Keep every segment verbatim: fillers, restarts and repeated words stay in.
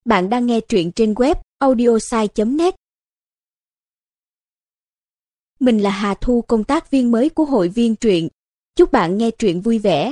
Bạn đang nghe truyện trên web audiosai chấm net. Mình là Hà Thu, công tác viên mới của hội viên truyện. Chúc bạn nghe truyện vui vẻ.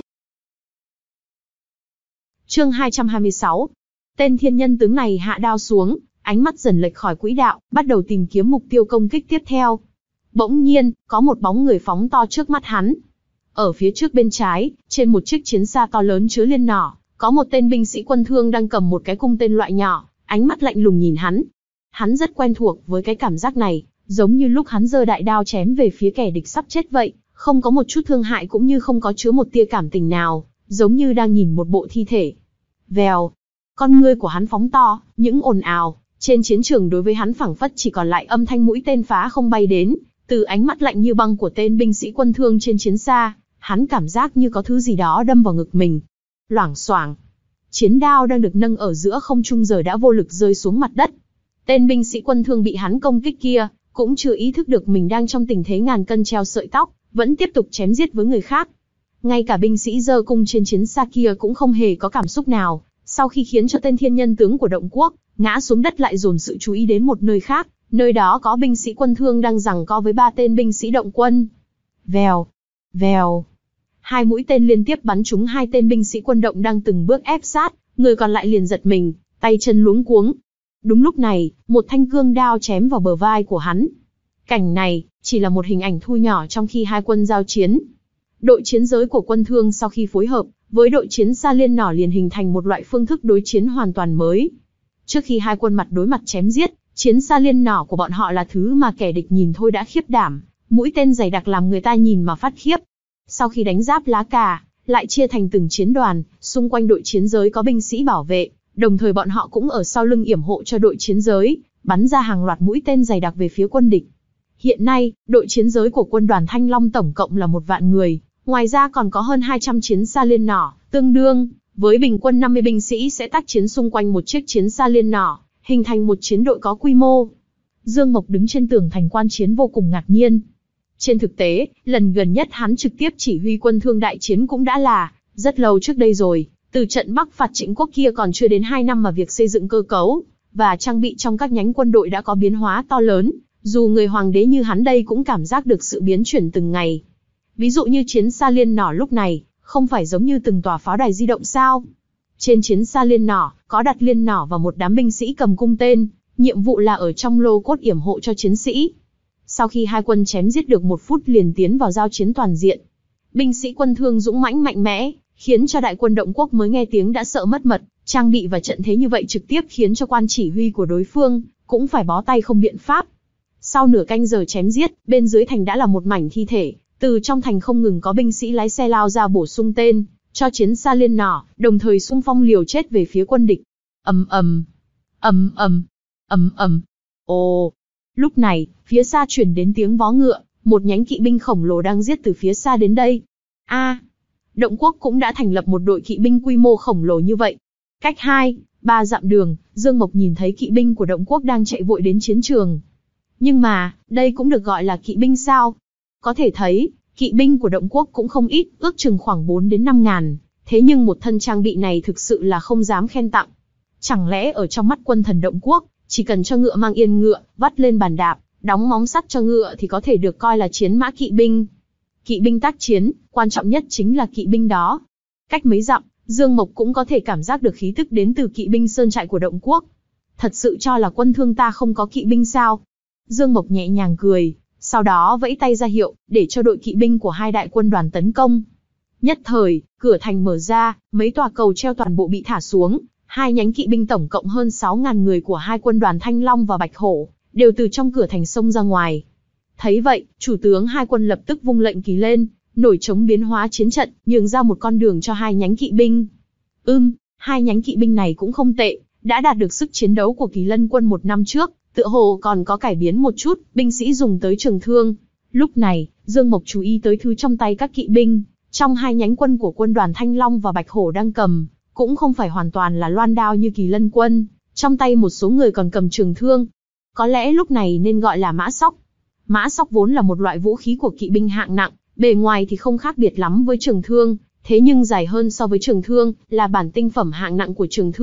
Chương hai trăm hai mươi sáu. Tên thiên nhân tướng này hạ đao xuống, ánh mắt dần lệch khỏi quỹ đạo, bắt đầu tìm kiếm mục tiêu công kích tiếp theo. Bỗng nhiên, có một bóng người phóng to trước mắt hắn. Ở phía trước bên trái, trên một chiếc chiến xa to lớn chứa liên nỏ, có một tên binh sĩ quân thương đang cầm một cái cung tên loại nhỏ, ánh mắt lạnh lùng nhìn hắn. Hắn rất quen thuộc với cái cảm giác này, giống như lúc hắn giơ đại đao chém về phía kẻ địch sắp chết vậy, không có một chút thương hại cũng như không có chứa một tia cảm tình nào, giống như đang nhìn một bộ thi thể. Vèo, con ngươi của hắn phóng to, những ồn ào trên chiến trường đối với hắn phảng phất chỉ còn lại âm thanh mũi tên phá không bay đến, từ ánh mắt lạnh như băng của tên binh sĩ quân thương trên chiến xa, hắn cảm giác như có thứ gì đó đâm vào ngực mình. Loảng xoảng, chiến đao đang được nâng ở giữa không trung giờ đã vô lực rơi xuống mặt đất. Tên binh sĩ quân thương bị hắn công kích kia, cũng chưa ý thức được mình đang trong tình thế ngàn cân treo sợi tóc, vẫn tiếp tục chém giết với người khác. Ngay cả binh sĩ giơ cung trên chiến xa kia cũng không hề có cảm xúc nào, sau khi khiến cho tên thiên nhân tướng của Động Quốc ngã xuống đất lại dồn sự chú ý đến một nơi khác, nơi đó có binh sĩ quân thương đang giằng co với ba tên binh sĩ động quân. Vèo, vèo. Hai mũi tên liên tiếp bắn trúng hai tên binh sĩ quân động đang từng bước ép sát, người còn lại liền giật mình, tay chân luống cuống. Đúng lúc này, một thanh cương đao chém vào bờ vai của hắn. Cảnh này chỉ là một hình ảnh thu nhỏ trong khi hai quân giao chiến. Đội chiến giới của quân thương sau khi phối hợp với đội chiến xa liên nỏ liền hình thành một loại phương thức đối chiến hoàn toàn mới. Trước khi hai quân mặt đối mặt chém giết, chiến xa liên nỏ của bọn họ là thứ mà kẻ địch nhìn thôi đã khiếp đảm, mũi tên dày đặc làm người ta nhìn mà phát khiếp. Sau khi đánh giáp lá cà, lại chia thành từng chiến đoàn, xung quanh đội chiến giới có binh sĩ bảo vệ, đồng thời bọn họ cũng ở sau lưng yểm hộ cho đội chiến giới, bắn ra hàng loạt mũi tên dày đặc về phía quân địch. Hiện nay, đội chiến giới của quân đoàn Thanh Long tổng cộng là một vạn người, ngoài ra còn có hơn hai trăm chiến xa liên nỏ, tương đương với bình quân năm mươi binh sĩ sẽ tác chiến xung quanh một chiếc chiến xa liên nỏ, hình thành một chiến đội có quy mô. Dương Mộc đứng trên tường thành quan chiến vô cùng ngạc nhiên. Trên thực tế, lần gần nhất hắn trực tiếp chỉ huy quân thương đại chiến cũng đã là rất lâu trước đây rồi, từ trận Bắc phạt Trịnh Quốc kia còn chưa đến hai năm mà việc xây dựng cơ cấu và trang bị trong các nhánh quân đội đã có biến hóa to lớn, dù người hoàng đế như hắn đây cũng cảm giác được sự biến chuyển từng ngày. Ví dụ như chiến xa liên nỏ lúc này, không phải giống như từng tòa pháo đài di động sao? Trên chiến xa liên nỏ, có đặt liên nỏ và một đám binh sĩ cầm cung tên, nhiệm vụ là ở trong lô cốt yểm hộ cho chiến sĩ. Sau khi hai quân chém giết được một phút liền tiến vào giao chiến toàn diện. Binh sĩ quân thương dũng mãnh mạnh mẽ, khiến cho đại quân Động Quốc mới nghe tiếng đã sợ mất mật, trang bị và trận thế như vậy trực tiếp khiến cho quan chỉ huy của đối phương cũng phải bó tay không biện pháp. Sau nửa canh giờ chém giết, bên dưới thành đã là một mảnh thi thể, từ trong thành không ngừng có binh sĩ lái xe lao ra bổ sung tên cho chiến xa liên nỏ, đồng thời xung phong liều chết về phía quân địch. Ầm ầm, ầm ầm, ầm ầm. Ồ. Lúc này, phía xa truyền đến tiếng vó ngựa, một nhánh kỵ binh khổng lồ đang giết từ phía xa đến đây. A, à, Động Quốc cũng đã thành lập một đội kỵ binh quy mô khổng lồ như vậy. Cách hai, ba dặm đường, Dương Mộc nhìn thấy kỵ binh của Động Quốc đang chạy vội đến chiến trường. Nhưng mà, đây cũng được gọi là kỵ binh sao? Có thể thấy, kỵ binh của Động Quốc cũng không ít, ước chừng khoảng bốn đến năm ngàn. Thế nhưng một thân trang bị này thực sự là không dám khen tặng. Chẳng lẽ ở trong mắt quân thần Động Quốc, chỉ cần cho ngựa mang yên ngựa, vắt lên bàn đạp, đóng móng sắt cho ngựa thì có thể được coi là chiến mã kỵ binh. Kỵ binh tác chiến, quan trọng nhất chính là kỵ binh đó. Cách mấy dặm, Dương Mộc cũng có thể cảm giác được khí tức đến từ kỵ binh sơn trại của Động Quốc. Thật sự cho là quân thương ta không có kỵ binh sao? Dương Mộc nhẹ nhàng cười, sau đó vẫy tay ra hiệu, để cho đội kỵ binh của hai đại quân đoàn tấn công. Nhất thời, cửa thành mở ra, mấy tòa cầu treo toàn bộ bị thả xuống. Hai nhánh kỵ binh tổng cộng hơn sáu ngàn người của hai quân đoàn Thanh Long và Bạch Hổ, đều từ trong cửa thành xông ra ngoài. Thấy vậy, chủ tướng hai quân lập tức vung lệnh kỳ lên, nổi trống biến hóa chiến trận, nhường ra một con đường cho hai nhánh kỵ binh. Ưm, hai nhánh kỵ binh này cũng không tệ, đã đạt được sức chiến đấu của Kỳ Lân quân một năm trước, tựa hồ còn có cải biến một chút, binh sĩ dùng tới trường thương. Lúc này, Dương Mộc chú ý tới thứ trong tay các kỵ binh, trong hai nhánh quân của quân đoàn Thanh Long và Bạch Hổ đang cầm, cũng không phải hoàn toàn là loan đao như Kỳ Lân quân, trong tay một số người còn cầm trường thương. Có lẽ lúc này nên gọi là mã sóc. Mã sóc vốn là một loại vũ khí của kỵ binh hạng nặng, bề ngoài thì không khác biệt lắm với trường thương, thế nhưng dài hơn so với trường thương, là bản tinh phẩm hạng nặng của trường thương,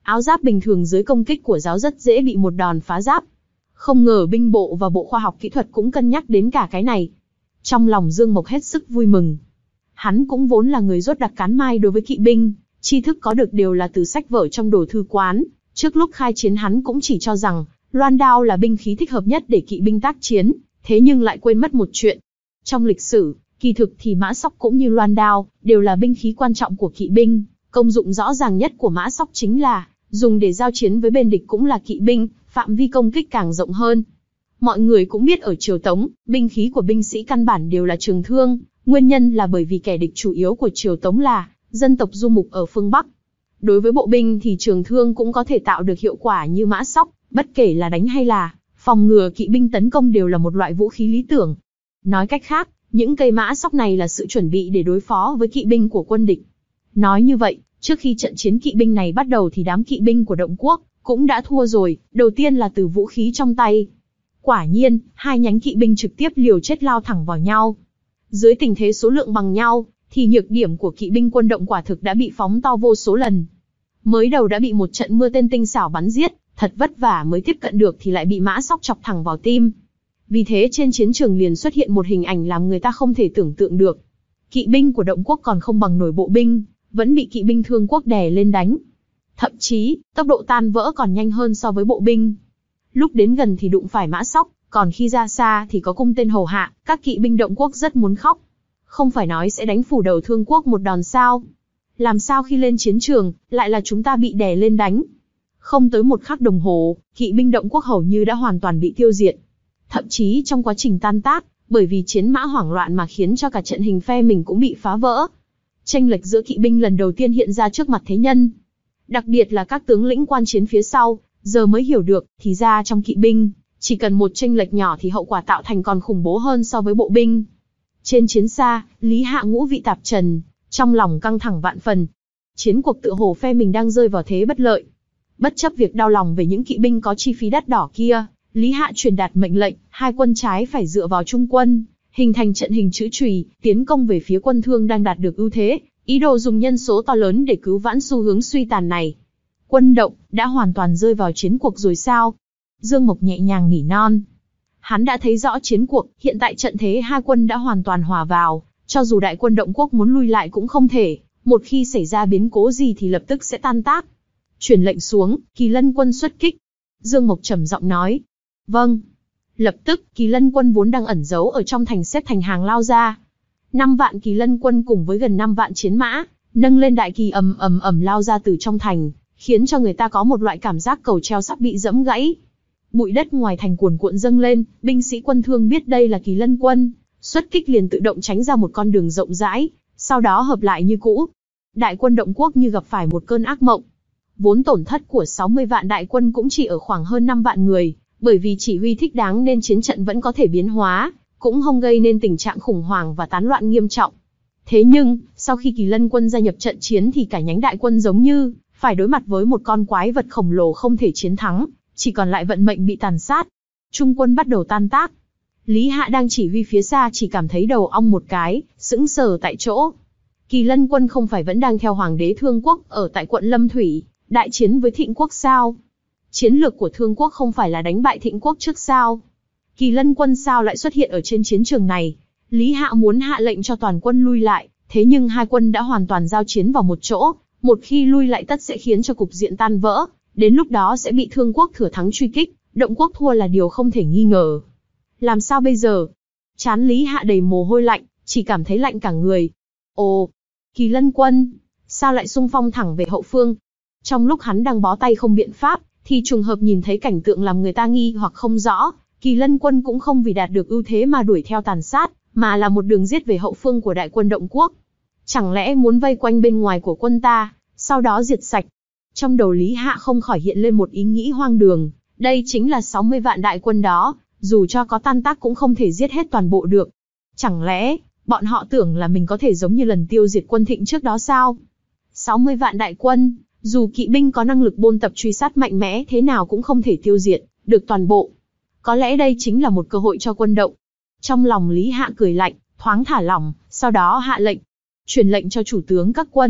Áo giáp bình thường dưới công kích của giáo rất dễ bị một đòn phá giáp. Không ngờ binh bộ và Bộ Khoa học Kỹ thuật cũng cân nhắc đến cả cái này. Trong lòng Dương Mộc hết sức vui mừng. Hắn cũng vốn là người rốt đặc cán mai đối với kỵ binh, tri thức có được đều là từ sách vở trong đồ thư quán. Trước lúc khai chiến hắn cũng chỉ cho rằng loan đao là binh khí thích hợp nhất để kỵ binh tác chiến, thế nhưng lại quên mất một chuyện. Trong lịch sử, kỳ thực thì mã sóc cũng như loan đao đều là binh khí quan trọng của kỵ binh. Công dụng rõ ràng nhất của mã sóc chính là dùng để giao chiến với bên địch, cũng là kỵ binh, phạm vi công kích càng rộng hơn. Mọi người cũng biết ở triều Tống, binh khí của binh sĩ căn bản đều là trường thương, nguyên nhân là bởi vì kẻ địch chủ yếu của triều Tống là dân tộc du mục ở phương Bắc. Đối với bộ binh thì trường thương cũng có thể tạo được hiệu quả như mã sóc, bất kể là đánh hay là phòng ngừa kỵ binh tấn công đều là một loại vũ khí lý tưởng. Nói cách khác, những cây mã sóc này là sự chuẩn bị để đối phó với kỵ binh của quân địch. Nói như vậy, trước khi trận chiến kỵ binh này bắt đầu thì đám kỵ binh của Động Quốc cũng đã thua rồi, đầu tiên là từ vũ khí trong tay. Quả nhiên, hai nhánh kỵ binh trực tiếp liều chết lao thẳng vào nhau. Dưới tình thế số lượng bằng nhau, thì nhược điểm của kỵ binh quân Động quả thực đã bị phóng to vô số lần. Mới đầu đã bị một trận mưa tên tinh xảo bắn giết, thật vất vả mới tiếp cận được thì lại bị mã sóc chọc thẳng vào tim. Vì thế trên chiến trường liền xuất hiện một hình ảnh làm người ta không thể tưởng tượng được. Kỵ binh của Động Quốc còn không bằng nổi bộ binh, vẫn bị kỵ binh Thương Quốc đè lên đánh. Thậm chí, tốc độ tan vỡ còn nhanh hơn so với bộ binh. Lúc đến gần thì đụng phải mã sóc, còn khi ra xa thì có cung tên hầu hạ, các kỵ binh Động Quốc rất muốn khóc. Không phải nói sẽ đánh phủ đầu Thương Quốc một đòn sao? Làm sao khi lên chiến trường, lại là chúng ta bị đè lên đánh? Không tới một khắc đồng hồ, kỵ binh Động Quốc hầu như đã hoàn toàn bị tiêu diệt. Thậm chí trong quá trình tan tác, bởi vì chiến mã hoảng loạn mà khiến cho cả trận hình phe mình cũng bị phá vỡ. Chênh lệch giữa kỵ binh lần đầu tiên hiện ra trước mặt thế nhân. Đặc biệt là các tướng lĩnh quan chiến phía sau, giờ mới hiểu được, thì ra trong kỵ binh, chỉ cần một chênh lệch nhỏ thì hậu quả tạo thành còn khủng bố hơn so với bộ binh. Trên chiến xa, Lý Hạ ngũ vị tạp trần, trong lòng căng thẳng vạn phần. Chiến cuộc tựa hồ phe mình đang rơi vào thế bất lợi. Bất chấp việc đau lòng về những kỵ binh có chi phí đắt đỏ kia, Lý Hạ truyền đạt mệnh lệnh, hai quân trái phải dựa vào trung quân, hình thành trận hình chữ chùy, tiến công về phía quân Thương đang đạt được ưu thế, ý đồ dùng nhân số to lớn để cứu vãn xu hướng suy tàn này. Quân Động đã hoàn toàn rơi vào chiến cuộc rồi sao? Dương Mộc nhẹ nhàng nỉ non. Hắn đã thấy rõ chiến cuộc, hiện tại trận thế hai quân đã hoàn toàn hòa vào, cho dù đại quân Động Quốc muốn lui lại cũng không thể, một khi xảy ra biến cố gì thì lập tức sẽ tan tác. Truyền lệnh xuống, Kỳ Lân quân xuất kích. Dương Mộc trầm giọng nói. Vâng. Lập tức, Kỳ Lân quân vốn đang ẩn giấu ở trong thành xếp thành hàng lao ra. Năm vạn Kỳ Lân quân cùng với gần năm vạn chiến mã, nâng lên đại kỳ ầm ầm ầm lao ra từ trong thành, khiến cho người ta có một loại cảm giác cầu treo sắp bị giẫm gãy. Bụi đất ngoài thành cuồn cuộn dâng lên, binh sĩ quân Thương biết đây là Kỳ Lân quân, xuất kích liền tự động tránh ra một con đường rộng rãi, sau đó hợp lại như cũ. Đại quân Động Quốc như gặp phải một cơn ác mộng. Vốn tổn thất của sáu mươi vạn đại quân cũng chỉ ở khoảng hơn năm vạn người, bởi vì chỉ huy thích đáng nên chiến trận vẫn có thể biến hóa, cũng không gây nên tình trạng khủng hoảng và tán loạn nghiêm trọng. Thế nhưng, sau khi Kỳ Lân quân gia nhập trận chiến thì cả nhánh đại quân giống như phải đối mặt với một con quái vật khổng lồ không thể chiến thắng, chỉ còn lại vận mệnh bị tàn sát. Trung quân bắt đầu tan tác. Lý Hạ đang chỉ huy phía xa chỉ cảm thấy đầu ong một cái, sững sờ tại chỗ. Kỳ Lân quân không phải vẫn đang theo Hoàng đế Thương Quốc ở tại quận Lâm Thủy, đại chiến với Thịnh Quốc sao? Chiến lược của Thương Quốc không phải là đánh bại Thịnh Quốc trước sao? Kỳ Lân quân sao lại xuất hiện ở trên chiến trường này? Lý Hạ muốn hạ lệnh cho toàn quân lui lại, thế nhưng hai quân đã hoàn toàn giao chiến vào một chỗ, một khi lui lại tất sẽ khiến cho cục diện tan vỡ, đến lúc đó sẽ bị Thương Quốc thừa thắng truy kích, Động Quốc thua là điều không thể nghi ngờ. Làm sao bây giờ? Trán Lý Hạ đầy mồ hôi lạnh, chỉ cảm thấy lạnh cả người. Ồ, Kỳ Lân quân, sao lại xung phong thẳng về hậu phương? Trong lúc hắn đang bó tay không biện pháp, thì trùng hợp nhìn thấy cảnh tượng làm người ta nghi hoặc không rõ. Kỳ Lân quân cũng không vì đạt được ưu thế mà đuổi theo tàn sát, mà là một đường giết về hậu phương của đại quân Động Quốc. Chẳng lẽ muốn vây quanh bên ngoài của quân ta, sau đó diệt sạch? Trong đầu Lý Hạ không khỏi hiện lên một ý nghĩ hoang đường. Đây chính là sáu mươi vạn đại quân đó, dù cho có tan tác cũng không thể giết hết toàn bộ được. Chẳng lẽ, bọn họ tưởng là mình có thể giống như lần tiêu diệt quân Thịnh trước đó sao? sáu mươi vạn đại quân, dù kỵ binh có năng lực bôn tập truy sát mạnh mẽ thế nào cũng không thể tiêu diệt được toàn bộ. Có lẽ đây chính là một cơ hội cho quân Động. Trong lòng Lý Hạ cười lạnh, thoáng thả lỏng, sau đó hạ lệnh. Truyền lệnh cho chủ tướng các quân,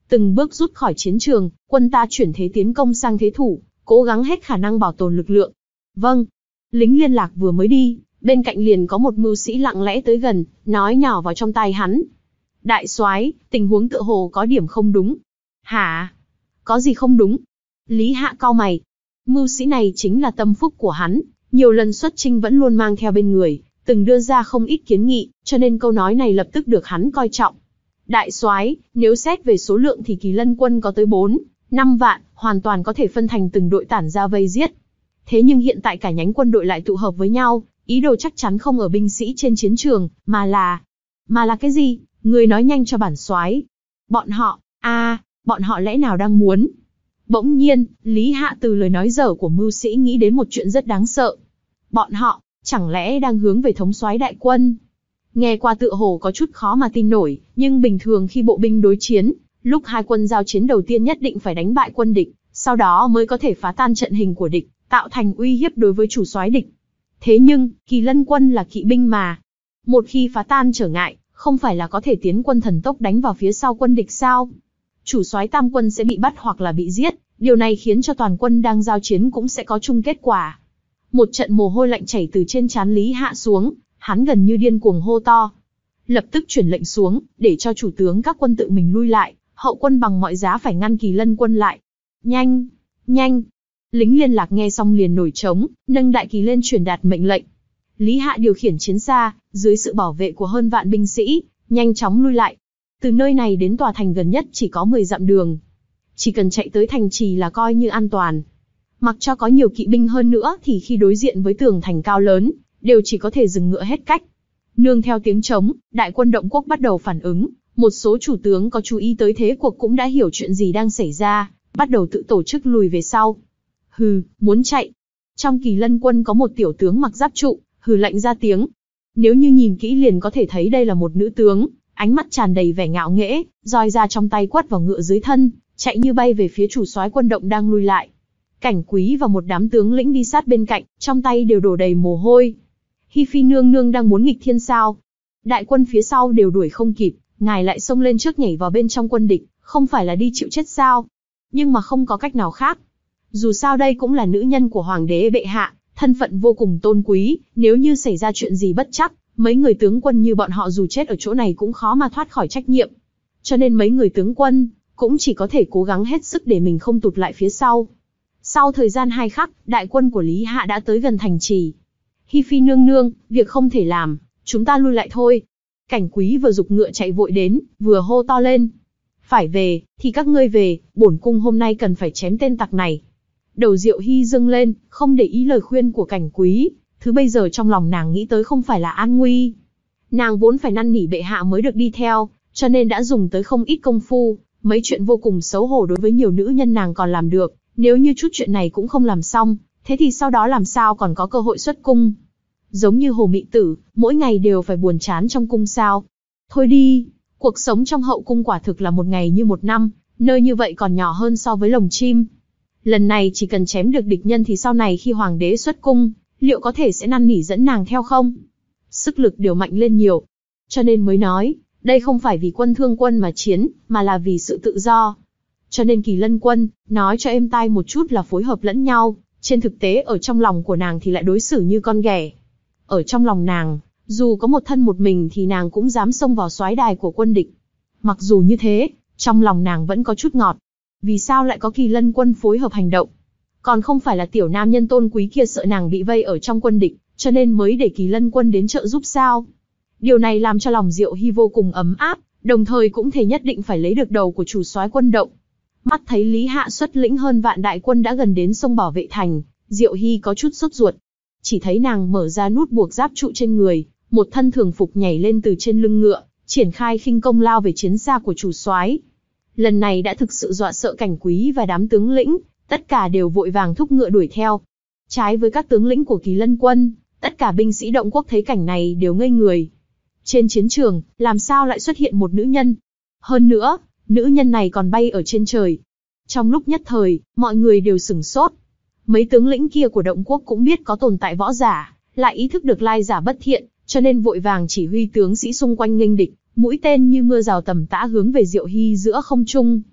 từng bước rút khỏi chiến trường, quân ta chuyển thế tiến công sang thế thủ, cố gắng hết khả năng bảo tồn lực lượng. Vâng. Lính liên lạc vừa mới đi, bên cạnh liền có một mưu sĩ lặng lẽ tới gần, nói nhỏ vào trong tai hắn. Đại soái, tình huống tựa hồ có điểm không đúng. Hả? Có gì không đúng? Lý Hạ cau mày. Mưu sĩ này chính là tâm phúc của hắn, nhiều lần xuất chinh vẫn luôn mang theo bên người, từng đưa ra không ít kiến nghị, cho nên câu nói này lập tức được hắn coi trọng. Đại soái, nếu xét về số lượng thì Kỳ Lân quân có tới bốn, năm vạn, hoàn toàn có thể phân thành từng đội tản ra vây giết. Thế nhưng hiện tại cả nhánh quân đội lại tụ hợp với nhau, ý đồ chắc chắn không ở binh sĩ trên chiến trường, mà là... Mà là cái gì? Người nói nhanh cho bản soái. Bọn họ, a, à, bọn họ lẽ nào đang muốn? Bỗng nhiên, Lý Hạ từ lời nói dở của mưu sĩ nghĩ đến một chuyện rất đáng sợ. Bọn họ, chẳng lẽ đang hướng về thống soái đại quân? Nghe qua tựa hồ có chút khó mà tin nổi, nhưng bình thường khi bộ binh đối chiến, lúc hai quân giao chiến đầu tiên nhất định phải đánh bại quân địch, sau đó mới có thể phá tan trận hình của địch, tạo thành uy hiếp đối với chủ soái địch. Thế nhưng, Kỳ Lân quân là kỵ binh mà. Một khi phá tan trở ngại, không phải là có thể tiến quân thần tốc đánh vào phía sau quân địch sao? Chủ soái tam quân sẽ bị bắt hoặc là bị giết, điều này khiến cho toàn quân đang giao chiến cũng sẽ có chung kết quả. Một trận mồ hôi lạnh chảy từ trên trán Lý Hạ xuống, hắn gần như điên cuồng hô to. Lập tức chuyển lệnh xuống, để cho chủ tướng các quân tự mình lui lại, hậu quân bằng mọi giá phải ngăn Kỳ Lân quân lại. Nhanh, nhanh. Lính liên lạc nghe xong liền nổi trống, nâng đại kỳ lên truyền đạt mệnh lệnh. Lý Hạ điều khiển chiến xa, dưới sự bảo vệ của hơn vạn binh sĩ, nhanh chóng lui lại. Từ nơi này đến tòa thành gần nhất chỉ có mười dặm đường. Chỉ cần chạy tới thành trì là coi như an toàn. Mặc cho có nhiều kỵ binh hơn nữa thì khi đối diện với tường thành cao lớn, đều chỉ có thể dừng ngựa hết cách. Nương theo tiếng trống, đại quân Động Quốc bắt đầu phản ứng. Một số chủ tướng có chú ý tới thế cuộc cũng đã hiểu chuyện gì đang xảy ra, bắt đầu tự tổ chức lùi về sau. Hừ, muốn chạy. Trong Kỳ Lân quân có một tiểu tướng mặc giáp trụ, hừ lạnh ra tiếng. Nếu như nhìn kỹ liền có thể thấy đây là một nữ tướng, ánh mắt tràn đầy vẻ ngạo nghễ, roi ra trong tay quất vào ngựa dưới thân, chạy như bay về phía chủ soái quân Động đang lui lại. Cảnh Quý và một đám tướng lĩnh đi sát bên cạnh, trong tay đều đổ đầy mồ hôi. Hi Phi nương nương đang muốn nghịch thiên sao? Đại quân phía sau đều đuổi không kịp, ngài lại xông lên trước nhảy vào bên trong quân địch, không phải là đi chịu chết sao? Nhưng mà không có cách nào khác. Dù sao đây cũng là nữ nhân của hoàng đế bệ hạ, thân phận vô cùng tôn quý, nếu như xảy ra chuyện gì bất trắc, mấy người tướng quân như bọn họ dù chết ở chỗ này cũng khó mà thoát khỏi trách nhiệm. Cho nên mấy người tướng quân cũng chỉ có thể cố gắng hết sức để mình không tụt lại phía sau. Sau thời gian hai khắc, đại quân của Lý Hạ đã tới gần thành trì. Hi Phi nương nương, việc không thể làm, chúng ta lui lại thôi. Cảnh Quý vừa giục ngựa chạy vội đến, vừa hô to lên. Phải về, thì các ngươi về, bổn cung hôm nay cần phải chém tên tặc này. Đầu Diệu Hy dâng lên, không để ý lời khuyên của Cảnh Quý, thứ bây giờ trong lòng nàng nghĩ tới không phải là an nguy. Nàng vốn phải năn nỉ bệ hạ mới được đi theo, cho nên đã dùng tới không ít công phu, mấy chuyện vô cùng xấu hổ đối với nhiều nữ nhân nàng còn làm được, nếu như chút chuyện này cũng không làm xong, thế thì sau đó làm sao còn có cơ hội xuất cung. Giống như Hồ Mị Tử, mỗi ngày đều phải buồn chán trong cung sao. Thôi đi, cuộc sống trong hậu cung quả thực là một ngày như một năm, nơi như vậy còn nhỏ hơn so với lồng chim. Lần này chỉ cần chém được địch nhân thì sau này khi hoàng đế xuất cung, liệu có thể sẽ năn nỉ dẫn nàng theo không? Sức lực đều mạnh lên nhiều. Cho nên mới nói, đây không phải vì quân thương quân mà chiến, mà là vì sự tự do. Cho nên Kỳ Lân quân, nói cho êm tai một chút là phối hợp lẫn nhau, trên thực tế ở trong lòng của nàng thì lại đối xử như con ghẻ. Ở trong lòng nàng, dù có một thân một mình thì nàng cũng dám xông vào soái đài của quân địch. Mặc dù như thế, trong lòng nàng vẫn có chút ngọt. Vì sao lại có Kỳ Lân quân phối hợp hành động? Còn không phải là tiểu nam nhân tôn quý kia sợ nàng bị vây ở trong quân địch, cho nên mới để Kỳ Lân quân đến trợ giúp sao? Điều này làm cho lòng Diệu Hy vô cùng ấm áp, đồng thời cũng thề nhất định phải lấy được đầu của chủ soái quân Động. Mắt thấy Lý Hạ xuất lĩnh hơn vạn đại quân đã gần đến sông bảo vệ thành, Diệu Hy có chút sốt ruột. Chỉ thấy nàng mở ra nút buộc giáp trụ trên người, một thân thường phục nhảy lên từ trên lưng ngựa, triển khai khinh công lao về chiến xa của chủ soái. Lần này đã thực sự dọa sợ Cảnh Quý và đám tướng lĩnh, tất cả đều vội vàng thúc ngựa đuổi theo. Trái với các tướng lĩnh của Kỳ Lân quân, tất cả binh sĩ Động Quốc thấy cảnh này đều ngây người. Trên chiến trường, làm sao lại xuất hiện một nữ nhân? Hơn nữa, nữ nhân này còn bay ở trên trời. Trong lúc nhất thời, mọi người đều sửng sốt. Mấy tướng lĩnh kia của Động Quốc cũng biết có tồn tại võ giả, lại ý thức được lai giả bất thiện, cho nên vội vàng chỉ huy tướng sĩ xung quanh nghênh địch, mũi tên như mưa rào tầm tã hướng về Diệu Hy giữa không trung.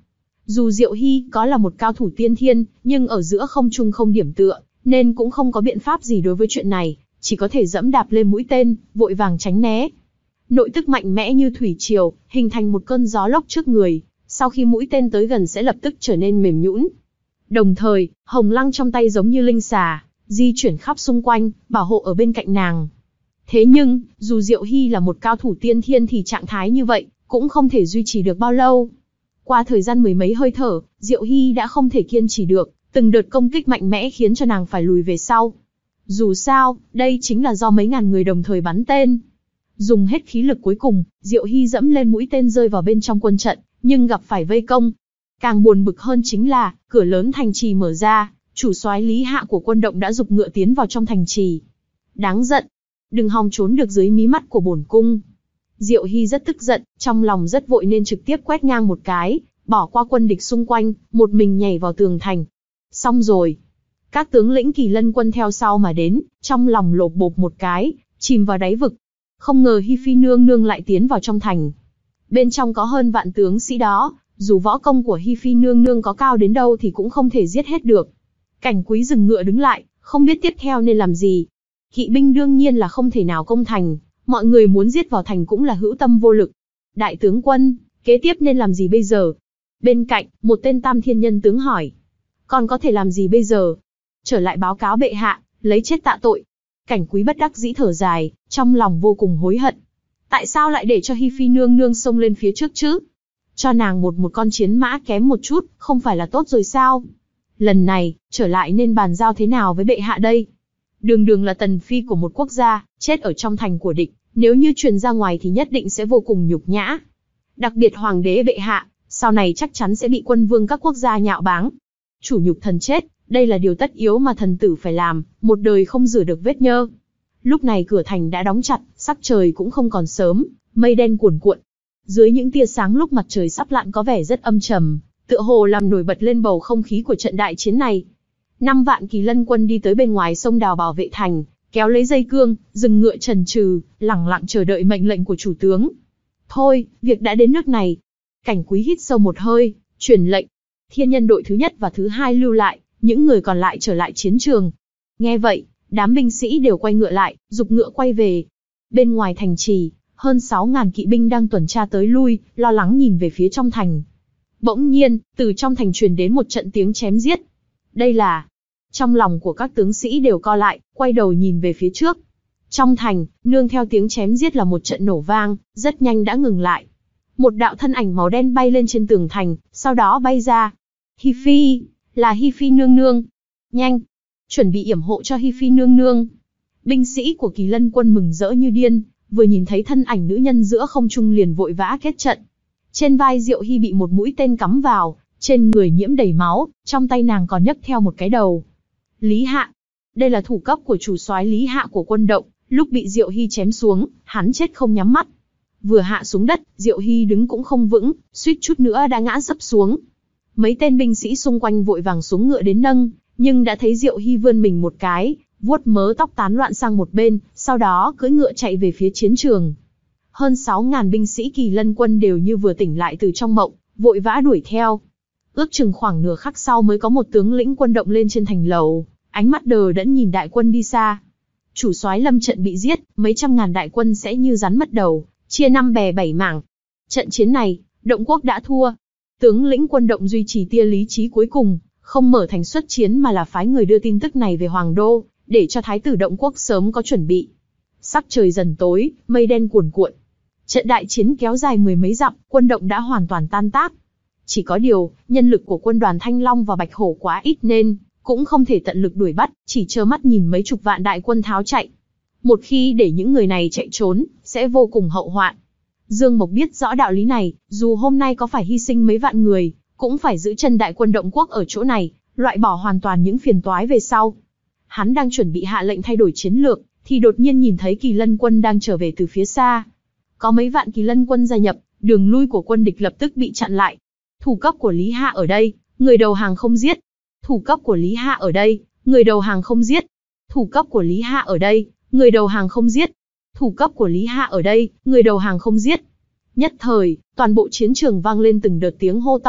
Dù Diệu Hy có là một cao thủ tiên thiên, nhưng ở giữa không trung không điểm tựa, nên cũng không có biện pháp gì đối với chuyện này, chỉ có thể dẫm đạp lên mũi tên, vội vàng tránh né. Nội tức mạnh mẽ như thủy triều, hình thành một cơn gió lốc trước người, sau khi mũi tên tới gần sẽ lập tức trở nên mềm nhũn. Đồng thời, hồng lăng trong tay giống như linh xà, di chuyển khắp xung quanh, bảo hộ ở bên cạnh nàng. Thế nhưng, dù Diệu Hy là một cao thủ tiên thiên thì trạng thái như vậy, cũng không thể duy trì được bao lâu. Qua thời gian mười mấy hơi thở, Diệu Hy đã không thể kiên trì được, từng đợt công kích mạnh mẽ khiến cho nàng phải lùi về sau. Dù sao, đây chính là do mấy ngàn người đồng thời bắn tên. Dùng hết khí lực cuối cùng, Diệu Hy dẫm lên mũi tên rơi vào bên trong quân trận, nhưng gặp phải vây công. Càng buồn bực hơn chính là, cửa lớn thành trì mở ra, chủ soái Lý Hạ của quân động đã giục ngựa tiến vào trong thành trì. Đáng giận, đừng hòng trốn được dưới mí mắt của bổn cung. Diệu Hy rất tức giận, trong lòng rất vội nên trực tiếp quét ngang một cái, bỏ qua quân địch xung quanh, một mình nhảy vào tường thành. Xong rồi. Các tướng lĩnh Kỳ Lân quân theo sau mà đến, trong lòng lột bột một cái, chìm vào đáy vực. Không ngờ Hi Phi nương nương lại tiến vào trong thành. Bên trong có hơn vạn tướng sĩ đó, dù võ công của Hi Phi nương nương có cao đến đâu thì cũng không thể giết hết được. Cảnh Quý dừng ngựa đứng lại, không biết tiếp theo nên làm gì. Kỵ binh đương nhiên là không thể nào công thành, mọi người muốn giết vào thành cũng là hữu tâm vô lực. Đại tướng quân, kế tiếp nên làm gì bây giờ? Bên cạnh, một tên Tam Thiên Nhân tướng hỏi. Còn có thể làm gì bây giờ? Trở lại báo cáo bệ hạ, lấy chết tạ tội. Cảnh Quý bất đắc dĩ thở dài, trong lòng vô cùng hối hận. Tại sao lại để cho Hi Phi nương nương xông lên phía trước chứ? Cho nàng một một con chiến mã kém một chút, không phải là tốt rồi sao? Lần này, trở lại nên bàn giao thế nào với bệ hạ đây? Đường đường là tần phi của một quốc gia, chết ở trong thành của địch, nếu như truyền ra ngoài thì nhất định sẽ vô cùng nhục nhã. Đặc biệt hoàng đế bệ hạ, sau này chắc chắn sẽ bị quân vương các quốc gia nhạo báng. Chủ nhục thần chết, đây là điều tất yếu mà thần tử phải làm, một đời không rửa được vết nhơ. Lúc này cửa thành đã đóng chặt, sắc trời cũng không còn sớm, mây đen cuồn cuộn. Dưới những tia sáng lúc mặt trời sắp lặn có vẻ rất âm trầm, tựa hồ làm nổi bật lên bầu không khí của trận đại chiến này. Năm vạn Kỳ Lân quân đi tới bên ngoài sông đào bảo vệ thành, kéo lấy dây cương, dừng ngựa chần chừ, lẳng lặng chờ đợi mệnh lệnh của chủ tướng. Thôi, việc đã đến nước này. Cảnh Quý hít sâu một hơi, truyền lệnh. Thiên Nhân đội thứ nhất và thứ hai lưu lại, những người còn lại trở lại chiến trường. Nghe vậy, đám binh sĩ đều quay ngựa lại, giục ngựa quay về. Bên ngoài thành trì, hơn sáu ngàn kỵ binh đang tuần tra tới lui, lo lắng nhìn về phía trong thành. Bỗng nhiên, từ trong thành truyền đến một trận tiếng chém giết. Đây là... Trong lòng của các tướng sĩ đều co lại, quay đầu nhìn về phía trước. Trong thành, nương theo tiếng chém giết là một trận nổ vang, rất nhanh đã ngừng lại. Một đạo thân ảnh màu đen bay lên trên tường thành, sau đó bay ra. Hi Phi, là Hi Phi nương nương. Nhanh, chuẩn bị yểm hộ cho Hi Phi nương nương. Binh sĩ của Kỳ Lân quân mừng rỡ như điên, vừa nhìn thấy thân ảnh nữ nhân giữa không trung liền vội vã kết trận. Trên vai Diệu Hy bị một mũi tên cắm vào, trên người nhiễm đầy máu, trong tay nàng còn nhấc theo một cái đầu. Lý Hạ, đây là thủ cấp của chủ soái Lý Hạ của quân động, lúc bị Diệu Hy chém xuống, hắn chết không nhắm mắt. Vừa hạ xuống đất, Diệu Hy đứng cũng không vững, suýt chút nữa đã ngã sấp xuống. Mấy tên binh sĩ xung quanh vội vàng xuống ngựa đến nâng, nhưng đã thấy Diệu Hy vươn mình một cái, vuốt mớ tóc tán loạn sang một bên, sau đó cưỡi ngựa chạy về phía chiến trường. Hơn sáu ngàn binh sĩ Kỳ Lân quân đều như vừa tỉnh lại từ trong mộng, vội vã đuổi theo. Ước chừng khoảng nửa khắc sau mới có một tướng lĩnh quân động lên trên thành lầu, ánh mắt đờ đẫn nhìn đại quân đi xa. Chủ soái lâm trận bị giết, mấy trăm ngàn đại quân sẽ như rắn mất đầu, chia năm bè bảy mảng. Trận chiến này, động quốc đã thua. Tướng lĩnh quân động duy trì tia lý trí cuối cùng, không mở thành xuất chiến mà là phái người đưa tin tức này về Hoàng Đô, để cho thái tử động quốc sớm có chuẩn bị. Sắc trời dần tối, mây đen cuồn cuộn. Trận đại chiến kéo dài mười mấy dặm, quân động đã hoàn toàn tan tác. Chỉ có điều, nhân lực của quân đoàn Thanh Long và Bạch Hổ quá ít nên cũng không thể tận lực đuổi bắt, chỉ trơ mắt nhìn mấy chục vạn đại quân tháo chạy. Một khi để những người này chạy trốn, sẽ vô cùng hậu hoạn. Dương Mộc biết rõ đạo lý này, dù hôm nay có phải hy sinh mấy vạn người, cũng phải giữ chân đại quân động quốc ở chỗ này, loại bỏ hoàn toàn những phiền toái về sau. Hắn đang chuẩn bị hạ lệnh thay đổi chiến lược, thì đột nhiên nhìn thấy Kỳ Lân quân đang trở về từ phía xa. Có mấy vạn Kỳ Lân quân gia nhập, đường lui của quân địch lập tức bị chặn lại. Thủ cấp của Lý Hạ ở đây, người đầu hàng không giết. Thủ cấp của Lý Hạ ở đây, người đầu hàng không giết. Thủ cấp của Lý Hạ ở đây, người đầu hàng không giết. Thủ cấp của Lý Hạ ở đây, người đầu hàng không giết. Nhất thời, toàn bộ chiến trường vang lên từng đợt tiếng hô to,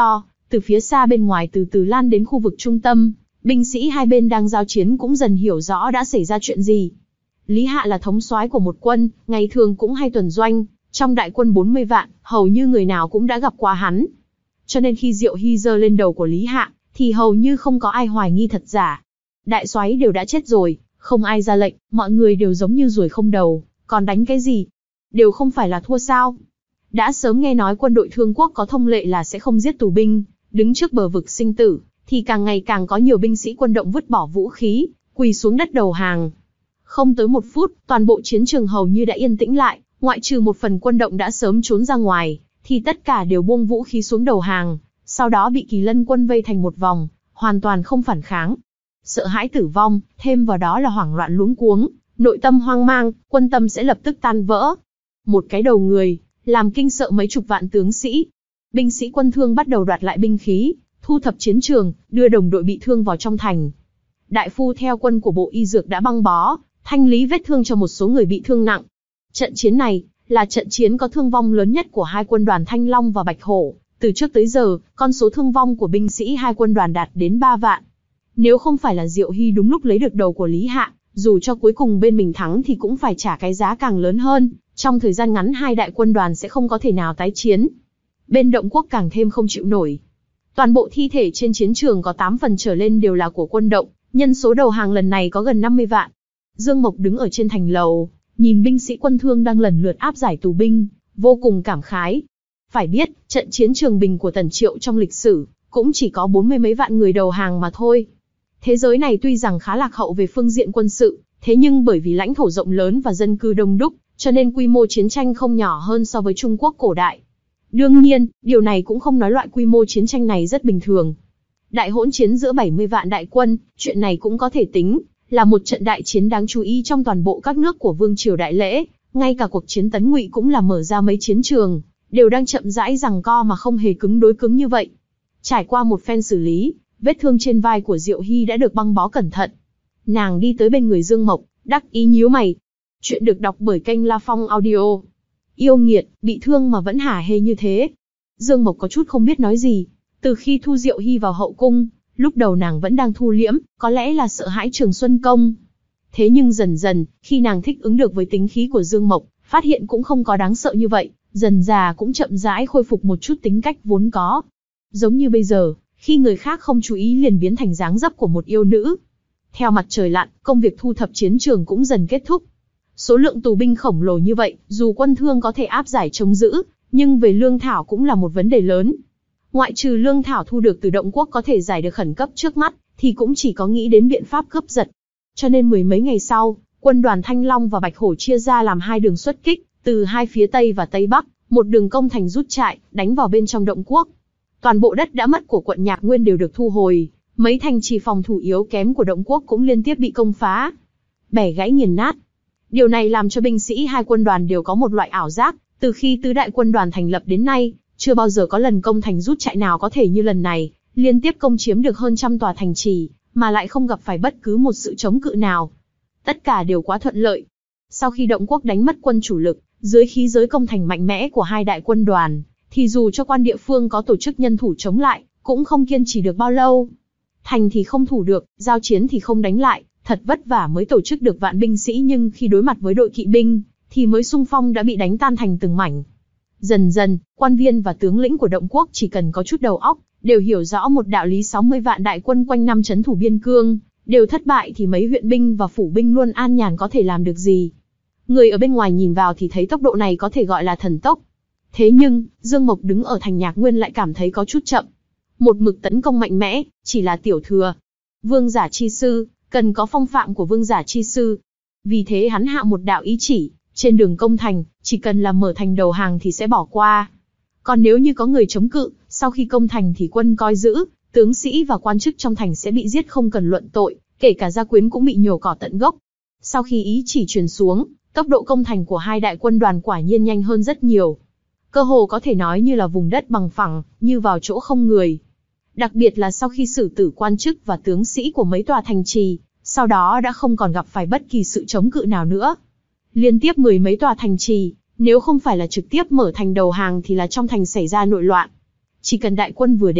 từ phía xa bên ngoài từ từ lan đến khu vực trung tâm, binh sĩ hai bên đang giao chiến cũng dần hiểu rõ đã xảy ra chuyện gì. Lý Hạ là thống soái của một quân, ngày thường cũng hay tuần doanh, trong đại quân bốn mươi vạn, hầu như người nào cũng đã gặp qua hắn. Cho nên khi Diệu Hy giơ lên đầu của Lý Hạ, thì hầu như không có ai hoài nghi thật giả. Đại soái đều đã chết rồi, không ai ra lệnh, mọi người đều giống như ruồi không đầu, còn đánh cái gì? Đều không phải là thua sao? Đã sớm nghe nói quân đội Thương Quốc có thông lệ là sẽ không giết tù binh, đứng trước bờ vực sinh tử, thì càng ngày càng có nhiều binh sĩ quân động vứt bỏ vũ khí, quỳ xuống đất đầu hàng. Không tới một phút, toàn bộ chiến trường hầu như đã yên tĩnh lại, ngoại trừ một phần quân động đã sớm trốn ra ngoài, thì tất cả đều buông vũ khí xuống đầu hàng, sau đó bị Kỳ Lân quân vây thành một vòng, hoàn toàn không phản kháng. Sợ hãi tử vong, thêm vào đó là hoảng loạn luống cuống, nội tâm hoang mang, quân tâm sẽ lập tức tan vỡ. Một cái đầu người, làm kinh sợ mấy chục vạn tướng sĩ. Binh sĩ quân Thương bắt đầu đoạt lại binh khí, thu thập chiến trường, đưa đồng đội bị thương vào trong thành. Đại phu theo quân của Bộ Y Dược đã băng bó, thanh lý vết thương cho một số người bị thương nặng. Trận chiến này là trận chiến có thương vong lớn nhất của hai quân đoàn Thanh Long và Bạch Hổ. Từ trước tới giờ, con số thương vong của binh sĩ hai quân đoàn đạt đến ba vạn. Nếu không phải là Diệu Hy đúng lúc lấy được đầu của Lý Hạ, dù cho cuối cùng bên mình thắng thì cũng phải trả cái giá càng lớn hơn. Trong thời gian ngắn hai đại quân đoàn sẽ không có thể nào tái chiến. Bên Động Quốc càng thêm không chịu nổi. Toàn bộ thi thể trên chiến trường có tám phần trở lên đều là của quân Động, nhân số đầu hàng lần này có gần năm mươi vạn. Dương Mộc đứng ở trên thành lầu, nhìn binh sĩ quân Thương đang lần lượt áp giải tù binh, vô cùng cảm khái. Phải biết, trận chiến Trường Bình của Tần Triệu trong lịch sử, cũng chỉ có bốn mươi mấy vạn người đầu hàng mà thôi. Thế giới này tuy rằng khá lạc hậu về phương diện quân sự, thế nhưng bởi vì lãnh thổ rộng lớn và dân cư đông đúc, cho nên quy mô chiến tranh không nhỏ hơn so với Trung Quốc cổ đại. Đương nhiên, điều này cũng không nói loại quy mô chiến tranh này rất bình thường. Đại hỗn chiến giữa bảy mươi vạn đại quân, chuyện này cũng có thể tính là một trận đại chiến đáng chú ý trong toàn bộ các nước của Vương triều Đại Lễ, ngay cả cuộc chiến Tấn Ngụy cũng là mở ra mấy chiến trường, đều đang chậm rãi giằng co mà không hề cứng đối cứng như vậy. Trải qua một phen xử lý, vết thương trên vai của Diệu Hy đã được băng bó cẩn thận. Nàng đi tới bên người Dương Mộc, đắc ý nhíu mày. Chuyện được đọc bởi kênh La Phong Audio. Yêu nghiệt, bị thương mà vẫn hả hê như thế. Dương Mộc có chút không biết nói gì. Từ khi thu Diệu Hy vào hậu cung, lúc đầu nàng vẫn đang thu liễm, có lẽ là sợ hãi Trường Xuân Công. Thế nhưng dần dần, khi nàng thích ứng được với tính khí của Dương Mộc, phát hiện cũng không có đáng sợ như vậy, dần dà cũng chậm rãi khôi phục một chút tính cách vốn có. Giống như bây giờ, khi người khác không chú ý liền biến thành dáng dấp của một yêu nữ. Theo mặt trời lặn, công việc thu thập chiến trường cũng dần kết thúc. Số lượng tù binh khổng lồ như vậy, dù quân Thương có thể áp giải chống giữ, nhưng về lương thảo cũng là một vấn đề lớn. Ngoại trừ lương thảo thu được từ Động Quốc có thể giải được khẩn cấp trước mắt, thì cũng chỉ có nghĩ đến biện pháp cướp giật. Cho nên mười mấy ngày sau, quân đoàn Thanh Long và Bạch Hổ chia ra làm hai đường xuất kích, từ hai phía Tây và Tây Bắc, một đường công thành rút trại, đánh vào bên trong Động Quốc. Toàn bộ đất đã mất của quận Nhạc Nguyên đều được thu hồi, mấy thành trì phòng thủ yếu kém của Động Quốc cũng liên tiếp bị công phá, bẻ gãy nghiền nát. Điều này làm cho binh sĩ hai quân đoàn đều có một loại ảo giác, từ khi tứ đại quân đoàn thành lập đến nay, chưa bao giờ có lần công thành rút trại nào có thể như lần này, liên tiếp công chiếm được hơn trăm tòa thành trì, mà lại không gặp phải bất cứ một sự chống cự nào. Tất cả đều quá thuận lợi. Sau khi Động Quốc đánh mất quân chủ lực, dưới khí giới công thành mạnh mẽ của hai đại quân đoàn, thì dù cho quan địa phương có tổ chức nhân thủ chống lại, cũng không kiên trì được bao lâu. Thành thì không thủ được, giao chiến thì không đánh lại, thật vất vả mới tổ chức được vạn binh sĩ, nhưng khi đối mặt với đội kỵ binh, thì mới xung phong đã bị đánh tan thành từng mảnh. Dần dần, quan viên và tướng lĩnh của Động Quốc chỉ cần có chút đầu óc, đều hiểu rõ một đạo lý: sáu mươi vạn đại quân quanh năm trấn thủ biên cương, đều thất bại thì mấy huyện binh và phủ binh luôn an nhàn có thể làm được gì. Người ở bên ngoài nhìn vào thì thấy tốc độ này có thể gọi là thần tốc. Thế nhưng, Dương Mộc đứng ở thành Nhạc Nguyên lại cảm thấy có chút chậm. Một mực tấn công mạnh mẽ, chỉ là tiểu thừa. Vương giả chi sư, cần có phong phạm của vương giả chi sư. Vì thế hắn hạ một đạo ý chỉ, trên đường công thành, chỉ cần là mở thành đầu hàng thì sẽ bỏ qua. Còn nếu như có người chống cự, sau khi công thành thì quân coi giữ, tướng sĩ và quan chức trong thành sẽ bị giết không cần luận tội, kể cả gia quyến cũng bị nhổ cỏ tận gốc. Sau khi ý chỉ truyền xuống, tốc độ công thành của hai đại quân đoàn quả nhiên nhanh hơn rất nhiều. Cơ hồ có thể nói như là vùng đất bằng phẳng, như vào chỗ không người. Đặc biệt là sau khi xử tử quan chức và tướng sĩ của mấy tòa thành trì, sau đó đã không còn gặp phải bất kỳ sự chống cự nào nữa. Liên tiếp mười mấy tòa thành trì, nếu không phải là trực tiếp mở thành đầu hàng thì là trong thành xảy ra nội loạn. Chỉ cần đại quân vừa đến,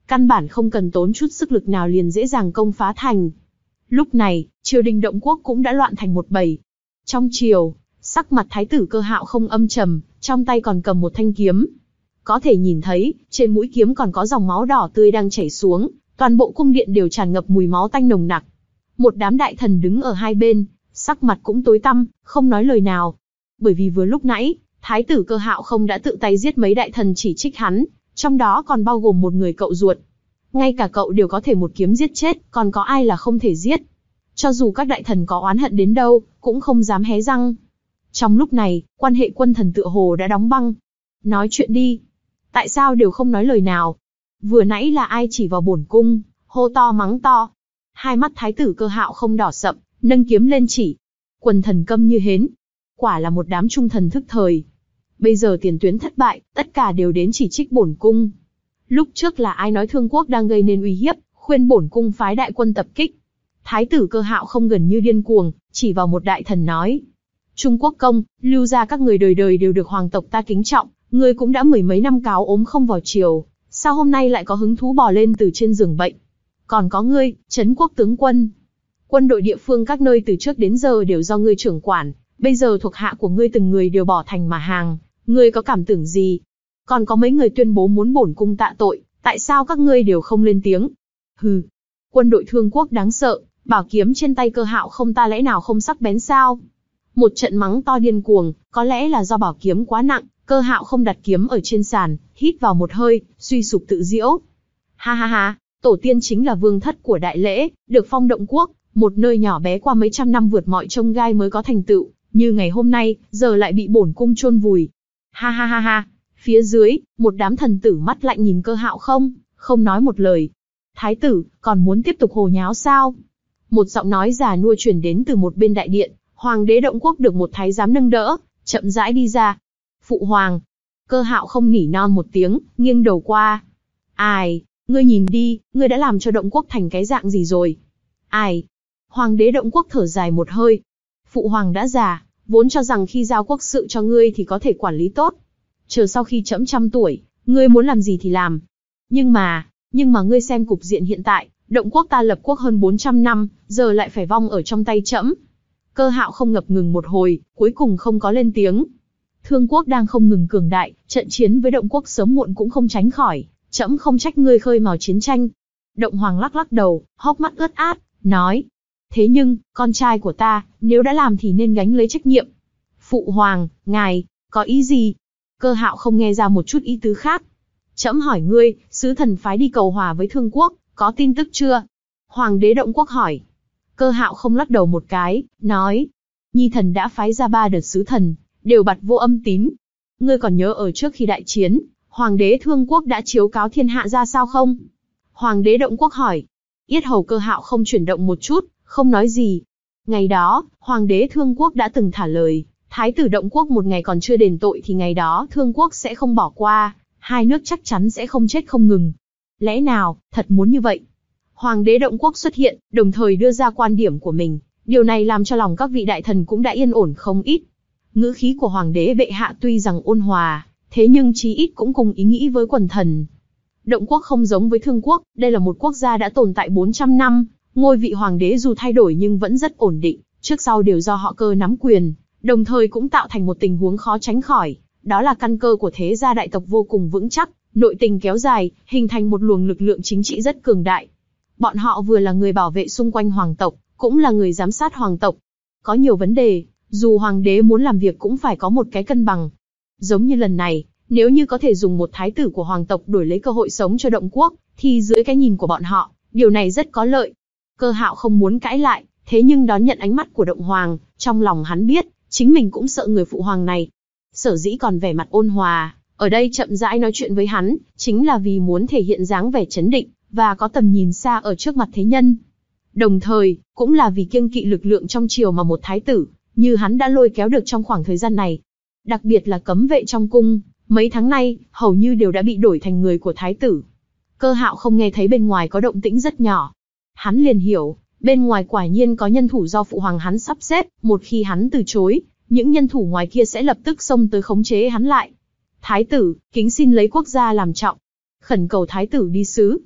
căn bản không cần tốn chút sức lực nào liền dễ dàng công phá thành. Lúc này, triều đình Động Quốc cũng đã loạn thành một bầy. Trong triều, sắc mặt thái tử Cơ Hạo không âm trầm, trong tay còn cầm một thanh kiếm. Có thể nhìn thấy, trên mũi kiếm còn có dòng máu đỏ tươi đang chảy xuống, toàn bộ cung điện đều tràn ngập mùi máu tanh nồng nặc. Một đám đại thần đứng ở hai bên, sắc mặt cũng tối tăm, không nói lời nào. Bởi vì vừa lúc nãy, thái tử Cơ Hạo không đã tự tay giết mấy đại thần chỉ trích hắn, trong đó còn bao gồm một người cậu ruột. Ngay cả cậu đều có thể một kiếm giết chết, còn có ai là không thể giết. Cho dù các đại thần có oán hận đến đâu, cũng không dám hé răng. Trong lúc này, quan hệ quân thần tựa hồ đã đóng băng. Nói chuyện đi. Tại sao đều không nói lời nào? Vừa nãy là ai chỉ vào bổn cung, hô to mắng to. Hai mắt thái tử Cơ Hạo không đỏ sậm, nâng kiếm lên chỉ. Quần thần câm như hến. Quả là một đám trung thần thức thời. Bây giờ tiền tuyến thất bại, tất cả đều đến chỉ trích bổn cung. Lúc trước là ai nói Thương Quốc đang gây nên uy hiếp, khuyên bổn cung phái đại quân tập kích. Thái tử Cơ Hạo không gần như điên cuồng, chỉ vào một đại thần nói. Trung Quốc công, Lưu gia các người đời đời đều được hoàng tộc ta kính trọng, ngươi cũng đã mười mấy năm cáo ốm không vào triều, sao hôm nay lại có hứng thú bò lên từ trên giường bệnh? Còn có ngươi, Trấn Quốc tướng quân. Quân đội địa phương các nơi từ trước đến giờ đều do ngươi trưởng quản, bây giờ thuộc hạ của ngươi từng người đều bỏ thành mà hàng, ngươi có cảm tưởng gì? Còn có mấy người tuyên bố muốn bổn cung tạ tội, tại sao các ngươi đều không lên tiếng? Hừ, quân đội Thương Quốc đáng sợ, bảo kiếm trên tay Cơ Hạo không ta lẽ nào không sắc bén sao? Một trận mắng to điên cuồng, có lẽ là do bảo kiếm quá nặng, Cơ Hạo không đặt kiếm ở trên sàn, hít vào một hơi, suy sụp tự giễu. Ha ha ha, tổ tiên chính là vương thất của đại lễ, được phong Động Quốc, một nơi nhỏ bé qua mấy trăm năm vượt mọi chông gai mới có thành tựu, như ngày hôm nay, giờ lại bị bổn cung chôn vùi. Ha ha ha ha, phía dưới, một đám thần tử mắt lạnh nhìn Cơ Hạo không, không nói một lời. Thái tử, còn muốn tiếp tục hồ nháo sao? Một giọng nói già nua truyền đến từ một bên đại điện, Hoàng đế Động Quốc được một thái giám nâng đỡ, chậm rãi đi ra. Phụ hoàng. Cơ Hạo không nỉ non một tiếng, nghiêng đầu qua. Ai, ngươi nhìn đi, ngươi đã làm cho Động Quốc thành cái dạng gì rồi? Ai? Hoàng đế Động Quốc thở dài một hơi. Phụ hoàng đã già, vốn cho rằng khi giao quốc sự cho ngươi thì có thể quản lý tốt. Chờ sau khi trẫm trăm tuổi, ngươi muốn làm gì thì làm. Nhưng mà, nhưng mà ngươi xem cục diện hiện tại, Động Quốc ta lập quốc hơn bốn trăm năm, giờ lại phải vong ở trong tay trẫm. Cơ Hạo không ngập ngừng một hồi, cuối cùng không có lên tiếng. Thương Quốc đang không ngừng cường đại, trận chiến với Động Quốc sớm muộn cũng không tránh khỏi, trẫm không trách ngươi khơi mào chiến tranh. Động Hoàng lắc lắc đầu, hốc mắt ướt át, nói. Thế nhưng, con trai của ta, nếu đã làm thì nên gánh lấy trách nhiệm. Phụ hoàng, ngài, có ý gì? Cơ Hạo không nghe ra một chút ý tứ khác. Trẫm hỏi ngươi, sứ thần phái đi cầu hòa với Thương Quốc, có tin tức chưa? Hoàng đế Động Quốc hỏi. Cơ Hạo không lắc đầu một cái, nói. Nhi thần đã phái ra ba đợt sứ thần, đều bặt vô âm tín. Ngươi còn nhớ ở trước khi đại chiến, Hoàng đế Thương Quốc đã chiếu cáo thiên hạ ra sao không? Hoàng đế Động Quốc hỏi. Yết hầu Cơ Hạo không chuyển động một chút, không nói gì. Ngày đó, Hoàng đế Thương Quốc đã từng thả lời, Thái tử Động Quốc một ngày còn chưa đền tội thì ngày đó Thương Quốc sẽ không bỏ qua, hai nước chắc chắn sẽ không chết không ngừng. Lẽ nào, thật muốn như vậy? Hoàng đế Động Quốc xuất hiện, đồng thời đưa ra quan điểm của mình, điều này làm cho lòng các vị đại thần cũng đã yên ổn không ít. Ngữ khí của Hoàng đế bệ hạ tuy rằng ôn hòa, thế nhưng chí ít cũng cùng ý nghĩ với quần thần. Động Quốc không giống với Thương Quốc, đây là một quốc gia đã tồn tại bốn trăm năm, ngôi vị hoàng đế dù thay đổi nhưng vẫn rất ổn định, trước sau đều do họ Cơ nắm quyền, đồng thời cũng tạo thành một tình huống khó tránh khỏi, đó là căn cơ của thế gia đại tộc vô cùng vững chắc, nội tình kéo dài, hình thành một luồng lực lượng chính trị rất cường đại. Bọn họ vừa là người bảo vệ xung quanh hoàng tộc, cũng là người giám sát hoàng tộc. Có nhiều vấn đề, dù hoàng đế muốn làm việc cũng phải có một cái cân bằng. Giống như lần này, nếu như có thể dùng một thái tử của hoàng tộc đổi lấy cơ hội sống cho Động Quốc, thì dưới cái nhìn của bọn họ, điều này rất có lợi. Cơ Hạo không muốn cãi lại, thế nhưng đón nhận ánh mắt của Động Hoàng, trong lòng hắn biết, chính mình cũng sợ người phụ hoàng này. Sở dĩ còn vẻ mặt ôn hòa, ở đây chậm rãi nói chuyện với hắn, chính là vì muốn thể hiện dáng vẻ chấn định, và có tầm nhìn xa ở trước mặt thế nhân. Đồng thời, cũng là vì kiêng kỵ lực lượng trong triều mà một thái tử, như hắn đã lôi kéo được trong khoảng thời gian này. Đặc biệt là cấm vệ trong cung, mấy tháng nay, hầu như đều đã bị đổi thành người của thái tử. Cơ Hạo không nghe thấy bên ngoài có động tĩnh rất nhỏ. Hắn liền hiểu, bên ngoài quả nhiên có nhân thủ do phụ hoàng hắn sắp xếp, một khi hắn từ chối, những nhân thủ ngoài kia sẽ lập tức xông tới khống chế hắn lại. Thái tử, kính xin lấy quốc gia làm trọng. Khẩn cầu thái tử đi sứ.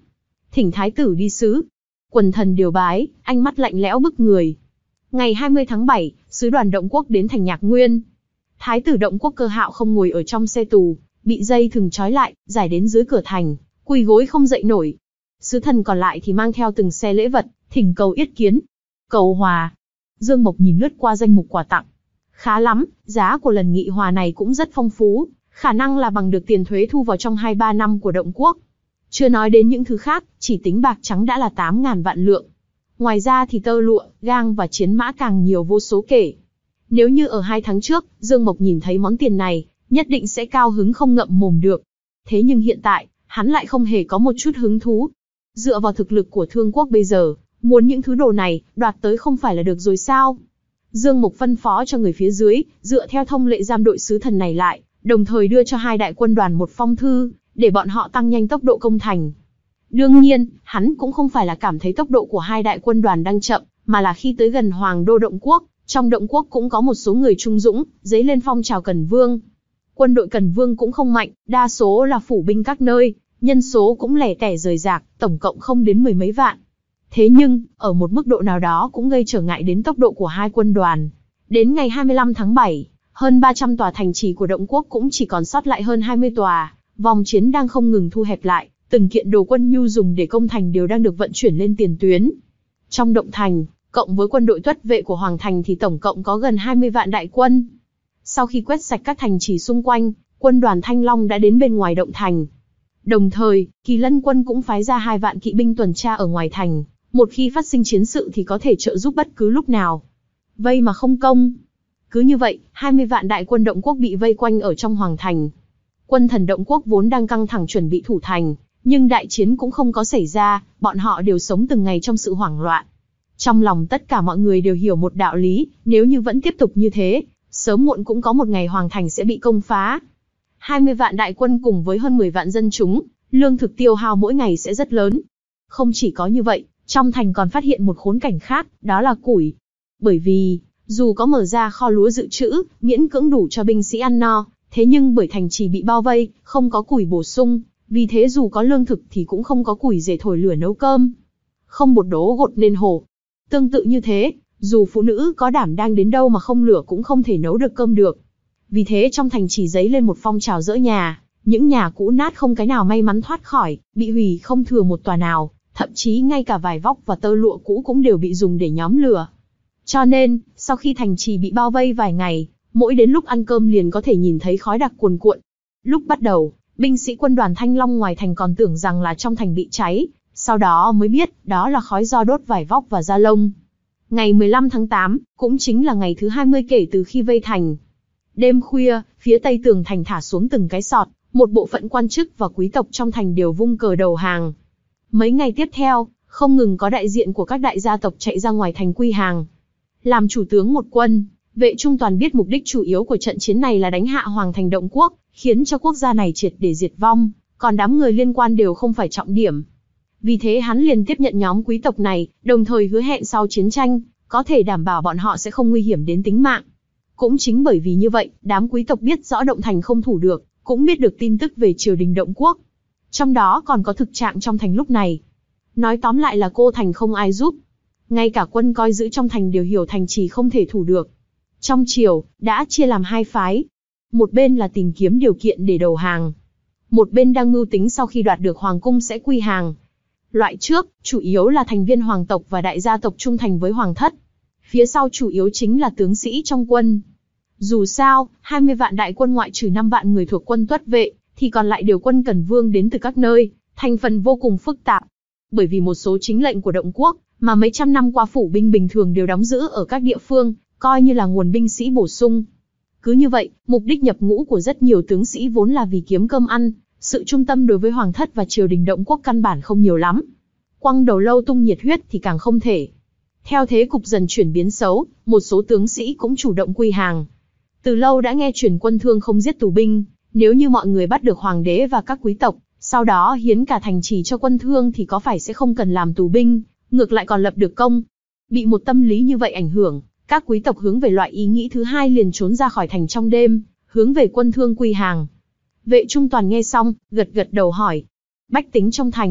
thỉnh thái tử đi sứ. Quần thần đều bái, ánh mắt lạnh lẽo bức người. Ngày hai mươi tháng bảy, sứ đoàn Động Quốc đến thành Nhạc Nguyên. Thái tử Động Quốc Cơ Hạo không ngồi ở trong xe tù, bị dây thừng trói lại, giải đến dưới cửa thành, quỳ gối không dậy nổi. Sứ thần còn lại thì mang theo từng xe lễ vật, thỉnh cầu yết kiến, cầu hòa. Dương Mộc nhìn lướt qua danh mục quà tặng. Khá lắm, giá của lần nghị hòa này cũng rất phong phú, khả năng là bằng được tiền thuế thu vào trong hai ba năm của Động Quốc. Chưa nói đến những thứ khác, chỉ tính bạc trắng đã là tám ngàn vạn lượng. Ngoài ra thì tơ lụa, gang và chiến mã càng nhiều vô số kể. Nếu như ở hai tháng trước, Dương Mộc nhìn thấy món tiền này, nhất định sẽ cao hứng không ngậm mồm được. Thế nhưng hiện tại, hắn lại không hề có một chút hứng thú. Dựa vào thực lực của Thương Quốc bây giờ, muốn những thứ đồ này, đoạt tới không phải là được rồi sao? Dương Mộc phân phó cho người phía dưới, dựa theo thông lệ giam đội sứ thần này lại, đồng thời đưa cho hai đại quân đoàn một phong thư, để bọn họ tăng nhanh tốc độ công thành. Đương nhiên, hắn cũng không phải là cảm thấy tốc độ của hai đại quân đoàn đang chậm, mà là khi tới gần Hoàng đô Động Quốc, trong Động Quốc cũng có một số người trung dũng, dấy lên phong trào Cần Vương. Quân đội Cần Vương cũng không mạnh, đa số là phủ binh các nơi, nhân số cũng lẻ tẻ rời rạc, tổng cộng không đến mười mấy vạn. Thế nhưng, ở một mức độ nào đó cũng gây trở ngại đến tốc độ của hai quân đoàn. Đến ngày hai mươi lăm tháng bảy, hơn ba trăm tòa thành trì của Động Quốc cũng chỉ còn sót lại hơn hai mươi tòa, vòng chiến đang không ngừng thu hẹp lại, từng kiện đồ quân nhu dùng để công thành đều đang được vận chuyển lên tiền tuyến. Trong Động Thành, cộng với quân đội tuất vệ của Hoàng Thành thì tổng cộng có gần hai mươi vạn đại quân. Sau khi quét sạch các thành trì xung quanh, quân đoàn Thanh Long đã đến bên ngoài Động Thành. Đồng thời, Kỳ Lân quân cũng phái ra hai vạn kỵ binh tuần tra ở ngoài thành, một khi phát sinh chiến sự thì có thể trợ giúp bất cứ lúc nào. Vây mà không công. Cứ như vậy, hai mươi vạn đại quân Động Quốc bị vây quanh ở trong Hoàng Thành. Quân thần Động Quốc vốn đang căng thẳng chuẩn bị thủ thành, nhưng đại chiến cũng không có xảy ra, bọn họ đều sống từng ngày trong sự hoảng loạn. Trong lòng tất cả mọi người đều hiểu một đạo lý, nếu như vẫn tiếp tục như thế, sớm muộn cũng có một ngày Hoàng Thành sẽ bị công phá. hai mươi vạn đại quân cùng với hơn mười vạn dân chúng, lương thực tiêu hao mỗi ngày sẽ rất lớn. Không chỉ có như vậy, trong thành còn phát hiện một khốn cảnh khác, đó là củi. Bởi vì, dù có mở ra kho lúa dự trữ, miễn cưỡng đủ cho binh sĩ ăn no, thế nhưng bởi thành trì bị bao vây, không có củi bổ sung, vì thế dù có lương thực thì cũng không có củi để thổi lửa nấu cơm. Không bột đố gột nên hổ. Tương tự như thế, dù phụ nữ có đảm đang đến đâu mà không lửa cũng không thể nấu được cơm được. Vì thế trong thành trì dấy lên một phong trào dỡ nhà, những nhà cũ nát không cái nào may mắn thoát khỏi, bị hủy không thừa một tòa nào, thậm chí ngay cả vải vóc và tơ lụa cũ cũng đều bị dùng để nhóm lửa. Cho nên, sau khi thành trì bị bao vây vài ngày, mỗi đến lúc ăn cơm liền có thể nhìn thấy khói đặc cuồn cuộn. Lúc bắt đầu, binh sĩ quân đoàn Thanh Long ngoài thành còn tưởng rằng là trong thành bị cháy, sau đó mới biết đó là khói do đốt vải vóc và da lông. Ngày mười lăm tháng tám, cũng chính là ngày thứ hai mươi kể từ khi vây thành. Đêm khuya, phía tây tường thành thả xuống từng cái sọt, một bộ phận quan chức và quý tộc trong thành đều vung cờ đầu hàng. Mấy ngày tiếp theo, không ngừng có đại diện của các đại gia tộc chạy ra ngoài thành quy hàng. Làm chủ tướng một quân, Vệ Trung Toàn biết mục đích chủ yếu của trận chiến này là đánh hạ Hoàng thành Động Quốc, khiến cho quốc gia này triệt để diệt vong, còn đám người liên quan đều không phải trọng điểm. Vì thế hắn liền tiếp nhận nhóm quý tộc này, đồng thời hứa hẹn sau chiến tranh, có thể đảm bảo bọn họ sẽ không nguy hiểm đến tính mạng. Cũng chính bởi vì như vậy, đám quý tộc biết rõ Động Thành không thủ được, cũng biết được tin tức về triều đình Động Quốc. Trong đó còn có thực trạng trong thành lúc này. Nói tóm lại là cô thành không ai giúp. Ngay cả quân coi giữ trong thành đều hiểu thành trì không thể thủ được. Trong triều, đã chia làm hai phái. Một bên là tìm kiếm điều kiện để đầu hàng. Một bên đang mưu tính sau khi đoạt được hoàng cung sẽ quy hàng. Loại trước, chủ yếu là thành viên hoàng tộc và đại gia tộc trung thành với hoàng thất. Phía sau chủ yếu chính là tướng sĩ trong quân. Dù sao, hai mươi vạn đại quân ngoại trừ năm vạn người thuộc quân tuất vệ, thì còn lại đều quân Cần Vương đến từ các nơi, thành phần vô cùng phức tạp. Bởi vì một số chính lệnh của Động Quốc, mà mấy trăm năm qua phủ binh bình thường đều đóng giữ ở các địa phương, coi như là nguồn binh sĩ bổ sung. Cứ như vậy, mục đích nhập ngũ của rất nhiều tướng sĩ vốn là vì kiếm cơm ăn, sự trung tâm đối với hoàng thất và triều đình Động Quốc căn bản không nhiều lắm. Quăng đầu lâu tung nhiệt huyết thì càng không thể. Theo thế cục dần chuyển biến xấu, một số tướng sĩ cũng chủ động quy hàng. Từ lâu đã nghe truyền quân thương không giết tù binh, nếu như mọi người bắt được hoàng đế và các quý tộc, sau đó hiến cả thành trì cho quân thương thì có phải sẽ không cần làm tù binh, ngược lại còn lập được công. Bị một tâm lý như vậy ảnh hưởng, các quý tộc hướng về loại ý nghĩ thứ hai liền trốn ra khỏi thành trong đêm, hướng về quân thương quy hàng. Vệ Trung Toàn nghe xong, gật gật đầu hỏi. Bách tính trong thành,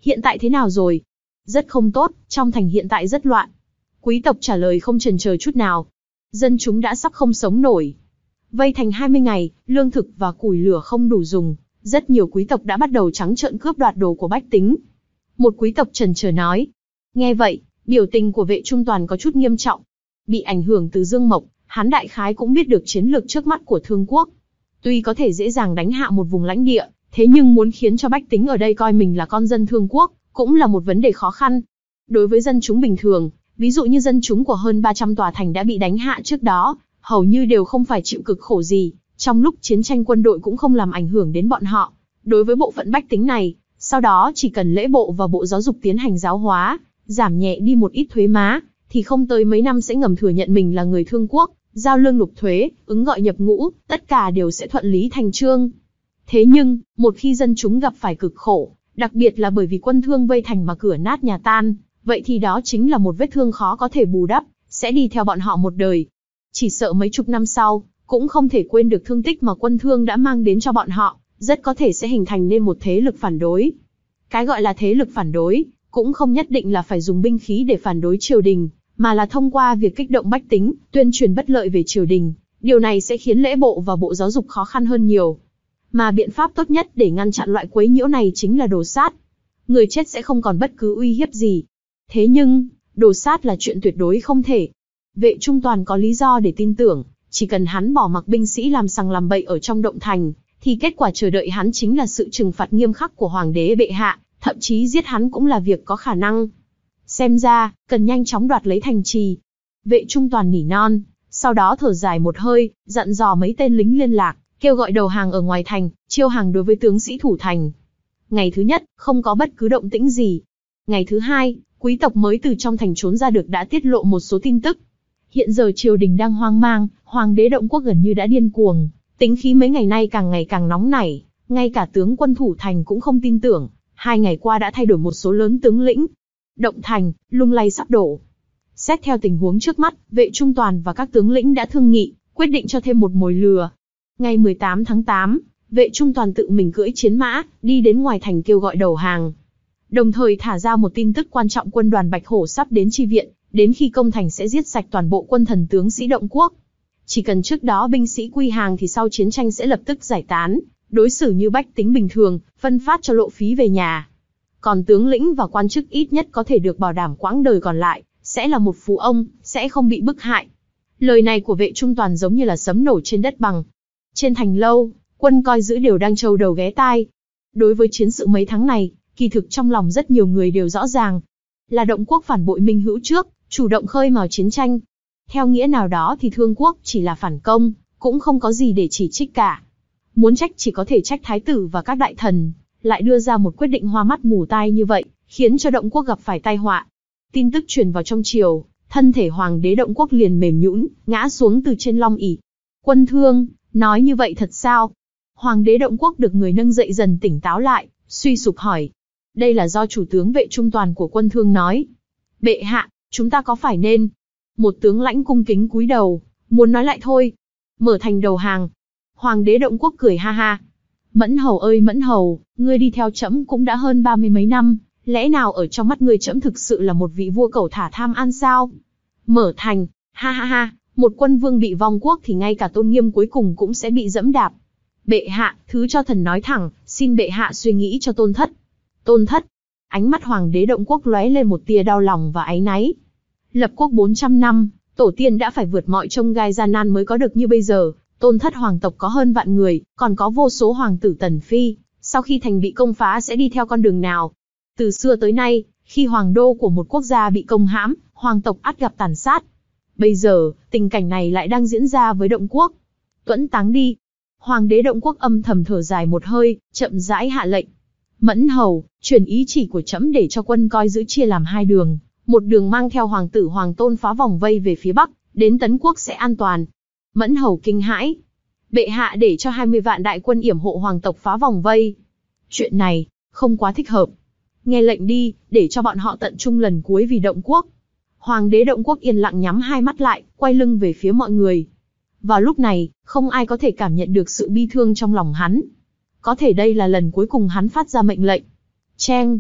Hiện tại thế nào rồi? Rất không tốt, trong thành hiện tại rất loạn. Quý tộc trả lời không chần chờ chút nào. Dân chúng đã sắp không sống nổi. Vây thành hai mươi ngày, lương thực và củi lửa không đủ dùng. Rất nhiều quý tộc đã bắt đầu trắng trợn cướp đoạt đồ của bách tính. Một quý tộc chần chờ nói. Nghe vậy, biểu tình của Vệ Trung Toàn có chút nghiêm trọng. Bị ảnh hưởng từ Dương Mộc, hắn đại khái cũng biết được chiến lược trước mắt của Thương Quốc. Tuy có thể dễ dàng đánh hạ một vùng lãnh địa, thế nhưng muốn khiến cho bách tính ở đây coi mình là con dân Thương Quốc, cũng là một vấn đề khó khăn. Đối với dân chúng bình thường, ví dụ như dân chúng của hơn ba trăm tòa thành đã bị đánh hạ trước đó, hầu như đều không phải chịu cực khổ gì, trong lúc chiến tranh quân đội cũng không làm ảnh hưởng đến bọn họ. Đối với bộ phận bách tính này, sau đó chỉ cần lễ bộ và bộ giáo dục tiến hành giáo hóa, giảm nhẹ đi một ít thuế má, thì không tới mấy năm sẽ ngầm thừa nhận mình là người Thương Quốc, giao lương nộp thuế, ứng gọi nhập ngũ, tất cả đều sẽ thuận lý thành chương. Thế nhưng, một khi dân chúng gặp phải cực khổ, đặc biệt là bởi vì quân Thương vây thành mà cửa nát nhà tan, vậy thì đó chính là một vết thương khó có thể bù đắp, sẽ đi theo bọn họ một đời. Chỉ sợ mấy chục năm sau, cũng không thể quên được thương tích mà quân Thương đã mang đến cho bọn họ, rất có thể sẽ hình thành nên một thế lực phản đối. Cái gọi là thế lực phản đối, cũng không nhất định là phải dùng binh khí để phản đối triều đình, mà là thông qua việc kích động bách tính, tuyên truyền bất lợi về triều đình. Điều này sẽ khiến lễ bộ và bộ giáo dục khó khăn hơn nhiều. Mà biện pháp tốt nhất để ngăn chặn loại quấy nhiễu này chính là đồ sát. Người chết sẽ không còn bất cứ uy hiếp gì. Thế nhưng, đồ sát là chuyện tuyệt đối không thể. Vệ Trung Toàn có lý do để tin tưởng, chỉ cần hắn bỏ mặc binh sĩ làm sằng làm bậy ở trong động thành, thì kết quả chờ đợi hắn chính là sự trừng phạt nghiêm khắc của Hoàng đế bệ hạ, thậm chí giết hắn cũng là việc có khả năng. Xem ra, cần nhanh chóng đoạt lấy thành trì. Vệ Trung Toàn nỉ non, sau đó thở dài một hơi, dặn dò mấy tên lính liên lạc, kêu gọi đầu hàng ở ngoài thành, chiêu hàng đối với tướng sĩ thủ thành. Ngày thứ nhất, không có bất cứ động tĩnh gì. Ngày thứ hai, quý tộc mới từ trong thành trốn ra được đã tiết lộ một số tin tức. Hiện giờ triều đình đang hoang mang, Hoàng đế Động Quốc gần như đã điên cuồng, tính khí mấy ngày nay càng ngày càng nóng nảy, ngay cả tướng quân thủ thành cũng không tin tưởng, hai ngày qua đã thay đổi một số lớn tướng lĩnh. Động thành, lung lay sắp đổ. Xét theo tình huống trước mắt, Vệ Trung Toàn và các tướng lĩnh đã thương nghị, quyết định cho thêm một mồi lừa. Ngày mười tám tháng tám, Vệ Trung Toàn tự mình cưỡi chiến mã, đi đến ngoài thành kêu gọi đầu hàng. Đồng thời thả ra một tin tức quan trọng, quân đoàn Bạch Hổ sắp đến chi viện, đến khi công thành sẽ giết sạch toàn bộ quân thần tướng sĩ Động Quốc. Chỉ cần trước đó binh sĩ quy hàng thì sau chiến tranh sẽ lập tức giải tán, đối xử như bách tính bình thường, phân phát cho lộ phí về nhà. Còn tướng lĩnh và quan chức ít nhất có thể được bảo đảm quãng đời còn lại, sẽ là một phú ông, sẽ không bị bức hại. Lời này của Vệ Trung Toàn giống như là sấm nổ trên đất bằng. Trên thành lâu, quân coi giữ đều đang trâu đầu ghé tai. Đối với chiến sự mấy tháng này, kỳ thực trong lòng rất nhiều người đều rõ ràng. Là Động Quốc phản bội minh hữu trước, chủ động khơi mào chiến tranh. Theo nghĩa nào đó thì Thương Quốc chỉ là phản công, cũng không có gì để chỉ trích cả. Muốn trách chỉ có thể trách thái tử và các đại thần, lại đưa ra một quyết định hoa mắt mù tai như vậy, khiến cho Động Quốc gặp phải tai họa. Tin tức truyền vào trong triều, thân thể Hoàng đế Động Quốc liền mềm nhũn, ngã xuống từ trên long ỷ. Quân Thương, nói như vậy thật sao? Hoàng đế Động Quốc được người nâng dậy dần tỉnh táo lại, suy sụp hỏi. Đây là do chủ tướng Vệ Trung Toàn của quân Thương nói. Bệ hạ, chúng ta có phải nên... Một tướng lãnh cung kính cúi đầu, muốn nói lại thôi. Mở thành đầu hàng. Hoàng đế Động Quốc cười ha ha. Mẫn hầu ơi Mẫn hầu, ngươi đi theo trẫm cũng đã hơn ba mươi mấy năm, lẽ nào ở trong mắt ngươi trẫm thực sự là một vị vua cẩu thả tham ăn sao? Mở thành, ha ha ha, một quân vương bị vong quốc thì ngay cả tôn nghiêm cuối cùng cũng sẽ bị dẫm đạp. Bệ hạ, thứ cho thần nói thẳng, xin bệ hạ suy nghĩ cho tôn thất. Tôn thất, ánh mắt Hoàng đế Động Quốc lóe lên một tia đau lòng và áy náy. Lập quốc bốn trăm năm, tổ tiên đã phải vượt mọi chông gai gian nan mới có được như bây giờ. Tôn thất hoàng tộc có hơn vạn người, còn có vô số hoàng tử tần phi, sau khi thành bị công phá sẽ đi theo con đường nào? Từ xưa tới nay, khi hoàng đô của một quốc gia bị công hãm, hoàng tộc ắt gặp tàn sát. Bây giờ, tình cảnh này lại đang diễn ra với Động Quốc. Tuẫn táng đi. Hoàng đế Động Quốc âm thầm thở dài một hơi, chậm rãi hạ lệnh. Mẫn hầu, truyền ý chỉ của trẫm để cho quân coi giữ chia làm hai đường. Một đường mang theo hoàng tử hoàng tôn phá vòng vây về phía bắc, đến Tấn Quốc sẽ an toàn. Mẫn hầu kinh hãi. Bệ hạ để cho hai mươi vạn đại quân yểm hộ hoàng tộc phá vòng vây. Chuyện này, không quá thích hợp. Nghe lệnh đi, để cho bọn họ tận trung lần cuối vì Động Quốc. Hoàng đế Động Quốc yên lặng nhắm hai mắt lại, quay lưng về phía mọi người. Vào lúc này, không ai có thể cảm nhận được sự bi thương trong lòng hắn. Có thể đây là lần cuối cùng hắn phát ra mệnh lệnh. Cheng!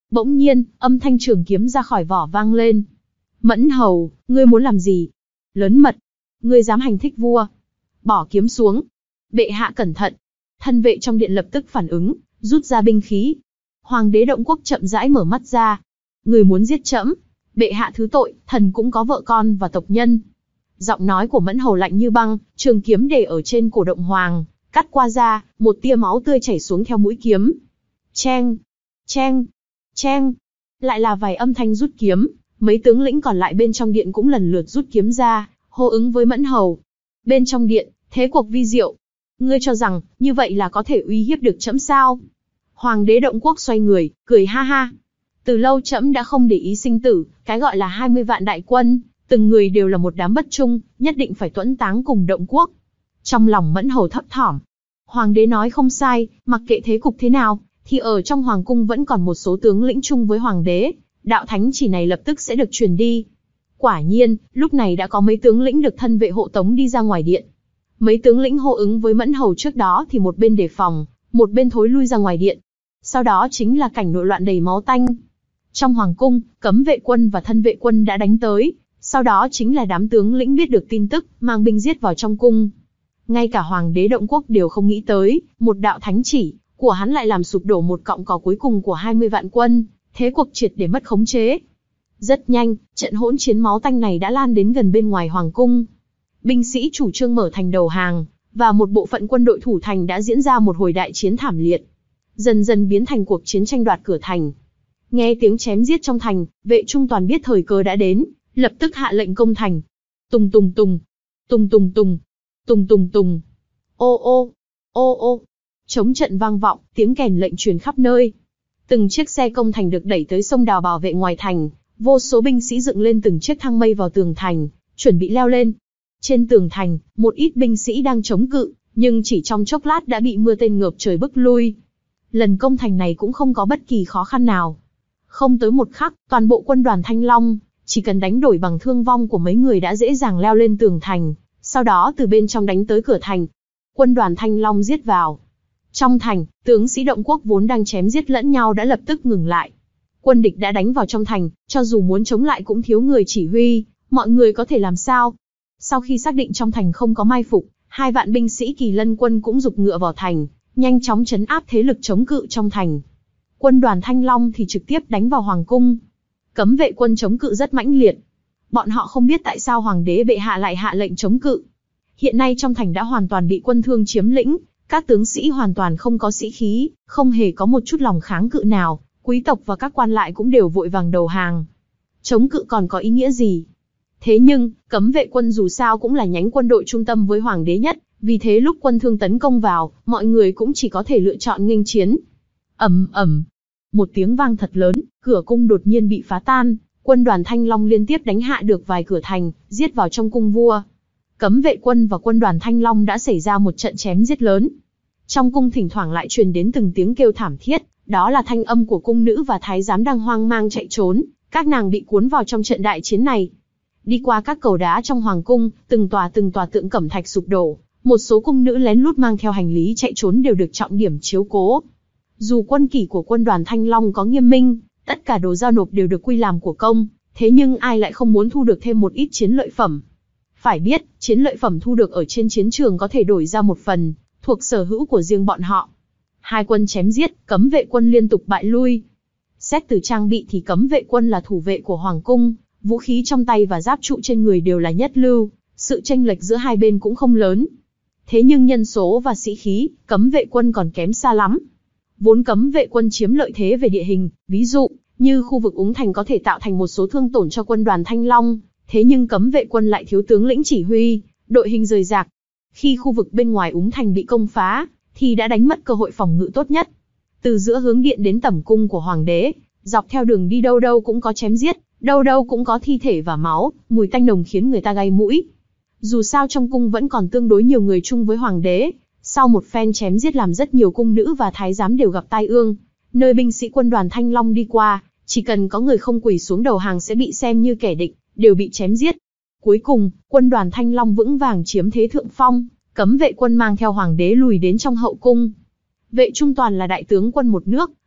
Bỗng nhiên, âm thanh trường kiếm ra khỏi vỏ vang lên. Mẫn hầu, ngươi muốn làm gì? Lớn mật, ngươi dám hành thích vua? Bỏ kiếm xuống. Bệ hạ cẩn thận. Thân vệ trong điện lập tức phản ứng, rút ra binh khí. Hoàng đế Động Quốc chậm rãi mở mắt ra. Người muốn giết trẫm? Bệ hạ thứ tội, thần cũng có vợ con và tộc nhân. Giọng nói của Mẫn hầu lạnh như băng, trường kiếm để ở trên cổ Động Hoàng, cắt qua da, một tia máu tươi chảy xuống theo mũi kiếm. Cheng, cheng, cheng. Lại là vài âm thanh rút kiếm, mấy tướng lĩnh còn lại bên trong điện cũng lần lượt rút kiếm ra, hô ứng với Mẫn hầu. Bên trong điện, thế cuộc vi diệu. Ngươi cho rằng, như vậy là có thể uy hiếp được trẫm sao? Hoàng đế Động Quốc xoay người, cười ha ha. Từ lâu trẫm đã không để ý sinh tử, cái gọi là hai mươi vạn đại quân, từng người đều là một đám bất trung, nhất định phải tuẫn táng cùng Động Quốc. Trong lòng Mẫn hầu thấp thỏm. Hoàng đế nói không sai, mặc kệ thế cục thế nào, thì ở trong hoàng cung vẫn còn một số tướng lĩnh chung với hoàng đế, đạo thánh chỉ này lập tức sẽ được truyền đi. Quả nhiên, lúc này đã có mấy tướng lĩnh được thân vệ hộ tống đi ra ngoài điện. Mấy tướng lĩnh hô ứng với Mẫn hầu trước đó thì một bên đề phòng, một bên thối lui ra ngoài điện. Sau đó chính là cảnh nội loạn đầy máu tanh. Trong hoàng cung, cấm vệ quân và thân vệ quân đã đánh tới, sau đó chính là đám tướng lĩnh biết được tin tức, mang binh giết vào trong cung. Ngay cả hoàng đế Động Quốc đều không nghĩ tới, một đạo thánh chỉ của hắn lại làm sụp đổ một cọng cỏ cuối cùng của hai mươi vạn quân, thế cuộc triệt để mất khống chế. Rất nhanh, trận hỗn chiến máu tanh này đã lan đến gần bên ngoài hoàng cung. Binh sĩ chủ trương mở thành đầu hàng, và một bộ phận quân đội thủ thành đã diễn ra một hồi đại chiến thảm liệt. Dần dần biến thành cuộc chiến tranh đoạt cửa thành. Nghe tiếng chém giết trong thành, Vệ Trung Toàn biết thời cơ đã đến, lập tức hạ lệnh công thành. Tùng tùng tùng, tùng tùng tùng, tùng tùng tùng, ô ô, ô ô. Chống trận vang vọng, tiếng kèn lệnh truyền khắp nơi. Từng chiếc xe công thành được đẩy tới sông đào bảo vệ ngoài thành, vô số binh sĩ dựng lên từng chiếc thang mây vào tường thành, chuẩn bị leo lên. Trên tường thành, một ít binh sĩ đang chống cự, nhưng chỉ trong chốc lát đã bị mưa tên ngập trời bức lui. Lần công thành này cũng không có bất kỳ khó khăn nào. Không tới một khắc, toàn bộ quân đoàn Thanh Long, chỉ cần đánh đổi bằng thương vong của mấy người đã dễ dàng leo lên tường thành, sau đó từ bên trong đánh tới cửa thành. Quân đoàn Thanh Long giết vào. Trong thành, tướng sĩ Động Quốc vốn đang chém giết lẫn nhau đã lập tức ngừng lại. Quân địch đã đánh vào trong thành, cho dù muốn chống lại cũng thiếu người chỉ huy, mọi người có thể làm sao? Sau khi xác định trong thành không có mai phục, hai vạn binh sĩ Kỳ Lân quân cũng giục ngựa vào thành, nhanh chóng trấn áp thế lực chống cự trong thành. Quân đoàn Thanh Long thì trực tiếp đánh vào hoàng cung. Cấm vệ quân chống cự rất mãnh liệt. Bọn họ không biết tại sao hoàng đế bệ hạ lại hạ lệnh chống cự. Hiện nay trong thành đã hoàn toàn bị quân Thương chiếm lĩnh, các tướng sĩ hoàn toàn không có sĩ khí, không hề có một chút lòng kháng cự nào, quý tộc và các quan lại cũng đều vội vàng đầu hàng. Chống cự còn có ý nghĩa gì? Thế nhưng, cấm vệ quân dù sao cũng là nhánh quân đội trung tâm với hoàng đế nhất, vì thế lúc quân Thương tấn công vào, mọi người cũng chỉ có thể lựa chọn nghênh chiến. Ầm ầm, một tiếng vang thật lớn, cửa cung đột nhiên bị phá tan, quân đoàn Thanh Long liên tiếp đánh hạ được vài cửa thành, giết vào trong cung vua. Cấm vệ quân và quân đoàn Thanh Long đã xảy ra một trận chém giết lớn. Trong cung thỉnh thoảng lại truyền đến từng tiếng kêu thảm thiết, đó là thanh âm của cung nữ và thái giám đang hoang mang chạy trốn, các nàng bị cuốn vào trong trận đại chiến này. Đi qua các cầu đá trong hoàng cung, từng tòa từng tòa tượng cẩm thạch sụp đổ, một số cung nữ lén lút mang theo hành lý chạy trốn đều được trọng điểm chiếu cố. Dù quân kỷ của quân đoàn Thanh Long có nghiêm minh, tất cả đồ giao nộp đều được quy làm của công, thế nhưng ai lại không muốn thu được thêm một ít chiến lợi phẩm. Phải biết, chiến lợi phẩm thu được ở trên chiến trường có thể đổi ra một phần, thuộc sở hữu của riêng bọn họ. Hai quân chém giết, cấm vệ quân liên tục bại lui. Xét từ trang bị thì cấm vệ quân là thủ vệ của hoàng cung, vũ khí trong tay và giáp trụ trên người đều là nhất lưu, sự chênh lệch giữa hai bên cũng không lớn. Thế nhưng nhân số và sĩ khí, cấm vệ quân còn kém xa lắm. Vốn cấm vệ quân chiếm lợi thế về địa hình, ví dụ, như khu vực Úng Thành có thể tạo thành một số thương tổn cho quân đoàn Thanh Long, thế nhưng cấm vệ quân lại thiếu tướng lĩnh chỉ huy, đội hình rời rạc. Khi khu vực bên ngoài Úng Thành bị công phá, thì đã đánh mất cơ hội phòng ngự tốt nhất. Từ giữa hướng điện đến tẩm cung của hoàng đế, dọc theo đường đi đâu đâu cũng có chém giết, đâu đâu cũng có thi thể và máu, mùi tanh nồng khiến người ta gai mũi. Dù sao trong cung vẫn còn tương đối nhiều người chung với hoàng đế, sau một phen chém giết làm rất nhiều cung nữ và thái giám đều gặp tai ương. Nơi binh sĩ quân đoàn Thanh Long đi qua, chỉ cần có người không quỳ xuống đầu hàng sẽ bị xem như kẻ địch, đều bị chém giết. Cuối cùng, quân đoàn Thanh Long vững vàng chiếm thế thượng phong, cấm vệ quân mang theo hoàng đế lùi đến trong hậu cung. Vệ Trung Toàn là đại tướng quân một nước,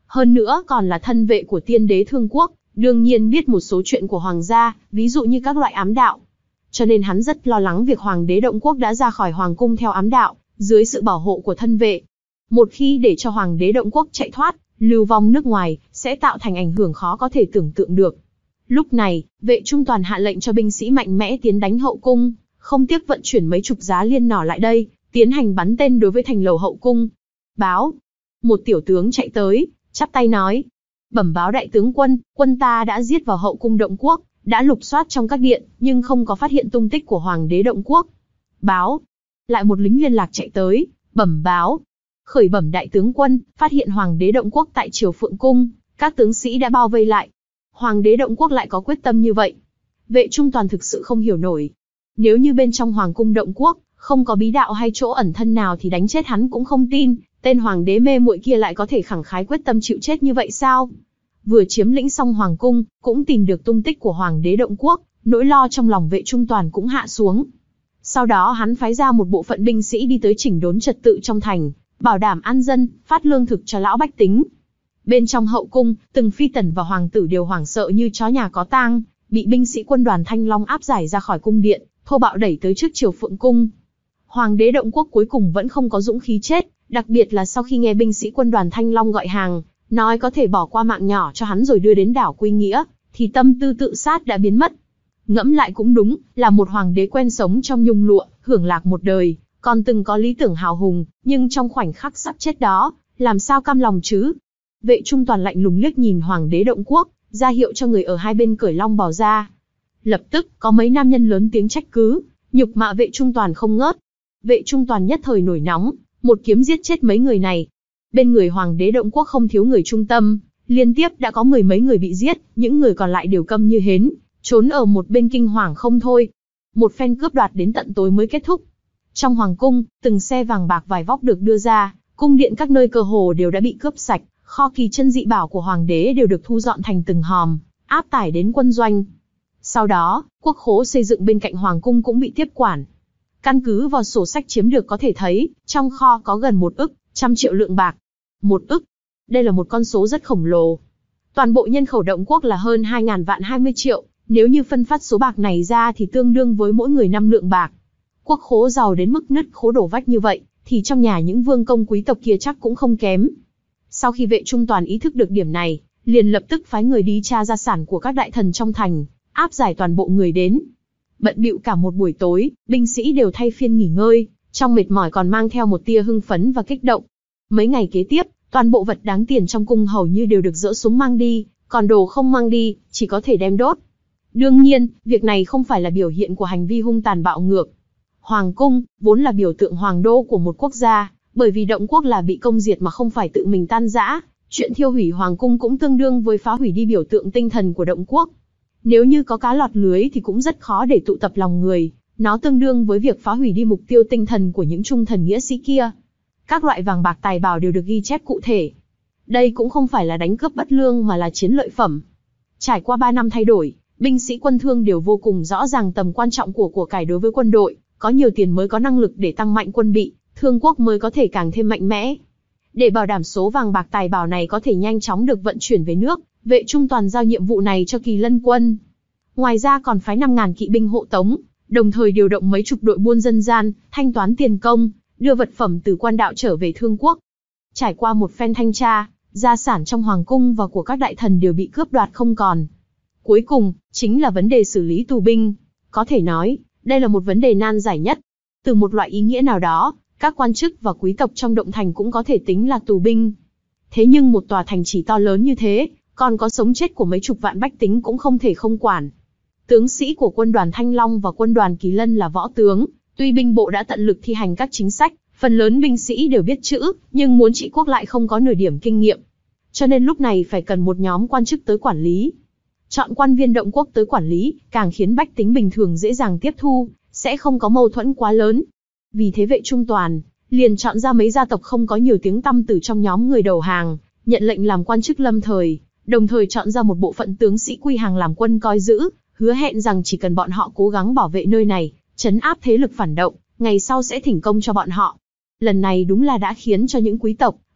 hơn nữa còn là thân vệ của tiên đế Thương Quốc, đương nhiên biết một số chuyện của hoàng gia, ví dụ như các loại ám đạo. Cho nên hắn rất lo lắng việc hoàng đế Động Quốc đã ra khỏi hoàng cung theo ám đạo, dưới sự bảo hộ của thân vệ. Một khi để cho hoàng đế Động Quốc chạy thoát, lưu vong nước ngoài, sẽ tạo thành ảnh hưởng khó có thể tưởng tượng được. Lúc này, Vệ Trung Toàn hạ lệnh cho binh sĩ mạnh mẽ tiến đánh hậu cung, không tiếc vận chuyển mấy chục giá liên nỏ lại đây, tiến hành bắn tên đối với thành lầu hậu cung. Báo. Một tiểu tướng chạy tới, chắp tay nói. Bẩm báo đại tướng quân, quân ta đã giết vào hậu cung Động Quốc, đã lục soát trong các điện, nhưng không có phát hiện tung tích của hoàng đế Động Quốc. Báo. Lại một lính liên lạc chạy tới, bẩm báo. Khởi bẩm đại tướng quân, phát hiện hoàng đế Động Quốc tại Triều Phượng Cung, các tướng sĩ đã bao vây lại. Hoàng đế Động Quốc lại có quyết tâm như vậy. Vệ Trung Toàn thực sự không hiểu nổi. Nếu như bên trong hoàng cung Động Quốc, không có bí đạo hay chỗ ẩn thân nào thì đánh chết hắn cũng không tin, tên hoàng đế mê muội kia lại có thể khẳng khái quyết tâm chịu chết như vậy sao? Vừa chiếm lĩnh xong hoàng cung, cũng tìm được tung tích của hoàng đế Động Quốc, nỗi lo trong lòng Vệ Trung Toàn cũng hạ xuống. Sau đó hắn phái ra một bộ phận binh sĩ đi tới chỉnh đốn trật tự trong thành, bảo đảm an dân, phát lương thực cho lão bách tính. Bên trong hậu cung, từng phi tần và hoàng tử đều hoảng sợ như chó nhà có tang, bị binh sĩ quân đoàn Thanh Long áp giải ra khỏi cung điện, thô bạo đẩy tới trước Triều Phượng Cung. Hoàng đế Động Quốc cuối cùng vẫn không có dũng khí chết, đặc biệt là sau khi nghe binh sĩ quân đoàn Thanh Long gọi hàng, nói có thể bỏ qua mạng nhỏ cho hắn rồi đưa đến đảo Quy Nghĩa, thì tâm tư tự sát đã biến mất. Ngẫm lại cũng đúng, là một hoàng đế quen sống trong nhung lụa, hưởng lạc một đời, còn từng có lý tưởng hào hùng, nhưng trong khoảnh khắc sắp chết đó, làm sao cam lòng chứ? Vệ Trung Toàn lạnh lùng liếc nhìn hoàng đế Động Quốc, ra hiệu cho người ở hai bên cởi long bào ra. Lập tức, có mấy nam nhân lớn tiếng trách cứ, nhục mạ Vệ Trung Toàn không ngớt. Vệ Trung Toàn nhất thời nổi nóng, một kiếm giết chết mấy người này. Bên người hoàng đế Động Quốc không thiếu người trung tâm, liên tiếp đã có mười mấy người bị giết, những người còn lại đều câm như hến, trốn ở một bên kinh hoàng không thôi. Một phen cướp đoạt đến tận tối mới kết thúc. Trong hoàng cung, từng xe vàng bạc vải vóc được đưa ra, cung điện các nơi cơ hồ đều đã bị cướp sạch, kho kỳ chân dị bảo của hoàng đế đều được thu dọn thành từng hòm, áp tải đến quân doanh. Sau đó, quốc khố xây dựng bên cạnh hoàng cung cũng bị tiếp quản. Căn cứ vào sổ sách chiếm được có thể thấy, trong kho có gần một ức, trăm triệu lượng bạc. Một ức. Đây là một con số rất khổng lồ. Toàn bộ nhân khẩu Động Quốc là hơn hai ngàn vạn hai mươi triệu, nếu như phân phát số bạc này ra thì tương đương với mỗi người năm lượng bạc. Quốc khố giàu đến mức nứt khố đổ vách như vậy, thì trong nhà những vương công quý tộc kia chắc cũng không kém. Sau khi Vệ Trung Toàn ý thức được điểm này, liền lập tức phái người đi tra gia sản của các đại thần trong thành, áp giải toàn bộ người đến. Bận bịu cả một buổi tối, binh sĩ đều thay phiên nghỉ ngơi, trong mệt mỏi còn mang theo một tia hưng phấn và kích động. Mấy ngày kế tiếp, toàn bộ vật đáng tiền trong cung hầu như đều được dỡ xuống mang đi, còn đồ không mang đi, chỉ có thể đem đốt. Đương nhiên, việc này không phải là biểu hiện của hành vi hung tàn bạo ngược. Hoàng cung, vốn là biểu tượng hoàng đô của một quốc gia, bởi vì Động Quốc là bị công diệt mà không phải tự mình tan rã, chuyện thiêu hủy hoàng cung cũng tương đương với phá hủy đi biểu tượng tinh thần của Động Quốc. Nếu như có cá lọt lưới thì cũng rất khó để tụ tập lòng người, nó tương đương với việc phá hủy đi mục tiêu tinh thần của những trung thần nghĩa sĩ kia. Các loại vàng bạc tài bảo đều được ghi chép cụ thể. Đây cũng không phải là đánh cướp bất lương mà là chiến lợi phẩm. Trải qua ba năm thay đổi, binh sĩ quân thương đều vô cùng rõ ràng tầm quan trọng của của cải đối với quân đội, có nhiều tiền mới có năng lực để tăng mạnh quân bị, Thương Quốc mới có thể càng thêm mạnh mẽ. Để bảo đảm số vàng bạc tài bảo này có thể nhanh chóng được vận chuyển về nước, Vệ Trung Toàn giao nhiệm vụ này cho Kỳ Lân quân. Ngoài ra còn phái năm ngàn kỵ binh hộ tống, đồng thời điều động mấy chục đội buôn dân gian, thanh toán tiền công, đưa vật phẩm từ quan đạo trở về Thương Quốc. Trải qua một phen thanh tra, gia sản trong hoàng cung và của các đại thần đều bị cướp đoạt không còn. Cuối cùng, chính là vấn đề xử lý tù binh. Có thể nói, đây là một vấn đề nan giải nhất. Từ một loại ý nghĩa nào đó, các quan chức và quý tộc trong động thành cũng có thể tính là tù binh. Thế nhưng một tòa thành chỉ to lớn như thế, còn có sống chết của mấy chục vạn bách tính cũng không thể không quản. Tướng sĩ của quân đoàn Thanh Long và quân đoàn Kỳ Lân là võ tướng, tuy binh bộ đã tận lực thi hành các chính sách, phần lớn binh sĩ đều biết chữ, nhưng muốn trị quốc lại không có nửa điểm kinh nghiệm. Cho nên lúc này phải cần một nhóm quan chức tới quản lý. Chọn quan viên Động Quốc tới quản lý, càng khiến bách tính bình thường dễ dàng tiếp thu, sẽ không có mâu thuẫn quá lớn. Vì thế Vệ Trung Toàn liền chọn ra mấy gia tộc không có nhiều tiếng tăm từ trong nhóm người đầu hàng, nhận lệnh làm quan chức lâm thời, đồng thời chọn ra một bộ phận tướng sĩ quy hàng làm quân coi giữ, hứa hẹn rằng chỉ cần bọn họ cố gắng bảo vệ nơi này, trấn áp thế lực phản động, ngày sau sẽ thỉnh công cho bọn họ. Lần này đúng là đã khiến cho những quý tộc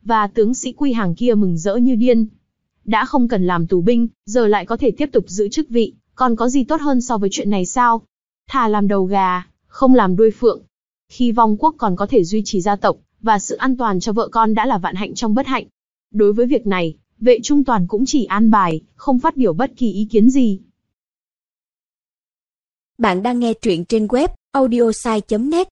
và tướng sĩ quy hàng kia mừng rỡ như điên. Đã không cần làm tù binh, giờ lại có thể tiếp tục giữ chức vị, còn có gì tốt hơn so với chuyện này sao? Thà làm đầu gà, không làm đuôi phượng. Khi vong quốc còn có thể duy trì gia tộc, và sự an toàn cho vợ con đã là vạn hạnh trong bất hạnh. Đối với việc này, Vệ Trung Toàn cũng chỉ an bài, không phát biểu bất kỳ ý kiến gì. Bạn đang nghe truyện trên web audiosai chấm net.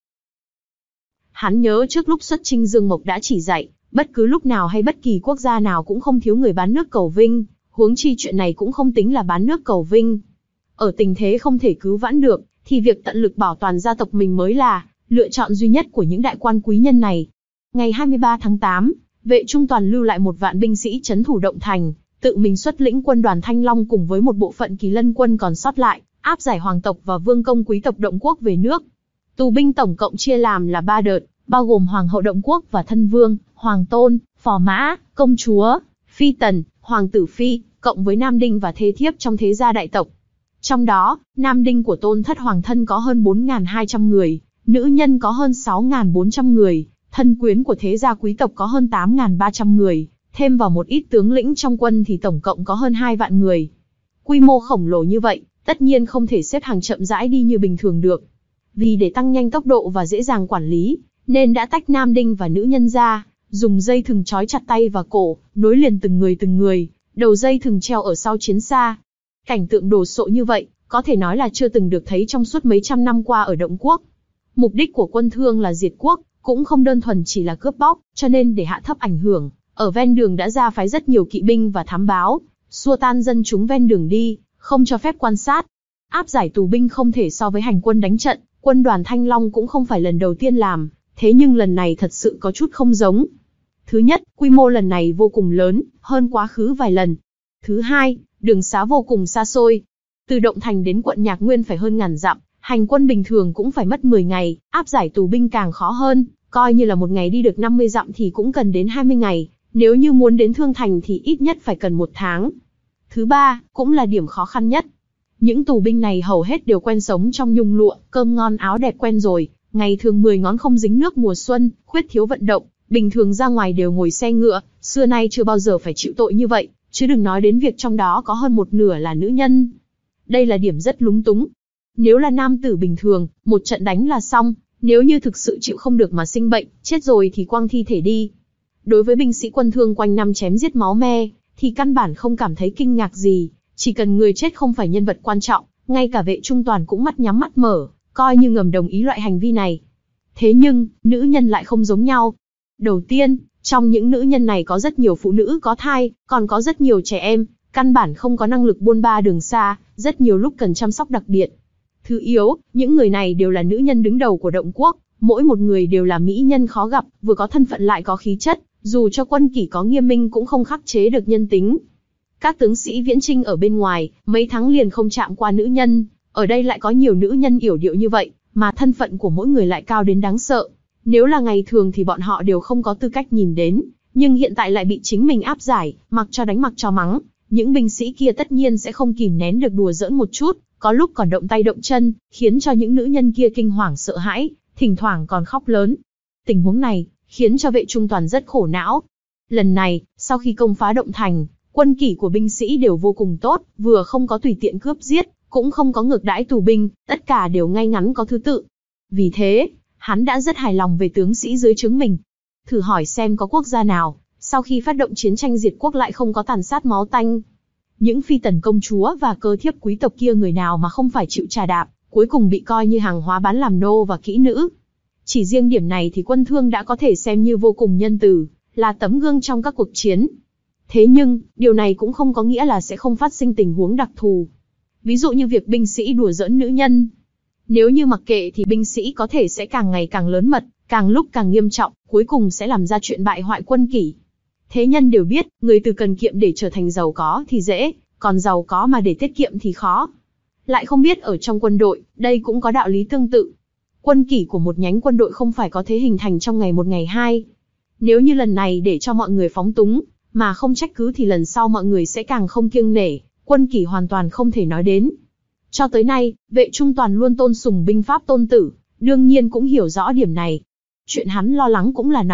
Hắn nhớ trước lúc xuất chinh Dương Mộc đã chỉ dạy, bất cứ lúc nào hay bất kỳ quốc gia nào cũng không thiếu người bán nước cầu vinh, huống chi chuyện này cũng không tính là bán nước cầu vinh. Ở tình thế không thể cứu vãn được, thì việc tận lực bảo toàn gia tộc mình mới là lựa chọn duy nhất của những đại quan quý nhân này. Ngày hai mươi ba tháng tám, Vệ Trung Toàn lưu lại một vạn binh sĩ trấn thủ Động Thành, tự mình xuất lĩnh quân đoàn Thanh Long cùng với một bộ phận Kỳ Lân quân còn sót lại, áp giải hoàng tộc và vương công quý tộc Động Quốc về nước. Tù binh tổng cộng chia làm là ba đợt, bao gồm hoàng hậu Động Quốc và thân vương, hoàng tôn, phò mã, công chúa, phi tần, hoàng tử phi, cộng với nam đinh và thê thiếp trong thế gia đại tộc. Trong đó, nam đinh của tôn thất hoàng thân có hơn bốn nghìn hai trăm người, nữ nhân có hơn sáu nghìn bốn trăm người, thân quyến của thế gia quý tộc có hơn tám nghìn ba trăm người, thêm vào một ít tướng lĩnh trong quân thì tổng cộng có hơn hai vạn người. Quy mô khổng lồ như vậy, tất nhiên không thể xếp hàng chậm rãi đi như bình thường được. Vì để tăng nhanh tốc độ và dễ dàng quản lý, nên đã tách nam đinh và nữ nhân ra, dùng dây thừng trói chặt tay và cổ, nối liền từng người từng người, đầu dây thừng treo ở sau chiến xa. Cảnh tượng đồ sộ như vậy, có thể nói là chưa từng được thấy trong suốt mấy trăm năm qua ở Động Quốc. Mục đích của quân Thương là diệt quốc, cũng không đơn thuần chỉ là cướp bóc, cho nên để hạ thấp ảnh hưởng, ở ven đường đã ra phái rất nhiều kỵ binh và thám báo, xua tan dân chúng ven đường đi, không cho phép quan sát. Áp giải tù binh không thể so với hành quân đánh trận, quân đoàn Thanh Long cũng không phải lần đầu tiên làm, thế nhưng lần này thật sự có chút không giống. Thứ nhất, quy mô lần này vô cùng lớn, hơn quá khứ vài lần. Thứ hai, đường xá vô cùng xa xôi. Từ Động Thành đến quận Nhạc Nguyên phải hơn ngàn dặm, hành quân bình thường cũng phải mất mười ngày, áp giải tù binh càng khó hơn, coi như là một ngày đi được năm mươi dặm thì cũng cần đến hai mươi ngày, nếu như muốn đến Thương Thành thì ít nhất phải cần một tháng. Thứ ba, cũng là điểm khó khăn nhất. Những tù binh này hầu hết đều quen sống trong nhung lụa, cơm ngon áo đẹp quen rồi, ngày thường mười ngón không dính nước mùa xuân, khuyết thiếu vận động, bình thường ra ngoài đều ngồi xe ngựa, xưa nay chưa bao giờ phải chịu tội như vậy, chứ đừng nói đến việc trong đó có hơn một nửa là nữ nhân. Đây là điểm rất lúng túng. Nếu là nam tử bình thường, một trận đánh là xong, nếu như thực sự chịu không được mà sinh bệnh, chết rồi thì quăng thi thể đi. Đối với binh sĩ quân Thương quanh năm chém giết máu me, thì căn bản không cảm thấy kinh ngạc gì, chỉ cần người chết không phải nhân vật quan trọng, ngay cả Vệ Trung Toàn cũng mắt nhắm mắt mở, coi như ngầm đồng ý loại hành vi này. Thế nhưng, nữ nhân lại không giống nhau. Đầu tiên, trong những nữ nhân này có rất nhiều phụ nữ có thai, còn có rất nhiều trẻ em, căn bản không có năng lực buôn ba đường xa, rất nhiều lúc cần chăm sóc đặc biệt. Thứ yếu, những người này đều là nữ nhân đứng đầu của Động Quốc, mỗi một người đều là mỹ nhân khó gặp, vừa có thân phận lại có khí chất, dù cho quân kỷ có nghiêm minh cũng không khắc chế được nhân tính. Các tướng sĩ viễn chinh ở bên ngoài, mấy tháng liền không chạm qua nữ nhân, ở đây lại có nhiều nữ nhân yểu điệu như vậy, mà thân phận của mỗi người lại cao đến đáng sợ. Nếu là ngày thường thì bọn họ đều không có tư cách nhìn đến, nhưng hiện tại lại bị chính mình áp giải, mặc cho đánh mặc cho mắng. Những binh sĩ kia tất nhiên sẽ không kìm nén được đùa giỡn một chút, có lúc còn động tay động chân, khiến cho những nữ nhân kia kinh hoàng sợ hãi, thỉnh thoảng còn khóc lớn. Tình huống này, khiến cho Vệ Trung Toàn rất khổ não. Lần này, sau khi công phá Động Thành, quân kỷ của binh sĩ đều vô cùng tốt, vừa không có tùy tiện cướp giết, cũng không có ngược đãi tù binh, tất cả đều ngay ngắn có thứ tự. Vì thế, hắn đã rất hài lòng về tướng sĩ dưới trướng mình. Thử hỏi xem có quốc gia nào, sau khi phát động chiến tranh diệt quốc lại không có tàn sát máu tanh. Những phi tần công chúa và cơ thiếp quý tộc kia người nào mà không phải chịu trà đạp, cuối cùng bị coi như hàng hóa bán làm nô và kỹ nữ. Chỉ riêng điểm này thì quân Thương đã có thể xem như vô cùng nhân từ, là tấm gương trong các cuộc chiến. Thế nhưng, điều này cũng không có nghĩa là sẽ không phát sinh tình huống đặc thù. Ví dụ như việc binh sĩ đùa giỡn nữ nhân. Nếu như mặc kệ thì binh sĩ có thể sẽ càng ngày càng lớn mật, càng lúc càng nghiêm trọng, cuối cùng sẽ làm ra chuyện bại hoại quân kỷ. Thế nhân đều biết, người từ cần kiệm để trở thành giàu có thì dễ, còn giàu có mà để tiết kiệm thì khó. Lại không biết ở trong quân đội, đây cũng có đạo lý tương tự. Quân kỷ của một nhánh quân đội không phải có thế hình thành trong ngày một ngày hai. Nếu như lần này để cho mọi người phóng túng, mà không trách cứ thì lần sau mọi người sẽ càng không kiêng nể, quân kỷ hoàn toàn không thể nói đến. Cho tới nay, Vệ Trung Toàn luôn tôn sùng binh pháp Tôn Tử, đương nhiên cũng hiểu rõ điểm này. Chuyện hắn lo lắng cũng là nó,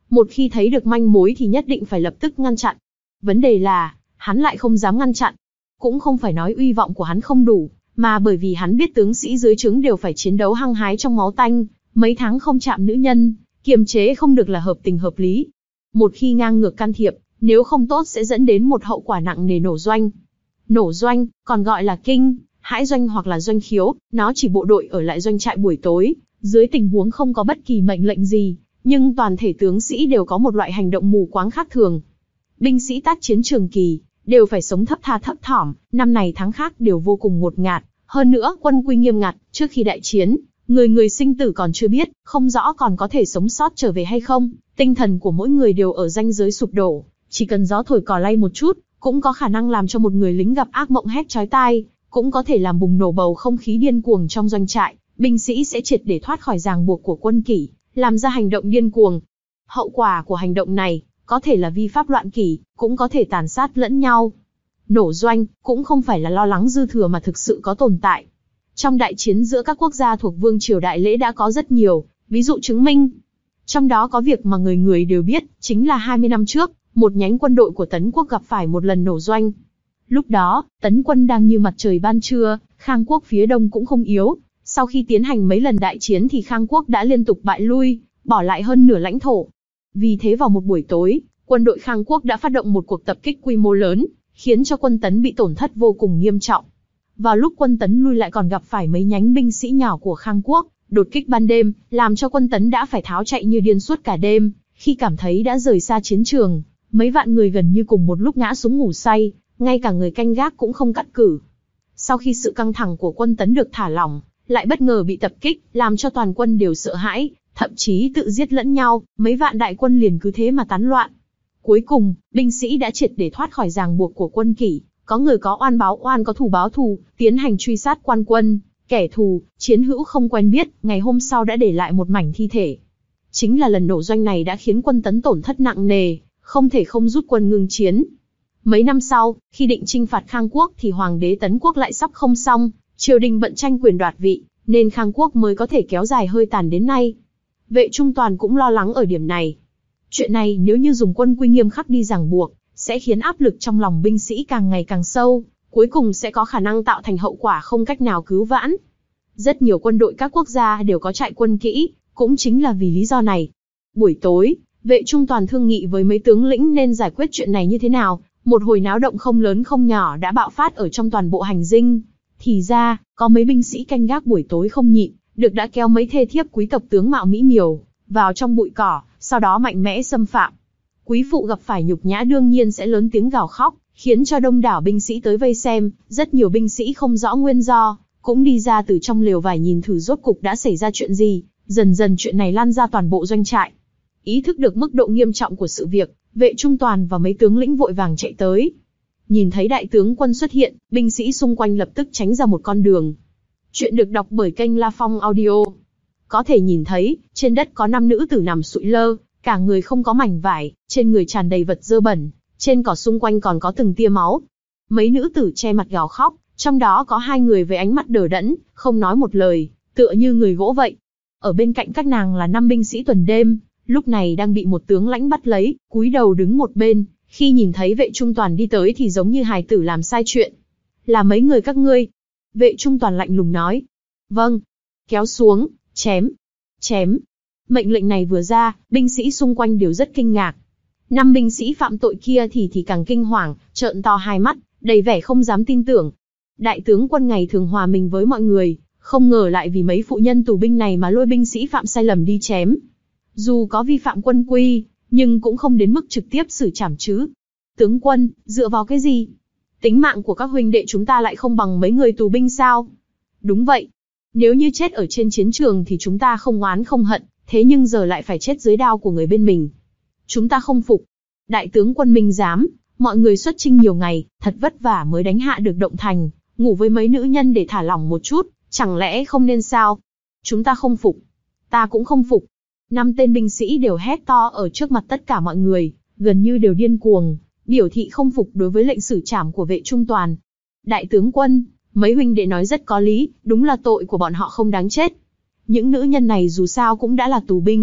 Một khi thấy được manh mối thì nhất định phải lập tức ngăn chặn. Vấn đề là, hắn lại không dám ngăn chặn. Cũng không phải nói uy vọng của hắn không đủ, mà bởi vì hắn biết tướng sĩ dưới trướng đều phải chiến đấu hăng hái trong máu tanh, mấy tháng không chạm nữ nhân, kiềm chế không được là hợp tình hợp lý. Một khi ngang ngược can thiệp, nếu không tốt sẽ dẫn đến một hậu quả nặng nề nổ doanh. Nổ doanh, còn gọi là kinh, hãi doanh hoặc là doanh khiếu, nó chỉ bộ đội ở lại doanh trại buổi tối, dưới tình huống không có bất kỳ mệnh lệnh gì, nhưng toàn thể tướng sĩ đều có một loại hành động mù quáng khác thường. Binh sĩ tác chiến trường kỳ, đều phải sống thấp tha thấp thỏm, năm này tháng khác đều vô cùng ngột ngạt, hơn nữa quân quy nghiêm ngặt, trước khi đại chiến, người người sinh tử còn chưa biết, không rõ còn có thể sống sót trở về hay không, tinh thần của mỗi người đều ở ranh giới sụp đổ, chỉ cần gió thổi cỏ lay một chút, cũng có khả năng làm cho một người lính gặp ác mộng hét chói tai, cũng có thể làm bùng nổ bầu không khí điên cuồng trong doanh trại, binh sĩ sẽ triệt để thoát khỏi ràng buộc của quân kỷ, làm ra hành động điên cuồng. Hậu quả của hành động này, có thể là vi pháp loạn kỷ, cũng có thể tàn sát lẫn nhau. Nổ doanh, cũng không phải là lo lắng dư thừa mà thực sự có tồn tại. Trong đại chiến giữa các quốc gia thuộc Vương triều Đại Lễ đã có rất nhiều, ví dụ chứng minh. Trong đó có việc mà người người đều biết, chính là hai mươi năm trước, một nhánh quân đội của Tấn quốc gặp phải một lần nổ doanh. Lúc đó, Tấn quân đang như mặt trời ban trưa, Khang quốc phía đông cũng không yếu. Sau khi tiến hành mấy lần đại chiến thì Khang quốc đã liên tục bại lui, bỏ lại hơn nửa lãnh thổ. Vì thế vào một buổi tối, quân đội Khang quốc đã phát động một cuộc tập kích quy mô lớn, khiến cho quân Tấn bị tổn thất vô cùng nghiêm trọng. Vào lúc quân Tấn lui lại còn gặp phải mấy nhánh binh sĩ nhỏ của Khang quốc, đột kích ban đêm, làm cho quân Tấn đã phải tháo chạy như điên suốt cả đêm. Khi cảm thấy đã rời xa chiến trường, mấy vạn người gần như cùng một lúc ngã xuống ngủ say, ngay cả người canh gác cũng không cắt cử. Sau khi sự căng thẳng của quân Tấn được thả lỏng, lại bất ngờ bị tập kích, làm cho toàn quân đều sợ hãi, thậm chí tự giết lẫn nhau, mấy vạn đại quân liền cứ thế mà tán loạn. Cuối cùng, binh sĩ đã triệt để thoát khỏi ràng buộc của quân kỷ, có người có oan báo oan, có thù báo thù, tiến hành truy sát quan quân, kẻ thù, chiến hữu không quen biết, ngày hôm sau đã để lại một mảnh thi thể. Chính là lần nổ doanh này đã khiến quân Tấn tổn thất nặng nề, không thể không rút quân ngưng chiến. Mấy năm sau, khi định chinh phạt Khang quốc thì hoàng đế Tấn quốc lại sắp không xong, triều đình bận tranh quyền đoạt vị, nên Khang quốc mới có thể kéo dài hơi tàn đến nay. Vệ Trung Toàn cũng lo lắng ở điểm này. Chuyện này nếu như dùng quân quy nghiêm khắc đi ràng buộc, sẽ khiến áp lực trong lòng binh sĩ càng ngày càng sâu, cuối cùng sẽ có khả năng tạo thành hậu quả không cách nào cứu vãn. Rất nhiều quân đội các quốc gia đều có trại quân kỹ, cũng chính là vì lý do này. Buổi tối, Vệ Trung Toàn thương nghị với mấy tướng lĩnh nên giải quyết chuyện này như thế nào, một hồi náo động không lớn không nhỏ đã bạo phát ở trong toàn bộ hành dinh. Thì ra, có mấy binh sĩ canh gác buổi tối không nhịn, được đã kéo mấy thê thiếp quý tộc tướng mạo mỹ miều vào trong bụi cỏ, sau đó mạnh mẽ xâm phạm. Quý phụ gặp phải nhục nhã đương nhiên sẽ lớn tiếng gào khóc, khiến cho đông đảo binh sĩ tới vây xem, rất nhiều binh sĩ không rõ nguyên do, cũng đi ra từ trong lều vải nhìn thử rốt cục đã xảy ra chuyện gì, dần dần chuyện này lan ra toàn bộ doanh trại. Ý thức được mức độ nghiêm trọng của sự việc, Vệ Trung Toàn và mấy tướng lĩnh vội vàng chạy tới. Nhìn thấy đại tướng quân xuất hiện, binh sĩ xung quanh lập tức tránh ra một con đường. Chuyện được đọc bởi kênh La Phong Audio. Có thể nhìn thấy, trên đất có năm nữ tử nằm sụi lơ, cả người không có mảnh vải, trên người tràn đầy vật dơ bẩn, trên cỏ xung quanh còn có từng tia máu. Mấy nữ tử che mặt gào khóc, trong đó có hai người với ánh mắt đờ đẫn, không nói một lời, tựa như người gỗ vậy. Ở bên cạnh các nàng là năm binh sĩ tuần đêm, lúc này đang bị một tướng lãnh bắt lấy, cúi đầu đứng một bên, khi nhìn thấy Vệ Trung Toàn đi tới thì giống như hài tử làm sai chuyện. Là mấy người các ngươi? Vệ Trung Toàn lạnh lùng nói. Vâng. Kéo xuống, chém, chém. Mệnh lệnh này vừa ra, binh sĩ xung quanh đều rất kinh ngạc. Năm binh sĩ phạm tội kia thì thì càng kinh hoàng, trợn to hai mắt, đầy vẻ không dám tin tưởng. Đại tướng quân ngày thường hòa mình với mọi người, không ngờ lại vì mấy phụ nhân tù binh này mà lôi binh sĩ phạm sai lầm đi chém. Dù có vi phạm quân quy, nhưng cũng không đến mức trực tiếp xử trảm chứ. Tướng quân, dựa vào cái gì? Tính mạng của các huynh đệ chúng ta lại không bằng mấy người tù binh sao? Đúng vậy. Nếu như chết ở trên chiến trường thì chúng ta không oán không hận, thế nhưng giờ lại phải chết dưới đao của người bên mình. Chúng ta không phục. Đại tướng quân minh giám, mọi người xuất chinh nhiều ngày, thật vất vả mới đánh hạ được động thành, ngủ với mấy nữ nhân để thả lỏng một chút, chẳng lẽ không nên sao? Chúng ta không phục. Ta cũng không phục. Năm tên binh sĩ đều hét to ở trước mặt tất cả mọi người, gần như đều điên cuồng, biểu thị không phục đối với lệnh xử trảm của Vệ Trung Toàn. Đại tướng quân, mấy huynh đệ nói rất có lý, đúng là tội của bọn họ không đáng chết. Những nữ nhân này dù sao cũng đã là tù binh,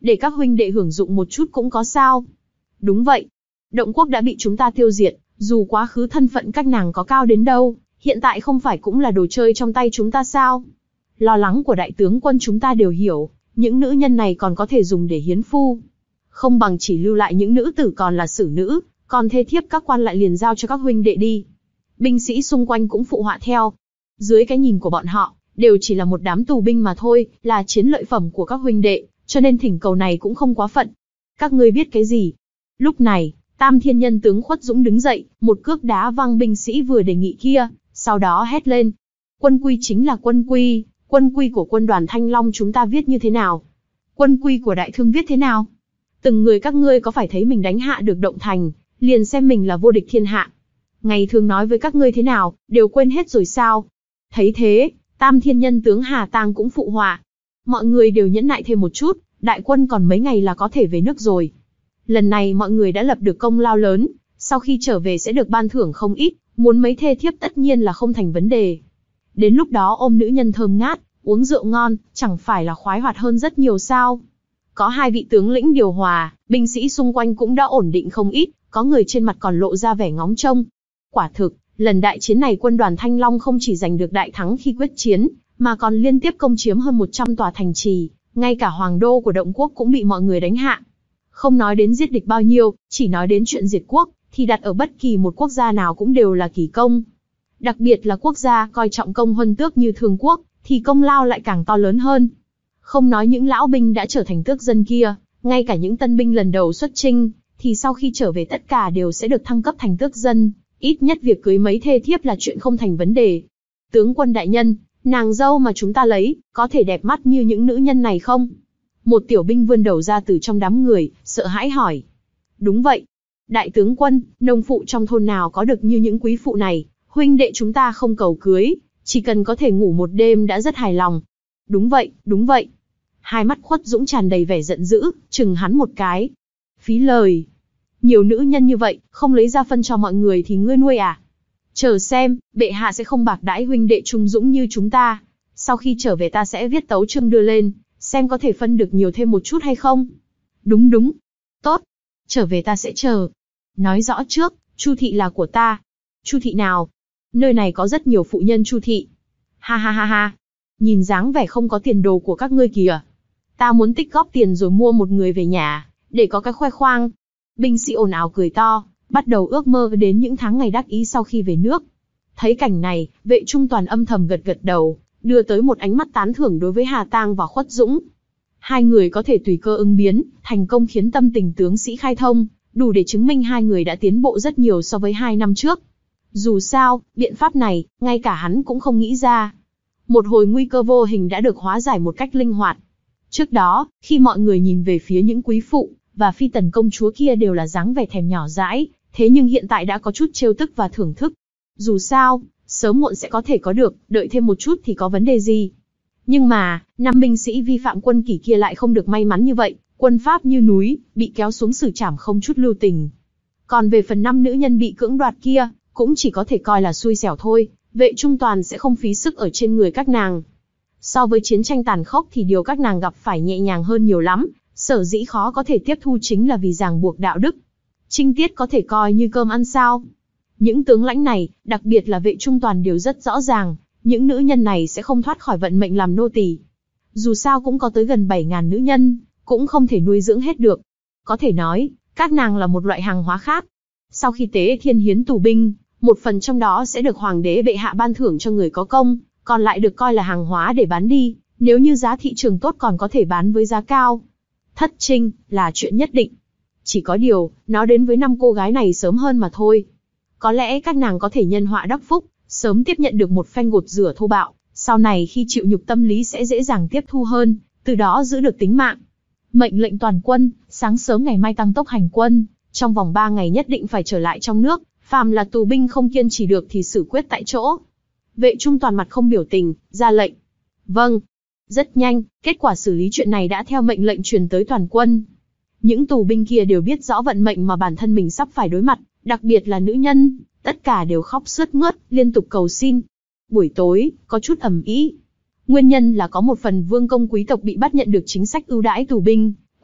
để các huynh đệ hưởng dụng một chút cũng có sao. Đúng vậy. Động quốc đã bị chúng ta tiêu diệt, dù quá khứ thân phận các nàng có cao đến đâu, hiện tại không phải cũng là đồ chơi trong tay chúng ta sao? Lo lắng của đại tướng quân chúng ta đều hiểu, những nữ nhân này còn có thể dùng để hiến phu. Không bằng chỉ lưu lại những nữ tử còn là xử nữ, còn thê thiếp các quan lại liền giao cho các huynh đệ đi. Binh sĩ xung quanh cũng phụ họa theo. Dưới cái nhìn của bọn họ, đều chỉ là một đám tù binh mà thôi, là chiến lợi phẩm của các huynh đệ, cho nên thỉnh cầu này cũng không quá phận. Các ngươi biết cái gì? Lúc này, Tam Thiên Nhân tướng Khuất Dũng đứng dậy, một cước đá văng binh sĩ vừa đề nghị kia, sau đó hét lên. Quân quy chính là quân quy, quân quy của quân đoàn Thanh Long chúng ta viết như thế nào? Quân quy của Đại Thương viết thế nào? Từng người các ngươi có phải thấy mình đánh hạ được Động Thành, liền xem mình là vô địch thiên hạ? Ngày thường nói với các ngươi thế nào, đều quên hết rồi sao? Thấy thế, Tam Thiên Nhân tướng Hà Tang cũng phụ họa. Mọi người đều nhẫn nại thêm một chút, đại quân còn mấy ngày là có thể về nước rồi. Lần này mọi người đã lập được công lao lớn, sau khi trở về sẽ được ban thưởng không ít, muốn mấy thê thiếp tất nhiên là không thành vấn đề. Đến lúc đó ôm nữ nhân thơm ngát, uống rượu ngon, chẳng phải là khoái hoạt hơn rất nhiều sao? Có hai vị tướng lĩnh điều hòa, binh sĩ xung quanh cũng đã ổn định không ít, có người trên mặt còn lộ ra vẻ ngóng trông. Quả thực, lần đại chiến này quân đoàn Thanh Long không chỉ giành được đại thắng khi quyết chiến, mà còn liên tiếp công chiếm hơn một trăm tòa thành trì, ngay cả hoàng đô của Động quốc cũng bị mọi người đánh hạ. Không nói đến giết địch bao nhiêu, chỉ nói đến chuyện diệt quốc, thì đặt ở bất kỳ một quốc gia nào cũng đều là kỳ công. Đặc biệt là quốc gia coi trọng công huân tước như Thương quốc, thì công lao lại càng to lớn hơn. Không nói những lão binh đã trở thành tước dân kia, ngay cả những tân binh lần đầu xuất chinh, thì sau khi trở về tất cả đều sẽ được thăng cấp thành tước dân, ít nhất việc cưới mấy thê thiếp là chuyện không thành vấn đề. Tướng quân đại nhân, nàng dâu mà chúng ta lấy, có thể đẹp mắt như những nữ nhân này không? Một tiểu binh vươn đầu ra từ trong đám người, sợ hãi hỏi. Đúng vậy. Đại tướng quân, nông phụ trong thôn nào có được như những quý phụ này, huynh đệ chúng ta không cầu cưới, chỉ cần có thể ngủ một đêm đã rất hài lòng. Đúng vậy, đúng vậy. Hai mắt Khuất Dũng tràn đầy vẻ giận dữ, chừng hắn một cái. Phí lời. Nhiều nữ nhân như vậy, không lấy ra phân cho mọi người thì ngươi nuôi à? Chờ xem, bệ hạ sẽ không bạc đãi huynh đệ trung dũng như chúng ta. Sau khi trở về ta sẽ viết tấu chương đưa lên, xem có thể phân được nhiều thêm một chút hay không. Đúng đúng. Tốt. Trở về ta sẽ chờ. Nói rõ trước, Chu thị là của ta. Chu thị nào? Nơi này có rất nhiều phụ nhân Chu thị. Ha ha ha ha. Nhìn dáng vẻ không có tiền đồ của các ngươi kìa. Ta muốn tích góp tiền rồi mua một người về nhà, để có cái khoe khoang. Binh sĩ ồn ào cười to, bắt đầu ước mơ đến những tháng ngày đắc ý sau khi về nước. Thấy cảnh này, Vệ Trung Toàn âm thầm gật gật đầu, đưa tới một ánh mắt tán thưởng đối với Hà Tang và Khuất Dũng. Hai người có thể tùy cơ ứng biến, thành công khiến tâm tình tướng sĩ khai thông, đủ để chứng minh hai người đã tiến bộ rất nhiều so với hai năm trước. Dù sao, biện pháp này, ngay cả hắn cũng không nghĩ ra. Một hồi nguy cơ vô hình đã được hóa giải một cách linh hoạt. Trước đó, khi mọi người nhìn về phía những quý phụ và phi tần công chúa kia đều là dáng vẻ thèm nhỏ dãi, thế nhưng hiện tại đã có chút trêu tức và thưởng thức. Dù sao, sớm muộn sẽ có thể có được, đợi thêm một chút thì có vấn đề gì. Nhưng mà, năm binh sĩ vi phạm quân kỷ kia lại không được may mắn như vậy, quân pháp như núi, bị kéo xuống xử trảm không chút lưu tình. Còn về phần năm nữ nhân bị cưỡng đoạt kia, cũng chỉ có thể coi là xui xẻo thôi, Vệ Trung Toàn sẽ không phí sức ở trên người các nàng. So với chiến tranh tàn khốc thì điều các nàng gặp phải nhẹ nhàng hơn nhiều lắm, sở dĩ khó có thể tiếp thu chính là vì ràng buộc đạo đức. Trinh tiết có thể coi như cơm ăn sao. Những tướng lãnh này, đặc biệt là Vệ Trung Toàn đều rất rõ ràng, những nữ nhân này sẽ không thoát khỏi vận mệnh làm nô tỳ. Dù sao cũng có tới gần bảy nghìn nữ nhân, cũng không thể nuôi dưỡng hết được. Có thể nói, các nàng là một loại hàng hóa khác. Sau khi tế thiên hiến tù binh, một phần trong đó sẽ được hoàng đế bệ hạ ban thưởng cho người có công, còn lại được coi là hàng hóa để bán đi, nếu như giá thị trường tốt còn có thể bán với giá cao. Thất trinh, là chuyện nhất định. Chỉ có điều, nó đến với năm cô gái này sớm hơn mà thôi. Có lẽ các nàng có thể nhân họa đắc phúc, sớm tiếp nhận được một phen gột rửa thô bạo, sau này khi chịu nhục tâm lý sẽ dễ dàng tiếp thu hơn, từ đó giữ được tính mạng. Mệnh lệnh toàn quân, sáng sớm ngày mai tăng tốc hành quân, trong vòng ba ngày nhất định phải trở lại trong nước, phàm là tù binh không kiên trì được thì xử quyết tại chỗ. Vệ Trung Toàn mặt không biểu tình, ra lệnh. Vâng. Rất nhanh, kết quả xử lý chuyện này đã theo mệnh lệnh truyền tới toàn quân. Những tù binh kia đều biết rõ vận mệnh mà bản thân mình sắp phải đối mặt, đặc biệt là nữ nhân, tất cả đều khóc sướt mướt, liên tục cầu xin. Buổi tối, có chút ầm ĩ. Nguyên nhân là có một phần vương công quý tộc bị bắt nhận được chính sách ưu đãi tù binh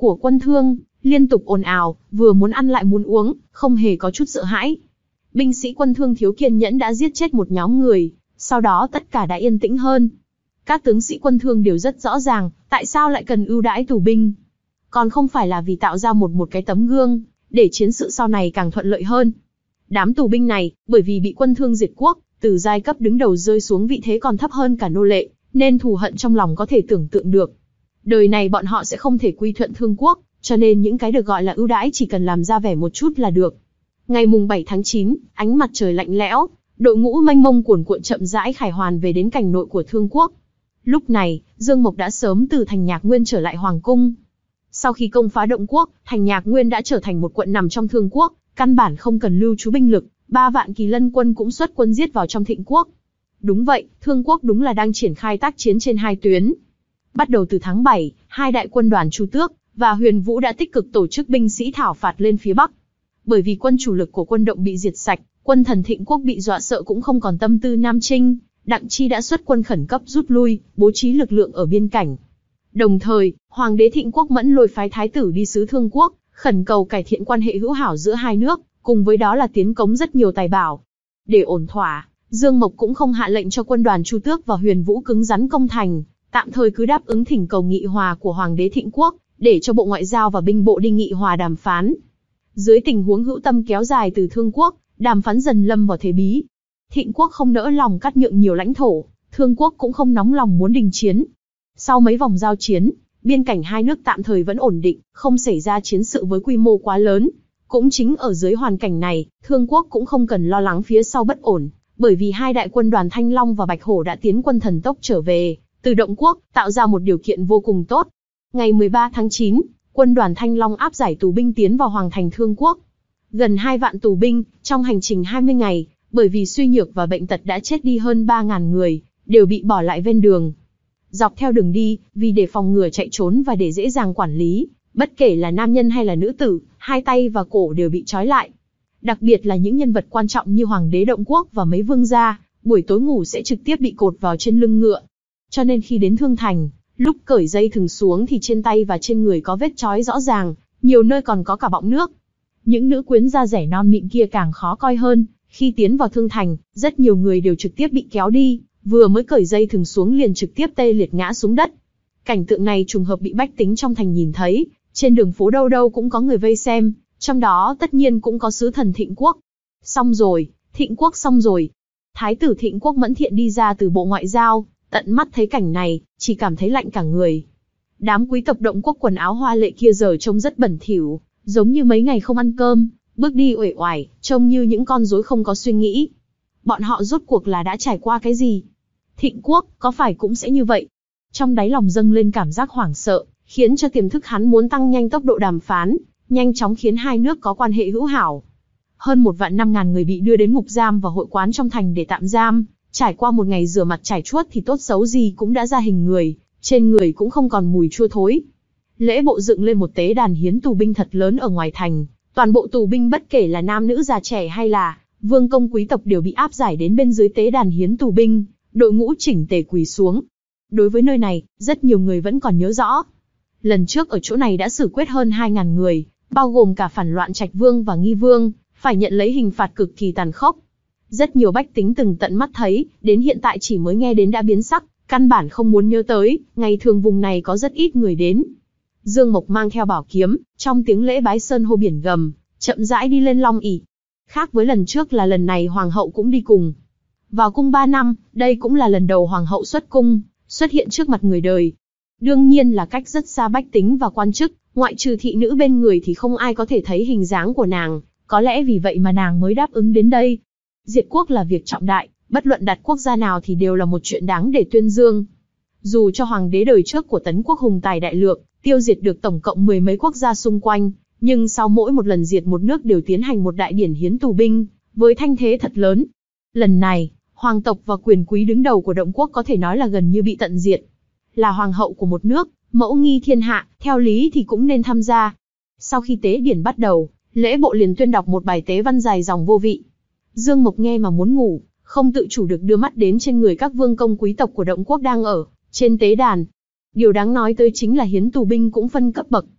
của quân Thương, liên tục ồn ào, vừa muốn ăn lại muốn uống, không hề có chút sợ hãi. Binh sĩ quân Thương thiếu kiên nhẫn đã giết chết một nhóm người, sau đó tất cả đã yên tĩnh hơn. Các tướng sĩ quân Thương đều rất rõ ràng, tại sao lại cần ưu đãi tù binh. Còn không phải là vì tạo ra một một cái tấm gương, để chiến sự sau này càng thuận lợi hơn. Đám tù binh này, bởi vì bị quân Thương diệt quốc, từ giai cấp đứng đầu rơi xuống vị thế còn thấp hơn cả nô lệ, nên thù hận trong lòng có thể tưởng tượng được. Đời này bọn họ sẽ không thể quy thuận Thương quốc, cho nên những cái được gọi là ưu đãi chỉ cần làm ra vẻ một chút là được. Ngày mùng bảy tháng chín, ánh mặt trời lạnh lẽo, đội ngũ mênh mông cuồn cuộn chậm rãi khải hoàn về đến cảnh nội của Thương quốc. Lúc này, Dương Mộc đã sớm từ thành Nhạc Nguyên trở lại hoàng cung. Sau khi công phá Động quốc, thành Nhạc Nguyên đã trở thành một quận nằm trong Thương quốc, căn bản không cần lưu trú binh lực, ba vạn Kỳ Lân quân cũng xuất quân giết vào trong Thịnh quốc. Đúng vậy, Thương quốc đúng là đang triển khai tác chiến trên hai tuyến. Bắt đầu từ tháng bảy, hai đại quân đoàn Chu Tước và Huyền Vũ đã tích cực tổ chức binh sĩ thảo phạt lên phía Bắc. Bởi vì quân chủ lực của quân Động bị diệt sạch, quân thần Thịnh quốc bị dọa sợ cũng không còn tâm tư nam chinh, Đặng Chi đã xuất quân khẩn cấp rút lui, bố trí lực lượng ở biên cảnh. Đồng thời, Hoàng đế Thịnh quốc Mẫn Lôi phái thái tử đi sứ Thương quốc, khẩn cầu cải thiện quan hệ hữu hảo giữa hai nước, cùng với đó là tiến cống rất nhiều tài bảo. Để ổn thỏa, Dương Mộc cũng không hạ lệnh cho quân đoàn Chu Tước và Huyền Vũ cứng rắn công thành, tạm thời cứ đáp ứng thỉnh cầu nghị hòa của Hoàng đế Thịnh quốc, để cho Bộ Ngoại giao và binh bộ đi nghị hòa đàm phán. Dưới tình huống hữu tâm kéo dài từ Thương quốc, đàm phán dần lâm vào thế bí. Thịnh quốc không nỡ lòng cắt nhượng nhiều lãnh thổ, Thương quốc cũng không nóng lòng muốn đình chiến. Sau mấy vòng giao chiến, biên cảnh hai nước tạm thời vẫn ổn định, không xảy ra chiến sự với quy mô quá lớn. Cũng chính ở dưới hoàn cảnh này, Thương quốc cũng không cần lo lắng phía sau bất ổn, bởi vì hai đại quân đoàn Thanh Long và Bạch Hổ đã tiến quân thần tốc trở về từ Động quốc, tạo ra một điều kiện vô cùng tốt. Ngày mười ba tháng chín, quân đoàn Thanh Long áp giải tù binh tiến vào hoàng thành Thương quốc. Gần hai vạn tù binh, trong hành trình hai mươi ngày, bởi vì suy nhược và bệnh tật đã chết đi hơn ba nghìn người, đều bị bỏ lại ven đường. Dọc theo đường đi, vì để phòng ngừa chạy trốn và để dễ dàng quản lý, bất kể là nam nhân hay là nữ tử, hai tay và cổ đều bị trói lại. Đặc biệt là những nhân vật quan trọng như Hoàng đế Động quốc và mấy vương gia, buổi tối ngủ sẽ trực tiếp bị cột vào trên lưng ngựa. Cho nên khi đến Thương thành, lúc cởi dây thừng xuống thì trên tay và trên người có vết trói rõ ràng, nhiều nơi còn có cả bọng nước. Những nữ quyến da rẻ non mịn kia càng khó coi hơn, khi tiến vào Thương thành, rất nhiều người đều trực tiếp bị kéo đi, vừa mới cởi dây thừng xuống liền trực tiếp tê liệt ngã xuống đất. Cảnh tượng này trùng hợp bị bách tính trong thành nhìn thấy, trên đường phố đâu đâu cũng có người vây xem, trong đó tất nhiên cũng có sứ thần Thịnh quốc. Xong rồi, Thịnh quốc xong rồi. Thái tử Thịnh quốc Mẫn Thiện đi ra từ Bộ Ngoại giao, tận mắt thấy cảnh này, chỉ cảm thấy lạnh cả người. Đám quý tộc Động quốc quần áo hoa lệ kia giờ trông rất bẩn thỉu, giống như mấy ngày không ăn cơm, bước đi uể oải, trông như những con rối không có suy nghĩ. Bọn họ rốt cuộc là đã trải qua cái gì? Thịnh quốc, có phải cũng sẽ như vậy? Trong đáy lòng dâng lên cảm giác hoảng sợ, khiến cho tiềm thức hắn muốn tăng nhanh tốc độ đàm phán, nhanh chóng khiến hai nước có quan hệ hữu hảo. Hơn một vạn năm ngàn người bị đưa đến ngục giam và hội quán trong thành để tạm giam, trải qua một ngày rửa mặt trải chuốt thì tốt xấu gì cũng đã ra hình người, trên người cũng không còn mùi chua thối. Lễ bộ dựng lên một tế đàn hiến tù binh thật lớn ở ngoài thành, toàn bộ tù binh bất kể là nam nữ già trẻ hay là vương công quý tộc đều bị áp giải đến bên dưới tế đàn hiến tù binh, đội ngũ chỉnh tề quỳ xuống. Đối với nơi này, rất nhiều người vẫn còn nhớ rõ. Lần trước ở chỗ này đã xử quyết hơn hai nghìn người, bao gồm cả phản loạn Trạch Vương và Nghi Vương, phải nhận lấy hình phạt cực kỳ tàn khốc. Rất nhiều bách tính từng tận mắt thấy, đến hiện tại chỉ mới nghe đến đã biến sắc, căn bản không muốn nhớ tới, ngày thường vùng này có rất ít người đến. Dương Mộc mang theo bảo kiếm, trong tiếng lễ bái sơn hô biển gầm, chậm rãi đi lên long ỷ. Khác với lần trước là lần này hoàng hậu cũng đi cùng. Vào cung ba năm, đây cũng là lần đầu hoàng hậu xuất cung, xuất hiện trước mặt người đời. Đương nhiên là cách rất xa bách tính và quan chức, ngoại trừ thị nữ bên người thì không ai có thể thấy hình dáng của nàng, có lẽ vì vậy mà nàng mới đáp ứng đến đây. Diệt quốc là việc trọng đại, bất luận đặt quốc gia nào thì đều là một chuyện đáng để tuyên dương. Dù cho hoàng đế đời trước của Tấn quốc hùng tài đại lược, tiêu diệt được tổng cộng mười mấy quốc gia xung quanh, nhưng sau mỗi một lần diệt một nước đều tiến hành một đại điển hiến tù binh, với thanh thế thật lớn. Lần này, hoàng tộc và quyền quý đứng đầu của Động quốc có thể nói là gần như bị tận diệt. Là hoàng hậu của một nước, mẫu nghi thiên hạ, theo lý thì cũng nên tham gia. Sau khi tế điển bắt đầu, lễ bộ liền tuyên đọc một bài tế văn dài dòng vô vị. Dương Mộc nghe mà muốn ngủ, không tự chủ được đưa mắt đến trên người các vương công quý tộc của Động quốc đang ở trên tế đàn. Điều đáng nói tới chính là hiến tù binh cũng phân cấp bậc.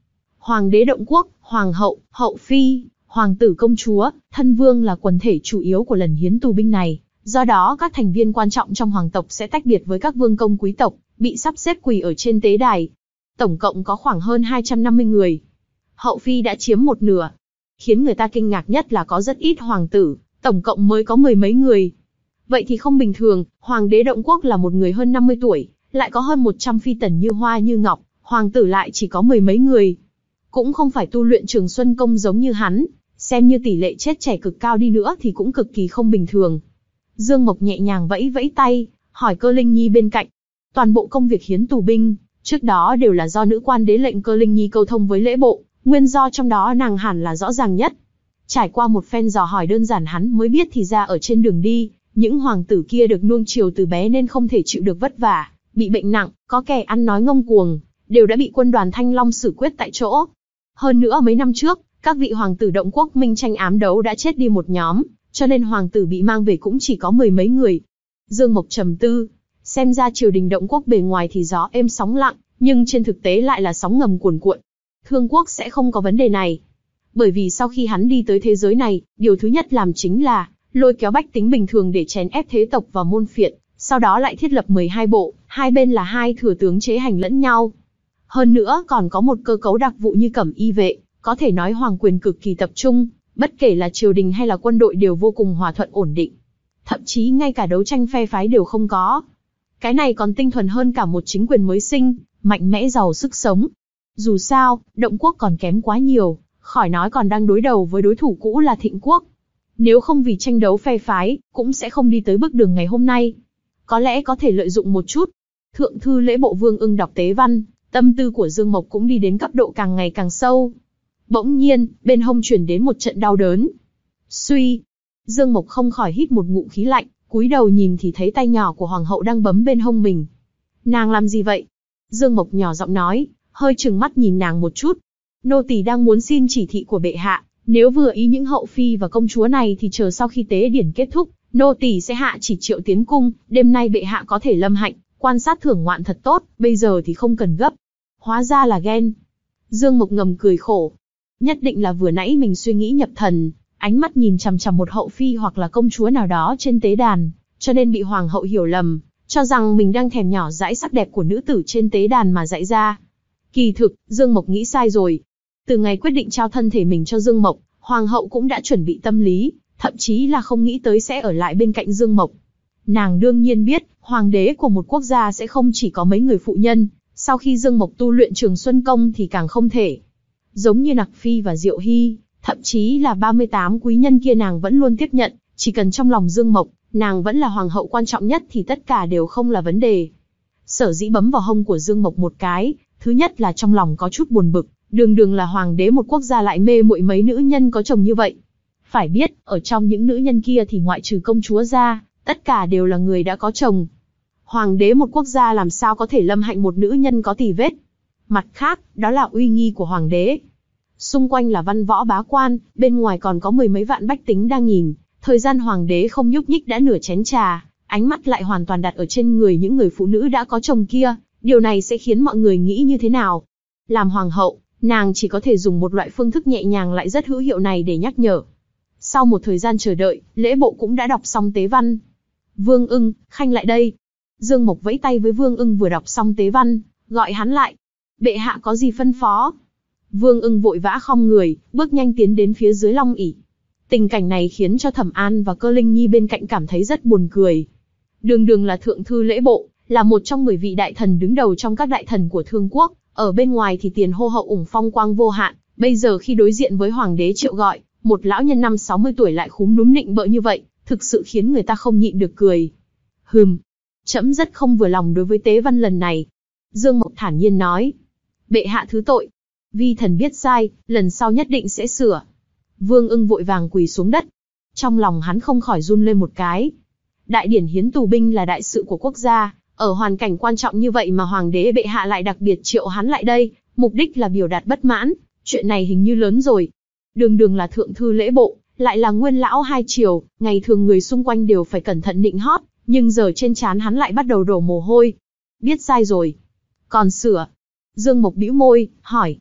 Hoàng đế động quốc, hoàng hậu, hậu phi, hoàng tử công chúa, thân vương là quần thể chủ yếu của lần hiến tù binh này. Do đó các thành viên quan trọng trong hoàng tộc sẽ tách biệt với các vương công quý tộc, bị sắp xếp quỳ ở trên tế đài. Tổng cộng có khoảng hơn hai trăm năm mươi người. Hậu phi đã chiếm một nửa. Khiến người ta kinh ngạc nhất là có rất ít hoàng tử, tổng cộng mới có mười mấy người. Vậy thì không bình thường, hoàng đế động quốc là một người hơn năm mươi tuổi, lại có hơn một trăm phi tần như hoa như ngọc, hoàng tử lại chỉ có mười mấy người. Cũng không phải tu luyện Trường Xuân Công giống như hắn, xem như tỷ lệ chết trẻ cực cao đi nữa thì cũng cực kỳ không bình thường. Dương Mộc nhẹ nhàng vẫy vẫy tay, hỏi Cơ Linh Nhi bên cạnh. Toàn bộ công việc hiến tù binh, trước đó đều là do nữ quan đế lệnh Cơ Linh Nhi câu thông với lễ bộ, nguyên do trong đó nàng hẳn là rõ ràng nhất. Trải qua một phen dò hỏi đơn giản hắn mới biết thì ra ở trên đường đi, những hoàng tử kia được nuông chiều từ bé nên không thể chịu được vất vả, bị bệnh nặng, có kẻ ăn nói ngông cuồng, đều đã bị quân đoàn Thanh Long xử quyết tại chỗ. Hơn nữa mấy năm trước, các vị hoàng tử động quốc minh tranh ám đấu đã chết đi một nhóm, cho nên hoàng tử bị mang về cũng chỉ có mười mấy người. Dương Mộc trầm tư, xem ra triều đình động quốc bề ngoài thì gió êm sóng lặng, nhưng trên thực tế lại là sóng ngầm cuồn cuộn. Thương quốc sẽ không có vấn đề này. Bởi vì sau khi hắn đi tới thế giới này, điều thứ nhất làm chính là lôi kéo bách tính bình thường để chèn ép thế tộc và môn phiệt, sau đó lại thiết lập mười hai bộ, hai bên là hai thừa tướng chế hành lẫn nhau. Hơn nữa còn có một cơ cấu đặc vụ như cẩm y vệ, có thể nói hoàng quyền cực kỳ tập trung, bất kể là triều đình hay là quân đội đều vô cùng hòa thuận ổn định. Thậm chí ngay cả đấu tranh phe phái đều không có. Cái này còn tinh thuần hơn cả một chính quyền mới sinh, mạnh mẽ giàu sức sống. Dù sao, động quốc còn kém quá nhiều, khỏi nói còn đang đối đầu với đối thủ cũ là Thịnh quốc. Nếu không vì tranh đấu phe phái, cũng sẽ không đi tới bước đường ngày hôm nay. Có lẽ có thể lợi dụng một chút. Thượng thư lễ bộ Vương Ưng đọc tế văn, tâm tư của Dương Mộc cũng đi đến cấp độ càng ngày càng sâu. Bỗng nhiên, bên hông truyền đến một trận đau đớn. Suy, Dương Mộc không khỏi hít một ngụm khí lạnh, cúi đầu nhìn thì thấy tay nhỏ của hoàng hậu đang bấm bên hông mình. Nàng làm gì vậy? Dương Mộc nhỏ giọng nói, hơi trừng mắt nhìn nàng một chút. Nô tỳ đang muốn xin chỉ thị của bệ hạ, nếu vừa ý những hậu phi và công chúa này thì chờ sau khi tế điển kết thúc, nô tỳ sẽ hạ chỉ triệu tiến cung, đêm nay bệ hạ có thể lâm hạnh, quan sát thưởng ngoạn thật tốt, bây giờ thì không cần gấp. Hóa ra là ghen. Dương Mộc ngầm cười khổ. Nhất định là vừa nãy mình suy nghĩ nhập thần, ánh mắt nhìn chằm chằm một hậu phi hoặc là công chúa nào đó trên tế đàn, cho nên bị hoàng hậu hiểu lầm, cho rằng mình đang thèm nhỏ dãi sắc đẹp của nữ tử trên tế đàn mà dạy ra. Kỳ thực, Dương Mộc nghĩ sai rồi. Từ ngày quyết định trao thân thể mình cho Dương Mộc, hoàng hậu cũng đã chuẩn bị tâm lý, thậm chí là không nghĩ tới sẽ ở lại bên cạnh Dương Mộc. Nàng đương nhiên biết, hoàng đế của một quốc gia sẽ không chỉ có mấy người phụ nhân, sau khi Dương Mộc tu luyện Trường Xuân Công thì càng không thể. Giống như Nặc Phi và Diệu Hy, thậm chí là ba mươi tám quý nhân kia nàng vẫn luôn tiếp nhận, chỉ cần trong lòng Dương Mộc, nàng vẫn là hoàng hậu quan trọng nhất thì tất cả đều không là vấn đề. Sở dĩ bấm vào hông của Dương Mộc một cái, thứ nhất là trong lòng có chút buồn bực, đường đường là hoàng đế một quốc gia lại mê muội mấy nữ nhân có chồng như vậy. Phải biết, ở trong những nữ nhân kia thì ngoại trừ công chúa ra, tất cả đều là người đã có chồng. Hoàng đế một quốc gia làm sao có thể lâm hạnh một nữ nhân có tì vết. Mặt khác, đó là uy nghi của hoàng đế. Xung quanh là văn võ bá quan, bên ngoài còn có mười mấy vạn bách tính đang nhìn. Thời gian hoàng đế không nhúc nhích đã nửa chén trà, ánh mắt lại hoàn toàn đặt ở trên người những người phụ nữ đã có chồng kia. Điều này sẽ khiến mọi người nghĩ như thế nào? Làm hoàng hậu, nàng chỉ có thể dùng một loại phương thức nhẹ nhàng lại rất hữu hiệu này để nhắc nhở. Sau một thời gian chờ đợi, lễ bộ cũng đã đọc xong tế văn. Vương Ưng, Khanh lại đây. Dương Mộc vẫy tay với Vương Ưng vừa đọc xong tế văn, gọi hắn lại. Bệ hạ có gì phân phó? Vương Ưng vội vã khom người, bước nhanh tiến đến phía dưới long ỷ. Tình cảnh này khiến cho Thẩm An và Cơ Linh Nhi bên cạnh cảm thấy rất buồn cười. Đường đường là thượng thư lễ bộ, là một trong mười vị đại thần đứng đầu trong các đại thần của Thương quốc, ở bên ngoài thì tiền hô hậu ủng phong quang vô hạn, bây giờ khi đối diện với hoàng đế Triệu Gọi, một lão nhân năm sáu mươi tuổi lại khúm núm nịnh bợ như vậy, thực sự khiến người ta không nhịn được cười. Hừm, trẫm rất không vừa lòng đối với tế văn lần này. Dương Mộc thản nhiên nói. Bệ hạ thứ tội. Vi thần biết sai, lần sau nhất định sẽ sửa. Vương Ưng vội vàng quỳ xuống đất. Trong lòng hắn không khỏi run lên một cái. Đại điển hiến tù binh là đại sự của quốc gia, ở hoàn cảnh quan trọng như vậy mà hoàng đế bệ hạ lại đặc biệt triệu hắn lại đây, mục đích là biểu đạt bất mãn. Chuyện này hình như lớn rồi. Đường đường là thượng thư lễ bộ, lại là nguyên lão hai triều, ngày thường người xung quanh đều phải cẩn thận nịnh hót, nhưng giờ trên trán hắn lại bắt đầu đổ mồ hôi. Biết sai rồi. Còn sửa. Dương Mộc bĩu môi, hỏi.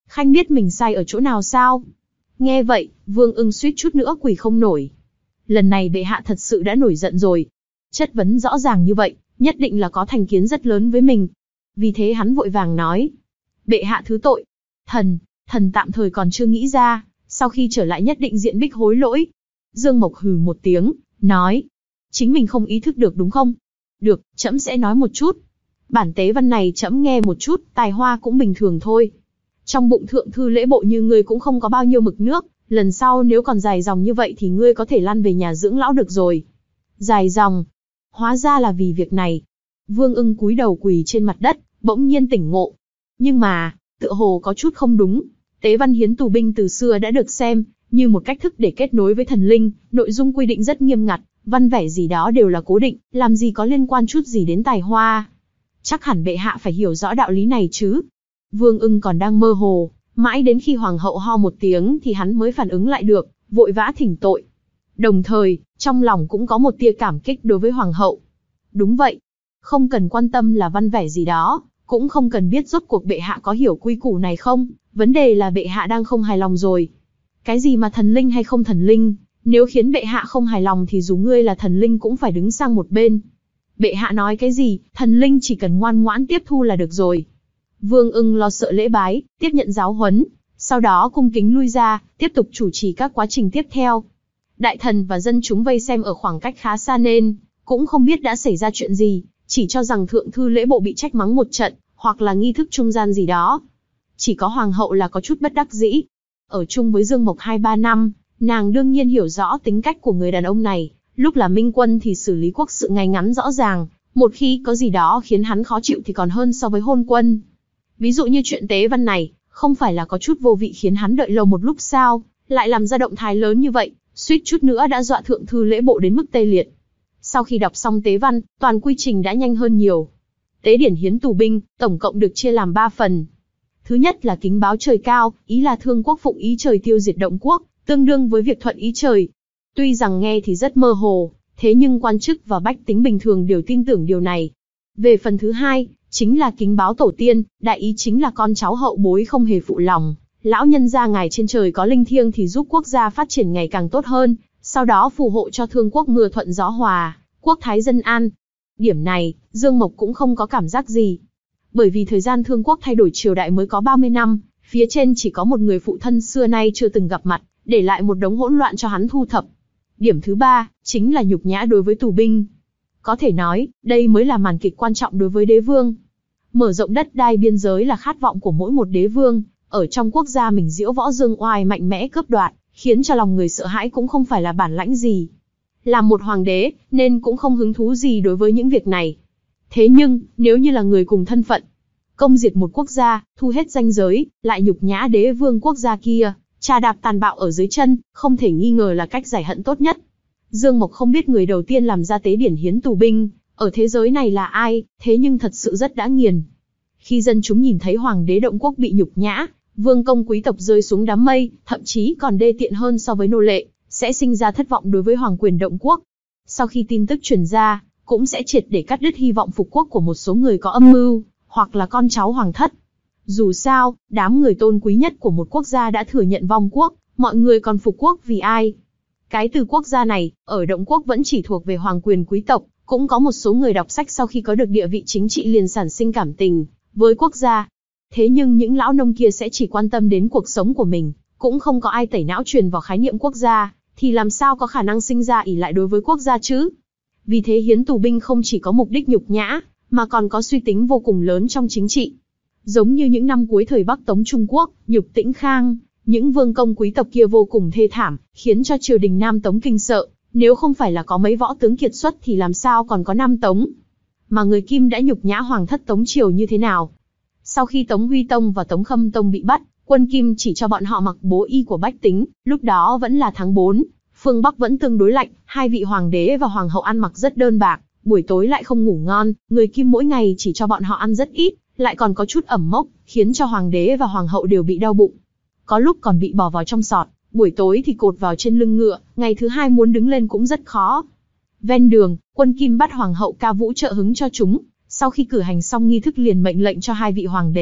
Khanh biết mình sai ở chỗ nào sao? Nghe vậy, Vương Ưng suýt chút nữa quỳ không nổi. Lần này bệ hạ thật sự đã nổi giận rồi. Chất vấn rõ ràng như vậy, nhất định là có thành kiến rất lớn với mình. Vì thế hắn vội vàng nói. Bệ hạ thứ tội. Thần, thần tạm thời còn chưa nghĩ ra, sau khi trở lại nhất định diện bích hối lỗi. Dương Mộc hừ một tiếng, nói. Chính mình không ý thức được đúng không? Được, trẫm sẽ nói một chút. Bản tế văn này trẫm nghe một chút, tài hoa cũng bình thường thôi. Trong bụng thượng thư lễ bộ như ngươi cũng không có bao nhiêu mực nước, lần sau nếu còn dài dòng như vậy thì ngươi có thể lăn về nhà dưỡng lão được rồi. Dài dòng. Hóa ra là vì việc này. Vương Ưng cúi đầu quỳ trên mặt đất, bỗng nhiên tỉnh ngộ. Nhưng mà, tựa hồ có chút không đúng. Tế văn hiến tù binh từ xưa đã được xem như một cách thức để kết nối với thần linh, nội dung quy định rất nghiêm ngặt, văn vẻ gì đó đều là cố định, làm gì có liên quan chút gì đến tài hoa. Chắc hẳn bệ hạ phải hiểu rõ đạo lý này chứ. Vương Ưng còn đang mơ hồ, mãi đến khi hoàng hậu ho một tiếng thì hắn mới phản ứng lại được, vội vã thỉnh tội. Đồng thời, trong lòng cũng có một tia cảm kích đối với hoàng hậu. Đúng vậy, không cần quan tâm là văn vẻ gì đó, cũng không cần biết rốt cuộc bệ hạ có hiểu quy củ này không, vấn đề là bệ hạ đang không hài lòng rồi. Cái gì mà thần linh hay không thần linh, nếu khiến bệ hạ không hài lòng thì dù ngươi là thần linh cũng phải đứng sang một bên. Bệ hạ nói cái gì, thần linh chỉ cần ngoan ngoãn tiếp thu là được rồi. Vương Ưng lo sợ lễ bái, tiếp nhận giáo huấn, sau đó cung kính lui ra, tiếp tục chủ trì các quá trình tiếp theo. Đại thần và dân chúng vây xem ở khoảng cách khá xa nên cũng không biết đã xảy ra chuyện gì, chỉ cho rằng thượng thư lễ bộ bị trách mắng một trận, hoặc là nghi thức trung gian gì đó. Chỉ có hoàng hậu là có chút bất đắc dĩ. Ở chung với Dương Mộc hai ba năm, nàng đương nhiên hiểu rõ tính cách của người đàn ông này, lúc là minh quân thì xử lý quốc sự ngay ngắn rõ ràng, một khi có gì đó khiến hắn khó chịu thì còn hơn so với hôn quân. Ví dụ như chuyện tế văn này, không phải là có chút vô vị khiến hắn đợi lâu một lúc sao, lại làm ra động thái lớn như vậy, suýt chút nữa đã dọa thượng thư lễ bộ đến mức tê liệt. Sau khi đọc xong tế văn, toàn quy trình đã nhanh hơn nhiều. Tế điển hiến tù binh, tổng cộng được chia làm ba phần. Thứ nhất là kính báo trời cao, ý là thương quốc phụng ý trời tiêu diệt động quốc, tương đương với việc thuận ý trời. Tuy rằng nghe thì rất mơ hồ, thế nhưng quan chức và bách tính bình thường đều tin tưởng điều này. Về phần thứ hai, chính là kính báo tổ tiên, đại ý chính là con cháu hậu bối không hề phụ lòng. Lão nhân gia ngài trên trời có linh thiêng thì giúp quốc gia phát triển ngày càng tốt hơn, sau đó phù hộ cho thương quốc mưa thuận gió hòa, quốc thái dân an. Điểm này, Dương Mộc cũng không có cảm giác gì. Bởi vì thời gian thương quốc thay đổi triều đại mới có ba mươi năm, phía trên chỉ có một người phụ thân xưa nay chưa từng gặp mặt, để lại một đống hỗn loạn cho hắn thu thập. Điểm thứ ba, chính là nhục nhã đối với tù binh. Có thể nói, đây mới là màn kịch quan trọng đối với đế vương. Mở rộng đất đai biên giới là khát vọng của mỗi một đế vương, ở trong quốc gia mình diễu võ dương oai mạnh mẽ cướp đoạt, khiến cho lòng người sợ hãi cũng không phải là bản lãnh gì. Làm một hoàng đế, nên cũng không hứng thú gì đối với những việc này. Thế nhưng, nếu như là người cùng thân phận, công diệt một quốc gia, thu hết ranh giới, lại nhục nhã đế vương quốc gia kia, trà đạp tàn bạo ở dưới chân, không thể nghi ngờ là cách giải hận tốt nhất. Dương Mộc không biết người đầu tiên làm ra tế điển hiến tù binh ở thế giới này là ai, thế nhưng thật sự rất đã nghiền. Khi dân chúng nhìn thấy hoàng đế động quốc bị nhục nhã, vương công quý tộc rơi xuống đám mây, thậm chí còn đê tiện hơn so với nô lệ, sẽ sinh ra thất vọng đối với hoàng quyền động quốc. Sau khi tin tức truyền ra, cũng sẽ triệt để cắt đứt hy vọng phục quốc của một số người có âm mưu, hoặc là con cháu hoàng thất. Dù sao, đám người tôn quý nhất của một quốc gia đã thừa nhận vong quốc, mọi người còn phục quốc vì ai? Cái từ quốc gia này, ở động quốc vẫn chỉ thuộc về hoàng quyền quý tộc, cũng có một số người đọc sách sau khi có được địa vị chính trị liền sản sinh cảm tình với quốc gia. Thế nhưng những lão nông kia sẽ chỉ quan tâm đến cuộc sống của mình, cũng không có ai tẩy não truyền vào khái niệm quốc gia, thì làm sao có khả năng sinh ra ỷ lại đối với quốc gia chứ? Vì thế hiến tù binh không chỉ có mục đích nhục nhã, mà còn có suy tính vô cùng lớn trong chính trị. Giống như những năm cuối thời Bắc Tống Trung Quốc, Nhục Tĩnh Khang, những vương công quý tộc kia vô cùng thê thảm, khiến cho triều đình Nam Tống kinh sợ, nếu không phải là có mấy võ tướng kiệt xuất thì làm sao còn có Nam Tống. Mà người Kim đã nhục nhã hoàng thất Tống triều như thế nào? Sau khi Tống Huy Tông và Tống Khâm Tông bị bắt, quân Kim chỉ cho bọn họ mặc bố y của bách tính, lúc đó vẫn là tháng tư, phương Bắc vẫn tương đối lạnh, hai vị hoàng đế và hoàng hậu ăn mặc rất đơn bạc, buổi tối lại không ngủ ngon, người Kim mỗi ngày chỉ cho bọn họ ăn rất ít, lại còn có chút ẩm mốc, khiến cho hoàng đế và hoàng hậu đều bị đau bụng. Có lúc còn bị bỏ vào trong sọt, buổi tối thì cột vào trên lưng ngựa, ngày thứ hai muốn đứng lên cũng rất khó. Ven đường, quân Kim bắt hoàng hậu ca vũ trợ hứng cho chúng, sau khi cử hành xong nghi thức liền mệnh lệnh cho hai vị hoàng đế,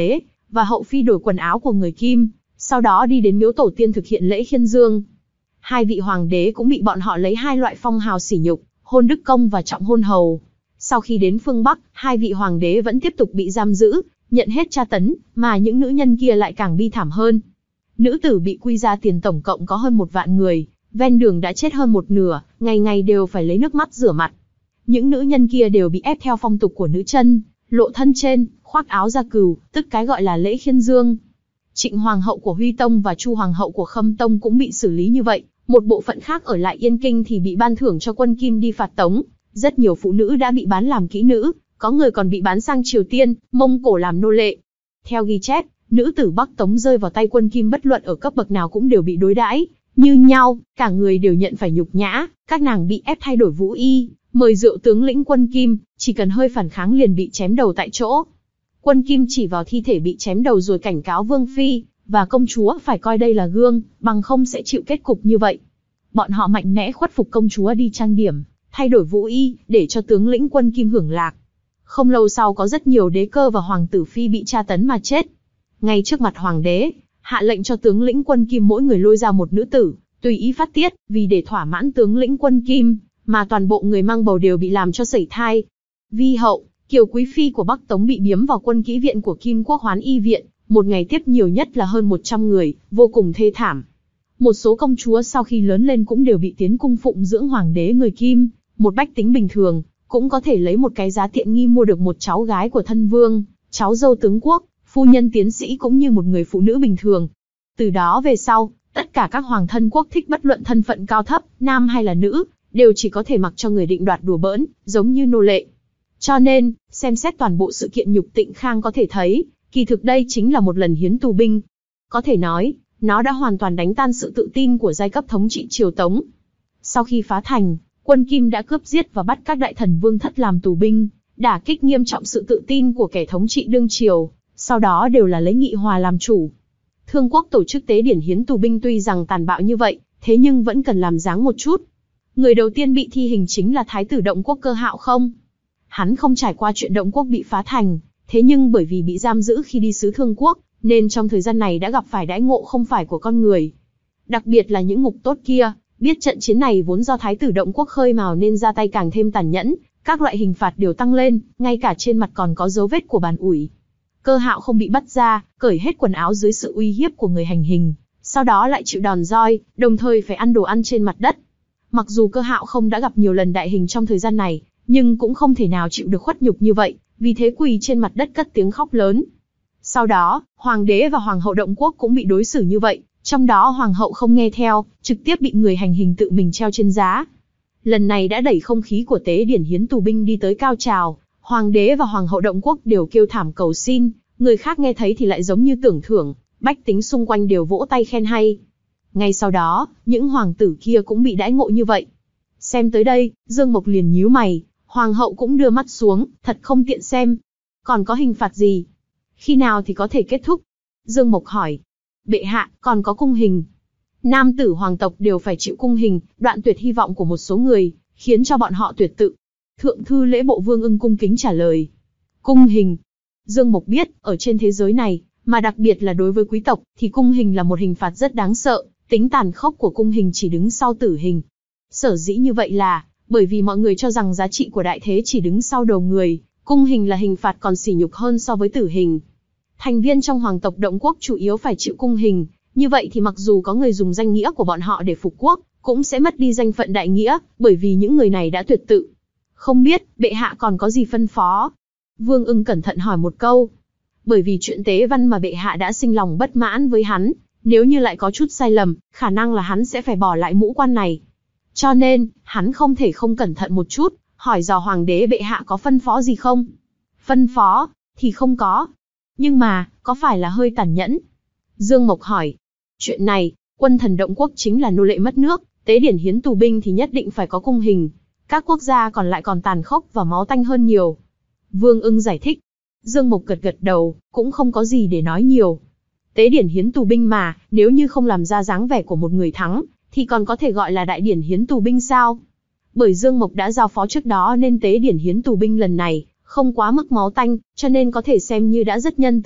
và hậu phi đổi quần áo của người Kim, sau đó đi đến miếu tổ tiên thực hiện lễ khiên dương. Hai vị hoàng đế cũng bị bọn họ lấy hai loại phong hào sỉ nhục, hôn đức công và trọng hôn hầu. Sau khi đến phương Bắc, hai vị hoàng đế vẫn tiếp tục bị giam giữ, nhận hết tra tấn, mà những nữ nhân kia lại càng bi thảm hơn. Nữ tử bị quy ra tiền tổng cộng có hơn một vạn người, ven đường đã chết hơn một nửa, ngày ngày đều phải lấy nước mắt rửa mặt. Những nữ nhân kia đều bị ép theo phong tục của nữ chân, lộ thân trên, khoác áo da cừu, tức cái gọi là lễ khiên dương. Trịnh hoàng hậu của Huy Tông và Chu hoàng hậu của Khâm Tông cũng bị xử lý như vậy, một bộ phận khác ở lại Yên Kinh thì bị ban thưởng cho quân Kim đi phạt tống. Rất nhiều phụ nữ đã bị bán làm kỹ nữ, có người còn bị bán sang Triều Tiên, Mông Cổ làm nô lệ. Theo ghi chép, nữ tử Bắc Tống rơi vào tay quân Kim bất luận ở cấp bậc nào cũng đều bị đối đãi như nhau, cả người đều nhận phải nhục nhã, các nàng bị ép thay đổi vũ y, mời rượu tướng lĩnh quân Kim, chỉ cần hơi phản kháng liền bị chém đầu tại chỗ. Quân Kim chỉ vào thi thể bị chém đầu rồi cảnh cáo Vương Phi và công chúa phải coi đây là gương, bằng không sẽ chịu kết cục như vậy. Bọn họ mạnh mẽ khuất phục công chúa đi trang điểm, thay đổi vũ y, để cho tướng lĩnh quân Kim hưởng lạc. Không lâu sau có rất nhiều đế cơ và hoàng tử phi bị tra tấn mà chết. Ngay trước mặt hoàng đế, hạ lệnh cho tướng lĩnh quân Kim mỗi người lôi ra một nữ tử, tùy ý phát tiết, vì để thỏa mãn tướng lĩnh quân Kim, mà toàn bộ người mang bầu đều bị làm cho sẩy thai. Vi hậu, Kiều quý phi của Bắc Tống bị biếm vào quân kỹ viện của Kim Quốc Hoán Y viện, một ngày tiếp nhiều nhất là hơn một trăm người, vô cùng thê thảm. Một số công chúa sau khi lớn lên cũng đều bị tiến cung phụng dưỡng hoàng đế người Kim, một bách tính bình thường cũng có thể lấy một cái giá tiện nghi mua được một cháu gái của thân vương, cháu dâu tướng quốc, phu nhân tiến sĩ cũng như một người phụ nữ bình thường. Từ đó về sau, tất cả các hoàng thân quốc thích bất luận thân phận cao thấp, nam hay là nữ, đều chỉ có thể mặc cho người định đoạt đùa bỡn, giống như nô lệ. Cho nên, xem xét toàn bộ sự kiện nhục Tịnh Khang có thể thấy, kỳ thực đây chính là một lần hiến tù binh. Có thể nói, nó đã hoàn toàn đánh tan sự tự tin của giai cấp thống trị triều Tống. Sau khi phá thành, quân Kim đã cướp giết và bắt các đại thần vương thất làm tù binh, đả kích nghiêm trọng sự tự tin của kẻ thống trị đương triều, sau đó đều là lấy nghị hòa làm chủ. Thương quốc tổ chức tế điển hiến tù binh tuy rằng tàn bạo như vậy, thế nhưng vẫn cần làm dáng một chút. Người đầu tiên bị thi hình chính là Thái tử Động Quốc Cơ Hạo không. Hắn không trải qua chuyện Động Quốc bị phá thành, thế nhưng bởi vì bị giam giữ khi đi sứ Thương Quốc, nên trong thời gian này đã gặp phải đãi ngộ không phải của con người. Đặc biệt là những ngục tốt kia, biết trận chiến này vốn do Thái tử Động Quốc khơi mào nên ra tay càng thêm tàn nhẫn, các loại hình phạt đều tăng lên, ngay cả trên mặt còn có dấu vết của bàn ủi. Cơ Hạo không bị bắt ra, cởi hết quần áo dưới sự uy hiếp của người hành hình, sau đó lại chịu đòn roi, đồng thời phải ăn đồ ăn trên mặt đất. Mặc dù Cơ Hạo không đã gặp nhiều lần đại hình trong thời gian này, nhưng cũng không thể nào chịu được khuất nhục như vậy, vì thế quỳ trên mặt đất cất tiếng khóc lớn. Sau đó, hoàng đế và hoàng hậu Động Quốc cũng bị đối xử như vậy, trong đó hoàng hậu không nghe theo, trực tiếp bị người hành hình tự mình treo trên giá. Lần này đã đẩy không khí của tế điển hiến tù binh đi tới cao trào, hoàng đế và hoàng hậu Động Quốc đều kêu thảm cầu xin, người khác nghe thấy thì lại giống như tưởng thưởng, bách tính xung quanh đều vỗ tay khen hay. Ngay sau đó, những hoàng tử kia cũng bị đãi ngộ như vậy. Xem tới đây, Dương Mộc liền nhíu mày, hoàng hậu cũng đưa mắt xuống, thật không tiện xem. Còn có hình phạt gì? Khi nào thì có thể kết thúc? Dương Mộc hỏi. Bệ hạ, còn có cung hình. Nam tử hoàng tộc đều phải chịu cung hình, đoạn tuyệt hy vọng của một số người, khiến cho bọn họ tuyệt tự. Thượng thư lễ bộ Vương Ưng cung kính trả lời. Cung hình. Dương Mộc biết, ở trên thế giới này, mà đặc biệt là đối với quý tộc, thì cung hình là một hình phạt rất đáng sợ, tính tàn khốc của cung hình chỉ đứng sau tử hình. Sở dĩ như vậy là, bởi vì mọi người cho rằng giá trị của đại thế chỉ đứng sau đầu người, cung hình là hình phạt còn sỉ nhục hơn so với tử hình. Thành viên trong hoàng tộc Động Quốc chủ yếu phải chịu cung hình, như vậy thì mặc dù có người dùng danh nghĩa của bọn họ để phục quốc, cũng sẽ mất đi danh phận đại nghĩa, bởi vì những người này đã tuyệt tự. Không biết, bệ hạ còn có gì phân phó? Vương Ưng cẩn thận hỏi một câu. Bởi vì chuyện tế văn mà bệ hạ đã sinh lòng bất mãn với hắn, nếu như lại có chút sai lầm, khả năng là hắn sẽ phải bỏ lại mũ quan này. Cho nên, hắn không thể không cẩn thận một chút, hỏi dò hoàng đế bệ hạ có phân phó gì không? Phân phó, thì không có. Nhưng mà, có phải là hơi tàn nhẫn? Dương Mộc hỏi. Chuyện này, quân thần Động Quốc chính là nô lệ mất nước, tế điển hiến tù binh thì nhất định phải có cung hình. Các quốc gia còn lại còn tàn khốc và máu tanh hơn nhiều. Vương Ưng giải thích. Dương Mộc gật gật đầu, cũng không có gì để nói nhiều. Tế điển hiến tù binh mà, nếu như không làm ra dáng vẻ của một người thắng, thì còn có thể gọi là đại điển hiến tù binh sao? Bởi Dương Mộc đã giao phó trước đó nên tế điển hiến tù binh lần này không quá mức máu tanh, cho nên có thể xem như đã rất nhân từ.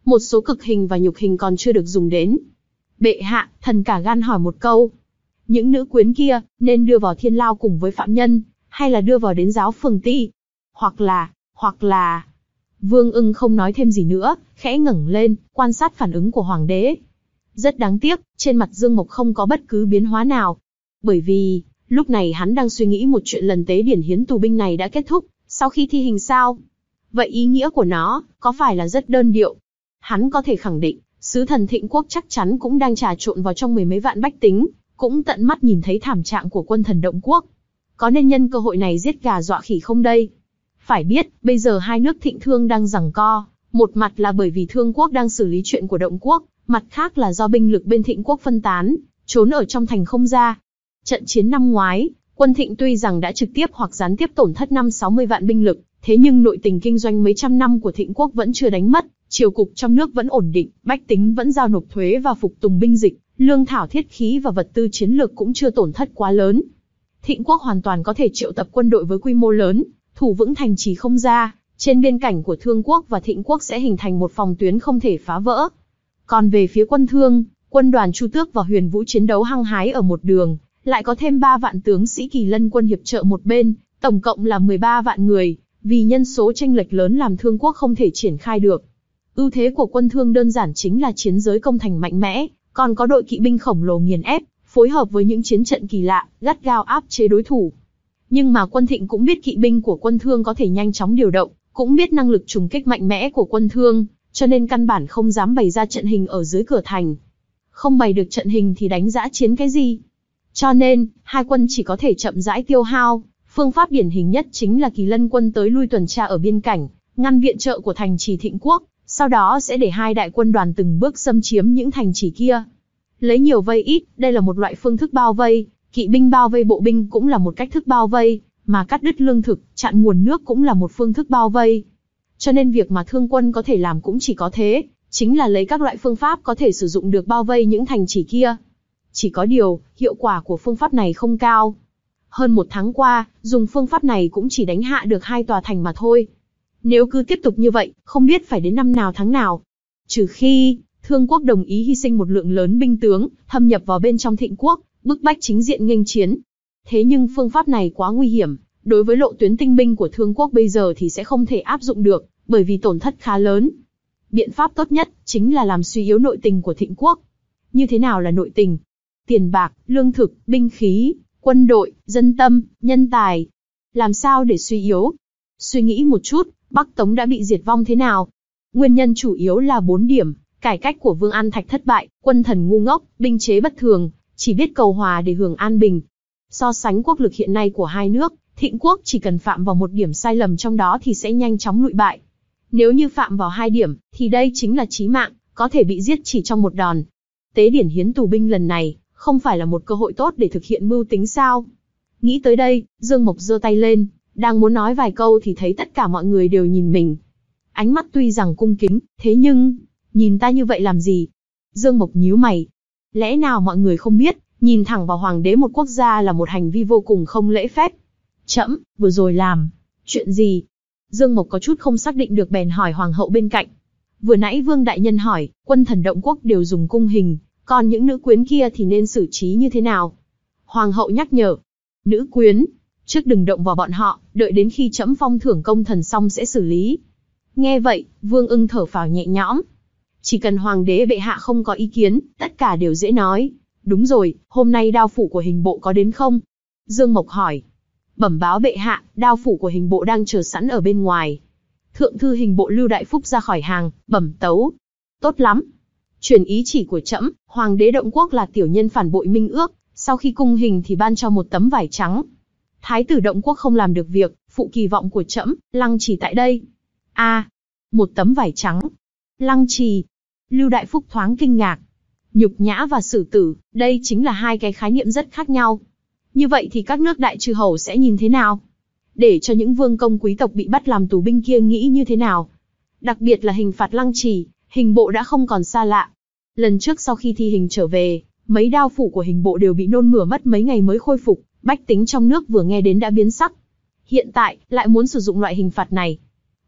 Một số cực hình và nhục hình còn chưa được dùng đến. Bệ hạ, thần cả gan hỏi một câu. Những nữ quyến kia, nên đưa vào thiên lao cùng với phạm nhân, hay là đưa vào đến giáo phường ti? Hoặc là, hoặc là... Vương Ưng không nói thêm gì nữa, khẽ ngẩng lên, quan sát phản ứng của hoàng đế. Rất đáng tiếc, trên mặt Dương Mộc không có bất cứ biến hóa nào. Bởi vì, lúc này hắn đang suy nghĩ một chuyện lần tế điển hiến tù binh này đã kết thúc, sau khi thi hình sao? Vậy ý nghĩa của nó, có phải là rất đơn điệu? Hắn có thể khẳng định, sứ thần Thịnh Quốc chắc chắn cũng đang trà trộn vào trong mười mấy vạn bách tính, cũng tận mắt nhìn thấy thảm trạng của quân thần Động Quốc. Có nên nhân cơ hội này giết gà dọa khỉ không đây? Phải biết, bây giờ hai nước Thịnh Thương đang giằng co, một mặt là bởi vì Thương Quốc đang xử lý chuyện của Động Quốc, mặt khác là do binh lực bên Thịnh Quốc phân tán, trốn ở trong thành không ra. Trận chiến năm ngoái, quân Thịnh tuy rằng đã trực tiếp hoặc gián tiếp tổn thất năm sáu mươi vạn binh lực, thế nhưng nội tình kinh doanh mấy trăm năm của Thịnh Quốc vẫn chưa đánh mất, triều cục trong nước vẫn ổn định, bách tính vẫn giao nộp thuế và phục tùng binh dịch, lương thảo thiết khí và vật tư chiến lược cũng chưa tổn thất quá lớn. Thịnh Quốc hoàn toàn có thể triệu tập quân đội với quy mô lớn, thủ vững thành trì không ra, trên biên cảnh của Thương Quốc và Thịnh Quốc sẽ hình thành một phòng tuyến không thể phá vỡ. Còn về phía quân Thương, quân đoàn Chu Tước và Huyền Vũ chiến đấu hăng hái ở một đường, lại có thêm ba vạn tướng sĩ Kỳ Lân quân hiệp trợ một bên, tổng cộng là mười ba vạn người, vì nhân số chênh lệch lớn làm Thương Quốc không thể triển khai được. Ưu thế của quân Thương đơn giản chính là chiến giới công thành mạnh mẽ, còn có đội kỵ binh khổng lồ nghiền ép, phối hợp với những chiến trận kỳ lạ, gắt gao áp chế đối thủ. Nhưng mà quân Thịnh cũng biết kỵ binh của quân Thương có thể nhanh chóng điều động, cũng biết năng lực trùng kích mạnh mẽ của quân Thương, cho nên căn bản không dám bày ra trận hình ở dưới cửa thành. Không bày được trận hình thì đánh dã chiến cái gì? Cho nên, hai quân chỉ có thể chậm rãi tiêu hao. Phương pháp điển hình nhất chính là Kỳ Lân quân tới lui tuần tra ở biên cảnh, ngăn viện trợ của thành trì Thịnh Quốc, sau đó sẽ để hai đại quân đoàn từng bước xâm chiếm những thành trì kia. Lấy nhiều vây ít, đây là một loại phương thức bao vây, kỵ binh bao vây bộ binh cũng là một cách thức bao vây, mà cắt đứt lương thực, chặn nguồn nước cũng là một phương thức bao vây. Cho nên việc mà Thương quân có thể làm cũng chỉ có thế, chính là lấy các loại phương pháp có thể sử dụng được bao vây những thành trì kia. Chỉ có điều, hiệu quả của phương pháp này không cao. Hơn một tháng qua, dùng phương pháp này cũng chỉ đánh hạ được hai tòa thành mà thôi. Nếu cứ tiếp tục như vậy, không biết phải đến năm nào tháng nào. Trừ khi, Thương Quốc đồng ý hy sinh một lượng lớn binh tướng, thâm nhập vào bên trong Thịnh Quốc, bức bách chính diện nghênh chiến. Thế nhưng phương pháp này quá nguy hiểm, đối với lộ tuyến tinh binh của Thương Quốc bây giờ thì sẽ không thể áp dụng được, bởi vì tổn thất khá lớn. Biện pháp tốt nhất, chính là làm suy yếu nội tình của Thịnh Quốc. Như thế nào là nội tình? Tiền bạc, lương thực, binh khí, quân đội, dân tâm, nhân tài. Làm sao để suy yếu? Suy nghĩ một chút, Bắc Tống đã bị diệt vong thế nào? Nguyên nhân chủ yếu là bốn điểm: cải cách của Vương An Thạch thất bại, quân thần ngu ngốc, binh chế bất thường, chỉ biết cầu hòa để hưởng an bình. So sánh quốc lực hiện nay của hai nước, Thịnh Quốc chỉ cần phạm vào một điểm sai lầm trong đó thì sẽ nhanh chóng lụi bại. Nếu như phạm vào hai điểm, thì đây chính là chí mạng, có thể bị giết chỉ trong một đòn. Tế điển hiến tù binh lần này, không phải là một cơ hội tốt để thực hiện mưu tính sao? Nghĩ tới đây, Dương Mộc giơ tay lên, đang muốn nói vài câu thì thấy tất cả mọi người đều nhìn mình. Ánh mắt tuy rằng cung kính, thế nhưng, nhìn ta như vậy làm gì? Dương Mộc nhíu mày. Lẽ nào mọi người không biết, nhìn thẳng vào hoàng đế một quốc gia là một hành vi vô cùng không lễ phép? Trẫm, vừa rồi làm, chuyện gì? Dương Mộc có chút không xác định được bèn hỏi hoàng hậu bên cạnh. Vừa nãy Vương đại nhân hỏi, quân thần Động Quốc đều dùng cung hình, còn những nữ quyến kia thì nên xử trí như thế nào? Hoàng hậu nhắc nhở. Nữ quyến, trước đừng động vào bọn họ, đợi đến khi trẫm phong thưởng công thần xong sẽ xử lý. Nghe vậy, Vương Ưng thở phào nhẹ nhõm. Chỉ cần hoàng đế bệ hạ không có ý kiến, tất cả đều dễ nói. Đúng rồi, hôm nay đao phủ của hình bộ có đến không? Dương Mộc hỏi. Bẩm báo bệ hạ, đao phủ của hình bộ đang chờ sẵn ở bên ngoài. Thượng thư hình bộ Lưu Đại Phúc ra khỏi hàng, bẩm tấu. Tốt lắm. Truyền ý chỉ của trẫm, hoàng đế Động Quốc là tiểu nhân phản bội minh ước, sau khi cung hình thì ban cho một tấm vải trắng. Thái tử Động Quốc không làm được việc, phụ kỳ vọng của trẫm, lăng trì tại đây. A, à, một tấm vải trắng. Lăng trì. Lưu Đại Phúc thoáng kinh ngạc. Nhục nhã và xử tử, đây chính là hai cái khái niệm rất khác nhau. Như vậy thì các nước đại chư hầu sẽ nhìn thế nào? Để cho những vương công quý tộc bị bắt làm tù binh kia nghĩ như thế nào? Đặc biệt là hình phạt lăng trì, hình bộ đã không còn xa lạ. Lần trước sau khi thi hình trở về, mấy đao phủ của hình bộ đều bị nôn mửa mất mấy ngày mới khôi phục, bách tính trong nước vừa nghe đến đã biến sắc. Hiện tại, lại muốn sử dụng loại hình phạt này.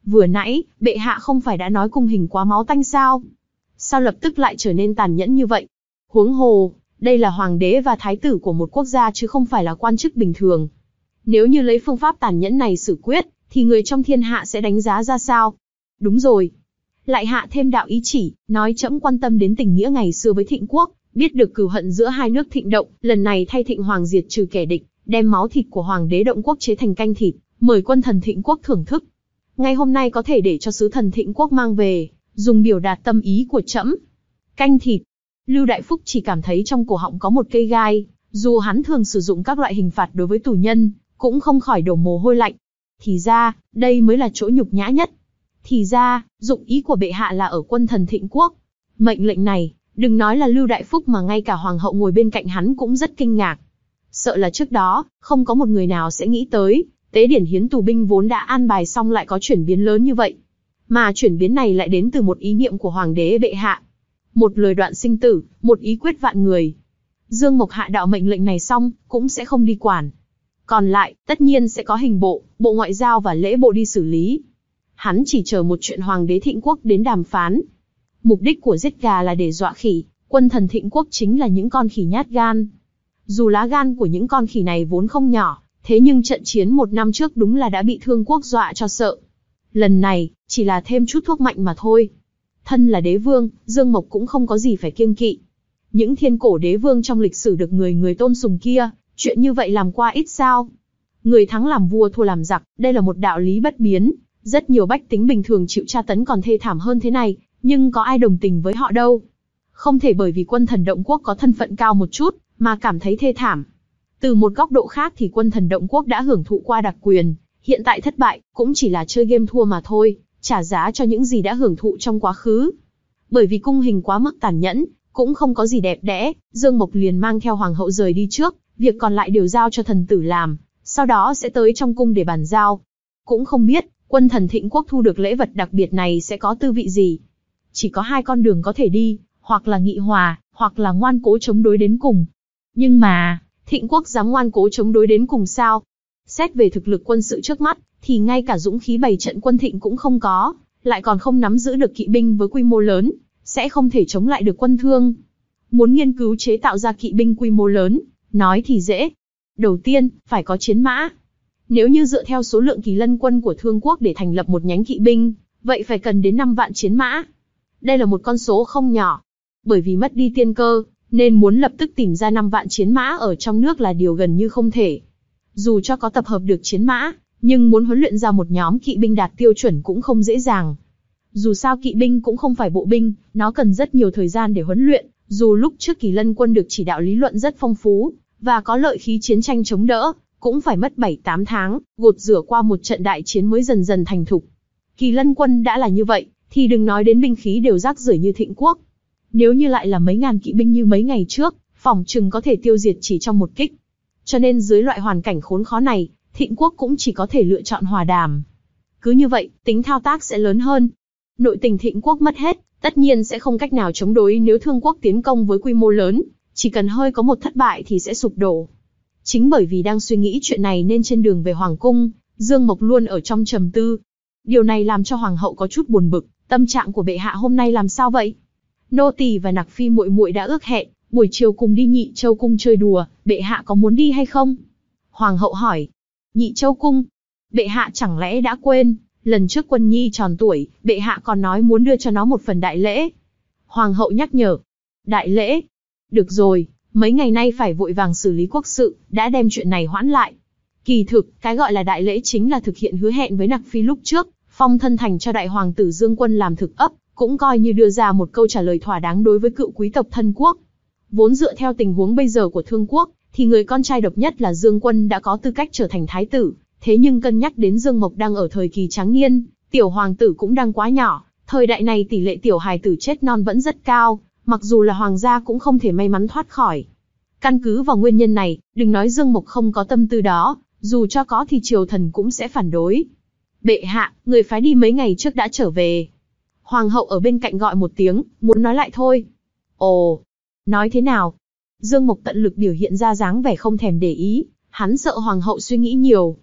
Vừa nãy, bệ hạ không phải đã nói cung hình quá máu tanh sao? Sao lập tức lại trở nên tàn nhẫn như vậy? Huống hồ, đây là hoàng đế và thái tử của một quốc gia chứ không phải là quan chức bình thường. Nếu như lấy phương pháp tàn nhẫn này xử quyết, thì người trong thiên hạ sẽ đánh giá ra sao? Đúng rồi. Lại hạ thêm đạo ý chỉ, nói trẫm quan tâm đến tình nghĩa ngày xưa với Thịnh quốc, biết được cừu hận giữa hai nước Thịnh Động, lần này thay Thịnh hoàng diệt trừ kẻ địch, đem máu thịt của hoàng đế Động quốc chế thành canh thịt, mời quân thần Thịnh quốc thưởng thức. Ngày hôm nay có thể để cho sứ thần Thịnh quốc mang về, dùng biểu đạt tâm ý của trẫm. Canh thịt. Lưu Đại Phúc chỉ cảm thấy trong cổ họng có một cây gai, dù hắn thường sử dụng các loại hình phạt đối với tù nhân, cũng không khỏi đổ mồ hôi lạnh. Thì ra, đây mới là chỗ nhục nhã nhất. Thì ra, dụng ý của bệ hạ là ở quân thần Thịnh quốc. Mệnh lệnh này, đừng nói là Lưu Đại Phúc mà ngay cả hoàng hậu ngồi bên cạnh hắn cũng rất kinh ngạc. Sợ là trước đó, không có một người nào sẽ nghĩ tới, tế điển hiến tù binh vốn đã an bài xong lại có chuyển biến lớn như vậy. Mà chuyển biến này lại đến từ một ý niệm của hoàng đế bệ hạ. Một lời đoạn sinh tử, một ý quyết vạn người. Dương Mộc hạ đạo mệnh lệnh này xong, cũng sẽ không đi quản. Còn lại, tất nhiên sẽ có hình bộ, bộ ngoại giao và lễ bộ đi xử lý. Hắn chỉ chờ một chuyện hoàng đế Thịnh quốc đến đàm phán. Mục đích của giết gà là để dọa khỉ, quân thần Thịnh quốc chính là những con khỉ nhát gan. Dù lá gan của những con khỉ này vốn không nhỏ, thế nhưng trận chiến một năm trước đúng là đã bị Thương quốc dọa cho sợ. Lần này, chỉ là thêm chút thuốc mạnh mà thôi. Thân là đế vương, Dương Mộc cũng không có gì phải kiêng kỵ. Những thiên cổ đế vương trong lịch sử được người người tôn sùng kia, chuyện như vậy làm qua ít sao. Người thắng làm vua thua làm giặc, đây là một đạo lý bất biến. Rất nhiều bách tính bình thường chịu tra tấn còn thê thảm hơn thế này, nhưng có ai đồng tình với họ đâu. Không thể bởi vì quân thần Động quốc có thân phận cao một chút, mà cảm thấy thê thảm. Từ một góc độ khác thì quân thần Động quốc đã hưởng thụ qua đặc quyền, hiện tại thất bại, cũng chỉ là chơi game thua mà thôi, trả giá cho những gì đã hưởng thụ trong quá khứ. Bởi vì cung hình quá mức tàn nhẫn, cũng không có gì đẹp đẽ, Dương Mộc liền mang theo hoàng hậu rời đi trước, việc còn lại đều giao cho thần tử làm, sau đó sẽ tới trong cung để bàn giao. Cũng không biết, quân thần Thịnh quốc thu được lễ vật đặc biệt này sẽ có tư vị gì. Chỉ có hai con đường có thể đi, hoặc là nghị hòa, hoặc là ngoan cố chống đối đến cùng. Nhưng mà, Thịnh quốc dám ngoan cố chống đối đến cùng sao? Xét về thực lực quân sự trước mắt, thì ngay cả dũng khí bày trận quân Thịnh cũng không có, lại còn không nắm giữ được kỵ binh với quy mô lớn, sẽ không thể chống lại được quân Thương. Muốn nghiên cứu chế tạo ra kỵ binh quy mô lớn, nói thì dễ. Đầu tiên, phải có chiến mã. Nếu như dựa theo số lượng Kỳ Lân quân của Thương quốc để thành lập một nhánh kỵ binh, vậy phải cần đến năm vạn chiến mã. Đây là một con số không nhỏ. Bởi vì mất đi tiên cơ, nên muốn lập tức tìm ra năm vạn chiến mã ở trong nước là điều gần như không thể. Dù cho có tập hợp được chiến mã, nhưng muốn huấn luyện ra một nhóm kỵ binh đạt tiêu chuẩn cũng không dễ dàng. Dù sao kỵ binh cũng không phải bộ binh, nó cần rất nhiều thời gian để huấn luyện, dù lúc trước Kỳ Lân quân được chỉ đạo lý luận rất phong phú, và có lợi khí chiến tranh chống đỡ, cũng phải mất bảy tám tháng, gột rửa qua một trận đại chiến mới dần dần thành thục. Kỳ Lân quân đã là như vậy, thì đừng nói đến binh khí đều rác rưởi như Thịnh quốc. Nếu như lại là mấy ngàn kỵ binh như mấy ngày trước, phỏng chừng có thể tiêu diệt chỉ trong một kích. Cho nên dưới loại hoàn cảnh khốn khó này, Thịnh quốc cũng chỉ có thể lựa chọn hòa đàm. Cứ như vậy, tính thao tác sẽ lớn hơn. Nội tình Thịnh quốc mất hết, tất nhiên sẽ không cách nào chống đối nếu Thương quốc tiến công với quy mô lớn, chỉ cần hơi có một thất bại thì sẽ sụp đổ. Chính bởi vì đang suy nghĩ chuyện này nên trên đường về hoàng cung, Dương Mộc luôn ở trong trầm tư. Điều này làm cho hoàng hậu có chút buồn bực, tâm trạng của bệ hạ hôm nay làm sao vậy? Nô tỳ và Nặc phi muội muội đã ước hẹn, buổi chiều cùng đi Nhị Châu cung chơi đùa, bệ hạ có muốn đi hay không? Hoàng hậu hỏi. Nhị Châu cung? Bệ hạ chẳng lẽ đã quên, lần trước Quân Nhi tròn tuổi, bệ hạ còn nói muốn đưa cho nó một phần đại lễ. Hoàng hậu nhắc nhở. Đại lễ? Được rồi, mấy ngày nay phải vội vàng xử lý quốc sự, đã đem chuyện này hoãn lại. Kỳ thực, cái gọi là đại lễ chính là thực hiện hứa hẹn với Nặc phi lúc trước, phong thân thành cho đại hoàng tử Dương Quân làm thực ấp, cũng coi như đưa ra một câu trả lời thỏa đáng đối với cựu quý tộc thân quốc. Vốn dựa theo tình huống bây giờ của Thương quốc, thì người con trai độc nhất là Dương Quân đã có tư cách trở thành thái tử, thế nhưng cân nhắc đến Dương Mộc đang ở thời kỳ tráng niên, tiểu hoàng tử cũng đang quá nhỏ, thời đại này tỷ lệ tiểu hài tử chết non vẫn rất cao, mặc dù là hoàng gia cũng không thể may mắn thoát khỏi. Căn cứ vào nguyên nhân này, đừng nói Dương Mộc không có tâm tư đó, dù cho có thì triều thần cũng sẽ phản đối. Bệ hạ, người phái đi mấy ngày trước đã trở về. Hoàng hậu ở bên cạnh gọi một tiếng, muốn nói lại thôi. Ồ, nói thế nào? Dương Mộc tận lực biểu hiện ra dáng vẻ không thèm để ý, hắn sợ hoàng hậu suy nghĩ nhiều.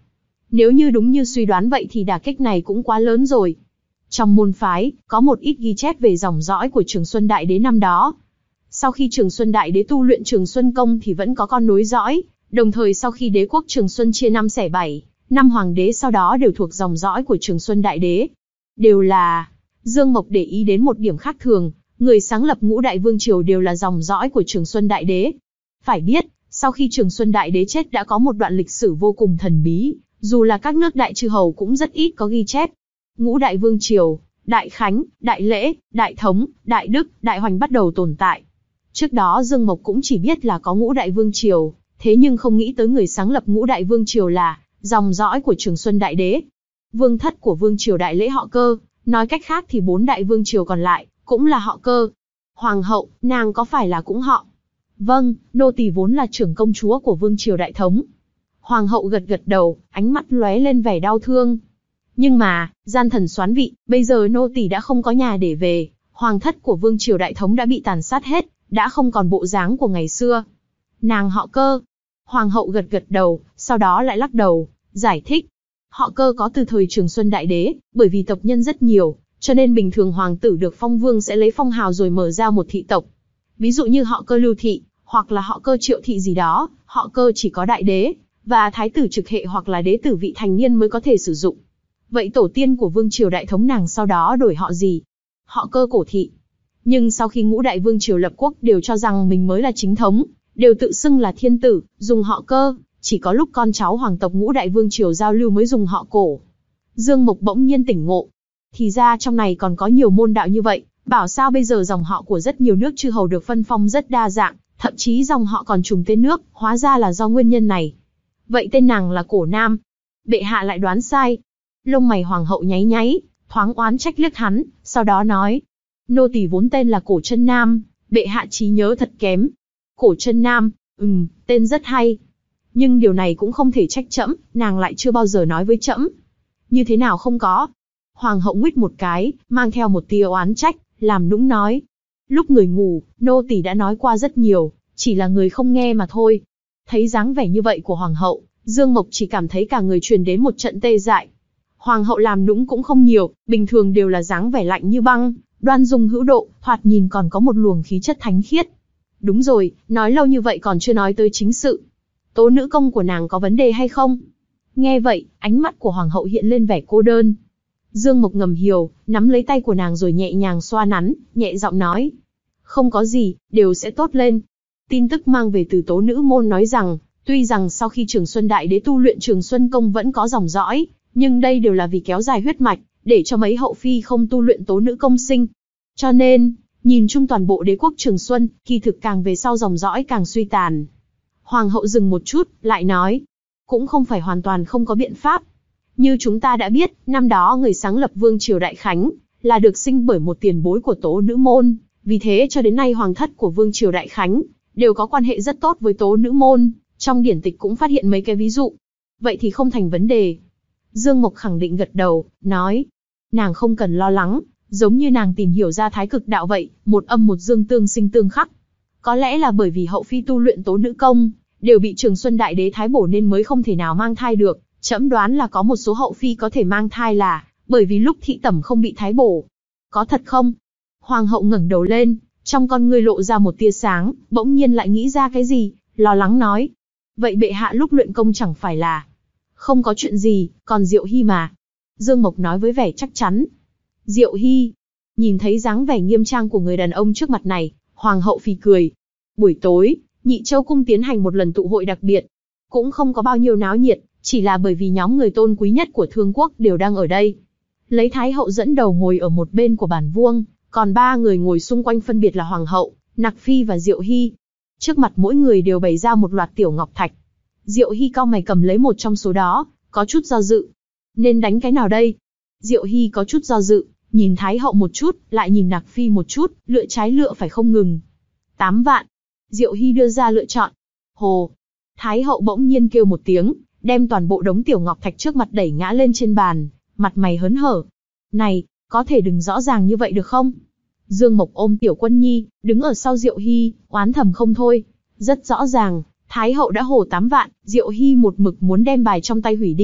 Nếu như đúng như suy đoán vậy thì đả kích này cũng quá lớn rồi. Trong môn phái, có một ít ghi chép về dòng dõi của Trường Xuân Đại Đế năm đó. Sau khi Trường Xuân Đại Đế tu luyện Trường Xuân Công thì vẫn có con nối dõi, đồng thời sau khi đế quốc Trường Xuân chia năm xẻ bảy, năm hoàng đế sau đó đều thuộc dòng dõi của Trường Xuân Đại Đế. Đều là... Dương Mộc để ý đến một điểm khác thường, người sáng lập ngũ đại vương triều đều là dòng dõi của Trường Xuân Đại Đế. Phải biết, sau khi Trường Xuân Đại Đế chết đã có một đoạn lịch sử vô cùng thần bí, dù là các nước đại chư hầu cũng rất ít có ghi chép. Ngũ đại vương triều, Đại Khánh, Đại Lễ, Đại Thống, Đại Đức, Đại Hoành bắt đầu tồn tại. Trước đó Dương Mộc cũng chỉ biết là có ngũ đại vương triều, thế nhưng không nghĩ tới người sáng lập ngũ đại vương triều là dòng dõi của Trường Xuân Đại Đế. Vương thất của vương triều Đại Lễ họ Cơ, nói cách khác thì bốn đại vương triều còn lại cũng là họ Cơ. Hoàng hậu, nàng có phải là cũng họ? Vâng, nô tỳ vốn là trưởng công chúa của vương triều Đại Thống. Hoàng hậu gật gật đầu, ánh mắt lóe lên vẻ đau thương. Nhưng mà, gian thần soán vị, bây giờ nô tỳ đã không có nhà để về, hoàng thất của vương triều Đại Thống đã bị tàn sát hết, đã không còn bộ dáng của ngày xưa. Nàng họ Cơ. Hoàng hậu gật gật đầu, sau đó lại lắc đầu, giải thích. Họ Cơ có từ thời Trường Xuân Đại Đế, bởi vì tộc nhân rất nhiều, cho nên bình thường hoàng tử được phong vương sẽ lấy phong hào rồi mở ra một thị tộc. Ví dụ như họ Cơ Lưu Thị, hoặc là họ Cơ Triệu Thị gì đó, họ Cơ chỉ có đại đế, và thái tử trực hệ hoặc là đế tử vị thành niên mới có thể sử dụng. Vậy tổ tiên của vương triều Đại Thống nàng sau đó đổi họ gì? Họ Cơ Cổ Thị. Nhưng sau khi ngũ đại vương triều lập quốc đều cho rằng mình mới là chính thống, đều tự xưng là thiên tử, dùng họ Cơ, chỉ có lúc con cháu hoàng tộc ngũ đại vương triều giao lưu mới dùng họ Cổ. Dương Mộc bỗng nhiên tỉnh ngộ. Thì ra trong này còn có nhiều môn đạo như vậy, bảo sao bây giờ dòng họ của rất nhiều nước chư hầu được phân phong rất đa dạng, thậm chí dòng họ còn trùng tên nước, hóa ra là do nguyên nhân này. Vậy tên nàng là Cổ Nam. Bệ hạ lại đoán sai. Lông mày hoàng hậu nháy nháy, thoáng oán trách liếc hắn, sau đó nói. Nô tỳ vốn tên là Cổ Chân Nam, bệ hạ trí nhớ thật kém. Cổ Chân Nam, ừm, tên rất hay. Nhưng điều này cũng không thể trách trẫm, nàng lại chưa bao giờ nói với trẫm. Như thế nào không có? Hoàng hậu nguýt một cái, mang theo một tia oán trách, làm nũng nói. Lúc người ngủ, nô tỳ đã nói qua rất nhiều, chỉ là người không nghe mà thôi. Thấy dáng vẻ như vậy của hoàng hậu, Dương Mộc chỉ cảm thấy cả người truyền đến một trận tê dại. Hoàng hậu làm nũng cũng không nhiều, bình thường đều là dáng vẻ lạnh như băng, đoan dung hữu độ, thoạt nhìn còn có một luồng khí chất thánh khiết. Đúng rồi, nói lâu như vậy còn chưa nói tới chính sự. Tố nữ công của nàng có vấn đề hay không? Nghe vậy, ánh mắt của hoàng hậu hiện lên vẻ cô đơn. Dương Mộc ngầm hiểu, nắm lấy tay của nàng rồi nhẹ nhàng xoa nắn, nhẹ giọng nói. Không có gì, đều sẽ tốt lên. Tin tức mang về từ tố nữ môn nói rằng, tuy rằng sau khi Trường Xuân Đại Đế tu luyện Trường Xuân Công vẫn có dòng dõi, nhưng đây đều là vì kéo dài huyết mạch, để cho mấy hậu phi không tu luyện tố nữ công sinh. Cho nên, nhìn chung toàn bộ đế quốc Trường Xuân, kỳ thực càng về sau dòng dõi càng suy tàn. Hoàng hậu dừng một chút, lại nói, cũng không phải hoàn toàn không có biện pháp. Như chúng ta đã biết, năm đó người sáng lập vương triều Đại Khánh, là được sinh bởi một tiền bối của tố nữ môn, vì thế cho đến nay hoàng thất của vương triều Đại Khánh, đều có quan hệ rất tốt với tố nữ môn, trong điển tịch cũng phát hiện mấy cái ví dụ. Vậy thì không thành vấn đề. Dương Mộc khẳng định gật đầu, nói, nàng không cần lo lắng, giống như nàng tìm hiểu ra thái cực đạo vậy, một âm một dương tương sinh tương khắc. Có lẽ là bởi vì hậu phi tu luyện tố nữ công, đều bị Trường Xuân Đại Đế thái bổ nên mới không thể nào mang thai được. Trẫm đoán là có một số hậu phi có thể mang thai là bởi vì lúc thị tẩm không bị thái bổ. Có thật không? Hoàng hậu ngẩng đầu lên, trong con ngươi lộ ra một tia sáng, bỗng nhiên lại nghĩ ra cái gì, lo lắng nói. Vậy bệ hạ lúc luyện công chẳng phải là không có chuyện gì, còn Diệu Hy mà. Dương Mộc nói với vẻ chắc chắn. Diệu Hy. Nhìn thấy dáng vẻ nghiêm trang của người đàn ông trước mặt này, hoàng hậu phì cười. Buổi tối, Nhị Châu cung tiến hành một lần tụ hội đặc biệt. Cũng không có bao nhiêu náo nhiệt, chỉ là bởi vì nhóm người tôn quý nhất của Thương quốc đều đang ở đây. Lấy Thái hậu dẫn đầu ngồi ở một bên của bản vuông, còn ba người ngồi xung quanh phân biệt là Hoàng hậu, Nặc Phi và Diệu Hy. Trước mặt mỗi người đều bày ra một loạt tiểu ngọc thạch. Diệu Hy cau mày cầm lấy một trong số đó, có chút do dự. Nên đánh cái nào đây? Diệu Hy có chút do dự, nhìn Thái hậu một chút, lại nhìn Nặc Phi một chút, lựa trái lựa phải không ngừng. Tám vạn. Diệu Hy đưa ra lựa chọn. Hồ. Thái hậu bỗng nhiên kêu một tiếng, đem toàn bộ đống tiểu ngọc thạch trước mặt đẩy ngã lên trên bàn, mặt mày hớn hở. Này, có thể đừng rõ ràng như vậy được không? Dương Mộc ôm Tiểu Quân Nhi, đứng ở sau Diệu Hy, oán thầm không thôi. Rất rõ ràng, Thái hậu đã hồ tám vạn, Diệu Hy một mực muốn đem bài trong tay hủy đi,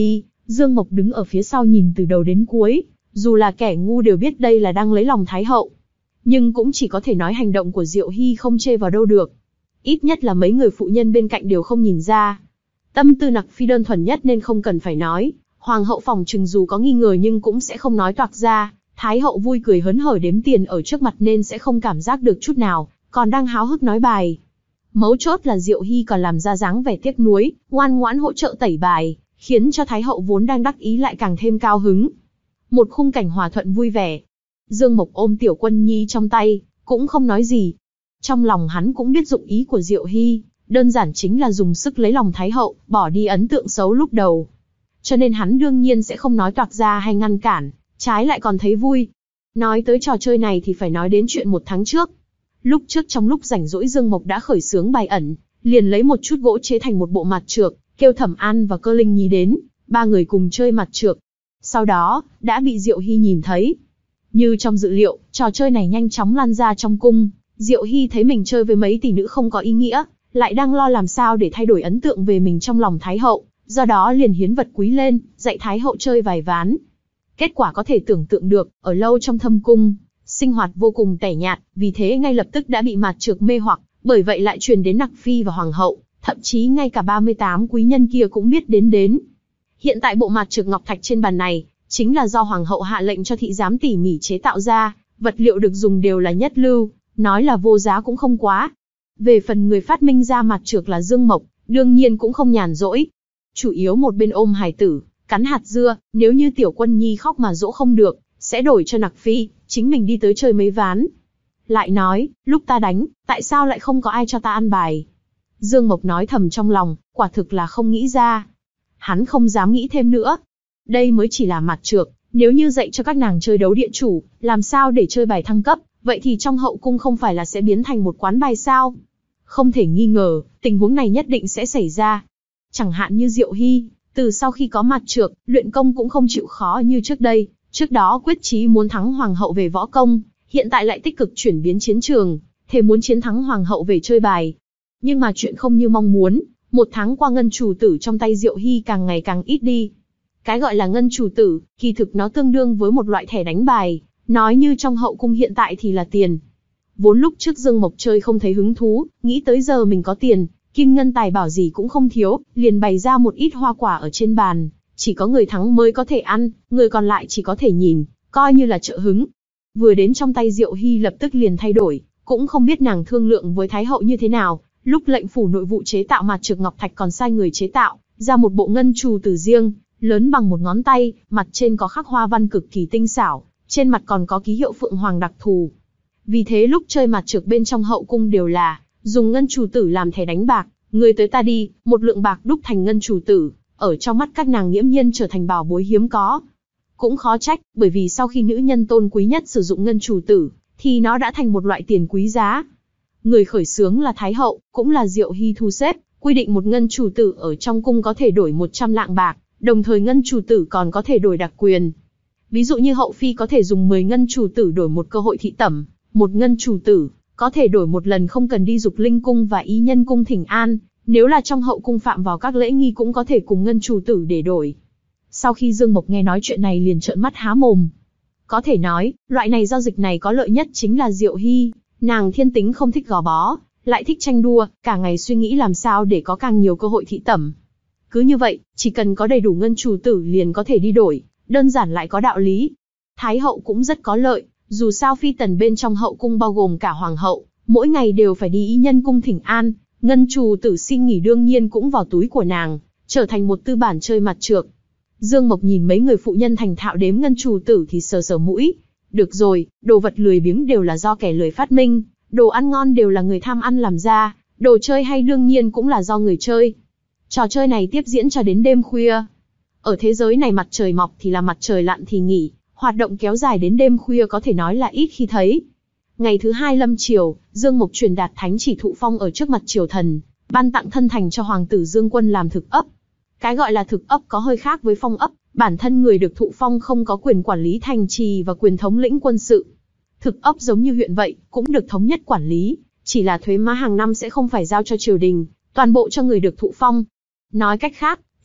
Dương Mộc đứng ở phía sau nhìn từ đầu đến cuối, dù là kẻ ngu đều biết đây là đang lấy lòng Thái hậu. Nhưng cũng chỉ có thể nói hành động của Diệu Hy không chê vào đâu được. Ít nhất là mấy người phụ nhân bên cạnh đều không nhìn ra. Tâm tư Nặc Phi đơn thuần nhất nên không cần phải nói. Hoàng hậu phòng trừng dù có nghi ngờ nhưng cũng sẽ không nói toạc ra. Thái hậu vui cười hớn hở đếm tiền ở trước mặt nên sẽ không cảm giác được chút nào, còn đang háo hức nói bài. Mấu chốt là Diệu Hy còn làm ra dáng vẻ tiếc nuối, ngoan ngoãn hỗ trợ tẩy bài, khiến cho Thái hậu vốn đang đắc ý lại càng thêm cao hứng. Một khung cảnh hòa thuận vui vẻ. Dương Mộc ôm Tiểu Quân Nhi trong tay, cũng không nói gì. Trong lòng hắn cũng biết dụng ý của Diệu Hy, đơn giản chính là dùng sức lấy lòng Thái hậu, bỏ đi ấn tượng xấu lúc đầu. Cho nên hắn đương nhiên sẽ không nói toạc ra hay ngăn cản, trái lại còn thấy vui. Nói tới trò chơi này thì phải nói đến chuyện một tháng trước. Lúc trước trong lúc rảnh rỗi Dương Mộc đã khởi xướng bài ẩn, liền lấy một chút gỗ chế thành một bộ mặt trược, kêu Thẩm An và Cơ Linh Nhi đến, ba người cùng chơi mặt trược. Sau đó, đã bị Diệu Hy nhìn thấy. Như trong dự liệu, trò chơi này nhanh chóng lan ra trong cung. Diệu Hy thấy mình chơi với mấy tỷ nữ không có ý nghĩa, lại đang lo làm sao để thay đổi ấn tượng về mình trong lòng Thái hậu, do đó liền hiến vật quý lên, dạy Thái hậu chơi vài ván. Kết quả có thể tưởng tượng được, ở lâu trong thâm cung, sinh hoạt vô cùng tẻ nhạt, vì thế ngay lập tức đã bị mặt trược mê hoặc, bởi vậy lại truyền đến Nặc Phi và Hoàng hậu, thậm chí ngay cả ba mươi tám quý nhân kia cũng biết đến đến. Hiện tại bộ mặt trược ngọc thạch trên bàn này, chính là do Hoàng hậu hạ lệnh cho thị giám tỉ mỉ chế tạo ra, vật liệu được dùng đều là nhất lưu, nói là vô giá cũng không quá. Về phần người phát minh ra mặt trược là Dương Mộc, đương nhiên cũng không nhàn rỗi. Chủ yếu một bên ôm hài tử, cắn hạt dưa, nếu như Tiểu Quân Nhi khóc mà dỗ không được, sẽ đổi cho Nặc Phi, chính mình đi tới chơi mấy ván. Lại nói, lúc ta đánh, tại sao lại không có ai cho ta ăn bài? Dương Mộc nói thầm trong lòng, quả thực là không nghĩ ra. Hắn không dám nghĩ thêm nữa. Đây mới chỉ là mặt trược, nếu như dạy cho các nàng chơi đấu địa chủ, làm sao để chơi bài thăng cấp, vậy thì trong hậu cung không phải là sẽ biến thành một quán bài sao? Không thể nghi ngờ, tình huống này nhất định sẽ xảy ra. Chẳng hạn như Diệu Hy, từ sau khi có mặt trược, luyện công cũng không chịu khó như trước đây. Trước đó quyết chí muốn thắng Hoàng hậu về võ công, hiện tại lại tích cực chuyển biến chiến trường, thề muốn chiến thắng Hoàng hậu về chơi bài. Nhưng mà chuyện không như mong muốn, một tháng qua ngân chủ tử trong tay Diệu Hy càng ngày càng ít đi. Cái gọi là ngân chủ tử, kỳ thực nó tương đương với một loại thẻ đánh bài, nói như trong hậu cung hiện tại thì là tiền. Vốn lúc trước Dương Mộc chơi không thấy hứng thú, nghĩ tới giờ mình có tiền, kim ngân tài bảo gì cũng không thiếu, liền bày ra một ít hoa quả ở trên bàn. Chỉ có người thắng mới có thể ăn, người còn lại chỉ có thể nhìn, coi như là trợ hứng. Vừa đến trong tay Diệu Hy lập tức liền thay đổi, cũng không biết nàng thương lượng với Thái hậu như thế nào. Lúc lệnh phủ nội vụ chế tạo mặt trược ngọc thạch còn sai người chế tạo ra một bộ ngân trù tử riêng, lớn bằng một ngón tay, mặt trên có khắc hoa văn cực kỳ tinh xảo, trên mặt còn có ký hiệu phượng hoàng đặc thù. Vì thế lúc chơi mặt trược bên trong hậu cung đều là dùng ngân trù tử làm thẻ đánh bạc, người tới ta đi, một lượng bạc đúc thành ngân trù tử. Ở trong mắt các nàng nghiễm nhiên trở thành bảo bối hiếm có. Cũng khó trách, bởi vì sau khi nữ nhân tôn quý nhất sử dụng ngân chủ tử, thì nó đã thành một loại tiền quý giá. Người khởi xướng là Thái hậu, cũng là Diệu Hy thu xếp, quy định một ngân chủ tử ở trong cung có thể đổi một trăm lạng bạc, đồng thời ngân chủ tử còn có thể đổi đặc quyền. Ví dụ như hậu phi có thể dùng mười ngân chủ tử đổi một cơ hội thị tẩm, một ngân chủ tử có thể đổi một lần không cần đi dục linh cung và ý nhân cung thỉnh an. Nếu là trong hậu cung phạm vào các lễ nghi cũng có thể cùng ngân chủ tử để đổi. Sau khi Dương Mộc nghe nói chuyện này liền trợn mắt há mồm. Có thể nói, loại này giao dịch này có lợi nhất chính là Diệu Hy, nàng thiên tính không thích gò bó, lại thích tranh đua, cả ngày suy nghĩ làm sao để có càng nhiều cơ hội thị tẩm. Cứ như vậy, chỉ cần có đầy đủ ngân chủ tử liền có thể đi đổi, đơn giản lại có đạo lý. Thái hậu cũng rất có lợi, dù sao phi tần bên trong hậu cung bao gồm cả hoàng hậu, mỗi ngày đều phải đi ý nhân cung thỉnh an. Ngân trù tử xin nghỉ đương nhiên cũng vào túi của nàng, trở thành một tư bản chơi mặt trược. Dương Mộc nhìn mấy người phụ nhân thành thạo đếm ngân trù tử thì sờ sờ mũi. Được rồi, đồ vật lười biếng đều là do kẻ lười phát minh, đồ ăn ngon đều là người tham ăn làm ra, đồ chơi hay đương nhiên cũng là do người chơi. Trò chơi này tiếp diễn cho đến đêm khuya. Ở thế giới này mặt trời mọc thì là mặt trời lặn thì nghỉ, hoạt động kéo dài đến đêm khuya có thể nói là ít khi thấy. Ngày thứ hai lâm triều, Dương Mộc truyền đạt thánh chỉ thụ phong ở trước mặt triều thần, ban tặng thân thành cho hoàng tử Dương Quân làm thực ấp. Cái gọi là thực ấp có hơi khác với phong ấp, bản thân người được thụ phong không có quyền quản lý thành trì và quyền thống lĩnh quân sự. Thực ấp giống như huyện vậy, cũng được thống nhất quản lý, chỉ là thuế má hàng năm sẽ không phải giao cho triều đình, toàn bộ cho người được thụ phong. Nói cách khác,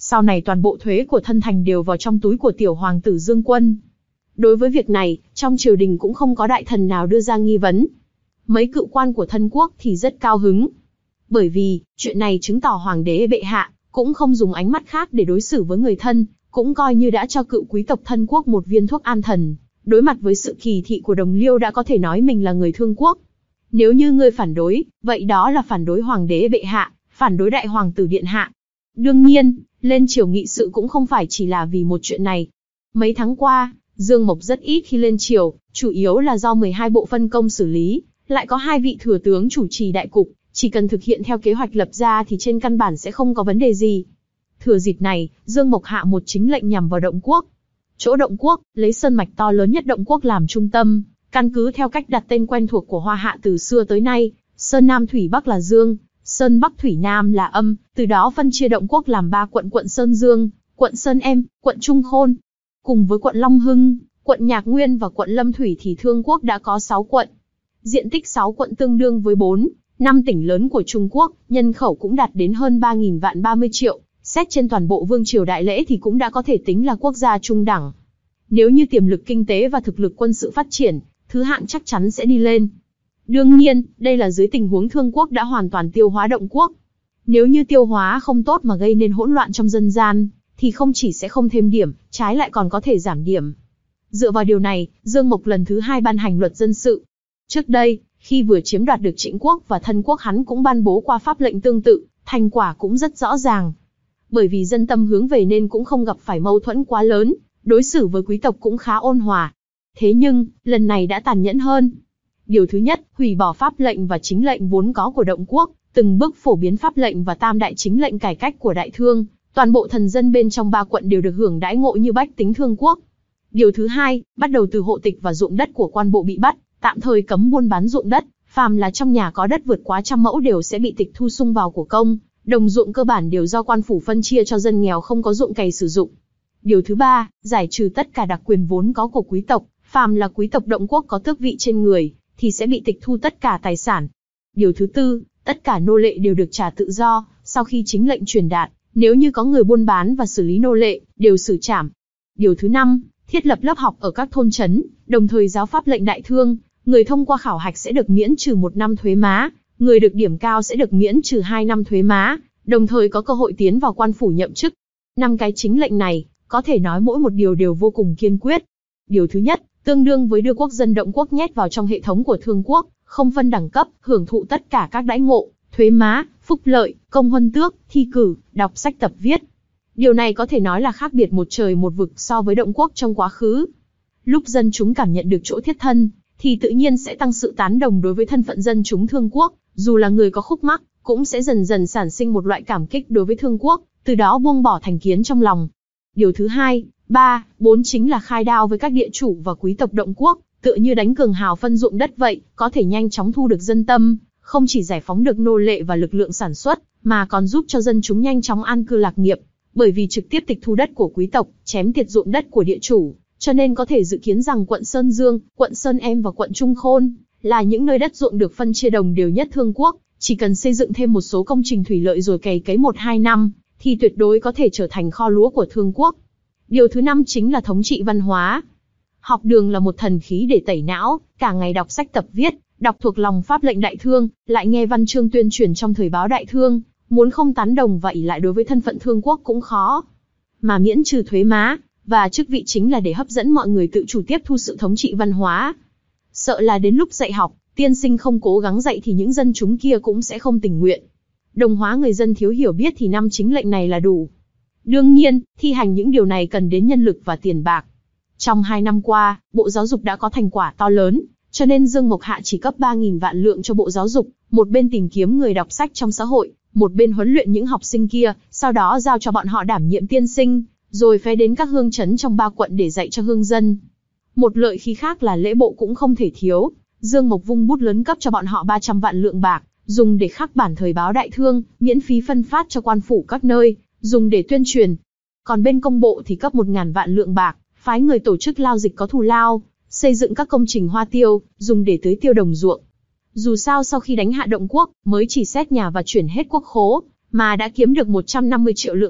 Sau này toàn bộ thuế của thân thành đều vào trong túi của tiểu hoàng tử Dương Quân. Đối với việc này, trong triều đình cũng không có đại thần nào đưa ra nghi vấn. Mấy cựu quan của thân quốc thì rất cao hứng. Bởi vì, chuyện này chứng tỏ hoàng đế bệ hạ, cũng không dùng ánh mắt khác để đối xử với người thân, cũng coi như đã cho cựu quý tộc thân quốc một viên thuốc an thần. Đối mặt với sự kỳ thị của đồng liêu đã có thể nói mình là người thương quốc. Nếu như ngươi phản đối, vậy đó là phản đối hoàng đế bệ hạ, phản đối đại hoàng tử điện hạ. Đương nhiên, lên triều nghị sự cũng không phải chỉ là vì một chuyện này. Mấy tháng qua, Dương Mộc rất ít khi lên triều, chủ yếu là do mười hai bộ phân công xử lý, lại có hai vị thừa tướng chủ trì đại cục, chỉ cần thực hiện theo kế hoạch lập ra thì trên căn bản sẽ không có vấn đề gì. Thừa dịp này, Dương Mộc hạ một chính lệnh nhằm vào Động Quốc. Chỗ Động Quốc, lấy sơn mạch to lớn nhất Động Quốc làm trung tâm, căn cứ theo cách đặt tên quen thuộc của Hoa Hạ từ xưa tới nay, Sơn Nam Thủy Bắc là Dương, Sơn Bắc Thủy Nam là Âm, từ đó phân chia Động Quốc làm ba quận: quận Sơn Dương, quận Sơn Em, quận Trung Khôn. Cùng với quận Long Hưng, quận Nhạc Nguyên và quận Lâm Thủy thì Thương Quốc đã có sáu quận. Diện tích sáu quận tương đương với bốn, năm tỉnh lớn của Trung Quốc, nhân khẩu cũng đạt đến hơn ba nghìn vạn ba mươi triệu, xét trên toàn bộ vương triều đại lễ thì cũng đã có thể tính là quốc gia trung đẳng. Nếu như tiềm lực kinh tế và thực lực quân sự phát triển, thứ hạng chắc chắn sẽ đi lên. Đương nhiên, đây là dưới tình huống Thương Quốc đã hoàn toàn tiêu hóa Động Quốc. Nếu như tiêu hóa không tốt mà gây nên hỗn loạn trong dân gian, thì không chỉ sẽ không thêm điểm, trái lại còn có thể giảm điểm. Dựa vào điều này, Dương Mộc lần thứ hai ban hành luật dân sự. Trước đây, khi vừa chiếm đoạt được Trịnh Quốc và Thân Quốc hắn cũng ban bố qua pháp lệnh tương tự, thành quả cũng rất rõ ràng. Bởi vì dân tâm hướng về nên cũng không gặp phải mâu thuẫn quá lớn, đối xử với quý tộc cũng khá ôn hòa. Thế nhưng, lần này đã tàn nhẫn hơn. Điều thứ nhất, hủy bỏ pháp lệnh và chính lệnh vốn có của Động Quốc, từng bước phổ biến pháp lệnh và tam đại chính lệnh cải cách của Đại Thương, toàn bộ thần dân bên trong ba quận đều được hưởng đãi ngộ như bách tính Thương Quốc. Điều thứ hai, bắt đầu từ hộ tịch và ruộng đất của quan bộ bị bắt, tạm thời cấm buôn bán ruộng đất, phàm là trong nhà có đất vượt quá trăm mẫu đều sẽ bị tịch thu sung vào của công, đồng ruộng cơ bản đều do quan phủ phân chia cho dân nghèo không có ruộng cày sử dụng. Điều thứ ba, giải trừ tất cả đặc quyền vốn có của quý tộc, phàm là quý tộc Động Quốc có tước vị trên người, thì sẽ bị tịch thu tất cả tài sản. Điều thứ tư, tất cả nô lệ đều được trả tự do, sau khi chính lệnh truyền đạt, nếu như có người buôn bán và xử lý nô lệ, đều xử trảm. Điều thứ năm, thiết lập lớp học ở các thôn trấn, đồng thời giáo pháp lệnh Đại Thương, người thông qua khảo hạch sẽ được miễn trừ một năm thuế má, người được điểm cao sẽ được miễn trừ hai năm thuế má, đồng thời có cơ hội tiến vào quan phủ nhậm chức. Năm cái chính lệnh này, có thể nói mỗi một điều đều vô cùng kiên quyết. Điều thứ nhất, tương đương với đưa quốc dân Động Quốc nhét vào trong hệ thống của Thương Quốc, không phân đẳng cấp, hưởng thụ tất cả các đãi ngộ, thuế má, phúc lợi, công huân tước, thi cử, đọc sách tập viết. Điều này có thể nói là khác biệt một trời một vực so với Động Quốc trong quá khứ. Lúc dân chúng cảm nhận được chỗ thiết thân, thì tự nhiên sẽ tăng sự tán đồng đối với thân phận dân chúng Thương Quốc, dù là người có khúc mắc, cũng sẽ dần dần sản sinh một loại cảm kích đối với Thương Quốc, từ đó buông bỏ thành kiến trong lòng. Điều thứ hai, ba, bốn chính là khai đao với các địa chủ và quý tộc Động Quốc, tựa như đánh cường hào phân ruộng đất vậy, có thể nhanh chóng thu được dân tâm, không chỉ giải phóng được nô lệ và lực lượng sản xuất, mà còn giúp cho dân chúng nhanh chóng an cư lạc nghiệp. Bởi vì trực tiếp tịch thu đất của quý tộc, chém tiệt ruộng đất của địa chủ, cho nên có thể dự kiến rằng quận Sơn Dương, quận Sơn Em và quận Trung Khôn là những nơi đất ruộng được phân chia đồng đều nhất Thương Quốc, chỉ cần xây dựng thêm một số công trình thủy lợi rồi cày cấy một hai năm, thì tuyệt đối có thể trở thành kho lúa của Thương Quốc. Điều thứ năm chính là thống trị văn hóa. Học đường là một thần khí để tẩy não, cả ngày đọc sách tập viết, đọc thuộc lòng pháp lệnh Đại Thương, lại nghe văn chương tuyên truyền trong thời báo Đại Thương, muốn không tán đồng và ỷ lại đối với thân phận Thương Quốc cũng khó. Mà miễn trừ thuế má và chức vị chính là để hấp dẫn mọi người tự chủ tiếp thu sự thống trị văn hóa. Sợ là đến lúc dạy học, tiên sinh không cố gắng dạy thì những dân chúng kia cũng sẽ không tình nguyện. Đồng hóa người dân thiếu hiểu biết thì năm chính lệnh này là đủ. Đương nhiên, thi hành những điều này cần đến nhân lực và tiền bạc. Trong hai năm qua, Bộ Giáo dục đã có thành quả to lớn, cho nên Dương Mộc Hạ chỉ cấp ba nghìn vạn lượng cho Bộ Giáo dục, một bên tìm kiếm người đọc sách trong xã hội, một bên huấn luyện những học sinh kia, sau đó giao cho bọn họ đảm nhiệm tiên sinh, rồi phái đến các hương trấn trong ba quận để dạy cho hương dân. Một lợi khí khác là lễ bộ cũng không thể thiếu, Dương Mộc vung bút lớn cấp cho bọn họ ba trăm vạn lượng bạc, dùng để khắc bản thời báo Đại Thương, miễn phí phân phát cho quan phủ các nơi, dùng để tuyên truyền. Còn bên công bộ thì cấp một nghìn vạn lượng bạc, phái người tổ chức lao dịch có thù lao, xây dựng các công trình hoa tiêu, dùng để tưới tiêu đồng ruộng. Dù sao sau khi đánh hạ Động Quốc, mới chỉ xét nhà và chuyển hết quốc khố, mà đã kiếm được một trăm năm mươi triệu lượng bạc,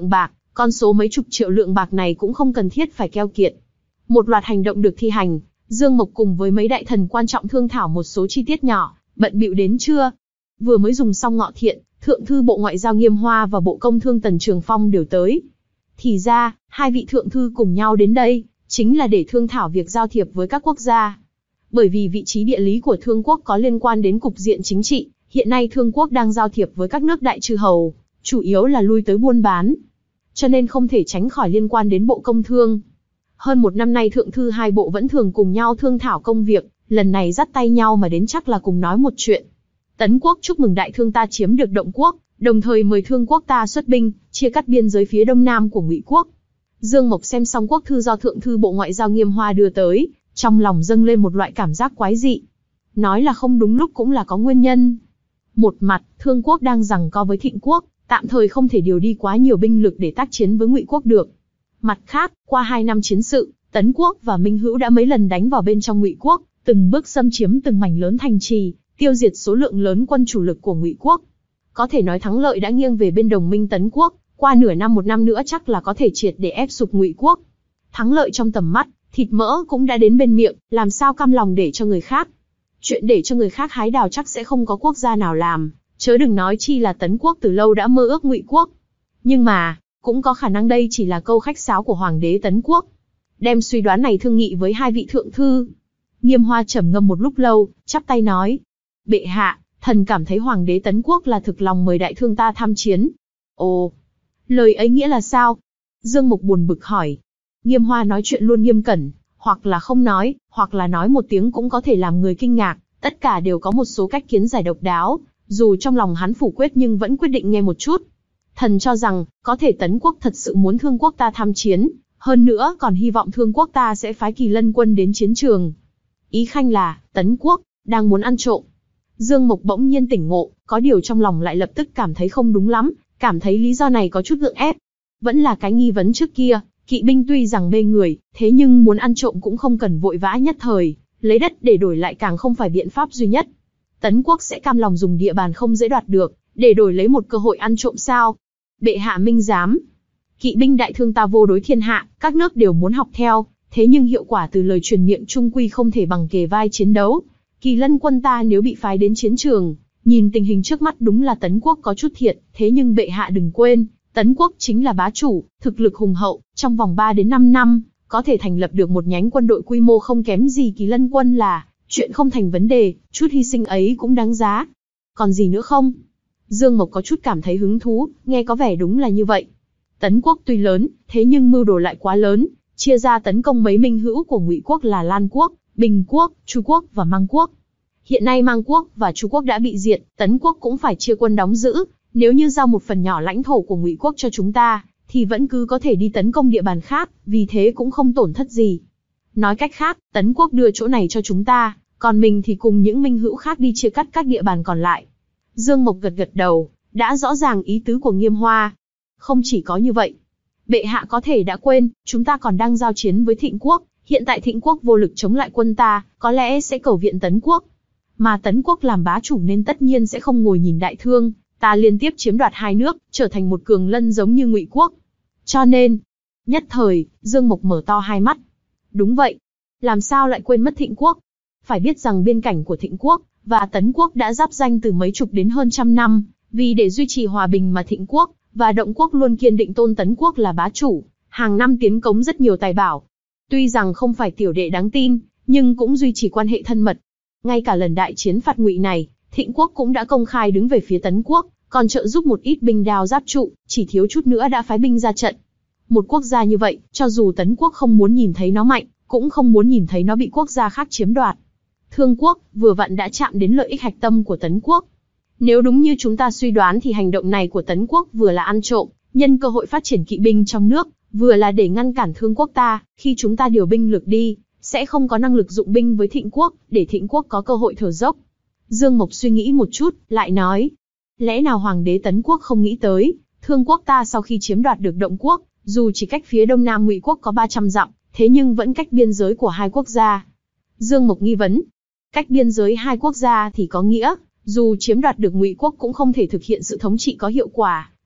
Con số mấy chục triệu lượng bạc này cũng không cần thiết phải keo kiệt. Một loạt hành động được thi hành, Dương Mộc cùng với mấy đại thần quan trọng thương thảo một số chi tiết nhỏ, bận bịu đến trưa. Vừa mới dùng xong ngọ thiện, Thượng thư Bộ Ngoại giao Nghiêm Hoa và Bộ Công Thương Tần Trường Phong đều tới. Thì ra, hai vị thượng thư cùng nhau đến đây, chính là để thương thảo việc giao thiệp với các quốc gia. Bởi vì vị trí địa lý của Thương quốc có liên quan đến cục diện chính trị, hiện nay Thương quốc đang giao thiệp với các nước đại chư hầu, chủ yếu là lui tới buôn bán. Cho nên không thể tránh khỏi liên quan đến Bộ Công Thương. Hơn một năm nay thượng thư hai bộ vẫn thường cùng nhau thương thảo công việc, lần này dắt tay nhau mà đến chắc là cùng nói một chuyện. Tấn quốc chúc mừng đại thương ta chiếm được Động quốc, đồng thời mời Thương quốc ta xuất binh, chia cắt biên giới phía đông nam của Ngụy quốc. Dương Mộc xem xong quốc thư do thượng thư Bộ Ngoại giao Nghiêm Hoa đưa tới, trong lòng dâng lên một loại cảm giác quái dị. Nói là không đúng lúc cũng là có nguyên nhân. Một mặt, Thương quốc đang giằng co với Thịnh quốc, tạm thời không thể điều đi quá nhiều binh lực để tác chiến với Ngụy quốc được. Mặt khác, qua hai năm chiến sự, Tấn quốc và Minh Hữu đã mấy lần đánh vào bên trong Ngụy quốc, từng bước xâm chiếm từng mảnh lớn thành trì, tiêu diệt số lượng lớn quân chủ lực của Ngụy quốc. Có thể nói thắng lợi đã nghiêng về bên đồng minh Tấn quốc, qua nửa năm một năm nữa chắc là có thể triệt để ép sụp Ngụy quốc. Thắng lợi trong tầm mắt, thịt mỡ cũng đã đến bên miệng, làm sao cam lòng để cho người khác. Chuyện để cho người khác hái đào chắc sẽ không có quốc gia nào làm, chớ đừng nói chi là Tấn quốc từ lâu đã mơ ước Ngụy quốc. Nhưng mà, cũng có khả năng đây chỉ là câu khách sáo của Hoàng đế Tấn quốc. Đem suy đoán này thương nghị với hai vị thượng thư. Nghiêm Hoa trầm ngâm một lúc lâu, chắp tay nói: Bệ hạ, thần cảm thấy Hoàng đế Tấn quốc là thực lòng mời đại thương ta tham chiến. Ồ, lời ấy nghĩa là sao? Dương Mộc buồn bực hỏi. Nghiêm Hoa nói chuyện luôn nghiêm cẩn, hoặc là không nói, hoặc là nói một tiếng cũng có thể làm người kinh ngạc, tất cả đều có một số cách kiến giải độc đáo, dù trong lòng hắn phủ quyết nhưng vẫn quyết định nghe một chút. Thần cho rằng, có thể Tấn quốc thật sự muốn Thương quốc ta tham chiến, hơn nữa còn hy vọng Thương quốc ta sẽ phái Kỳ Lân quân đến chiến trường. Ý khanh là, Tấn quốc đang muốn ăn trộm. Dương Mộc bỗng nhiên tỉnh ngộ, có điều trong lòng lại lập tức cảm thấy không đúng lắm, cảm thấy lý do này có chút gượng ép. Vẫn là cái nghi vấn trước kia, kỵ binh tuy rằng mê người, thế nhưng muốn ăn trộm cũng không cần vội vã nhất thời, lấy đất để đổi lại càng không phải biện pháp duy nhất. Tấn quốc sẽ cam lòng dùng địa bàn không dễ đoạt được, để đổi lấy một cơ hội ăn trộm sao? Bệ hạ minh giám. Kỵ binh đại thương ta vô đối thiên hạ, các nước đều muốn học theo, thế nhưng hiệu quả từ lời truyền miệng chung quy không thể bằng kề vai chiến đấu. Kỳ Lân quân ta nếu bị phái đến chiến trường, nhìn tình hình trước mắt đúng là Tấn quốc có chút thiệt, thế nhưng bệ hạ đừng quên, Tấn quốc chính là bá chủ, thực lực hùng hậu, trong vòng ba đến năm năm, có thể thành lập được một nhánh quân đội quy mô không kém gì Kỳ Lân quân là chuyện không thành vấn đề, chút hy sinh ấy cũng đáng giá. Còn gì nữa không? Dương Mộc có chút cảm thấy hứng thú, nghe có vẻ đúng là như vậy. Tấn quốc tuy lớn, thế nhưng mưu đồ lại quá lớn, chia ra tấn công mấy minh hữu của Ngụy quốc là Lan quốc, Bình quốc, Chu quốc và Mang quốc. Hiện nay Mang quốc và Chu quốc đã bị diệt, Tấn quốc cũng phải chia quân đóng giữ. Nếu như giao một phần nhỏ lãnh thổ của Ngụy quốc cho chúng ta, thì vẫn cứ có thể đi tấn công địa bàn khác, vì thế cũng không tổn thất gì. Nói cách khác, Tấn quốc đưa chỗ này cho chúng ta, còn mình thì cùng những minh hữu khác đi chia cắt các địa bàn còn lại. Dương Mộc gật gật đầu, đã rõ ràng ý tứ của Nghiêm Hoa. Không chỉ có như vậy, bệ hạ có thể đã quên, chúng ta còn đang giao chiến với Thịnh quốc, hiện tại Thịnh quốc vô lực chống lại quân ta, có lẽ sẽ cầu viện Tấn quốc. Mà Tấn quốc làm bá chủ nên tất nhiên sẽ không ngồi nhìn đại thương ta liên tiếp chiếm đoạt hai nước, trở thành một cường lân giống như Ngụy quốc. Cho nên, nhất thời, Dương Mộc mở to hai mắt. Đúng vậy, làm sao lại quên mất Thịnh quốc? Phải biết rằng biên cảnh của Thịnh quốc và Tấn quốc đã giáp danh từ mấy chục đến hơn trăm năm, vì để duy trì hòa bình mà Thịnh quốc và Động quốc luôn kiên định tôn Tấn quốc là bá chủ, hàng năm tiến cống rất nhiều tài bảo. Tuy rằng không phải tiểu đệ đáng tin, nhưng cũng duy trì quan hệ thân mật. Ngay cả lần đại chiến phạt Ngụy này, Thịnh quốc cũng đã công khai đứng về phía Tấn quốc, còn trợ giúp một ít binh đao giáp trụ, chỉ thiếu chút nữa đã phái binh ra trận. Một quốc gia như vậy, cho dù Tấn quốc không muốn nhìn thấy nó mạnh, cũng không muốn nhìn thấy nó bị quốc gia khác chiếm đoạt. Thương quốc vừa vặn đã chạm đến lợi ích hạch tâm của Tấn quốc. Nếu đúng như chúng ta suy đoán thì hành động này của Tấn quốc vừa là ăn trộm, nhân cơ hội phát triển kỵ binh trong nước, vừa là để ngăn cản Thương quốc ta, khi chúng ta điều binh lực đi, sẽ không có năng lực dụng binh với Thịnh quốc, để Thịnh quốc có cơ hội thở dốc. Dương Mộc suy nghĩ một chút, lại nói, lẽ nào Hoàng đế Tấn quốc không nghĩ tới, Thương quốc ta sau khi chiếm đoạt được Động quốc, dù chỉ cách phía đông nam Ngụy quốc có ba trăm dặm, thế nhưng vẫn cách biên giới của hai quốc gia. Dương Mộc nghi vấn, cách biên giới hai quốc gia thì có nghĩa, dù chiếm đoạt được Ngụy quốc cũng không thể thực hiện sự thống trị có hiệu quả,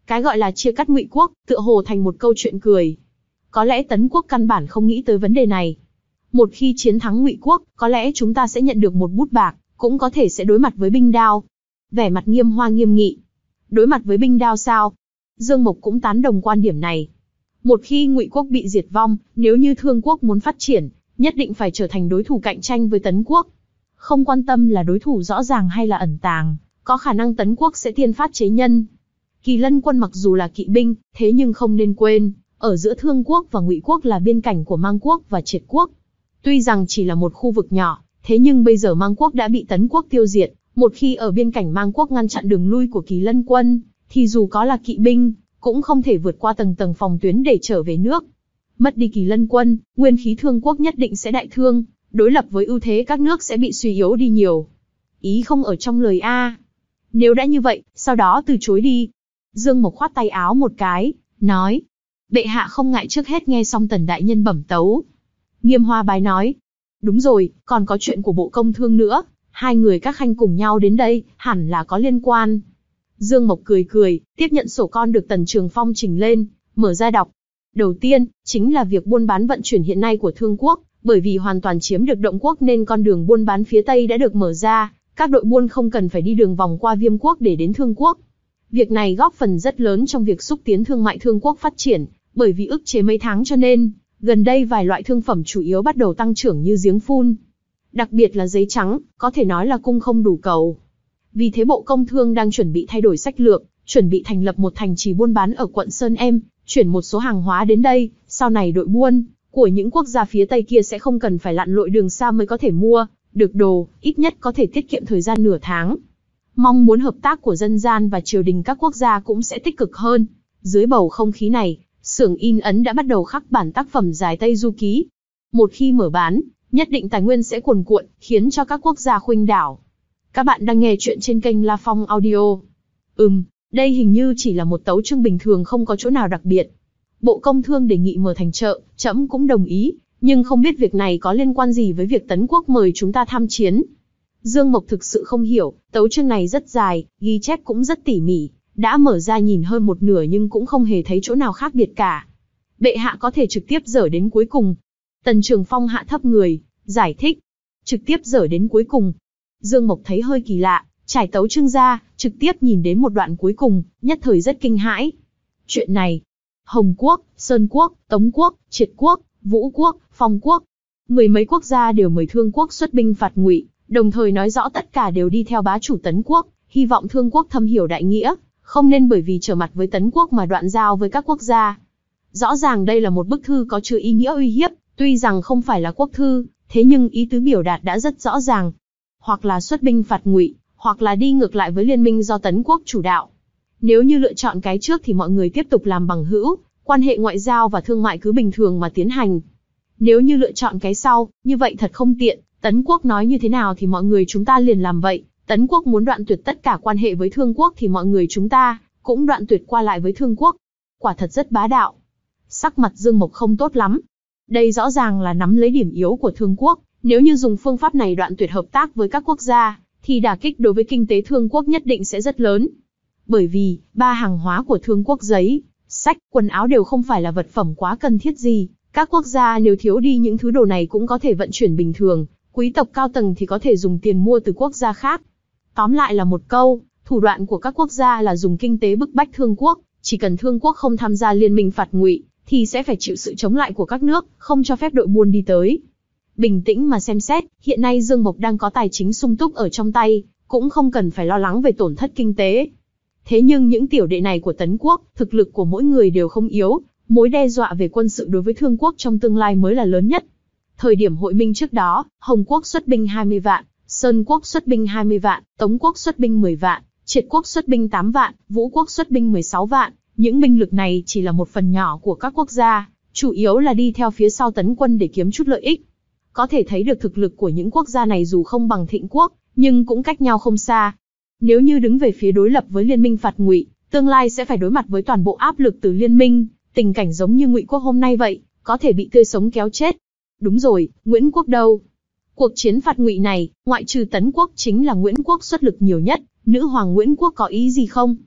Cái gọi là chia cắt Ngụy quốc, tựa hồ thành một câu chuyện cười. Có lẽ Tấn quốc căn bản không nghĩ tới vấn đề này. Một khi chiến thắng Ngụy quốc, có lẽ chúng ta sẽ nhận được một bút bạc, cũng có thể sẽ đối mặt với binh đao. Vẻ mặt Nghiêm Hoa nghiêm nghị. Đối mặt với binh đao sao? Dương Mộc cũng tán đồng quan điểm này. Một khi Ngụy quốc bị diệt vong, nếu như Thương quốc muốn phát triển, nhất định phải trở thành đối thủ cạnh tranh với Tấn quốc. Không quan tâm là đối thủ rõ ràng hay là ẩn tàng, có khả năng Tấn quốc sẽ tiên phát chế nhân. Kỳ Lân quân mặc dù là kỵ binh, thế nhưng không nên quên, ở giữa Thương quốc và Ngụy quốc là biên cảnh của Mang quốc và Triệt quốc. Tuy rằng chỉ là một khu vực nhỏ, thế nhưng bây giờ Mang quốc đã bị Tấn quốc tiêu diệt. Một khi ở biên cảnh Mang quốc ngăn chặn đường lui của Kỳ Lân quân, thì dù có là kỵ binh, cũng không thể vượt qua tầng tầng phòng tuyến để trở về nước. Mất đi Kỳ Lân quân, nguyên khí Thương quốc nhất định sẽ đại thương, đối lập với ưu thế các nước sẽ bị suy yếu đi nhiều. Ý không ở trong lời a. Nếu đã như vậy, sau đó từ chối đi. Dương Mộc khoát tay áo một cái, nói. Bệ hạ không ngại trước hết nghe xong Tần đại nhân bẩm tấu. Nghiêm Hoa bái nói. Đúng rồi, còn có chuyện của Bộ Công Thương nữa. Hai người các khanh cùng nhau đến đây, hẳn là có liên quan. Dương Mộc cười cười, tiếp nhận sổ con được Tần Trường Phong trình lên, mở ra đọc. Đầu tiên, chính là việc buôn bán vận chuyển hiện nay của Thương quốc, bởi vì hoàn toàn chiếm được Động quốc nên con đường buôn bán phía Tây đã được mở ra, các đội buôn không cần phải đi đường vòng qua Viêm quốc để đến Thương quốc. Việc này góp phần rất lớn trong việc xúc tiến thương mại Thương quốc phát triển, bởi vì ức chế mấy tháng cho nên, gần đây vài loại thương phẩm chủ yếu bắt đầu tăng trưởng như giếng phun. Đặc biệt là giấy trắng, có thể nói là cung không đủ cầu. Vì thế Bộ Công Thương đang chuẩn bị thay đổi sách lược, chuẩn bị thành lập một thành trì buôn bán ở quận Sơn Em, chuyển một số hàng hóa đến đây, sau này đội buôn của những quốc gia phía Tây kia sẽ không cần phải lặn lội đường xa mới có thể mua được đồ, ít nhất có thể tiết kiệm thời gian nửa tháng. Mong muốn hợp tác của dân gian và triều đình các quốc gia cũng sẽ tích cực hơn. Dưới bầu không khí này, xưởng in ấn đã bắt đầu khắc bản tác phẩm dài Tây Du Ký. Một khi mở bán, nhất định tài nguyên sẽ cuồn cuộn, khiến cho các quốc gia khuynh đảo. Các bạn đang nghe chuyện trên kênh La Phong Audio. Ừm, đây hình như chỉ là một tấu chương bình thường không có chỗ nào đặc biệt. Bộ Công Thương đề nghị mở thành chợ, trẫm cũng đồng ý, nhưng không biết việc này có liên quan gì với việc Tấn quốc mời chúng ta tham chiến. Dương Mộc thực sự không hiểu, tấu chương này rất dài, ghi chép cũng rất tỉ mỉ, đã mở ra nhìn hơn một nửa nhưng cũng không hề thấy chỗ nào khác biệt cả. Bệ hạ có thể trực tiếp dở đến cuối cùng. Tần Trường Phong hạ thấp người, giải thích. Trực tiếp dở đến cuối cùng. Dương Mộc thấy hơi kỳ lạ, trải tấu chương ra, trực tiếp nhìn đến một đoạn cuối cùng, nhất thời rất kinh hãi. Chuyện này, Hồng quốc, Sơn quốc, Tống quốc, Triệt quốc, Vũ quốc, Phong quốc, mười mấy quốc gia đều mời Thương quốc xuất binh phạt Ngụy, đồng thời nói rõ tất cả đều đi theo bá chủ Tấn quốc, hy vọng Thương quốc thâm hiểu đại nghĩa, không nên bởi vì trở mặt với Tấn quốc mà đoạn giao với các quốc gia. Rõ ràng đây là một bức thư có chứa ý nghĩa uy hiếp, tuy rằng không phải là quốc thư, thế nhưng ý tứ biểu đạt đã rất rõ ràng. Hoặc là xuất binh phạt Ngụy, hoặc là đi ngược lại với liên minh do Tấn quốc chủ đạo. Nếu như lựa chọn cái trước thì mọi người tiếp tục làm bằng hữu, quan hệ ngoại giao và thương mại cứ bình thường mà tiến hành. Nếu như lựa chọn cái sau, như vậy thật không tiện, Tấn quốc nói như thế nào thì mọi người chúng ta liền làm vậy. Tấn quốc muốn đoạn tuyệt tất cả quan hệ với Thương quốc thì mọi người chúng ta cũng đoạn tuyệt qua lại với Thương quốc. Quả thật rất bá đạo. Sắc mặt Dương Mộc không tốt lắm. Đây rõ ràng là nắm lấy điểm yếu của Thương quốc. Nếu như dùng phương pháp này đoạn tuyệt hợp tác với các quốc gia, thì đả kích đối với kinh tế Thương quốc nhất định sẽ rất lớn. Bởi vì, ba hàng hóa của Thương quốc giấy, sách, quần áo đều không phải là vật phẩm quá cần thiết gì. Các quốc gia nếu thiếu đi những thứ đồ này cũng có thể vận chuyển bình thường, quý tộc cao tầng thì có thể dùng tiền mua từ quốc gia khác. Tóm lại là một câu, thủ đoạn của các quốc gia là dùng kinh tế bức bách Thương quốc, chỉ cần Thương quốc không tham gia liên minh phạt Ngụy, thì sẽ phải chịu sự chống lại của các nước, không cho phép đội buôn đi tới. Bình tĩnh mà xem xét, hiện nay Dương Mộc đang có tài chính sung túc ở trong tay, cũng không cần phải lo lắng về tổn thất kinh tế. Thế nhưng những tiểu đệ này của Tấn quốc, thực lực của mỗi người đều không yếu, mối đe dọa về quân sự đối với Thương quốc trong tương lai mới là lớn nhất. Thời điểm hội minh trước đó, Hồng quốc xuất binh hai mươi vạn, Sơn quốc xuất binh hai mươi vạn, Tống quốc xuất binh mười vạn, Triệt quốc xuất binh tám vạn, Vũ quốc xuất binh mười sáu vạn. Những binh lực này chỉ là một phần nhỏ của các quốc gia, chủ yếu là đi theo phía sau Tấn quân để kiếm chút lợi ích. Có thể thấy được thực lực của những quốc gia này dù không bằng Thịnh quốc, nhưng cũng cách nhau không xa. Nếu như đứng về phía đối lập với liên minh phạt Ngụy, tương lai sẽ phải đối mặt với toàn bộ áp lực từ liên minh, tình cảnh giống như Ngụy quốc hôm nay vậy, có thể bị tươi sống kéo chết. Đúng rồi, Nguyễn quốc đâu? Cuộc chiến phạt Ngụy này, ngoại trừ Tấn quốc chính là Nguyễn quốc xuất lực nhiều nhất, nữ hoàng Nguyễn quốc có ý gì không?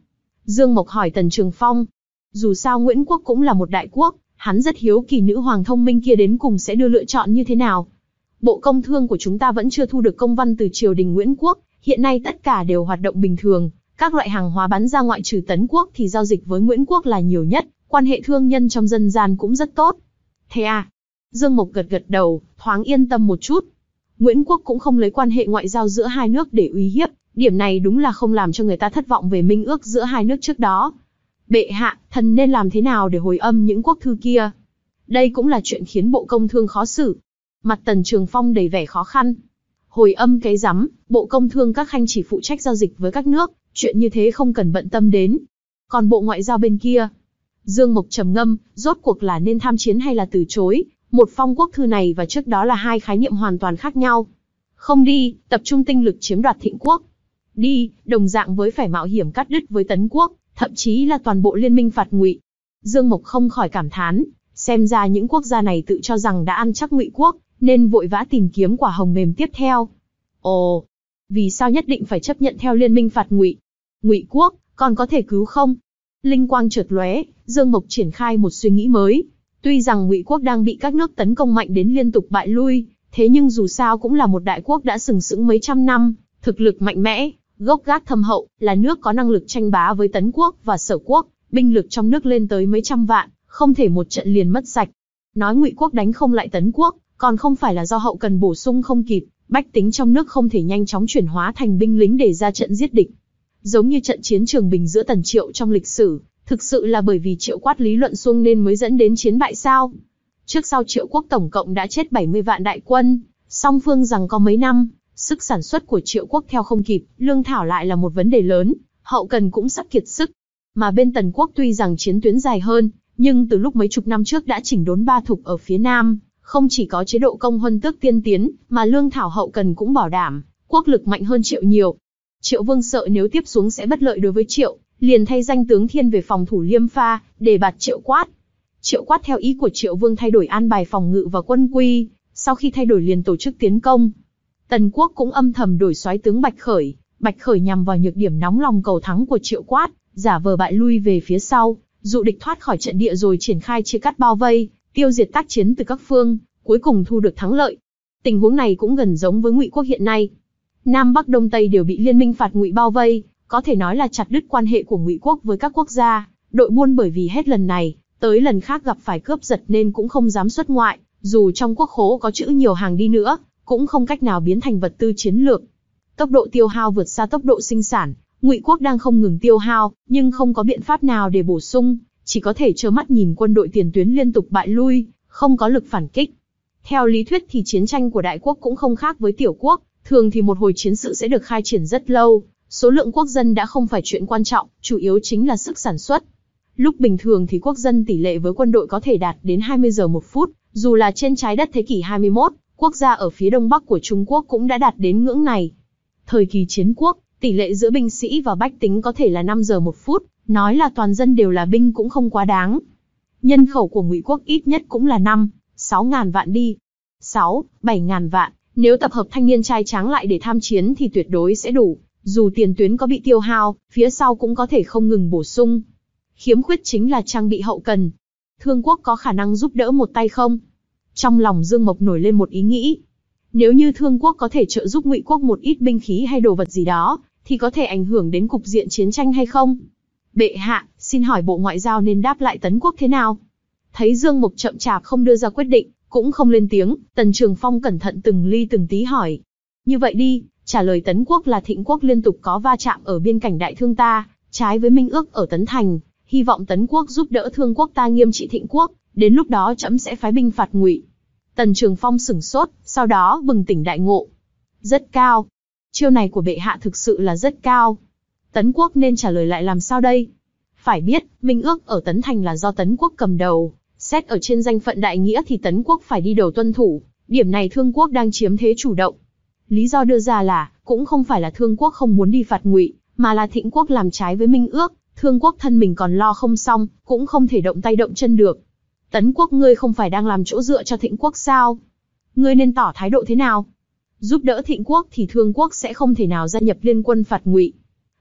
Dương Mộc hỏi Tần Trường Phong. Dù sao Nguyễn Quốc cũng là một đại quốc, hắn rất hiếu kỳ nữ hoàng thông minh kia đến cùng sẽ đưa lựa chọn như thế nào. Bộ công thương của chúng ta vẫn chưa thu được công văn từ triều đình Nguyễn Quốc, hiện nay tất cả đều hoạt động bình thường, các loại hàng hóa bán ra ngoại trừ Tấn Quốc thì giao dịch với Nguyễn Quốc là nhiều nhất, quan hệ thương nhân trong dân gian cũng rất tốt. Thế à? Dương Mộc gật gật đầu, thoáng yên tâm một chút. Nguyễn Quốc cũng không lấy quan hệ ngoại giao giữa hai nước để uy hiếp, điểm này đúng là không làm cho người ta thất vọng về minh ước giữa hai nước trước đó. Bệ hạ, thần nên làm thế nào để hồi âm những quốc thư kia? Đây cũng là chuyện khiến Bộ Công Thương khó xử. Mặt Tần Trường Phong đầy vẻ khó khăn. Hồi âm cái rắm, Bộ Công Thương các khanh chỉ phụ trách giao dịch với các nước, chuyện như thế không cần bận tâm đến. Còn Bộ Ngoại giao bên kia? Dương Mộc trầm ngâm, rốt cuộc là nên tham chiến hay là từ chối? Một phong quốc thư này và trước đó là hai khái niệm hoàn toàn khác nhau. Không đi, tập trung tinh lực chiếm đoạt Thịnh Quốc. Đi, đồng dạng với phải mạo hiểm cắt đứt với Tấn Quốc, thậm chí là toàn bộ liên minh phạt Ngụy. Dương Mộc không khỏi cảm thán, xem ra những quốc gia này tự cho rằng đã ăn chắc Ngụy Quốc, nên vội vã tìm kiếm quả hồng mềm tiếp theo. Ồ, vì sao nhất định phải chấp nhận theo liên minh phạt Ngụy? Ngụy Quốc còn có thể cứu không? Linh quang chợt lóe, Dương Mộc triển khai một suy nghĩ mới. Tuy rằng Ngụy Quốc đang bị các nước tấn công mạnh đến liên tục bại lui, thế nhưng dù sao cũng là một đại quốc đã sừng sững mấy trăm năm, thực lực mạnh mẽ, gốc gác thâm hậu, là nước có năng lực tranh bá với Tấn Quốc và Sở Quốc, binh lực trong nước lên tới mấy trăm vạn, không thể một trận liền mất sạch. Nói Ngụy Quốc đánh không lại Tấn Quốc, còn không phải là do hậu cần bổ sung không kịp, bách tính trong nước không thể nhanh chóng chuyển hóa thành binh lính để ra trận giết địch. Giống như trận chiến Trường Bình giữa Tần Triệu trong lịch sử, thực sự là bởi vì Triệu Quát lý luận xuông nên mới dẫn đến chiến bại sao? Trước sau Triệu Quốc tổng cộng đã chết bảy mươi vạn đại quân, song phương rằng có mấy năm, sức sản xuất của Triệu Quốc theo không kịp, lương thảo lại là một vấn đề lớn, hậu cần cũng sắp kiệt sức. Mà bên Tần Quốc tuy rằng chiến tuyến dài hơn, nhưng từ lúc mấy chục năm trước đã chỉnh đốn ba thục ở phía Nam, không chỉ có chế độ công huân tước tiên tiến, mà lương thảo hậu cần cũng bảo đảm, quốc lực mạnh hơn Triệu nhiều. Triệu Vương sợ nếu tiếp xuống sẽ bất lợi đối với Triệu, liền thay danh tướng Thiên về phòng thủ Liêm Pha, để bạt Triệu Quát. Triệu Quát theo ý của Triệu Vương thay đổi an bài phòng ngự và quân quy, sau khi thay đổi liền tổ chức tiến công. Tần Quốc cũng âm thầm đổi soái tướng Bạch Khởi, Bạch Khởi nhằm vào nhược điểm nóng lòng cầu thắng của Triệu Quát, giả vờ bại lui về phía sau, dụ địch thoát khỏi trận địa rồi triển khai chia cắt bao vây, tiêu diệt tác chiến từ các phương, cuối cùng thu được thắng lợi. Tình huống này cũng gần giống với Ngụy Quốc hiện nay. Nam Bắc Đông Tây đều bị liên minh phạt Ngụy bao vây, có thể nói là chặt đứt quan hệ của Ngụy Quốc với các quốc gia. Đội buôn bởi vì hết lần này tới lần khác gặp phải cướp giật nên cũng không dám xuất ngoại, dù trong quốc khố có trữ nhiều hàng đi nữa, cũng không cách nào biến thành vật tư chiến lược. Tốc độ tiêu hao vượt xa tốc độ sinh sản, Ngụy Quốc đang không ngừng tiêu hao, nhưng không có biện pháp nào để bổ sung, chỉ có thể trơ mắt nhìn quân đội tiền tuyến liên tục bại lui, không có lực phản kích. Theo lý thuyết thì chiến tranh của đại quốc cũng không khác với tiểu quốc, thường thì một hồi chiến sự sẽ được khai triển rất lâu, số lượng quốc dân đã không phải chuyện quan trọng, chủ yếu chính là sức sản xuất. Lúc bình thường thì quốc dân tỷ lệ với quân đội có thể đạt đến hai mươi giờ một phút, dù là trên trái đất thế kỷ hai mươi mốt, quốc gia ở phía đông bắc của Trung Quốc cũng đã đạt đến ngưỡng này. Thời kỳ chiến quốc, tỷ lệ giữa binh sĩ và bách tính có thể là năm giờ một phút, nói là toàn dân đều là binh cũng không quá đáng. Nhân khẩu của Ngụy Quốc ít nhất cũng là năm, sáu ngàn vạn đi. sáu, bảy ngàn vạn, nếu tập hợp thanh niên trai tráng lại để tham chiến thì tuyệt đối sẽ đủ, dù tiền tuyến có bị tiêu hao, phía sau cũng có thể không ngừng bổ sung. Khiếm khuyết chính là trang bị hậu cần. Thương Quốc có khả năng giúp đỡ một tay không? Trong lòng Dương Mộc nổi lên một ý nghĩ. Nếu như Thương Quốc có thể trợ giúp Ngụy Quốc một ít binh khí hay đồ vật gì đó, thì có thể ảnh hưởng đến cục diện chiến tranh hay không? Bệ hạ, xin hỏi Bộ Ngoại giao nên đáp lại Tấn Quốc thế nào? Thấy Dương Mộc chậm chạp không đưa ra quyết định, cũng không lên tiếng, Tần Trường Phong cẩn thận từng ly từng tí hỏi. Như vậy đi, trả lời Tấn Quốc là Thịnh Quốc liên tục có va chạm ở biên cảnh đại thương ta, trái với minh ước ở Tấn Thành, hy vọng Tấn Quốc giúp đỡ Thương Quốc ta nghiêm trị Thịnh Quốc, đến lúc đó trẫm sẽ phái binh phạt Ngụy. Tần Trường Phong sửng sốt, sau đó bừng tỉnh đại ngộ. Rất cao. Chiêu này của bệ hạ thực sự là rất cao. Tấn Quốc nên trả lời lại làm sao đây? Phải biết, minh ước ở Tấn Thành là do Tấn Quốc cầm đầu, xét ở trên danh phận đại nghĩa thì Tấn Quốc phải đi đầu tuân thủ, điểm này Thương Quốc đang chiếm thế chủ động. Lý do đưa ra là, cũng không phải là Thương Quốc không muốn đi phạt Ngụy, mà là Thịnh Quốc làm trái với minh ước, Thương Quốc thân mình còn lo không xong, cũng không thể động tay động chân được. Tấn Quốc ngươi không phải đang làm chỗ dựa cho Thịnh Quốc sao? Ngươi nên tỏ thái độ thế nào? Giúp đỡ Thịnh Quốc thì Thương Quốc sẽ không thể nào gia nhập liên quân phạt Ngụy.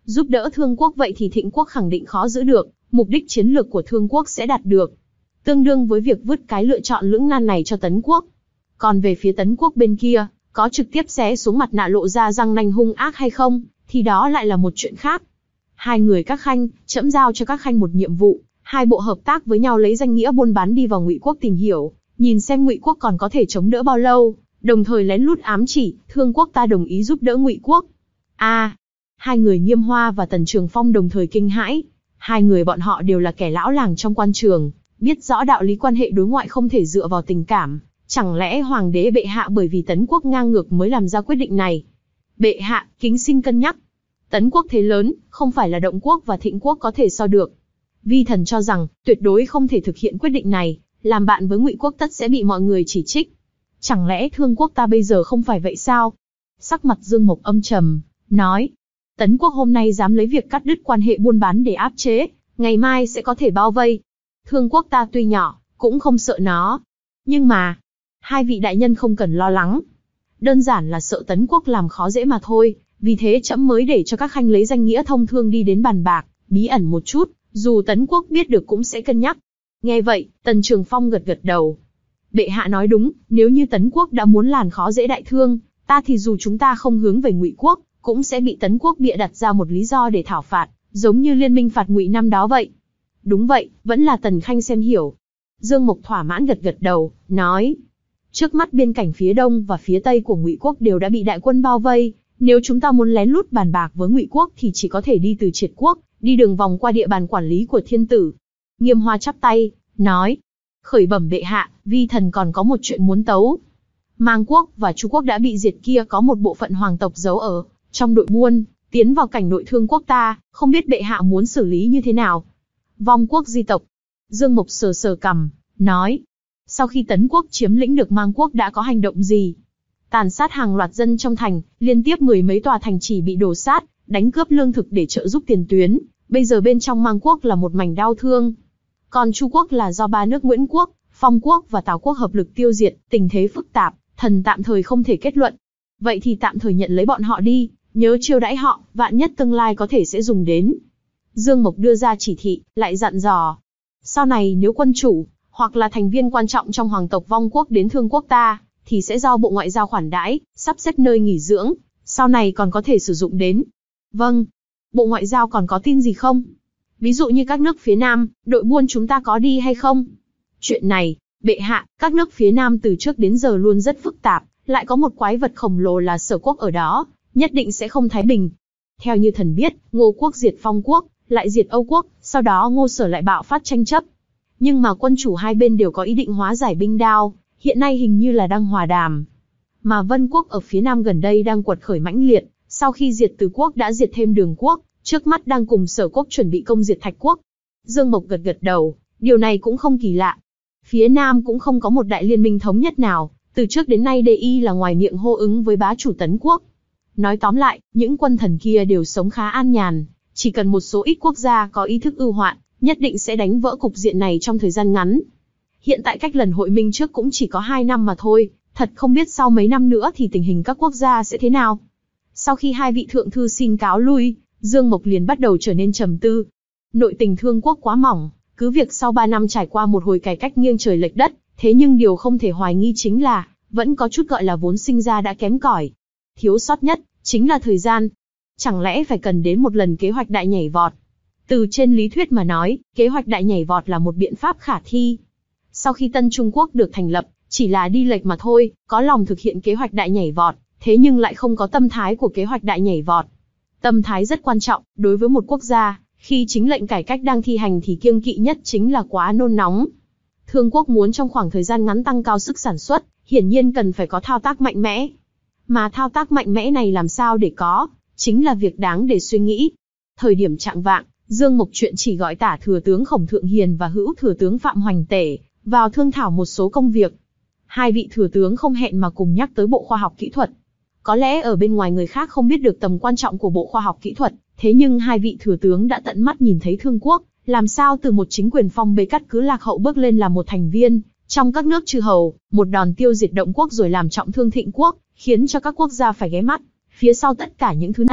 Giúp đỡ Thương quốc vậy thì Thịnh quốc khẳng định khó giữ được, mục đích chiến lược của Thương quốc sẽ đạt được. Tương đương với việc vứt cái lựa chọn lưỡng nan này cho Tấn quốc. Còn về phía Tấn quốc bên kia, có trực tiếp xé xuống mặt nạ lộ ra răng nanh hung ác hay không, thì đó lại là một chuyện khác. Hai người các khanh, trẫm giao cho các khanh một nhiệm vụ, hai bộ hợp tác với nhau lấy danh nghĩa buôn bán đi vào Ngụy quốc tìm hiểu, nhìn xem Ngụy quốc còn có thể chống đỡ bao lâu, đồng thời lén lút ám chỉ, Thương quốc ta đồng ý giúp đỡ Ngụy quốc. A, à, hai người Nghiêm Hoa và Tần Trường Phong đồng thời kinh hãi. Hai người bọn họ đều là kẻ lão làng trong quan trường, biết rõ đạo lý quan hệ đối ngoại không thể dựa vào tình cảm. Chẳng lẽ hoàng đế bệ hạ bởi vì Tấn quốc ngang ngược mới làm ra quyết định này? Bệ hạ, kính xin cân nhắc. Tấn quốc thế lớn, không phải là Động quốc và Thịnh quốc có thể so được. Vi thần cho rằng, tuyệt đối không thể thực hiện quyết định này, làm bạn với Ngụy quốc tất sẽ bị mọi người chỉ trích. Chẳng lẽ Thương quốc ta bây giờ không phải vậy sao? Sắc mặt Dương Mộc âm trầm, nói. Tấn quốc hôm nay dám lấy việc cắt đứt quan hệ buôn bán để áp chế, ngày mai sẽ có thể bao vây. Thương quốc ta tuy nhỏ, cũng không sợ nó. Nhưng mà, hai vị đại nhân không cần lo lắng. Đơn giản là sợ Tấn quốc làm khó dễ mà thôi, vì thế trẫm mới để cho các khanh lấy danh nghĩa thông thương đi đến bàn bạc, bí ẩn một chút, dù Tấn quốc biết được cũng sẽ cân nhắc. Nghe vậy, Tần Trường Phong gật gật đầu. Bệ hạ nói đúng, nếu như Tấn quốc đã muốn làm khó dễ đại thương, ta thì dù chúng ta không hướng về Ngụy quốc, cũng sẽ bị Tấn quốc bịa đặt ra một lý do để thảo phạt, giống như liên minh phạt Ngụy năm đó vậy. Đúng vậy, vẫn là Tần khanh xem hiểu. Dương Mộc thỏa mãn gật gật đầu, nói. Trước mắt biên cảnh phía đông và phía tây của Ngụy quốc đều đã bị đại quân bao vây, nếu chúng ta muốn lén lút bàn bạc với Ngụy quốc thì chỉ có thể đi từ Triệt quốc, đi đường vòng qua địa bàn quản lý của thiên tử. Nghiêm Hoa chắp tay, nói. Khởi bẩm bệ hạ, vi thần còn có một chuyện muốn tấu. Mang quốc và Chu quốc đã bị diệt, kia có một bộ phận hoàng tộc giấu ở trong đội buôn, tiến vào cảnh nội Thương quốc ta, không biết bệ hạ muốn xử lý như thế nào. Vong quốc di tộc. Dương Mộc sờ sờ cằm, nói. Sau khi Tấn quốc chiếm lĩnh được Mang quốc đã có hành động gì? Tàn sát hàng loạt dân trong thành, liên tiếp mười mấy tòa thành chỉ bị đổ sát, đánh cướp lương thực để trợ giúp tiền tuyến. Bây giờ bên trong Mang quốc là một mảnh đau thương. Còn Chu quốc là do ba nước Nguyễn quốc, Phong quốc và Tào quốc hợp lực tiêu diệt, tình thế phức tạp, thần tạm thời không thể kết luận. Vậy thì tạm thời nhận lấy bọn họ đi, nhớ chiêu đãi họ, vạn nhất tương lai có thể sẽ dùng đến. Dương Mộc đưa ra chỉ thị, lại dặn dò. Sau này nếu quân chủ, hoặc là thành viên quan trọng trong hoàng tộc Vong quốc đến Thương quốc ta, thì sẽ do Bộ Ngoại giao khoản đãi, sắp xếp nơi nghỉ dưỡng, sau này còn có thể sử dụng đến. Vâng. Bộ Ngoại giao còn có tin gì không? Ví dụ như các nước phía Nam, đội buôn chúng ta có đi hay không? Chuyện này, bệ hạ, các nước phía Nam từ trước đến giờ luôn rất phức tạp, lại có một quái vật khổng lồ là Sở quốc ở đó, nhất định sẽ không thái bình. Theo như thần biết, Ngô quốc diệt Phong quốc, lại diệt Âu quốc, sau đó Ngô Sở lại bạo phát tranh chấp. Nhưng mà quân chủ hai bên đều có ý định hóa giải binh đao, hiện nay hình như là đang hòa đàm. Mà Vân quốc ở phía Nam gần đây đang quật khởi mãnh liệt, sau khi diệt Từ quốc đã diệt thêm Đường quốc, trước mắt đang cùng Sở quốc chuẩn bị công diệt Thạch quốc. Dương Mộc gật gật đầu, điều này cũng không kỳ lạ. Phía Nam cũng không có một đại liên minh thống nhất nào, từ trước đến nay đê y là ngoài miệng hô ứng với bá chủ Tấn quốc. Nói tóm lại, những quân thần kia đều sống khá an nhàn, chỉ cần một số ít quốc gia có ý thức ưu hoạn, nhất định sẽ đánh vỡ cục diện này trong thời gian ngắn. Hiện tại cách lần hội minh trước cũng chỉ có hai năm mà thôi, thật không biết sau mấy năm nữa thì tình hình các quốc gia sẽ thế nào. Sau khi hai vị thượng thư xin cáo lui, Dương Mộc liền bắt đầu trở nên trầm tư. Nội tình Thương quốc quá mỏng, cứ việc sau ba năm trải qua một hồi cải cách nghiêng trời lệch đất, thế nhưng điều không thể hoài nghi chính là, vẫn có chút gọi là vốn sinh ra đã kém cỏi. Thiếu sót nhất, chính là thời gian. Chẳng lẽ phải cần đến một lần kế hoạch đại nhảy vọt? Từ trên lý thuyết mà nói, kế hoạch đại nhảy vọt là một biện pháp khả thi. Sau khi Tân Trung Quốc được thành lập, chỉ là đi lệch mà thôi, có lòng thực hiện kế hoạch đại nhảy vọt, thế nhưng lại không có tâm thái của kế hoạch đại nhảy vọt. Tâm thái rất quan trọng, đối với một quốc gia, khi chính lệnh cải cách đang thi hành thì kiêng kỵ nhất chính là quá nôn nóng. Thương quốc muốn trong khoảng thời gian ngắn tăng cao sức sản xuất, hiển nhiên cần phải có thao tác mạnh mẽ. Mà thao tác mạnh mẽ này làm sao để có, chính là việc đáng để suy nghĩ. Thời điểm trạng vạng, Dương Mộc chuyện chỉ gọi tả thừa tướng Khổng Thượng Hiền và hữu thừa tướng Phạm Hoành Tể vào thương thảo một số công việc. Hai vị thừa tướng không hẹn mà cùng nhắc tới Bộ Khoa học Kỹ thuật. Có lẽ ở bên ngoài người khác không biết được tầm quan trọng của Bộ Khoa học Kỹ thuật, thế nhưng hai vị thừa tướng đã tận mắt nhìn thấy Thương quốc, làm sao từ một chính quyền phong bế cắt cứ lạc hậu bước lên làm một thành viên trong các nước chư hầu, một đòn tiêu diệt Động quốc rồi làm trọng thương Thịnh quốc, khiến cho các quốc gia phải ghé mắt. Phía sau tất cả những thứ này,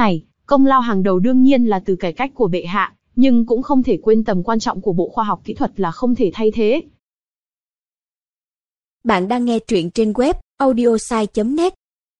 Công lao hàng đầu đương nhiên là từ cải cách của bệ hạ, nhưng cũng không thể quên tầm quan trọng của Bộ Khoa học Kỹ thuật là không thể thay thế. Bạn đang nghe truyện trên web audiosai chấm net.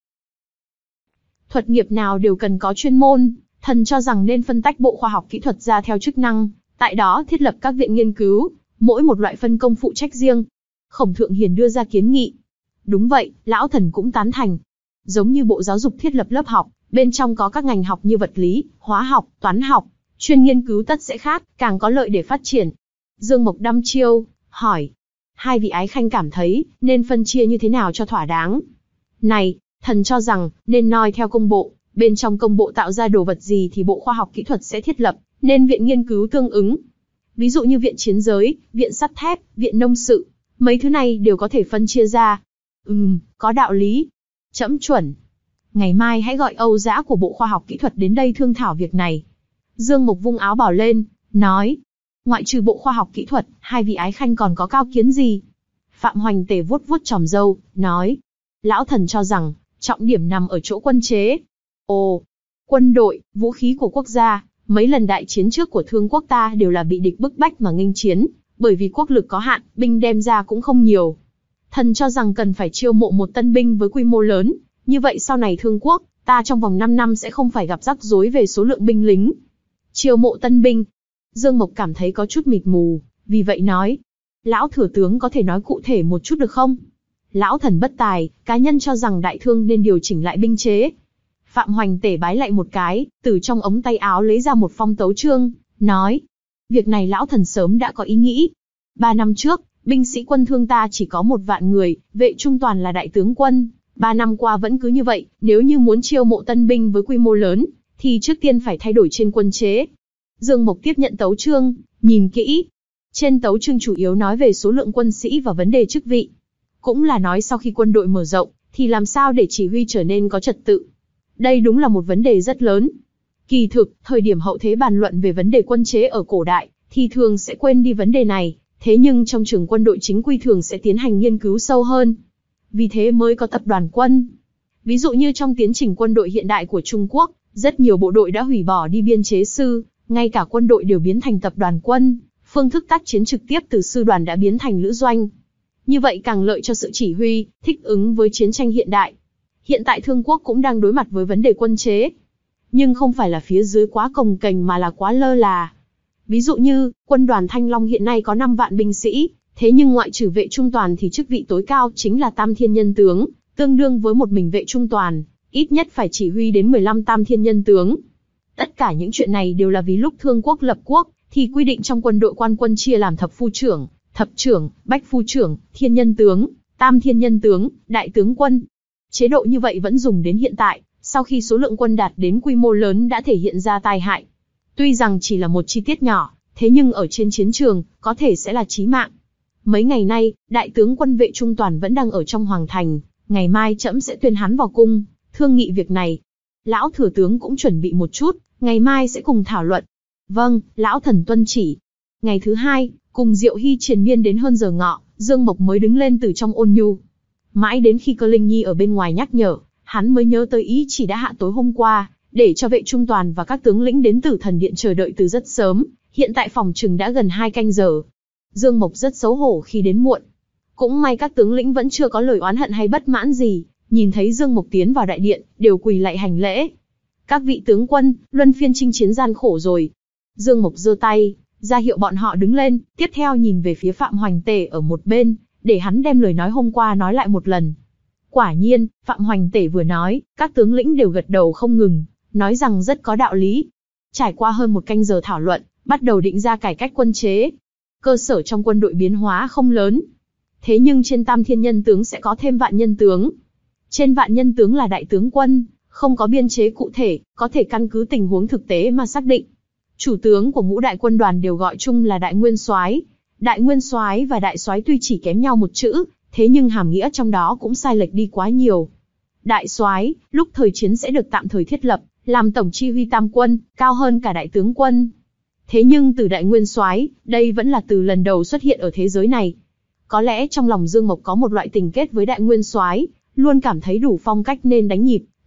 Thuật nghiệp nào đều cần có chuyên môn, thần cho rằng nên phân tách Bộ Khoa học Kỹ thuật ra theo chức năng, tại đó thiết lập các viện nghiên cứu, mỗi một loại phân công phụ trách riêng. Khổng Thượng Hiền đưa ra kiến nghị. Đúng vậy, lão thần cũng tán thành. Giống như Bộ Giáo dục thiết lập lớp học, bên trong có các ngành học như vật lý, hóa học, toán học, chuyên nghiên cứu tất sẽ khác, càng có lợi để phát triển. Dương Mộc đăm chiêu, hỏi. Hai vị ái khanh cảm thấy, nên phân chia như thế nào cho thỏa đáng? Này, thần cho rằng, nên noi theo công bộ, bên trong công bộ tạo ra đồ vật gì thì Bộ Khoa học Kỹ thuật sẽ thiết lập, nên viện nghiên cứu tương ứng. Ví dụ như viện chiến giới, viện sắt thép, viện nông sự, mấy thứ này đều có thể phân chia ra. Ừm, có đạo lý. Trẫm chuẩn. Ngày mai hãy gọi Âu Dã của Bộ Khoa học Kỹ thuật đến đây thương thảo việc này. Dương Mộc vung áo bảo lên, nói. Ngoại trừ Bộ Khoa học Kỹ thuật, hai vị ái khanh còn có cao kiến gì? Phạm Hoành Tề vuốt vuốt chòm râu, nói. Lão thần cho rằng, trọng điểm nằm ở chỗ quân chế. Ồ, quân đội, vũ khí của quốc gia, mấy lần đại chiến trước của Thương quốc ta đều là bị địch bức bách mà nghênh chiến, bởi vì quốc lực có hạn, binh đem ra cũng không nhiều. Thần cho rằng cần phải chiêu mộ một tân binh với quy mô lớn, như vậy sau này Thương quốc, ta trong vòng năm năm sẽ không phải gặp rắc rối về số lượng binh lính. Chiêu mộ tân binh. Dương Mộc cảm thấy có chút mịt mù, vì vậy nói. Lão thừa tướng có thể nói cụ thể một chút được không? Lão thần bất tài, cá nhân cho rằng đại thương nên điều chỉnh lại binh chế. Phạm Hoành Tề bái lại một cái, từ trong ống tay áo lấy ra một phong tấu chương, nói. Việc này lão thần sớm đã có ý nghĩ. Ba năm trước, binh sĩ quân Thương ta chỉ có một vạn người, Vệ Trung toàn là đại tướng quân. Ba năm qua vẫn cứ như vậy, nếu như muốn chiêu mộ tân binh với quy mô lớn, thì trước tiên phải thay đổi trên quân chế. Dương Mộc tiếp nhận tấu chương, nhìn kỹ. Trên tấu chương chủ yếu nói về số lượng quân sĩ và vấn đề chức vị. Cũng là nói sau khi quân đội mở rộng, thì làm sao để chỉ huy trở nên có trật tự. Đây đúng là một vấn đề rất lớn. Kỳ thực, thời điểm hậu thế bàn luận về vấn đề quân chế ở cổ đại, thì thường sẽ quên đi vấn đề này, thế nhưng trong trường quân đội chính quy thường sẽ tiến hành nghiên cứu sâu hơn. Vì thế mới có tập đoàn quân. Ví dụ như trong tiến trình quân đội hiện đại của Trung Quốc, rất nhiều bộ đội đã hủy bỏ đi biên chế sư, ngay cả quân đội đều biến thành tập đoàn quân, phương thức tác chiến trực tiếp từ sư đoàn đã biến thành lữ doanh. Như vậy càng lợi cho sự chỉ huy, thích ứng với chiến tranh hiện đại. Hiện tại Thương quốc cũng đang đối mặt với vấn đề quân chế. Nhưng không phải là phía dưới quá cồng kềnh mà là quá lơ là. Ví dụ như, quân đoàn Thanh Long hiện nay có năm vạn binh sĩ, thế nhưng ngoại trừ Vệ Trung toàn thì chức vị tối cao chính là Tam Thiên Nhân tướng, tương đương với một mình Vệ Trung toàn, ít nhất phải chỉ huy đến mười lăm Tam Thiên Nhân tướng. Tất cả những chuyện này đều là vì lúc Thương quốc lập quốc, thì quy định trong quân đội quan quân chia làm thập phu trưởng, thập trưởng, bách phu trưởng, thiên nhân tướng, tam thiên nhân tướng, đại tướng quân. Chế độ như vậy vẫn dùng đến hiện tại, sau khi số lượng quân đạt đến quy mô lớn đã thể hiện ra tai hại. Tuy rằng chỉ là một chi tiết nhỏ, thế nhưng ở trên chiến trường, có thể sẽ là chí mạng. Mấy ngày nay, đại tướng quân Vệ Trung toàn vẫn đang ở trong hoàng thành, ngày mai trẫm sẽ tuyên hắn vào cung, thương nghị việc này. Lão thừa tướng cũng chuẩn bị một chút, ngày mai sẽ cùng thảo luận. Vâng, lão thần tuân chỉ. Ngày thứ hai, cùng Diệu Hy triền miên đến hơn giờ ngọ, Dương Mộc mới đứng lên từ trong ôn nhu. Mãi đến khi Cơ Linh Nhi ở bên ngoài nhắc nhở, hắn mới nhớ tới ý chỉ đã hạ tối hôm qua, để cho Vệ Trung toàn và các tướng lĩnh đến Tử Thần Điện chờ đợi từ rất sớm, hiện tại phòng chừng đã gần hai canh giờ. Dương Mộc rất xấu hổ khi đến muộn. Cũng may các tướng lĩnh vẫn chưa có lời oán hận hay bất mãn gì, nhìn thấy Dương Mộc tiến vào đại điện, đều quỳ lạy hành lễ. Các vị tướng quân, luân phiên chinh chiến gian khổ rồi. Dương Mộc giơ tay, ra hiệu bọn họ đứng lên, tiếp theo nhìn về phía Phạm Hoành Tề ở một bên, để hắn đem lời nói hôm qua nói lại một lần. Quả nhiên, Phạm Hoành Tề vừa nói, các tướng lĩnh đều gật đầu không ngừng, nói rằng rất có đạo lý. Trải qua hơn một canh giờ thảo luận, bắt đầu định ra cải cách quân chế. Cơ sở trong quân đội biến hóa không lớn. Thế nhưng trên Tam Thiên Nhân tướng sẽ có thêm Vạn Nhân tướng. Trên Vạn Nhân tướng là đại tướng quân, không có biên chế cụ thể, có thể căn cứ tình huống thực tế mà xác định. Chủ tướng của ngũ đại quân đoàn đều gọi chung là Đại Nguyên Soái. Đại Nguyên Soái và Đại Soái tuy chỉ kém nhau một chữ, thế nhưng hàm nghĩa trong đó cũng sai lệch đi quá nhiều. Đại Soái, lúc thời chiến sẽ được tạm thời thiết lập, làm tổng chi huy tam quân, cao hơn cả đại tướng quân. Thế nhưng từ Đại Nguyên Soái, đây vẫn là từ lần đầu xuất hiện ở thế giới này. Có lẽ trong lòng Dương Mộc có một loại tình kết với Đại Nguyên Soái, luôn cảm thấy đủ phong cách nên đánh nhịp,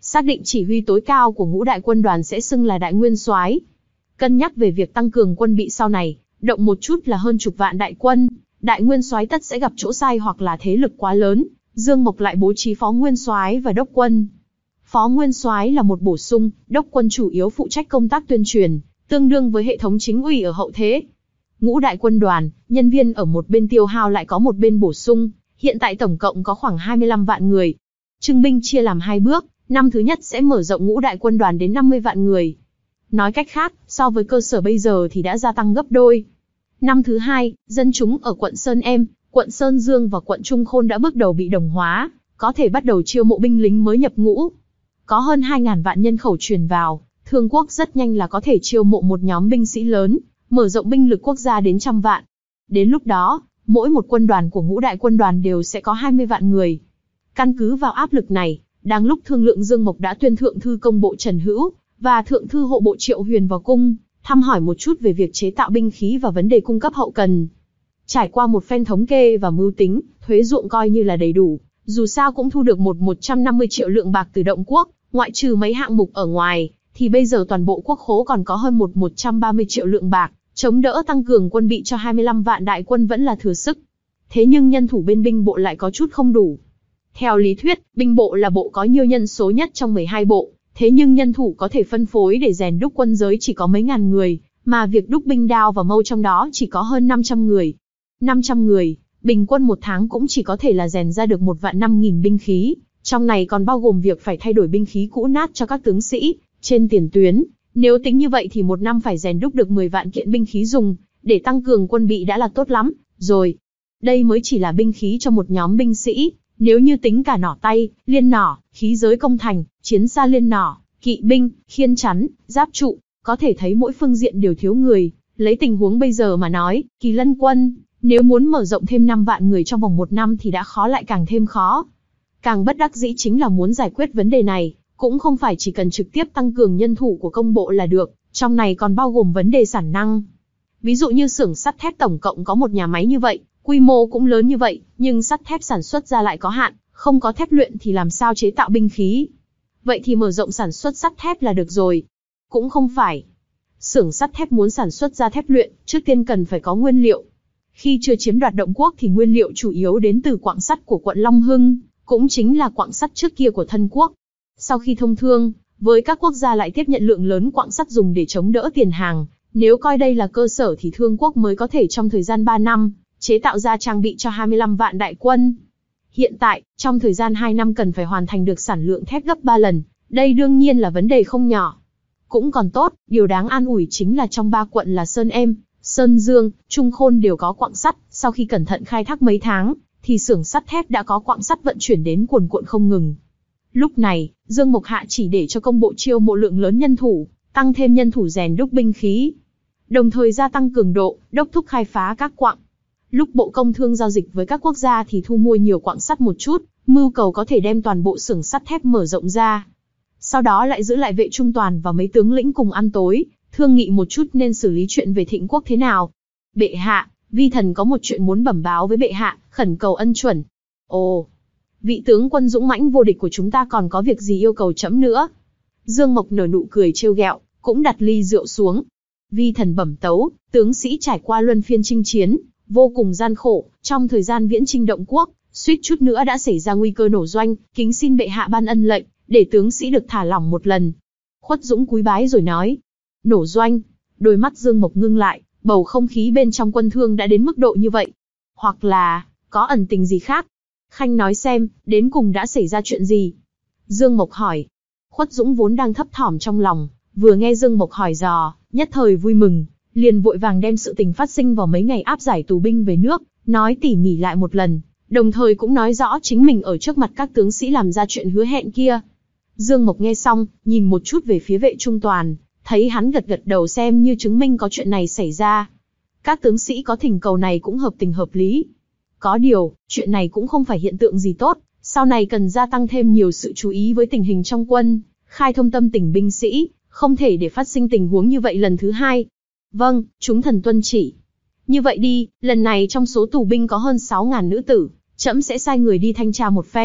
xác định chỉ huy tối cao của ngũ đại quân đoàn sẽ xưng là đại nguyên soái. Cân nhắc về việc tăng cường quân bị sau này, động một chút là hơn chục vạn đại quân, đại nguyên soái tất sẽ gặp chỗ sai hoặc là thế lực quá lớn, Dương Mộc lại bố trí phó nguyên soái và đốc quân. Phó nguyên soái là một bổ sung, đốc quân chủ yếu phụ trách công tác tuyên truyền, tương đương với hệ thống chính ủy ở hậu thế. Ngũ đại quân đoàn, nhân viên ở một bên tiêu hao lại có một bên bổ sung, hiện tại tổng cộng có khoảng hai mươi lăm vạn người. Trưng binh chia làm hai bước, năm thứ nhất sẽ mở rộng ngũ đại quân đoàn đến năm mươi vạn người. Nói cách khác, so với cơ sở bây giờ thì đã gia tăng gấp đôi. Năm thứ hai, dân chúng ở quận Sơn Em, quận Sơn Dương và quận Trung Khôn đã bước đầu bị đồng hóa, có thể bắt đầu chiêu mộ binh lính mới nhập ngũ. Có hơn hai nghìn vạn nhân khẩu truyền vào, Thương quốc rất nhanh là có thể chiêu mộ một nhóm binh sĩ lớn, mở rộng binh lực quốc gia đến trăm vạn. Đến lúc đó, mỗi một quân đoàn của ngũ đại quân đoàn đều sẽ có hai mươi vạn người. Căn cứ vào áp lực này, đang lúc thương lượng Dương Mộc đã tuyên thượng thư công bộ Trần Hữu và thượng thư hộ bộ Triệu Huyền vào cung, thăm hỏi một chút về việc chế tạo binh khí và vấn đề cung cấp hậu cần. Trải qua một phen thống kê và mưu tính, thuế ruộng coi như là đầy đủ, dù sao cũng thu được một một trăm năm mươi triệu lượng bạc từ động quốc, ngoại trừ mấy hạng mục ở ngoài, thì bây giờ toàn bộ quốc khố còn có hơn một một trăm ba mươi triệu lượng bạc, chống đỡ tăng cường quân bị cho hai mươi lăm vạn đại quân vẫn là thừa sức. Thế nhưng nhân thủ bên binh bộ lại có chút không đủ. Theo lý thuyết, binh bộ là bộ có nhiều nhân số nhất trong mười hai bộ, thế nhưng nhân thủ có thể phân phối để rèn đúc quân giới chỉ có mấy ngàn người, mà việc đúc binh đao và mâu trong đó chỉ có hơn năm trăm người. năm trăm người, bình quân một tháng cũng chỉ có thể là rèn ra được một vạn năm nghìn binh khí, trong này còn bao gồm việc phải thay đổi binh khí cũ nát cho các tướng sĩ trên tiền tuyến. Nếu tính như vậy thì một năm phải rèn đúc được mười vạn kiện binh khí dùng, để tăng cường quân bị đã là tốt lắm, rồi. Đây mới chỉ là binh khí cho một nhóm binh sĩ, nếu như tính cả nỏ tay, liên nỏ, khí giới công thành, chiến xa liên nỏ, kỵ binh, khiên chắn, giáp trụ, có thể thấy mỗi phương diện đều thiếu người. Lấy tình huống bây giờ mà nói, Kỳ Lân quân, nếu muốn mở rộng thêm năm vạn người trong vòng một năm thì đã khó lại càng thêm khó. Càng bất đắc dĩ chính là muốn giải quyết vấn đề này, cũng không phải chỉ cần trực tiếp tăng cường nhân thủ của công bộ là được, trong này còn bao gồm vấn đề sản năng. Ví dụ như xưởng sắt thép tổng cộng có một nhà máy như vậy, quy mô cũng lớn như vậy, nhưng sắt thép sản xuất ra lại có hạn, không có thép luyện thì làm sao chế tạo binh khí. Vậy thì mở rộng sản xuất sắt thép là được rồi. Cũng không phải. Xưởng sắt thép muốn sản xuất ra thép luyện, trước tiên cần phải có nguyên liệu. Khi chưa chiếm đoạt động quốc thì nguyên liệu chủ yếu đến từ quặng sắt của quận Long Hưng, cũng chính là quặng sắt trước kia của thân quốc. Sau khi thông thương, với các quốc gia lại tiếp nhận lượng lớn quặng sắt dùng để chống đỡ tiền hàng, nếu coi đây là cơ sở thì Thương quốc mới có thể trong thời gian ba năm, chế tạo ra trang bị cho hai mươi lăm vạn đại quân. Hiện tại, trong thời gian hai năm cần phải hoàn thành được sản lượng thép gấp ba lần, đây đương nhiên là vấn đề không nhỏ. Cũng còn tốt, điều đáng an ủi chính là trong ba quận là Sơn Em, Sơn Dương, Trung Khôn đều có quặng sắt, sau khi cẩn thận khai thác mấy tháng, thì xưởng sắt thép đã có quặng sắt vận chuyển đến cuồn cuộn không ngừng. Lúc này, Dương Mộc hạ chỉ để cho công bộ chiêu mộ lượng lớn nhân thủ, tăng thêm nhân thủ rèn đúc binh khí, đồng thời gia tăng cường độ, đốc thúc khai phá các quặng. Lúc Bộ Công Thương giao dịch với các quốc gia thì thu mua nhiều quặng sắt một chút, mưu cầu có thể đem toàn bộ xưởng sắt thép mở rộng ra. Sau đó lại giữ lại Vệ Trung Toàn và mấy tướng lĩnh cùng ăn tối, thương nghị một chút nên xử lý chuyện về Thịnh quốc thế nào. Bệ hạ, vi thần có một chuyện muốn bẩm báo với bệ hạ, khẩn cầu ân chuẩn. Ồ, vị tướng quân dũng mãnh vô địch của chúng ta còn có việc gì yêu cầu trẫm nữa? Dương Mộc nở nụ cười trêu ghẹo, cũng đặt ly rượu xuống. Vi thần bẩm tấu, tướng sĩ trải qua luân phiên chinh chiến, vô cùng gian khổ, trong thời gian viễn chinh động quốc, suýt chút nữa đã xảy ra nguy cơ nổ doanh, kính xin bệ hạ ban ân lệnh, để tướng sĩ được thả lỏng một lần. Khuất Dũng cúi bái rồi nói, nổ doanh. Đôi mắt Dương Mộc ngưng lại, bầu không khí bên trong quân thương đã đến mức độ như vậy. Hoặc là, có ẩn tình gì khác? Khanh nói xem, đến cùng đã xảy ra chuyện gì? Dương Mộc hỏi. Khuất Dũng vốn đang thấp thỏm trong lòng, vừa nghe Dương Mộc hỏi dò, nhất thời vui mừng, liền vội vàng đem sự tình phát sinh vào mấy ngày áp giải tù binh về nước, nói tỉ mỉ lại một lần, đồng thời cũng nói rõ chính mình ở trước mặt các tướng sĩ làm ra chuyện hứa hẹn kia. Dương Mộc nghe xong, nhìn một chút về phía Vệ Trung Toàn, thấy hắn gật gật đầu xem như chứng minh có chuyện này xảy ra. Các tướng sĩ có thỉnh cầu này cũng hợp tình hợp lý. Có điều, chuyện này cũng không phải hiện tượng gì tốt, sau này cần gia tăng thêm nhiều sự chú ý với tình hình trong quân, khai thông tâm tình binh sĩ, không thể để phát sinh tình huống như vậy lần thứ hai. Vâng, chúng thần tuân chỉ. Như vậy đi, lần này trong số tù binh có hơn sáu nghìn nữ tử, trẫm sẽ sai người đi thanh tra một phen,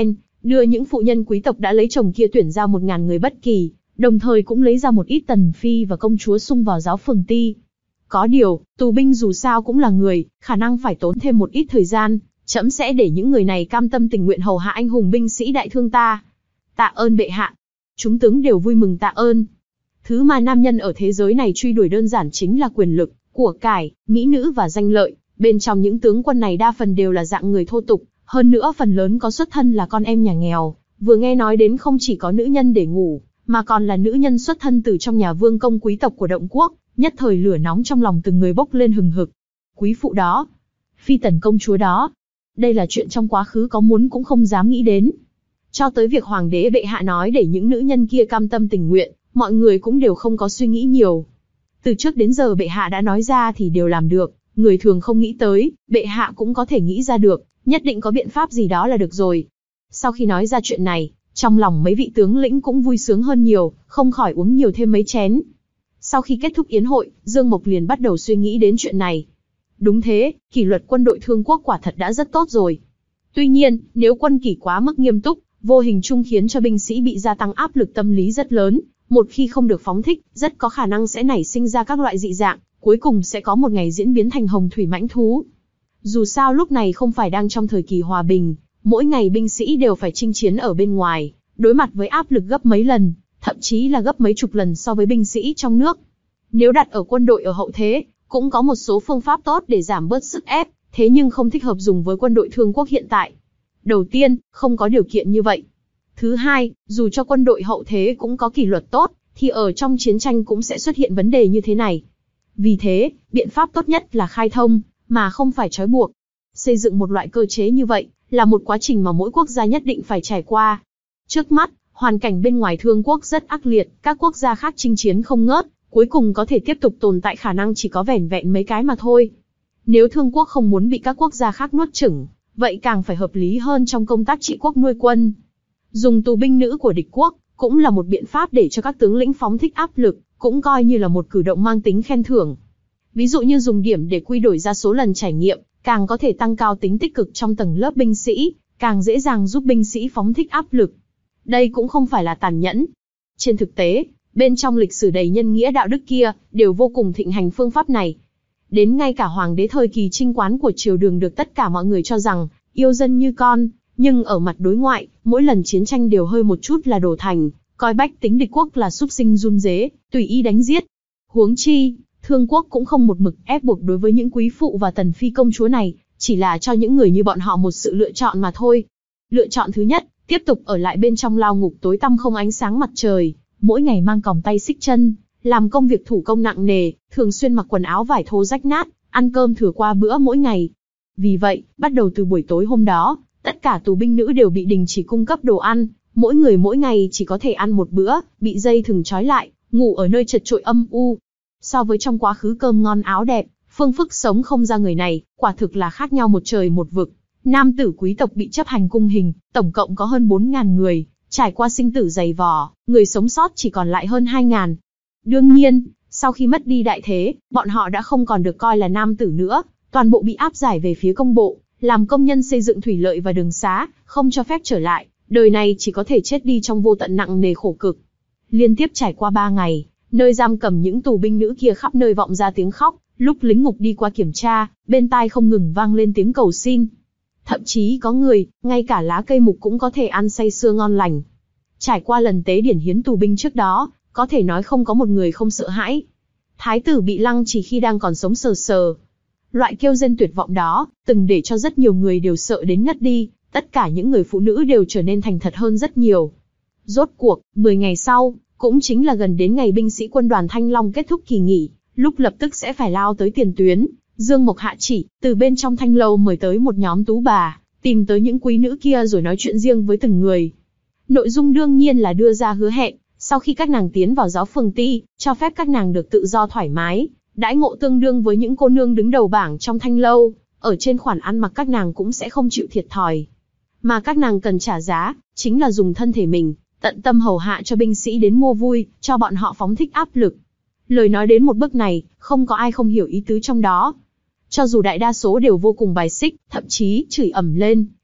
đưa những phụ nhân quý tộc đã lấy chồng kia tuyển ra một ngàn người bất kỳ, đồng thời cũng lấy ra một ít tần phi và công chúa xung vào giáo phường ti. Có điều, tù binh dù sao cũng là người, khả năng phải tốn thêm một ít thời gian, trẫm sẽ để những người này cam tâm tình nguyện hầu hạ anh hùng binh sĩ đại thương ta. Tạ ơn bệ hạ. Chúng tướng đều vui mừng tạ ơn. Thứ mà nam nhân ở thế giới này truy đuổi đơn giản chính là quyền lực, của cải, mỹ nữ và danh lợi. Bên trong những tướng quân này đa phần đều là dạng người thô tục, hơn nữa phần lớn có xuất thân là con em nhà nghèo. Vừa nghe nói đến không chỉ có nữ nhân để ngủ, mà còn là nữ nhân xuất thân từ trong nhà vương công quý tộc của động quốc, nhất thời lửa nóng trong lòng từng người bốc lên hừng hực. Quý phụ đó, phi tần công chúa đó, đây là chuyện trong quá khứ có muốn cũng không dám nghĩ đến. Cho tới việc hoàng đế bệ hạ nói để những nữ nhân kia cam tâm tình nguyện, mọi người cũng đều không có suy nghĩ nhiều. Từ trước đến giờ bệ hạ đã nói ra thì đều làm được, người thường không nghĩ tới, bệ hạ cũng có thể nghĩ ra được, nhất định có biện pháp gì đó là được rồi. Sau khi nói ra chuyện này, trong lòng mấy vị tướng lĩnh cũng vui sướng hơn nhiều, không khỏi uống nhiều thêm mấy chén. Sau khi kết thúc yến hội, Dương Mộc liền bắt đầu suy nghĩ đến chuyện này. Đúng thế, kỷ luật quân đội Thương Quốc quả thật đã rất tốt rồi. Tuy nhiên, nếu quân kỷ quá mức nghiêm túc, vô hình chung khiến cho binh sĩ bị gia tăng áp lực tâm lý rất lớn. Một khi không được phóng thích, rất có khả năng sẽ nảy sinh ra các loại dị dạng, cuối cùng sẽ có một ngày diễn biến thành hồng thủy mãnh thú. Dù sao lúc này không phải đang trong thời kỳ hòa bình, mỗi ngày binh sĩ đều phải chinh chiến ở bên ngoài, đối mặt với áp lực gấp mấy lần, thậm chí là gấp mấy chục lần so với binh sĩ trong nước. Nếu đặt ở quân đội ở hậu thế, cũng có một số phương pháp tốt để giảm bớt sức ép, thế nhưng không thích hợp dùng với quân đội Thương Quốc hiện tại. Đầu tiên, không có điều kiện như vậy. Thứ hai, dù cho quân đội hậu thế cũng có kỷ luật tốt, thì ở trong chiến tranh cũng sẽ xuất hiện vấn đề như thế này. Vì thế, biện pháp tốt nhất là khai thông, mà không phải trói buộc. Xây dựng một loại cơ chế như vậy, là một quá trình mà mỗi quốc gia nhất định phải trải qua. Trước mắt, hoàn cảnh bên ngoài Thương Quốc rất ác liệt, các quốc gia khác chinh chiến không ngớt, cuối cùng có thể tiếp tục tồn tại khả năng chỉ có vẻn vẹn mấy cái mà thôi. Nếu Thương Quốc không muốn bị các quốc gia khác nuốt chửng, vậy càng phải hợp lý hơn trong công tác trị quốc nuôi quân. Dùng tù binh nữ của địch quốc, cũng là một biện pháp để cho các tướng lĩnh phóng thích áp lực, cũng coi như là một cử động mang tính khen thưởng. Ví dụ như dùng điểm để quy đổi ra số lần trải nghiệm, càng có thể tăng cao tính tích cực trong tầng lớp binh sĩ, càng dễ dàng giúp binh sĩ phóng thích áp lực. Đây cũng không phải là tàn nhẫn. Trên thực tế, bên trong lịch sử đầy nhân nghĩa đạo đức kia, đều vô cùng thịnh hành phương pháp này. Đến ngay cả hoàng đế thời kỳ trinh quán của triều Đường được tất cả mọi người cho rằng, yêu dân như con, nhưng ở mặt đối ngoại, mỗi lần chiến tranh đều hơi một chút là đổ thành, coi bách tính địch quốc là súc sinh run rế, tùy ý đánh giết. Huống chi, Thương Quốc cũng không một mực ép buộc đối với những quý phụ và tần phi công chúa này, chỉ là cho những người như bọn họ một sự lựa chọn mà thôi. Lựa chọn thứ nhất, tiếp tục ở lại bên trong lao ngục tối tăm không ánh sáng mặt trời, mỗi ngày mang còng tay xích chân, làm công việc thủ công nặng nề, thường xuyên mặc quần áo vải thô rách nát, ăn cơm thừa qua bữa mỗi ngày. Vì vậy, bắt đầu từ buổi tối hôm đó, tất cả tù binh nữ đều bị đình chỉ cung cấp đồ ăn, mỗi người mỗi ngày chỉ có thể ăn một bữa, bị dây thừng trói lại, ngủ ở nơi chật chội âm u. So với trong quá khứ cơm ngon áo đẹp, phương phức sống không ra người này, quả thực là khác nhau một trời một vực. Nam tử quý tộc bị chấp hành cung hình, tổng cộng có hơn bốn nghìn người, trải qua sinh tử dày vò, người sống sót chỉ còn lại hơn hai nghìn. Đương nhiên, sau khi mất đi đại thế, bọn họ đã không còn được coi là nam tử nữa, toàn bộ bị áp giải về phía công bộ, làm công nhân xây dựng thủy lợi và đường xá, không cho phép trở lại, đời này chỉ có thể chết đi trong vô tận nặng nề khổ cực. Liên tiếp trải qua ba ngày, nơi giam cầm những tù binh nữ kia khắp nơi vọng ra tiếng khóc, lúc lính ngục đi qua kiểm tra, bên tai không ngừng vang lên tiếng cầu xin. Thậm chí có người, ngay cả lá cây mục cũng có thể ăn say sưa ngon lành. Trải qua lần tế điển hiến tù binh trước đó, có thể nói không có một người không sợ hãi. Thái tử bị lăng chỉ khi đang còn sống sờ sờ. Loại kêu rên tuyệt vọng đó, từng để cho rất nhiều người đều sợ đến ngất đi, tất cả những người phụ nữ đều trở nên thành thật hơn rất nhiều. Rốt cuộc, mười ngày sau, cũng chính là gần đến ngày binh sĩ quân đoàn Thanh Long kết thúc kỳ nghỉ, lúc lập tức sẽ phải lao tới tiền tuyến, Dương Mộc hạ chỉ, từ bên trong thanh lâu mời tới một nhóm tú bà, tìm tới những quý nữ kia rồi nói chuyện riêng với từng người. Nội dung đương nhiên là đưa ra hứa hẹn, sau khi các nàng tiến vào giáo phường ti, cho phép các nàng được tự do thoải mái, đãi ngộ tương đương với những cô nương đứng đầu bảng trong thanh lâu, ở trên khoản ăn mặc các nàng cũng sẽ không chịu thiệt thòi. Mà các nàng cần trả giá, chính là dùng thân thể mình, tận tâm hầu hạ cho binh sĩ đến mua vui, cho bọn họ phóng thích áp lực. Lời nói đến một bước này, không có ai không hiểu ý tứ trong đó. Cho dù đại đa số đều vô cùng bài xích, thậm chí chửi ầm lên,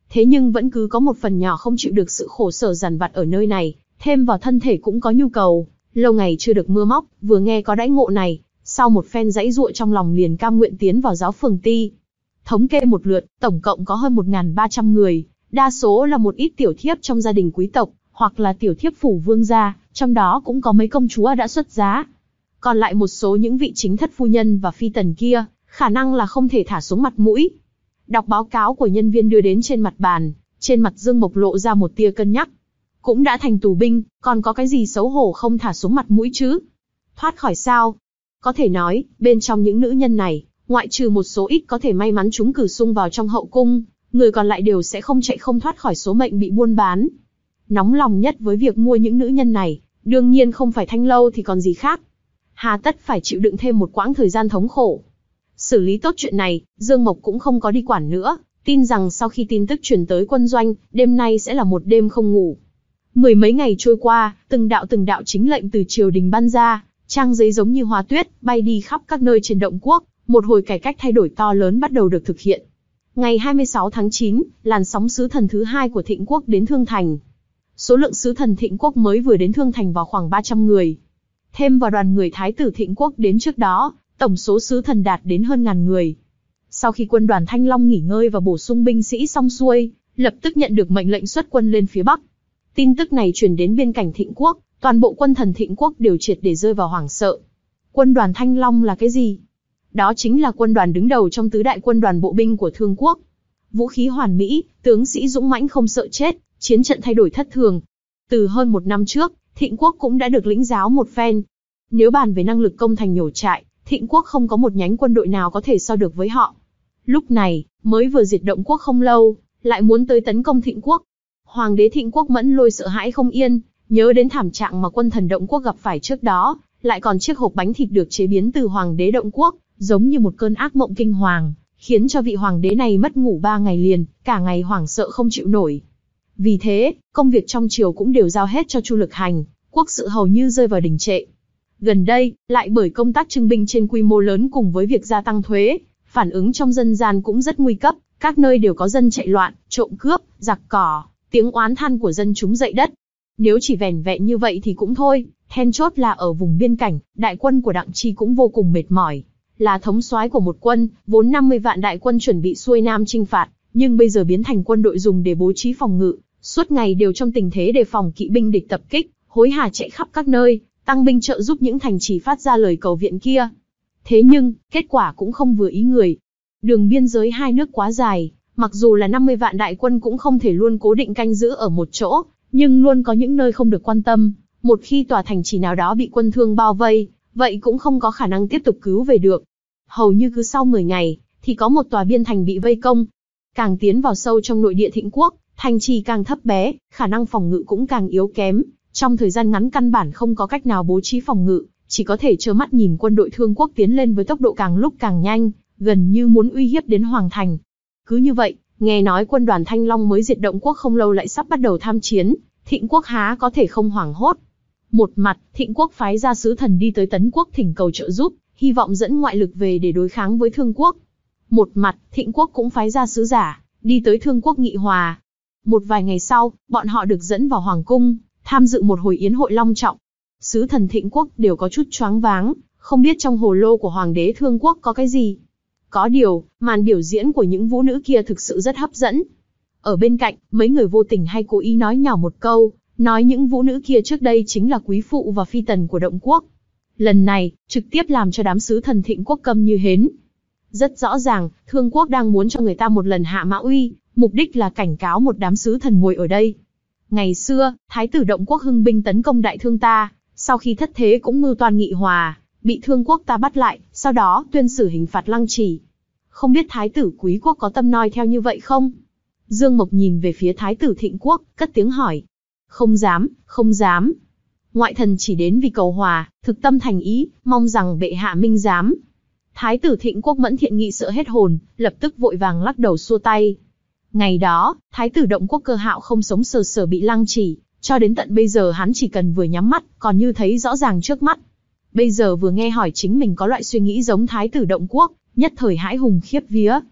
thế nhưng vẫn cứ có một phần nhỏ không chịu được sự khổ sở dằn vặt ở nơi này, thêm vào thân thể cũng có nhu cầu, lâu ngày chưa được mưa móc, vừa nghe có đãi ngộ này, sau một phen dãy dụa trong lòng liền cam nguyện tiến vào giáo phường ti. Thống kê một lượt, tổng cộng có hơn một nghìn ba trăm người, đa số là một ít tiểu thiếp trong gia đình quý tộc, hoặc là tiểu thiếp phủ vương gia, trong đó cũng có mấy công chúa đã xuất giá. Còn lại một số những vị chính thất phu nhân và phi tần kia, khả năng là không thể thả xuống mặt mũi. Đọc báo cáo của nhân viên đưa đến trên mặt bàn, trên mặt Dương Mộc lộ ra một tia cân nhắc. Cũng đã thành tù binh, còn có cái gì xấu hổ không thả xuống mặt mũi chứ? Thoát khỏi sao? Có thể nói, bên trong những nữ nhân này, ngoại trừ một số ít có thể may mắn trúng cử xung vào trong hậu cung, người còn lại đều sẽ không chạy không thoát khỏi số mệnh bị buôn bán. Nóng lòng nhất với việc mua những nữ nhân này, đương nhiên không phải Thanh Lâu thì còn gì khác. Hà tất phải chịu đựng thêm một quãng thời gian thống khổ. Xử lý tốt chuyện này, Dương Mộc cũng không có đi quản nữa, tin rằng sau khi tin tức truyền tới quân doanh, đêm nay sẽ là một đêm không ngủ. Mười mấy ngày trôi qua, từng đạo từng đạo chính lệnh từ triều đình ban ra, trang giấy giống như hoa tuyết, bay đi khắp các nơi trên động quốc, một hồi cải cách thay đổi to lớn bắt đầu được thực hiện. Ngày hai mươi sáu tháng chín, làn sóng sứ thần thứ hai của Thịnh Quốc đến Thương Thành. Số lượng sứ thần Thịnh Quốc mới vừa đến Thương Thành vào khoảng ba trăm người. Thêm vào đoàn người Thái tử Thịnh Quốc đến trước đó, tổng số sứ thần đạt đến hơn ngàn người. Sau khi quân đoàn Thanh Long nghỉ ngơi và bổ sung binh sĩ xong xuôi, lập tức nhận được mệnh lệnh xuất quân lên phía Bắc. Tin tức này truyền đến biên cảnh Thịnh Quốc, toàn bộ quân thần Thịnh Quốc đều triệt để rơi vào hoảng sợ. Quân đoàn Thanh Long là cái gì? Đó chính là quân đoàn đứng đầu trong tứ đại quân đoàn bộ binh của Thương Quốc. Vũ khí hoàn mỹ, tướng sĩ dũng mãnh không sợ chết, chiến trận thay đổi thất thường. Từ hơn một năm trước, Thịnh Quốc cũng đã được lĩnh giáo một phen. Nếu bàn về năng lực công thành nhổ trại, Thịnh Quốc không có một nhánh quân đội nào có thể so được với họ. Lúc này, mới vừa diệt Động Quốc không lâu, lại muốn tới tấn công Thịnh Quốc. Hoàng đế Thịnh Quốc Mẫn Lôi sợ hãi không yên, nhớ đến thảm trạng mà quân thần Động Quốc gặp phải trước đó, lại còn chiếc hộp bánh thịt được chế biến từ Hoàng đế Động Quốc, giống như một cơn ác mộng kinh hoàng, khiến cho vị hoàng đế này mất ngủ ba ngày liền, cả ngày hoảng sợ không chịu nổi. Vì thế, công việc trong triều cũng đều giao hết cho Chu Lực Hành, quốc sự hầu như rơi vào đình trệ. Gần đây, lại bởi công tác trưng binh trên quy mô lớn cùng với việc gia tăng thuế, phản ứng trong dân gian cũng rất nguy cấp, các nơi đều có dân chạy loạn, trộm cướp, giặc cỏ, tiếng oán than của dân chúng dậy đất. Nếu chỉ vẻn vẹn như vậy thì cũng thôi, then chốt là ở vùng biên cảnh, đại quân của Đặng Chi cũng vô cùng mệt mỏi. Là thống soái của một quân, vốn năm mươi vạn đại quân chuẩn bị xuôi nam chinh phạt, nhưng bây giờ biến thành quân đội dùng để bố trí phòng ngự, suốt ngày đều trong tình thế đề phòng kỵ binh địch tập kích, hối hả chạy khắp các nơi, tăng binh trợ giúp những thành trì phát ra lời cầu viện kia. Thế nhưng, kết quả cũng không vừa ý người. Đường biên giới hai nước quá dài, mặc dù là năm mươi vạn đại quân cũng không thể luôn cố định canh giữ ở một chỗ, nhưng luôn có những nơi không được quan tâm. Một khi tòa thành trì nào đó bị quân Thương bao vây, vậy cũng không có khả năng tiếp tục cứu về được. Hầu như cứ sau mười ngày, thì có một tòa biên thành bị vây công. Càng tiến vào sâu trong nội địa Thịnh Quốc, thành trì càng thấp bé, khả năng phòng ngự cũng càng yếu kém. Trong thời gian ngắn căn bản không có cách nào bố trí phòng ngự, chỉ có thể trơ mắt nhìn quân đội Thương Quốc tiến lên với tốc độ càng lúc càng nhanh, gần như muốn uy hiếp đến Hoàng Thành. Cứ như vậy, nghe nói quân đoàn Thanh Long mới diệt Động Quốc không lâu lại sắp bắt đầu tham chiến, Thịnh Quốc há có thể không hoảng hốt. Một mặt, Thịnh Quốc phái ra sứ thần đi tới Tấn Quốc thỉnh cầu trợ giúp, hy vọng dẫn ngoại lực về để đối kháng với Thương Quốc. Một mặt, Thịnh Quốc cũng phái ra sứ giả, đi tới Thương Quốc nghị hòa. Một vài ngày sau, bọn họ được dẫn vào Hoàng Cung, tham dự một hồi yến hội long trọng. Sứ thần Thịnh Quốc đều có chút choáng váng, không biết trong hồ lô của Hoàng đế Thương Quốc có cái gì. Có điều, màn biểu diễn của những vũ nữ kia thực sự rất hấp dẫn. Ở bên cạnh, mấy người vô tình hay cố ý nói nhỏ một câu, nói những vũ nữ kia trước đây chính là quý phụ và phi tần của Động Quốc. Lần này, trực tiếp làm cho đám sứ thần Thịnh Quốc câm như hến. Rất rõ ràng, Thương Quốc đang muốn cho người ta một lần hạ mã uy, mục đích là cảnh cáo một đám sứ thần ngồi ở đây. Ngày xưa, Thái tử Động Quốc hưng binh tấn công Đại Thương ta, sau khi thất thế cũng mưu toan nghị hòa, bị Thương Quốc ta bắt lại, sau đó tuyên xử hình phạt lăng trì. Không biết Thái tử Quý Quốc có tâm noi theo như vậy không? Dương Mộc nhìn về phía Thái tử Thịnh Quốc, cất tiếng hỏi. Không dám, không dám. Ngoại thần chỉ đến vì cầu hòa, thực tâm thành ý, mong rằng bệ hạ minh giám. Thái tử Thịnh Quốc Mẫn Thiện Nghị sợ hết hồn, lập tức vội vàng lắc đầu xua tay. Ngày đó, Thái tử Động Quốc Cơ Hạo không sống sờ sờ bị lăng trì, cho đến tận bây giờ hắn chỉ cần vừa nhắm mắt, còn như thấy rõ ràng trước mắt. Bây giờ vừa nghe hỏi chính mình có loại suy nghĩ giống Thái tử Động Quốc, nhất thời hãi hùng khiếp vía.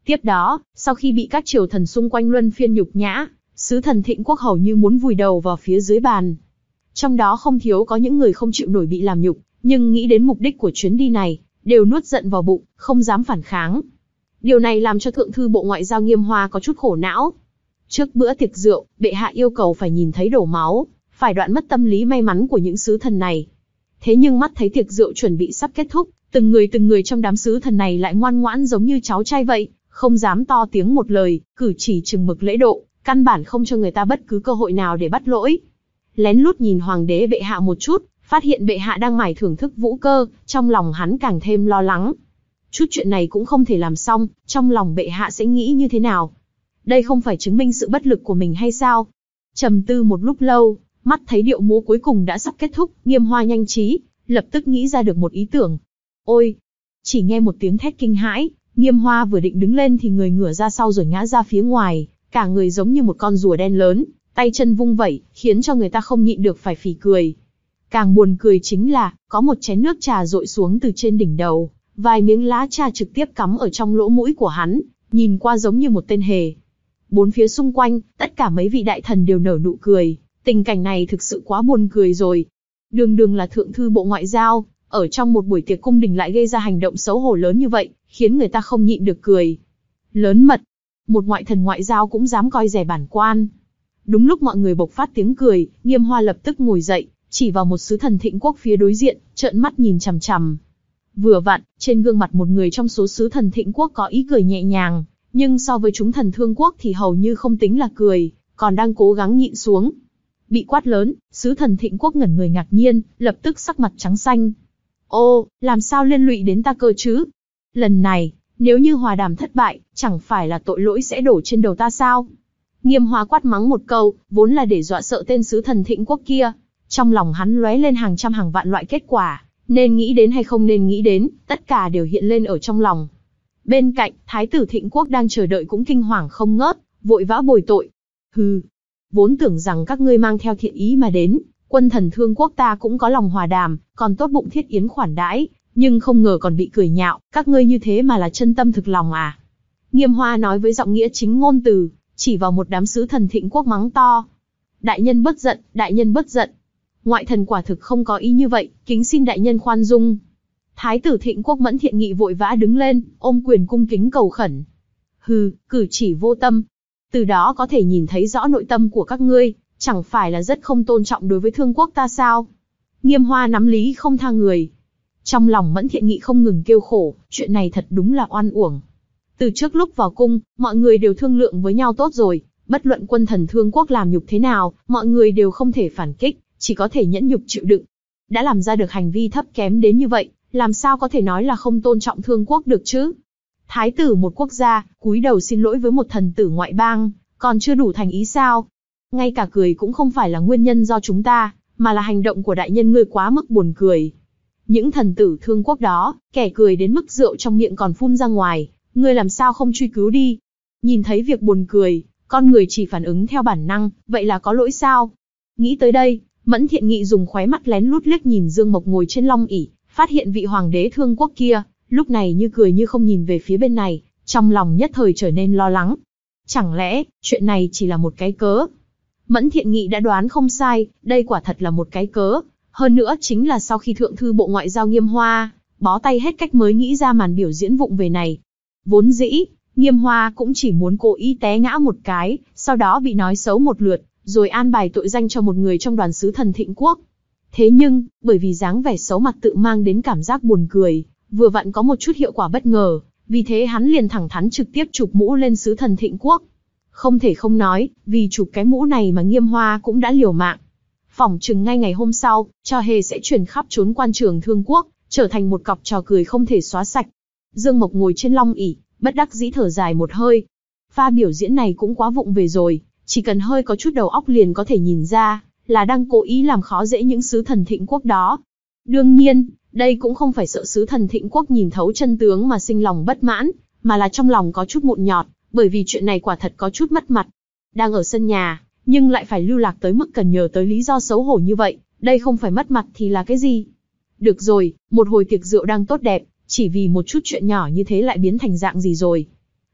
Tiếp đó, sau khi bị các triều thần xung quanh luân phiên nhục nhã, sứ thần Thịnh Quốc hầu như muốn vùi đầu vào phía dưới bàn. Trong đó không thiếu có những người không chịu nổi bị làm nhục, nhưng nghĩ đến mục đích của chuyến đi này, đều nuốt giận vào bụng, không dám phản kháng. Điều này làm cho Thượng thư Bộ Ngoại giao Nghiêm Hoa có chút khổ não. Trước bữa tiệc rượu, bệ hạ yêu cầu phải nhìn thấy đổ máu, phải đoạn mất tâm lý may mắn của những sứ thần này. Thế nhưng mắt thấy tiệc rượu chuẩn bị sắp kết thúc, từng người từng người trong đám sứ thần này lại ngoan ngoãn giống như cháu trai vậy, không dám to tiếng một lời, cử chỉ chừng mực lễ độ, căn bản không cho người ta bất cứ cơ hội nào để bắt lỗi. Lén lút nhìn hoàng đế bệ hạ một chút, phát hiện bệ hạ đang mải thưởng thức vũ cơ, trong lòng hắn càng thêm lo lắng. Chút chuyện này cũng không thể làm xong, trong lòng bệ hạ sẽ nghĩ như thế nào? Đây không phải chứng minh sự bất lực của mình hay sao? Trầm tư một lúc lâu, mắt thấy điệu múa cuối cùng đã sắp kết thúc, Nghiêm Hoa nhanh trí, lập tức nghĩ ra được một ý tưởng. Ôi! Chỉ nghe một tiếng thét kinh hãi, Nghiêm Hoa vừa định đứng lên thì người ngửa ra sau rồi ngã ra phía ngoài, cả người giống như một con rùa đen lớn, tay chân vung vẩy, khiến cho người ta không nhịn được phải phì cười. Càng buồn cười chính là, có một chén nước trà dội xuống từ trên đỉnh đầu, vài miếng lá trà trực tiếp cắm ở trong lỗ mũi của hắn, nhìn qua giống như một tên hề. Bốn phía xung quanh, tất cả mấy vị đại thần đều nở nụ cười, tình cảnh này thực sự quá buồn cười rồi. Đường đường là Thượng thư Bộ Ngoại giao, ở trong một buổi tiệc cung đình lại gây ra hành động xấu hổ lớn như vậy, khiến người ta không nhịn được cười. Lớn mật, một ngoại thần ngoại giao cũng dám coi rẻ bản quan. Đúng lúc mọi người bộc phát tiếng cười, Nghiêm Hoa lập tức ngồi dậy, chỉ vào một sứ thần Thịnh Quốc phía đối diện, trợn mắt nhìn chằm chằm. Vừa vặn, trên gương mặt một người trong số sứ thần Thịnh Quốc có ý cười nhẹ nhàng, nhưng so với chúng thần Thương Quốc thì hầu như không tính là cười, còn đang cố gắng nhịn xuống. Bị quát lớn, sứ thần Thịnh Quốc ngẩn người ngạc nhiên, lập tức sắc mặt trắng xanh. Ô, làm sao liên lụy đến ta cơ chứ? Lần này, nếu như hòa đàm thất bại, chẳng phải là tội lỗi sẽ đổ trên đầu ta sao? Nghiêm Hoa quát mắng một câu, vốn là để dọa sợ tên sứ thần Thịnh Quốc kia. Trong lòng hắn lóe lên hàng trăm hàng vạn loại kết quả, nên nghĩ đến hay không nên nghĩ đến, tất cả đều hiện lên ở trong lòng. Bên cạnh, Thái tử Thịnh Quốc đang chờ đợi cũng kinh hoàng không ngớt, vội vã bồi tội. Hừ, vốn tưởng rằng các ngươi mang theo thiện ý mà đến, quân thần Thương Quốc ta cũng có lòng hòa đàm, còn tốt bụng thiết yến khoản đãi, nhưng không ngờ còn bị cười nhạo, các ngươi như thế mà là chân tâm thực lòng à? Nghiêm Hoa nói với giọng nghĩa chính ngôn từ, chỉ vào một đám sứ thần Thịnh Quốc mắng to. Đại nhân bất giận, đại nhân bất giận. Ngoại thần quả thực không có ý như vậy, kính xin đại nhân khoan dung. Thái tử Thịnh Quốc Mẫn Thiện Nghị vội vã đứng lên, ôm quyền cung kính cầu khẩn. Hừ, cử chỉ vô tâm. Từ đó có thể nhìn thấy rõ nội tâm của các ngươi, chẳng phải là rất không tôn trọng đối với Thương Quốc ta sao? Nghiêm Hoa nắm lý không tha người. Trong lòng Mẫn Thiện Nghị không ngừng kêu khổ, chuyện này thật đúng là oan uổng. Từ trước lúc vào cung, mọi người đều thương lượng với nhau tốt rồi, bất luận quân thần Thương Quốc làm nhục thế nào, mọi người đều không thể phản kích, chỉ có thể nhẫn nhục chịu đựng. Đã làm ra được hành vi thấp kém đến như vậy, làm sao có thể nói là không tôn trọng Thương Quốc được chứ? Thái tử một quốc gia, cúi đầu xin lỗi với một thần tử ngoại bang, còn chưa đủ thành ý sao? Ngay cả cười cũng không phải là nguyên nhân do chúng ta, mà là hành động của đại nhân ngươi quá mức buồn cười. Những thần tử Thương Quốc đó, kẻ cười đến mức rượu trong miệng còn phun ra ngoài, ngươi làm sao không truy cứu đi? Nhìn thấy việc buồn cười, con người chỉ phản ứng theo bản năng, vậy là có lỗi sao? Nghĩ tới đây, Mẫn Thiện Nghị dùng khóe mắt lén lút liếc nhìn Dương Mộc ngồi trên long ỷ, phát hiện vị hoàng đế Thương Quốc kia, lúc này như cười như không nhìn về phía bên này, trong lòng nhất thời trở nên lo lắng. Chẳng lẽ, chuyện này chỉ là một cái cớ? Mẫn Thiện Nghị đã đoán không sai, đây quả thật là một cái cớ. Hơn nữa chính là sau khi Thượng thư Bộ Ngoại giao Nghiêm Hoa, bó tay hết cách mới nghĩ ra màn biểu diễn vụng về này. Vốn dĩ, Nghiêm Hoa cũng chỉ muốn cố ý té ngã một cái, sau đó bị nói xấu một lượt, rồi an bài tội danh cho một người trong đoàn sứ thần Thịnh Quốc. Thế nhưng, bởi vì dáng vẻ xấu mặt tự mang đến cảm giác buồn cười, vừa vặn có một chút hiệu quả bất ngờ, vì thế hắn liền thẳng thắn trực tiếp chụp mũ lên sứ thần Thịnh Quốc. Không thể không nói, vì chụp cái mũ này mà Nghiêm Hoa cũng đã liều mạng. Phỏng chừng ngay ngày hôm sau, trò hề sẽ truyền khắp trốn quan trường Thương Quốc, trở thành một cọc trò cười không thể xóa sạch. Dương Mộc ngồi trên long ỷ, bất đắc dĩ thở dài một hơi. Pha biểu diễn này cũng quá vụng về rồi, chỉ cần hơi có chút đầu óc liền có thể nhìn ra, là đang cố ý làm khó dễ những sứ thần Thịnh Quốc đó. Đương nhiên, đây cũng không phải sợ sứ thần Thịnh Quốc nhìn thấu chân tướng mà sinh lòng bất mãn, mà là trong lòng có chút mụn nhọt, bởi vì chuyện này quả thật có chút mất mặt. Đang ở sân nhà, nhưng lại phải lưu lạc tới mức cần nhờ tới lý do xấu hổ như vậy, đây không phải mất mặt thì là cái gì? Được rồi, một hồi tiệc rượu đang tốt đẹp, chỉ vì một chút chuyện nhỏ như thế lại biến thành dạng gì rồi?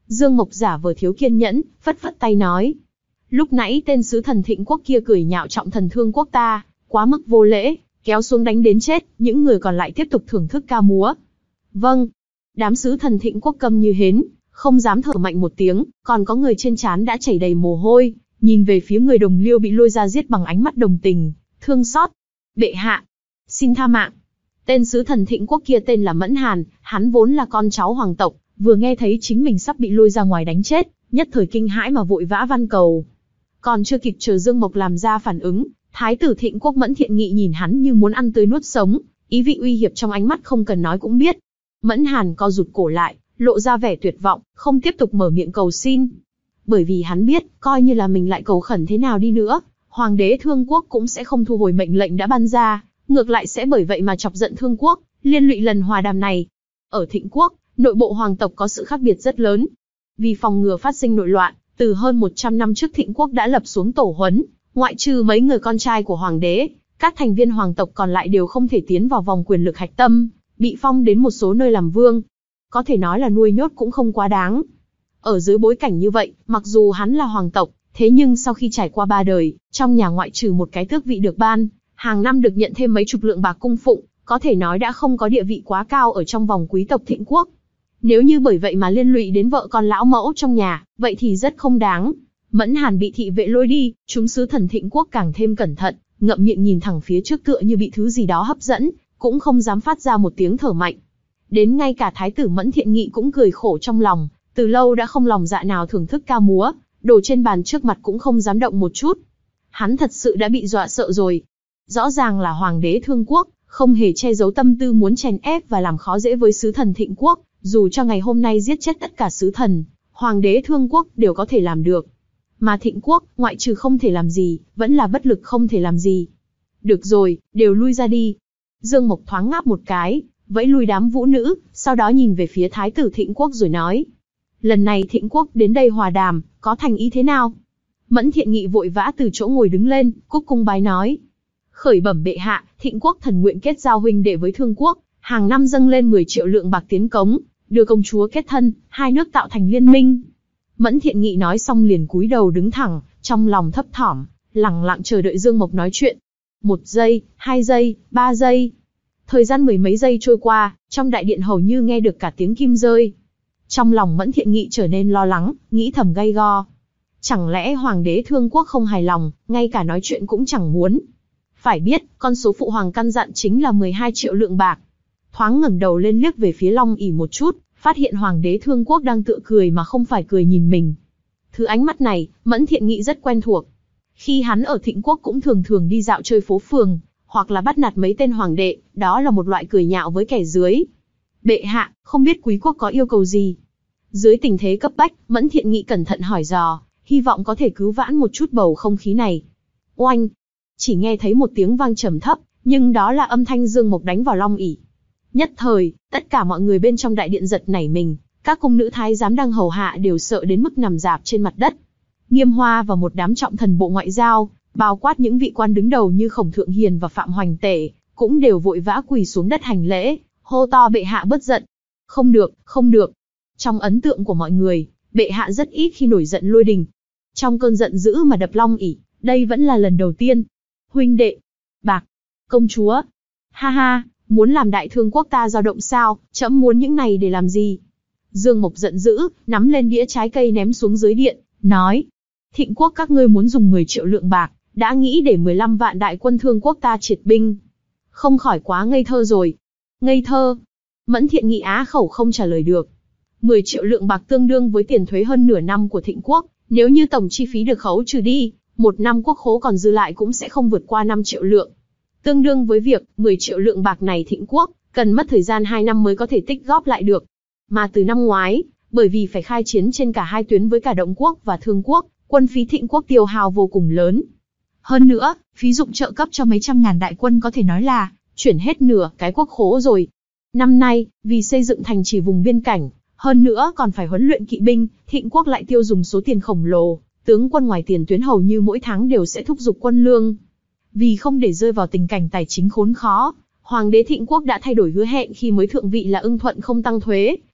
Dương Mộc giả vờ thiếu kiên nhẫn, phất phất tay nói. Lúc nãy tên sứ thần Thịnh quốc kia cười nhạo trọng thần Thương quốc ta, quá mức vô lễ, kéo xuống đánh đến chết, những người còn lại tiếp tục thưởng thức ca múa. Vâng. Đám sứ thần Thịnh quốc câm như hến, không dám thở mạnh một tiếng, còn có người trên trán đã chảy đầy mồ hôi, nhìn về phía người đồng liêu bị lôi ra giết bằng ánh mắt đồng tình, thương xót. Bệ hạ, xin tha mạng. Tên sứ thần Thịnh quốc kia tên là Mẫn Hàn, hắn vốn là con cháu hoàng tộc, vừa nghe thấy chính mình sắp bị lôi ra ngoài đánh chết, nhất thời kinh hãi mà vội vã van cầu. Còn chưa kịp chờ Dương Mộc làm ra phản ứng, Thái tử Thịnh quốc Mẫn Thiện Nghị nhìn hắn như muốn ăn tươi nuốt sống, ý vị uy hiếp trong ánh mắt không cần nói cũng biết. Mẫn Hàn co rụt cổ lại, lộ ra vẻ tuyệt vọng, không tiếp tục mở miệng cầu xin. Bởi vì hắn biết, coi như là mình lại cầu khẩn thế nào đi nữa, Hoàng đế Thương quốc cũng sẽ không thu hồi mệnh lệnh đã ban ra, ngược lại sẽ bởi vậy mà chọc giận Thương quốc, liên lụy lần hòa đàm này. Ở Thịnh quốc, nội bộ hoàng tộc có sự khác biệt rất lớn. Vì phòng ngừa phát sinh nội loạn, từ hơn một trăm năm trước Thịnh quốc đã lập xuống tổ huấn, ngoại trừ mấy người con trai của hoàng đế, các thành viên hoàng tộc còn lại đều không thể tiến vào vòng quyền lực hạch tâm, bị phong đến một số nơi làm vương. Có thể nói là nuôi nhốt cũng không quá đáng. Ở dưới bối cảnh như vậy, mặc dù hắn là hoàng tộc, thế nhưng sau khi trải qua ba đời, trong nhà ngoại trừ một cái tước vị được ban, hàng năm được nhận thêm mấy chục lượng bạc cung phụng, có thể nói đã không có địa vị quá cao ở trong vòng quý tộc Thịnh quốc. Nếu như bởi vậy mà liên lụy đến vợ con lão mẫu trong nhà, vậy thì rất không đáng. Mẫn Hàn bị thị vệ lôi đi, chúng sứ thần Thịnh quốc càng thêm cẩn thận, ngậm miệng nhìn thẳng phía trước tựa như bị thứ gì đó hấp dẫn, cũng không dám phát ra một tiếng thở mạnh. Đến ngay cả Thái tử Mẫn Thiện Nghị cũng cười khổ trong lòng, từ lâu đã không lòng dạ nào thưởng thức ca múa, đồ trên bàn trước mặt cũng không dám động một chút. Hắn thật sự đã bị dọa sợ rồi. Rõ ràng là Hoàng đế Thương quốc, không hề che giấu tâm tư muốn chèn ép và làm khó dễ với sứ thần Thịnh quốc, dù cho ngày hôm nay giết chết tất cả sứ thần, Hoàng đế Thương quốc đều có thể làm được. Mà Thịnh quốc, ngoại trừ không thể làm gì, vẫn là bất lực không thể làm gì. Được rồi, đều lui ra đi. Dương Mộc thoáng ngáp một cái, vẫy lui đám vũ nữ, sau đó nhìn về phía Thái tử Thịnh quốc rồi nói. Lần này Thịnh quốc đến đây hòa đàm, có thành ý thế nào? Mẫn Thiện Nghị vội vã từ chỗ ngồi đứng lên, cúc cung bái nói. Khởi bẩm bệ hạ, Thịnh quốc thần nguyện kết giao huynh đệ với Thương quốc, hàng năm dâng lên mười triệu lượng bạc tiến cống, đưa công chúa kết thân, hai nước tạo thành liên minh. Mẫn Thiện Nghị nói xong liền cúi đầu đứng thẳng, trong lòng thấp thỏm, lẳng lặng chờ đợi Dương Mộc nói chuyện. Một giây, hai giây, ba giây. Thời gian mười mấy giây trôi qua, trong đại điện hầu như nghe được cả tiếng kim rơi. Trong lòng Mẫn Thiện Nghị trở nên lo lắng, nghĩ thầm gay go. Chẳng lẽ Hoàng đế Thương quốc không hài lòng, ngay cả nói chuyện cũng chẳng muốn. Phải biết, con số phụ hoàng căn dặn chính là mười hai triệu lượng bạc. Thoáng ngẩng đầu lên liếc về phía Long ỷ một chút, phát hiện Hoàng đế Thương quốc đang tựa cười mà không phải cười nhìn mình. Thứ ánh mắt này, Mẫn Thiện Nghị rất quen thuộc. Khi hắn ở Thịnh quốc cũng thường thường đi dạo chơi phố phường, hoặc là bắt nạt mấy tên hoàng đệ, đó là một loại cười nhạo với kẻ dưới. Bệ hạ, không biết quý quốc có yêu cầu gì? Dưới tình thế cấp bách, Mẫn Thiện Nghị cẩn thận hỏi dò, hy vọng có thể cứu vãn một chút bầu không khí này. Oanh! Chỉ nghe thấy một tiếng vang trầm thấp, nhưng đó là âm thanh Dương Mộc đánh vào Long ỷ. Nhất thời, tất cả mọi người bên trong đại điện giật nảy mình, các cung nữ thái giám đang hầu hạ đều sợ đến mức nằm rạp trên mặt đất. Nghiêm Hoa và một đám trọng thần bộ ngoại giao, bao quát những vị quan đứng đầu như Khổng Thượng Hiền và Phạm Hoành Tể, cũng đều vội vã quỳ xuống đất hành lễ, hô to bệ hạ bớt giận. Không được, không được. Trong ấn tượng của mọi người, bệ hạ rất ít khi nổi giận lôi đình. Trong cơn giận dữ mà đập Long ỷ, đây vẫn là lần đầu tiên. Huynh đệ, bạc, công chúa, ha ha, muốn làm đại thương quốc ta dao động sao, trẫm muốn những này để làm gì? Dương Mộc giận dữ, nắm lên đĩa trái cây ném xuống dưới điện, nói. Thịnh quốc các ngươi muốn dùng mười triệu lượng bạc, đã nghĩ để mười lăm vạn đại quân Thương quốc ta triệt binh. Không khỏi quá ngây thơ rồi. Ngây thơ. Mẫn Thiện Nghị á khẩu không trả lời được. mười triệu lượng bạc tương đương với tiền thuế hơn nửa năm của Thịnh quốc, nếu như tổng chi phí được khấu trừ đi, một năm quốc khố còn dư lại cũng sẽ không vượt qua năm triệu lượng. Tương đương với việc, mười triệu lượng bạc này Thịnh quốc, cần mất thời gian hai năm mới có thể tích góp lại được. Mà từ năm ngoái, bởi vì phải khai chiến trên cả hai tuyến với cả Động quốc và Thương quốc, quân phí Thịnh quốc tiêu hao vô cùng lớn. Hơn nữa, phí dụng trợ cấp cho mấy trăm ngàn đại quân có thể nói là chuyển hết nửa cái quốc khố rồi. Năm nay, vì xây dựng thành trì vùng biên cảnh, hơn nữa còn phải huấn luyện kỵ binh, Thịnh quốc lại tiêu dùng số tiền khổng lồ, tướng quân ngoài tiền tuyến hầu như mỗi tháng đều sẽ thúc giục quân lương. Vì không để rơi vào tình cảnh tài chính khốn khó, Hoàng đế Thịnh quốc đã thay đổi hứa hẹn khi mới thượng vị là ưng thuận không tăng thuế,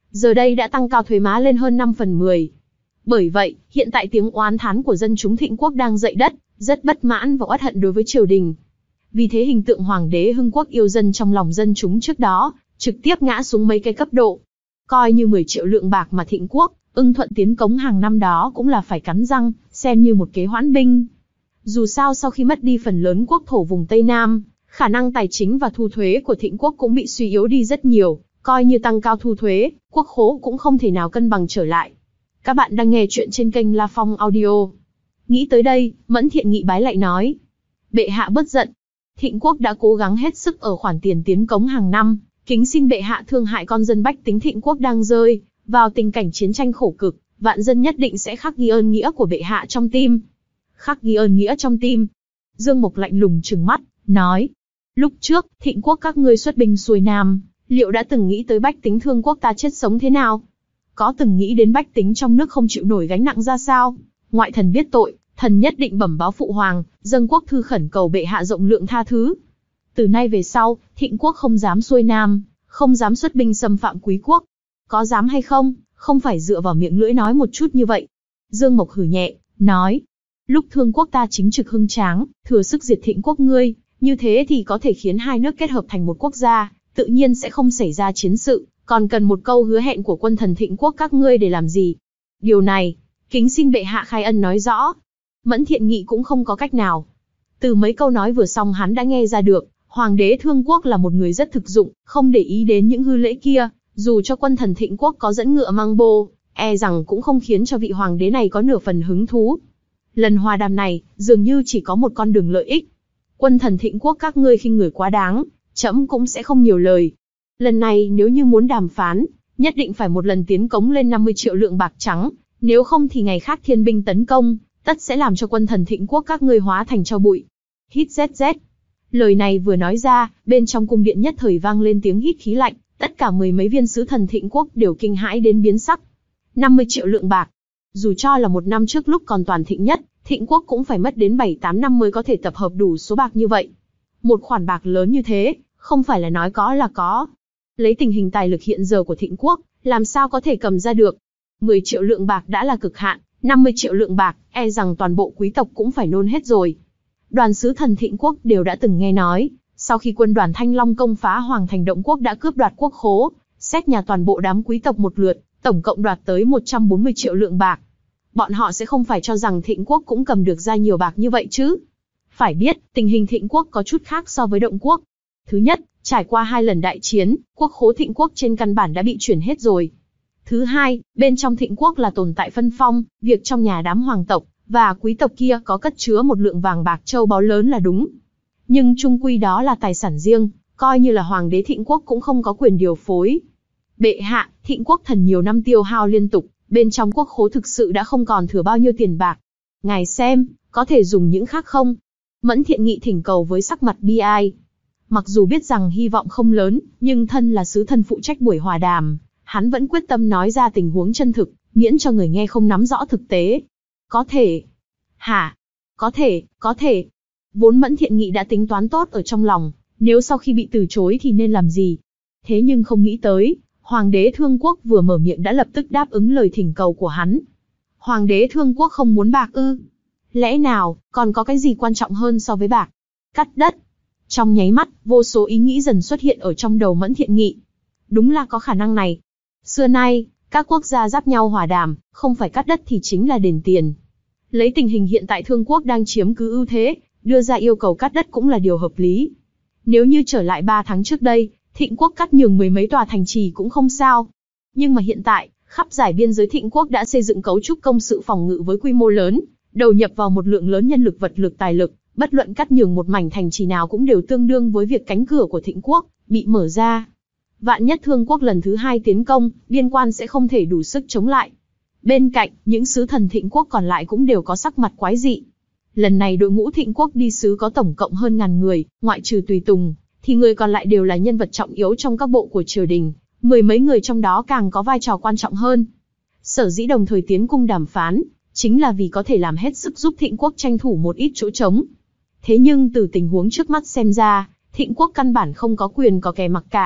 giờ đây đã tăng cao thuế má lên hơn năm phần mười. Bởi vậy, hiện tại tiếng oán thán của dân chúng Thịnh Quốc đang dậy đất, rất bất mãn và oán hận đối với triều đình. Vì thế hình tượng hoàng đế hưng quốc yêu dân trong lòng dân chúng trước đó, trực tiếp ngã xuống mấy cái cấp độ. Coi như mười triệu lượng bạc mà Thịnh Quốc ưng thuận tiến cống hàng năm đó cũng là phải cắn răng, xem như một kế hoãn binh. Dù sao sau khi mất đi phần lớn quốc thổ vùng Tây Nam, khả năng tài chính và thu thuế của Thịnh Quốc cũng bị suy yếu đi rất nhiều, coi như tăng cao thu thuế, quốc khố cũng không thể nào cân bằng trở lại. Các bạn đang nghe chuyện trên kênh La Phong Audio. Nghĩ tới đây, Mẫn Thiện Nghị bái lại nói: Bệ hạ bớt giận. Thịnh Quốc đã cố gắng hết sức ở khoản tiền tiến cống hàng năm, kính xin bệ hạ thương hại con dân bách tính Thịnh Quốc đang rơi vào tình cảnh chiến tranh khổ cực, vạn dân nhất định sẽ khắc ghi ơn nghĩa của bệ hạ trong tim. Khắc ghi ơn nghĩa trong tim. Dương Mộc lạnh lùng trừng mắt, nói: Lúc trước, Thịnh Quốc các ngươi xuất binh xuôi Nam, liệu đã từng nghĩ tới bách tính Thương Quốc ta chết sống thế nào? Có từng nghĩ đến bách tính trong nước không chịu nổi gánh nặng ra sao? Ngoại thần biết tội, thần nhất định bẩm báo phụ hoàng, dâng quốc thư khẩn cầu bệ hạ rộng lượng tha thứ. Từ nay về sau, Thịnh Quốc không dám xuôi Nam, không dám xuất binh xâm phạm quý quốc. Có dám hay không, không phải dựa vào miệng lưỡi nói một chút như vậy. Dương Mộc hừ nhẹ, nói: Lúc Thương Quốc ta chính trực hưng tráng, thừa sức diệt Thịnh Quốc ngươi, như thế thì có thể khiến hai nước kết hợp thành một quốc gia, tự nhiên sẽ không xảy ra chiến sự, còn cần một câu hứa hẹn của quân thần Thịnh Quốc các ngươi để làm gì? Điều này, kính xin bệ hạ khai ân nói rõ. Mẫn Thiện Nghị cũng không có cách nào. Từ mấy câu nói vừa xong hắn đã nghe ra được, Hoàng đế Thương Quốc là một người rất thực dụng, không để ý đến những hư lễ kia, dù cho quân thần Thịnh Quốc có dẫn ngựa mang bô, e rằng cũng không khiến cho vị hoàng đế này có nửa phần hứng thú. Lần hòa đàm này, dường như chỉ có một con đường lợi ích. Quân thần Thịnh Quốc các ngươi khinh người quá đáng, trẫm cũng sẽ không nhiều lời. Lần này nếu như muốn đàm phán, nhất định phải một lần tiến cống lên năm mươi triệu lượng bạc trắng, nếu không thì ngày khác thiên binh tấn công, tất sẽ làm cho quân thần Thịnh Quốc các ngươi hóa thành tro bụi. Hít zzz. Lời này vừa nói ra, bên trong cung điện nhất thời vang lên tiếng hít khí lạnh, tất cả mười mấy viên sứ thần Thịnh Quốc đều kinh hãi đến biến sắc. năm mươi triệu lượng bạc. Dù cho là một năm trước lúc còn toàn thịnh nhất, Thịnh Quốc cũng phải mất đến bảy tám năm mới có thể tập hợp đủ số bạc như vậy. Một khoản bạc lớn như thế, không phải là nói có là có. Lấy tình hình tài lực hiện giờ của Thịnh Quốc, làm sao có thể cầm ra được. mười triệu lượng bạc đã là cực hạn, năm mươi triệu lượng bạc, e rằng toàn bộ quý tộc cũng phải nôn hết rồi. Đoàn sứ thần Thịnh Quốc đều đã từng nghe nói, sau khi quân đoàn Thanh Long công phá Hoàng thành Động Quốc đã cướp đoạt quốc khố, xét nhà toàn bộ đám quý tộc một lượt, tổng cộng đoạt tới một trăm bốn mươi triệu lượng bạc. Bọn họ sẽ không phải cho rằng Thịnh Quốc cũng cầm được ra nhiều bạc như vậy chứ. Phải biết, tình hình Thịnh Quốc có chút khác so với Động Quốc. Thứ nhất, trải qua hai lần đại chiến, quốc khố Thịnh Quốc trên căn bản đã bị chuyển hết rồi. Thứ hai, bên trong Thịnh Quốc là tồn tại phân phong, việc trong nhà đám hoàng tộc và quý tộc kia có cất chứa một lượng vàng bạc châu báu lớn là đúng. Nhưng chung quy đó là tài sản riêng, coi như là hoàng đế Thịnh Quốc cũng không có quyền điều phối. Bệ hạ, Thịnh Quốc thần nhiều năm tiêu hao liên tục, bên trong quốc khố thực sự đã không còn thừa bao nhiêu tiền bạc. Ngài xem, có thể dùng những khác không? Mẫn Thiện Nghị thỉnh cầu với sắc mặt bi ai. Mặc dù biết rằng hy vọng không lớn, nhưng thân là sứ thần phụ trách buổi hòa đàm, hắn vẫn quyết tâm nói ra tình huống chân thực, miễn cho người nghe không nắm rõ thực tế. Có thể. Hả? Có thể, có thể. Vốn Mẫn Thiện Nghị đã tính toán tốt ở trong lòng, nếu sau khi bị từ chối thì nên làm gì. Thế nhưng không nghĩ tới, Hoàng đế Thương Quốc vừa mở miệng đã lập tức đáp ứng lời thỉnh cầu của hắn. Hoàng đế Thương Quốc không muốn bạc ư? Lẽ nào, còn có cái gì quan trọng hơn so với bạc? Cắt đất. Trong nháy mắt, vô số ý nghĩ dần xuất hiện ở trong đầu Mẫn Thiện Nghị. Đúng là có khả năng này. Xưa nay, các quốc gia giáp nhau hòa đàm, không phải cắt đất thì chính là đền tiền. Lấy tình hình hiện tại Thương Quốc đang chiếm cứ ưu thế, đưa ra yêu cầu cắt đất cũng là điều hợp lý. Nếu như trở lại ba tháng trước đây, Thịnh Quốc cắt nhường mười mấy tòa thành trì cũng không sao. Nhưng mà hiện tại, khắp giải biên giới Thịnh Quốc đã xây dựng cấu trúc công sự phòng ngự với quy mô lớn, đầu nhập vào một lượng lớn nhân lực vật lực tài lực, bất luận cắt nhường một mảnh thành trì nào cũng đều tương đương với việc cánh cửa của Thịnh Quốc bị mở ra. Vạn nhất Thương Quốc lần thứ hai tiến công, biên quan sẽ không thể đủ sức chống lại. Bên cạnh, những sứ thần Thịnh Quốc còn lại cũng đều có sắc mặt quái dị. Lần này đội ngũ Thịnh Quốc đi sứ có tổng cộng hơn ngàn người, ngoại trừ tùy tùng, thì người còn lại đều là nhân vật trọng yếu trong các bộ của triều đình, mười mấy người trong đó càng có vai trò quan trọng hơn. Sở dĩ đồng thời tiến cung đàm phán, chính là vì có thể làm hết sức giúp Thịnh Quốc tranh thủ một ít chỗ trống. Thế nhưng từ tình huống trước mắt xem ra, Thịnh Quốc căn bản không có quyền có kè mặc cả,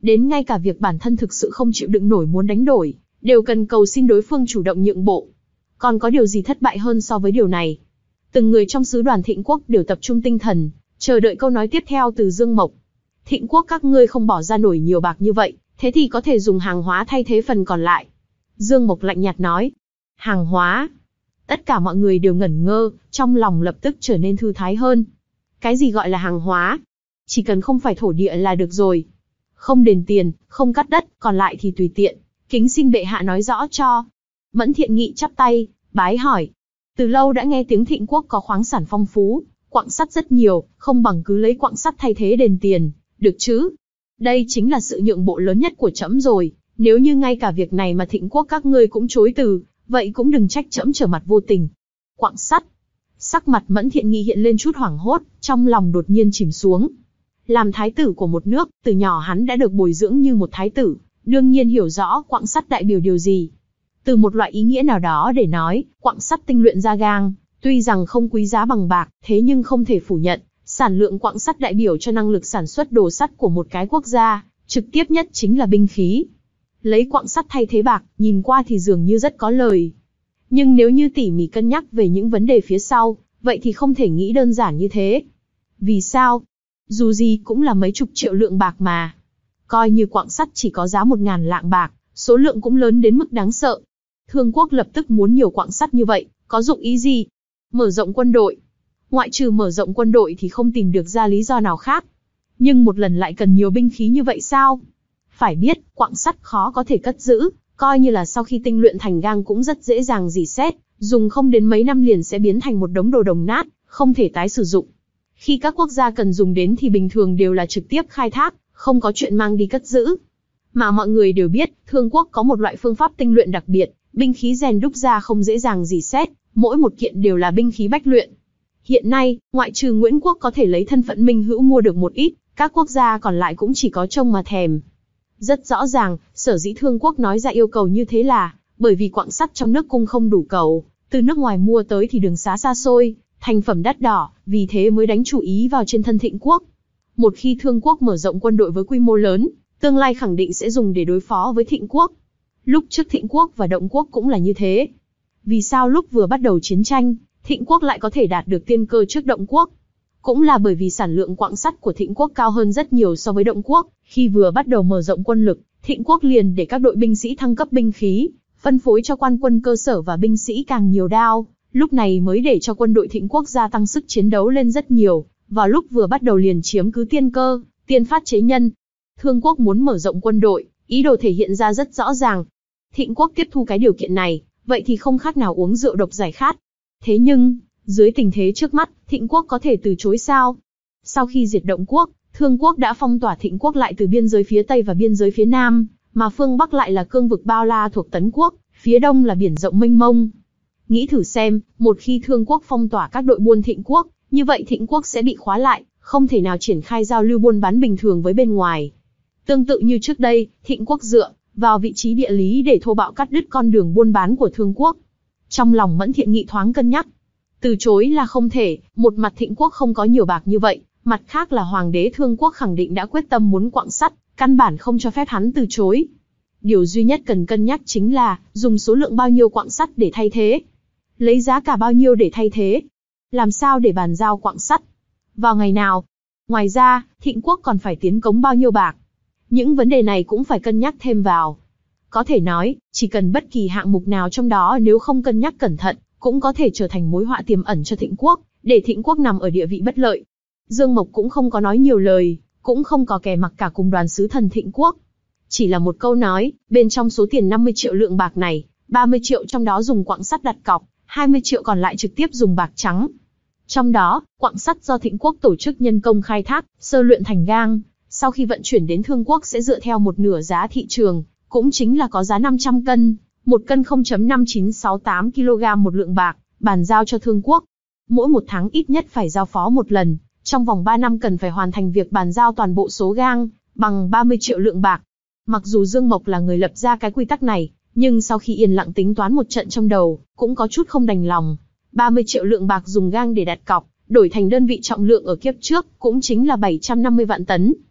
đến ngay cả việc bản thân thực sự không chịu đựng nổi muốn đánh đổi, đều cần cầu xin đối phương chủ động nhượng bộ. Còn có điều gì thất bại hơn so với điều này? Từng người trong sứ đoàn Thịnh Quốc đều tập trung tinh thần, chờ đợi câu nói tiếp theo từ Dương Mộc. Thịnh Quốc các ngươi không bỏ ra nổi nhiều bạc như vậy, thế thì có thể dùng hàng hóa thay thế phần còn lại. Dương Mộc lạnh nhạt nói. Hàng hóa? Tất cả mọi người đều ngẩn ngơ, trong lòng lập tức trở nên thư thái hơn. Cái gì gọi là hàng hóa? Chỉ cần không phải thổ địa là được rồi. Không đền tiền, không cắt đất, còn lại thì tùy tiện. Kính xin bệ hạ nói rõ cho. Mẫn Thiện Nghị chắp tay, bái hỏi. Từ lâu đã nghe tiếng Thịnh Quốc có khoáng sản phong phú, quặng sắt rất nhiều, không bằng cứ lấy quặng sắt thay thế đền tiền, được chứ? Đây chính là sự nhượng bộ lớn nhất của trẫm rồi. Nếu như ngay cả việc này mà Thịnh Quốc các ngươi cũng chối từ, vậy cũng đừng trách trẫm trở mặt vô tình. Quặng sắt. Sắc mặt Mẫn Thiện Nghị hiện lên chút hoảng hốt, trong lòng đột nhiên chìm xuống. Làm thái tử của một nước, từ nhỏ hắn đã được bồi dưỡng như một thái tử, đương nhiên hiểu rõ quặng sắt đại biểu điều gì. Từ một loại ý nghĩa nào đó để nói, quặng sắt tinh luyện ra gang, tuy rằng không quý giá bằng bạc, thế nhưng không thể phủ nhận, sản lượng quặng sắt đại biểu cho năng lực sản xuất đồ sắt của một cái quốc gia, trực tiếp nhất chính là binh khí. Lấy quặng sắt thay thế bạc, nhìn qua thì dường như rất có lời. Nhưng nếu như tỉ mỉ cân nhắc về những vấn đề phía sau, vậy thì không thể nghĩ đơn giản như thế. Vì sao? Dù gì cũng là mấy chục triệu lượng bạc mà. Coi như quặng sắt chỉ có giá một ngàn lạng bạc, số lượng cũng lớn đến mức đáng sợ. Thương Quốc lập tức muốn nhiều quặng sắt như vậy, có dụng ý gì? Mở rộng quân đội. Ngoại trừ mở rộng quân đội thì không tìm được ra lý do nào khác. Nhưng một lần lại cần nhiều binh khí như vậy sao? Phải biết, quặng sắt khó có thể cất giữ, coi như là sau khi tinh luyện thành gang cũng rất dễ dàng rỉ sét, dùng không đến mấy năm liền sẽ biến thành một đống đồ đồng nát, không thể tái sử dụng. Khi các quốc gia cần dùng đến thì bình thường đều là trực tiếp khai thác, không có chuyện mang đi cất giữ. Mà mọi người đều biết, Thương Quốc có một loại phương pháp tinh luyện đặc biệt, binh khí rèn đúc ra không dễ dàng rỉ sét, mỗi một kiện đều là binh khí bách luyện. Hiện nay, ngoại trừ Nguyễn Quốc có thể lấy thân phận minh hữu mua được một ít, các quốc gia còn lại cũng chỉ có trông mà thèm. Rất rõ ràng, sở dĩ Thương Quốc nói ra yêu cầu như thế là, bởi vì quặng sắt trong nước cung không đủ cầu, từ nước ngoài mua tới thì đường xá xa xôi, thành phẩm đắt đỏ, vì thế mới đánh chủ ý vào trên thân Thịnh Quốc. Một khi Thương Quốc mở rộng quân đội với quy mô lớn, tương lai khẳng định sẽ dùng để đối phó với Thịnh Quốc. Lúc trước Thịnh Quốc và Động Quốc cũng là như thế. Vì sao lúc vừa bắt đầu chiến tranh, Thịnh Quốc lại có thể đạt được tiên cơ trước Động Quốc? Cũng là bởi vì sản lượng quặng sắt của Thịnh Quốc cao hơn rất nhiều so với Động Quốc. Khi vừa bắt đầu mở rộng quân lực, Thịnh Quốc liền để các đội binh sĩ thăng cấp binh khí, phân phối cho quan quân cơ sở và binh sĩ càng nhiều đao. Lúc này mới để cho quân đội Thịnh Quốc gia tăng sức chiến đấu lên rất nhiều. Vào lúc vừa bắt đầu liền chiếm cứ tiên cơ, tiên phát chế nhân. Thương Quốc muốn mở rộng quân đội, ý đồ thể hiện ra rất rõ ràng. Thịnh Quốc tiếp thu cái điều kiện này, vậy thì không khác nào uống rượu độc giải khát. Thế nhưng, dưới tình thế trước mắt, Thịnh Quốc có thể từ chối sao? Sau khi diệt Động Quốc, Thương Quốc đã phong tỏa Thịnh Quốc lại từ biên giới phía Tây và biên giới phía Nam, mà phương Bắc lại là cương vực bao la thuộc Tấn Quốc, phía Đông là biển rộng mênh mông. Nghĩ thử xem, một khi Thương Quốc phong tỏa các đội buôn Thịnh Quốc, như vậy Thịnh Quốc sẽ bị khóa lại, không thể nào triển khai giao lưu buôn bán bình thường với bên ngoài. Tương tự như trước đây, Thịnh Quốc dựa vào vị trí địa lý để thô bạo cắt đứt con đường buôn bán của Thương Quốc. Trong lòng Mẫn Thiện Nghị thoáng cân nhắc, từ chối là không thể, một mặt Thịnh Quốc không có nhiều bạc như vậy, mặt khác là hoàng đế Thương Quốc khẳng định đã quyết tâm muốn quặng sắt, căn bản không cho phép hắn từ chối. Điều duy nhất cần cân nhắc chính là dùng số lượng bao nhiêu quặng sắt để thay thế, lấy giá cả bao nhiêu để thay thế, làm sao để bàn giao quặng sắt, vào ngày nào. Ngoài ra, Thịnh Quốc còn phải tiến cống bao nhiêu bạc. Những vấn đề này cũng phải cân nhắc thêm vào. Có thể nói, chỉ cần bất kỳ hạng mục nào trong đó nếu không cân nhắc cẩn thận, cũng có thể trở thành mối họa tiềm ẩn cho Thịnh Quốc, để Thịnh Quốc nằm ở địa vị bất lợi. Dương Mộc cũng không có nói nhiều lời, cũng không có kè mặc cả cùng đoàn sứ thần Thịnh Quốc. Chỉ là một câu nói, bên trong số tiền năm mươi triệu lượng bạc này, ba mươi triệu trong đó dùng quặng sắt đặt cọc, hai mươi triệu còn lại trực tiếp dùng bạc trắng. Trong đó, quặng sắt do Thịnh Quốc tổ chức nhân công khai thác, sơ luyện thành gang, sau khi vận chuyển đến Thương Quốc sẽ dựa theo một nửa giá thị trường, cũng chính là có giá năm trăm cân, một cân không phẩy năm chín sáu tám ki lô gam một lượng bạc, bàn giao cho Thương Quốc. Mỗi một tháng ít nhất phải giao phó một lần, trong vòng ba năm cần phải hoàn thành việc bàn giao toàn bộ số gang, bằng ba mươi triệu lượng bạc. Mặc dù Dương Mộc là người lập ra cái quy tắc này, nhưng sau khi yên lặng tính toán một trận trong đầu, cũng có chút không đành lòng. ba mươi triệu lượng bạc dùng gang để đặt cọc, đổi thành đơn vị trọng lượng ở kiếp trước, cũng chính là bảy trăm năm mươi vạn tấn.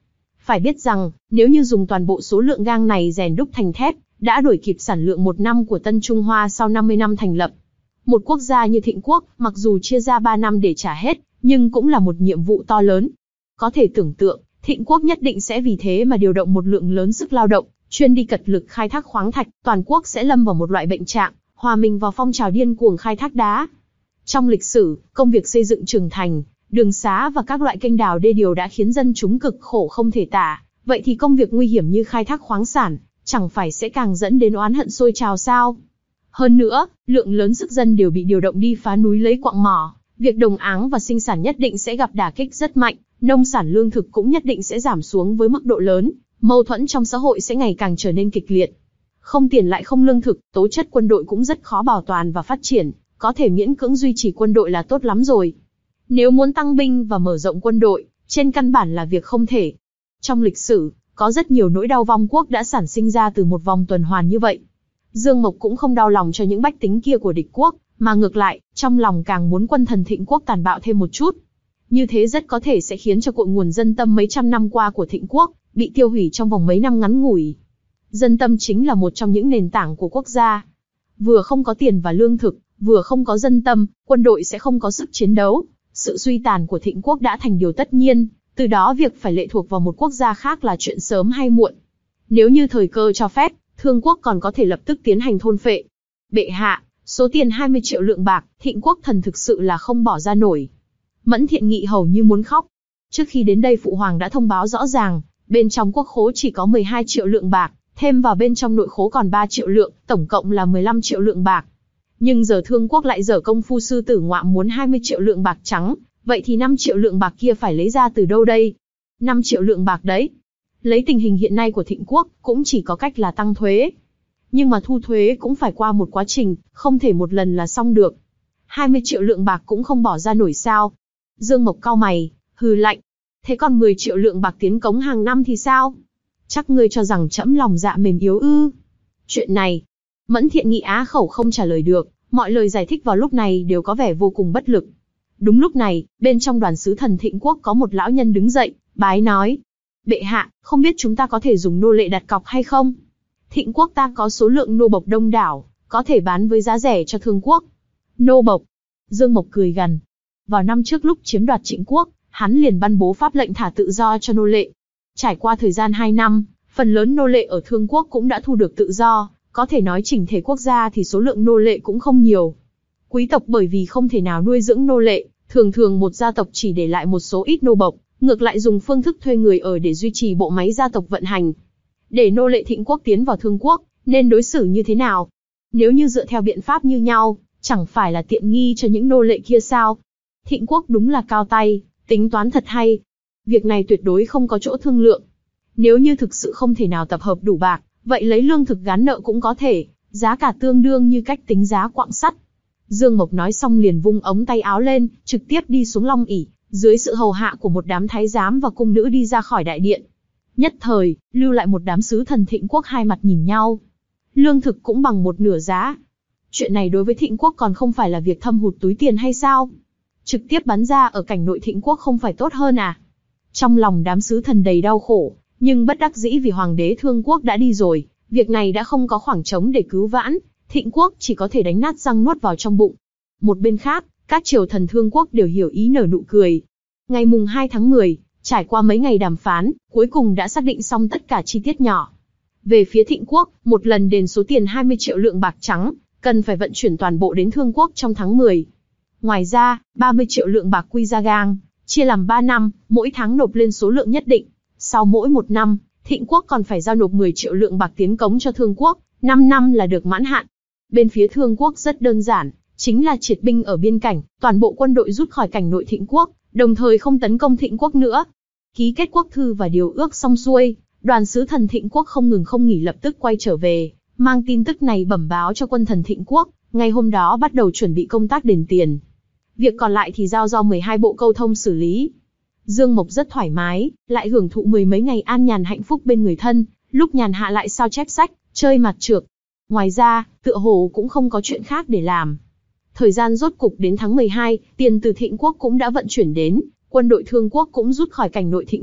Phải biết rằng, nếu như dùng toàn bộ số lượng gang này rèn đúc thành thép, đã đuổi kịp sản lượng một năm của Tân Trung Hoa sau năm mươi năm thành lập. Một quốc gia như Thịnh Quốc, mặc dù chia ra ba năm để trả hết, nhưng cũng là một nhiệm vụ to lớn. Có thể tưởng tượng, Thịnh Quốc nhất định sẽ vì thế mà điều động một lượng lớn sức lao động, chuyên đi cật lực khai thác khoáng thạch, toàn quốc sẽ lâm vào một loại bệnh trạng, hòa mình vào phong trào điên cuồng khai thác đá. Trong lịch sử, công việc xây dựng trường thành, đường xá và các loại kênh đào đê điều đã khiến dân chúng cực khổ không thể tả, vậy thì công việc nguy hiểm như khai thác khoáng sản, chẳng phải sẽ càng dẫn đến oán hận sôi trào sao? Hơn nữa, lượng lớn sức dân đều bị điều động đi phá núi lấy quặng mỏ, việc đồng áng và sinh sản nhất định sẽ gặp đả kích rất mạnh, nông sản lương thực cũng nhất định sẽ giảm xuống với mức độ lớn, mâu thuẫn trong xã hội sẽ ngày càng trở nên kịch liệt. Không tiền lại không lương thực, tố chất quân đội cũng rất khó bảo toàn và phát triển, có thể miễn cưỡng duy trì quân đội là tốt lắm rồi. Nếu muốn tăng binh và mở rộng quân đội, trên căn bản là việc không thể. Trong lịch sử, có rất nhiều nỗi đau vong quốc đã sản sinh ra từ một vòng tuần hoàn như vậy. Dương Mộc cũng không đau lòng cho những bách tính kia của địch quốc, mà ngược lại, trong lòng càng muốn quân thần Thịnh Quốc tàn bạo thêm một chút. Như thế rất có thể sẽ khiến cho cội nguồn dân tâm mấy trăm năm qua của Thịnh Quốc bị tiêu hủy trong vòng mấy năm ngắn ngủi. Dân tâm chính là một trong những nền tảng của quốc gia. Vừa không có tiền và lương thực, vừa không có dân tâm, quân đội sẽ không có sức chiến đấu. Sự suy tàn của Thịnh Quốc đã thành điều tất nhiên, từ đó việc phải lệ thuộc vào một quốc gia khác là chuyện sớm hay muộn. Nếu như thời cơ cho phép, Thương Quốc còn có thể lập tức tiến hành thôn phệ. Bệ hạ, số tiền hai mươi triệu lượng bạc, Thịnh Quốc thần thực sự là không bỏ ra nổi. Mẫn Thiện Nghị hầu như muốn khóc. Trước khi đến đây Phụ Hoàng đã thông báo rõ ràng, bên trong quốc khố chỉ có mười hai triệu lượng bạc, thêm vào bên trong nội khố còn ba triệu lượng, tổng cộng là mười lăm triệu lượng bạc. Nhưng giờ Thương Quốc lại dở công phu sư tử ngoạm muốn hai mươi triệu lượng bạc trắng, vậy thì năm triệu lượng bạc kia phải lấy ra từ đâu đây? năm triệu lượng bạc đấy. Lấy tình hình hiện nay của Thịnh Quốc, cũng chỉ có cách là tăng thuế. Nhưng mà thu thuế cũng phải qua một quá trình, không thể một lần là xong được. hai mươi triệu lượng bạc cũng không bỏ ra nổi sao? Dương Mộc cau mày, hừ lạnh. Thế còn mười triệu lượng bạc tiến cống hàng năm thì sao? Chắc ngươi cho rằng trẫm lòng dạ mềm yếu ư? Chuyện này, Mẫn Thiện Nghị á khẩu không trả lời được, mọi lời giải thích vào lúc này đều có vẻ vô cùng bất lực. Đúng lúc này, bên trong đoàn sứ thần Thịnh Quốc có một lão nhân đứng dậy, bái nói. Bệ hạ, không biết chúng ta có thể dùng nô lệ đặt cọc hay không? Thịnh Quốc ta có số lượng nô bộc đông đảo, có thể bán với giá rẻ cho Thương Quốc. Nô bộc? Dương Mộc cười gằn. Vào năm trước lúc chiếm đoạt Trịnh Quốc, hắn liền ban bố pháp lệnh thả tự do cho nô lệ. Trải qua thời gian hai năm, phần lớn nô lệ ở Thương Quốc cũng đã thu được tự do, có thể nói chỉnh thể quốc gia thì số lượng nô lệ cũng không nhiều. Quý tộc bởi vì không thể nào nuôi dưỡng nô lệ, thường thường một gia tộc chỉ để lại một số ít nô bộc, ngược lại dùng phương thức thuê người ở để duy trì bộ máy gia tộc vận hành. Để nô lệ Thịnh Quốc tiến vào Thương Quốc, nên đối xử như thế nào? Nếu như dựa theo biện pháp như nhau, chẳng phải là tiện nghi cho những nô lệ kia sao? Thịnh Quốc đúng là cao tay, tính toán thật hay. Việc này tuyệt đối không có chỗ thương lượng. Nếu như thực sự không thể nào tập hợp đủ bạc, vậy lấy lương thực gán nợ cũng có thể, giá cả tương đương như cách tính giá quặng sắt. Dương Mộc nói xong liền vung ống tay áo lên, trực tiếp đi xuống long ỷ, dưới sự hầu hạ của một đám thái giám và cung nữ đi ra khỏi đại điện. Nhất thời, lưu lại một đám sứ thần Thịnh Quốc hai mặt nhìn nhau. Lương thực cũng bằng một nửa giá. Chuyện này đối với Thịnh Quốc còn không phải là việc thâm hụt túi tiền hay sao? Trực tiếp bắn ra ở cảnh nội Thịnh Quốc không phải tốt hơn à? Trong lòng đám sứ thần đầy đau khổ, nhưng bất đắc dĩ vì hoàng đế Thương Quốc đã đi rồi, việc này đã không có khoảng trống để cứu vãn, Thịnh Quốc chỉ có thể đánh nát răng nuốt vào trong bụng. Một bên khác, các triều thần Thương Quốc đều hiểu ý nở nụ cười. Ngày mùng hai tháng mười, trải qua mấy ngày đàm phán, cuối cùng đã xác định xong tất cả chi tiết nhỏ. Về phía Thịnh Quốc, một lần đền số tiền hai mươi triệu lượng bạc trắng, cần phải vận chuyển toàn bộ đến Thương Quốc trong tháng mười. Ngoài ra, ba mươi triệu lượng bạc quy ra gang, chia làm ba năm, mỗi tháng nộp lên số lượng nhất định. Sau mỗi một năm, Thịnh Quốc còn phải giao nộp mười triệu lượng bạc tiến cống cho Thương Quốc, năm năm là được mãn hạn. Bên phía Thương Quốc rất đơn giản, chính là triệt binh ở biên cảnh, toàn bộ quân đội rút khỏi cảnh nội Thịnh Quốc, đồng thời không tấn công Thịnh Quốc nữa. Ký kết quốc thư và điều ước xong xuôi, đoàn sứ thần Thịnh Quốc không ngừng không nghỉ lập tức quay trở về, mang tin tức này bẩm báo cho quân thần Thịnh Quốc, ngày hôm đó bắt đầu chuẩn bị công tác đền tiền. Việc còn lại thì giao do mười hai bộ câu thông xử lý. Dương Mộc rất thoải mái, lại hưởng thụ mười mấy ngày an nhàn hạnh phúc bên người thân, lúc nhàn hạ lại sao chép sách, chơi mặt trược. Ngoài ra, tựa hồ cũng không có chuyện khác để làm. Thời gian rốt cục đến tháng mười hai, tiền từ Thịnh Quốc cũng đã vận chuyển đến, quân đội Thương Quốc cũng rút khỏi cảnh nội Thịnh Quốc,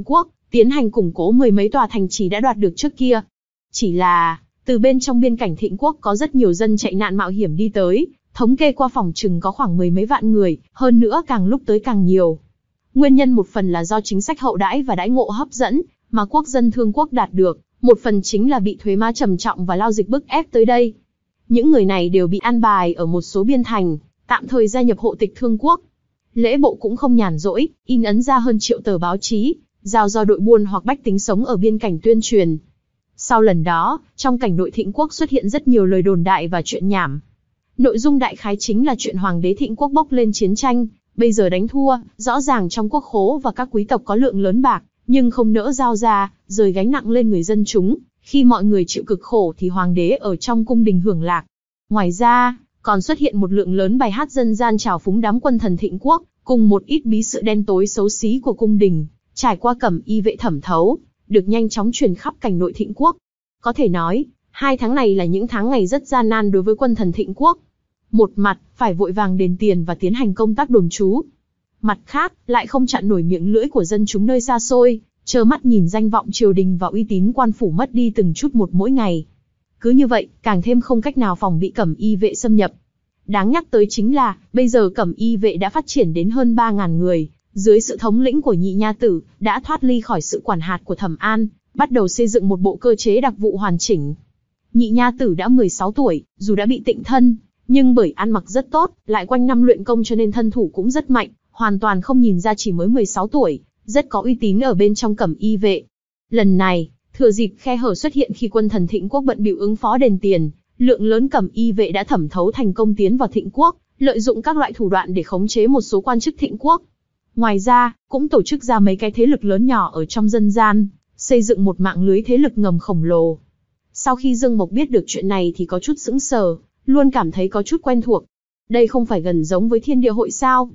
tiến hành củng cố mười mấy tòa thành trì đã đoạt được trước kia. Chỉ là, từ bên trong biên cảnh Thịnh Quốc có rất nhiều dân chạy nạn mạo hiểm đi tới, thống kê qua phòng chừng có khoảng mười mấy vạn người, hơn nữa càng lúc tới càng nhiều. Nguyên nhân một phần là do chính sách hậu đãi và đãi ngộ hấp dẫn mà quốc dân Thương Quốc đạt được, một phần chính là bị thuế má trầm trọng và lao dịch bức ép tới đây. Những người này đều bị an bài ở một số biên thành, tạm thời gia nhập hộ tịch Thương Quốc. Lễ bộ cũng không nhàn rỗi, in ấn ra hơn triệu tờ báo chí, giao do đội buôn hoặc bách tính sống ở biên cảnh tuyên truyền. Sau lần đó, trong cảnh nội Thịnh Quốc xuất hiện rất nhiều lời đồn đại và chuyện nhảm. Nội dung đại khái chính là chuyện Hoàng đế Thịnh Quốc bốc lên chiến tranh, bây giờ đánh thua, rõ ràng trong quốc khố và các quý tộc có lượng lớn bạc, nhưng không nỡ giao ra, rời gánh nặng lên người dân chúng. Khi mọi người chịu cực khổ thì Hoàng đế ở trong cung đình hưởng lạc. Ngoài ra, còn xuất hiện một lượng lớn bài hát dân gian trào phúng đám quân thần Thịnh Quốc, cùng một ít bí sự đen tối xấu xí của cung đình, trải qua Cẩm Y vệ thẩm thấu, được nhanh chóng truyền khắp cảnh nội Thịnh Quốc. Có thể nói, hai tháng này là những tháng ngày rất gian nan đối với quân thần Thịnh Quốc. Một mặt, phải vội vàng đền tiền và tiến hành công tác đồn trú. Mặt khác, lại không chặn nổi miệng lưỡi của dân chúng nơi xa xôi, trơ mắt nhìn danh vọng triều đình và uy tín quan phủ mất đi từng chút một mỗi ngày. Cứ như vậy, càng thêm không cách nào phòng bị Cẩm Y vệ xâm nhập. Đáng nhắc tới chính là, bây giờ Cẩm Y vệ đã phát triển đến hơn ba nghìn người, dưới sự thống lĩnh của Nhị Nha Tử, đã thoát ly khỏi sự quản hạt của Thẩm An, bắt đầu xây dựng một bộ cơ chế đặc vụ hoàn chỉnh. Nhị Nha Tử đã mười sáu tuổi, dù đã bị tịnh thân, nhưng bởi ăn mặc rất tốt, lại quanh năm luyện công cho nên thân thủ cũng rất mạnh, hoàn toàn không nhìn ra chỉ mới mười sáu tuổi, rất có uy tín ở bên trong Cẩm Y vệ. Lần này, thừa dịp khe hở xuất hiện khi quân thần Thịnh Quốc bận bịu ứng phó đền tiền, lượng lớn Cẩm Y vệ đã thẩm thấu thành công tiến vào Thịnh Quốc, lợi dụng các loại thủ đoạn để khống chế một số quan chức Thịnh Quốc. Ngoài ra, cũng tổ chức ra mấy cái thế lực lớn nhỏ ở trong dân gian, xây dựng một mạng lưới thế lực ngầm khổng lồ. Sau khi Dương Mộc biết được chuyện này thì có chút sững sờ, luôn cảm thấy có chút quen thuộc. Đây không phải gần giống với Thiên Địa Hội sao?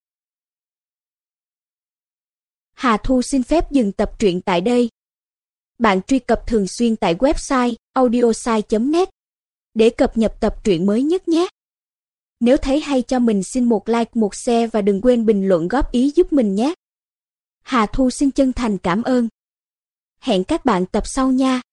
Hà Thu xin phép dừng tập truyện tại đây. Bạn truy cập thường xuyên tại website audiosai chấm net để cập nhật tập truyện mới nhất nhé. Nếu thấy hay cho mình xin một like, một share và đừng quên bình luận góp ý giúp mình nhé. Hà Thu xin chân thành cảm ơn. Hẹn các bạn tập sau nha.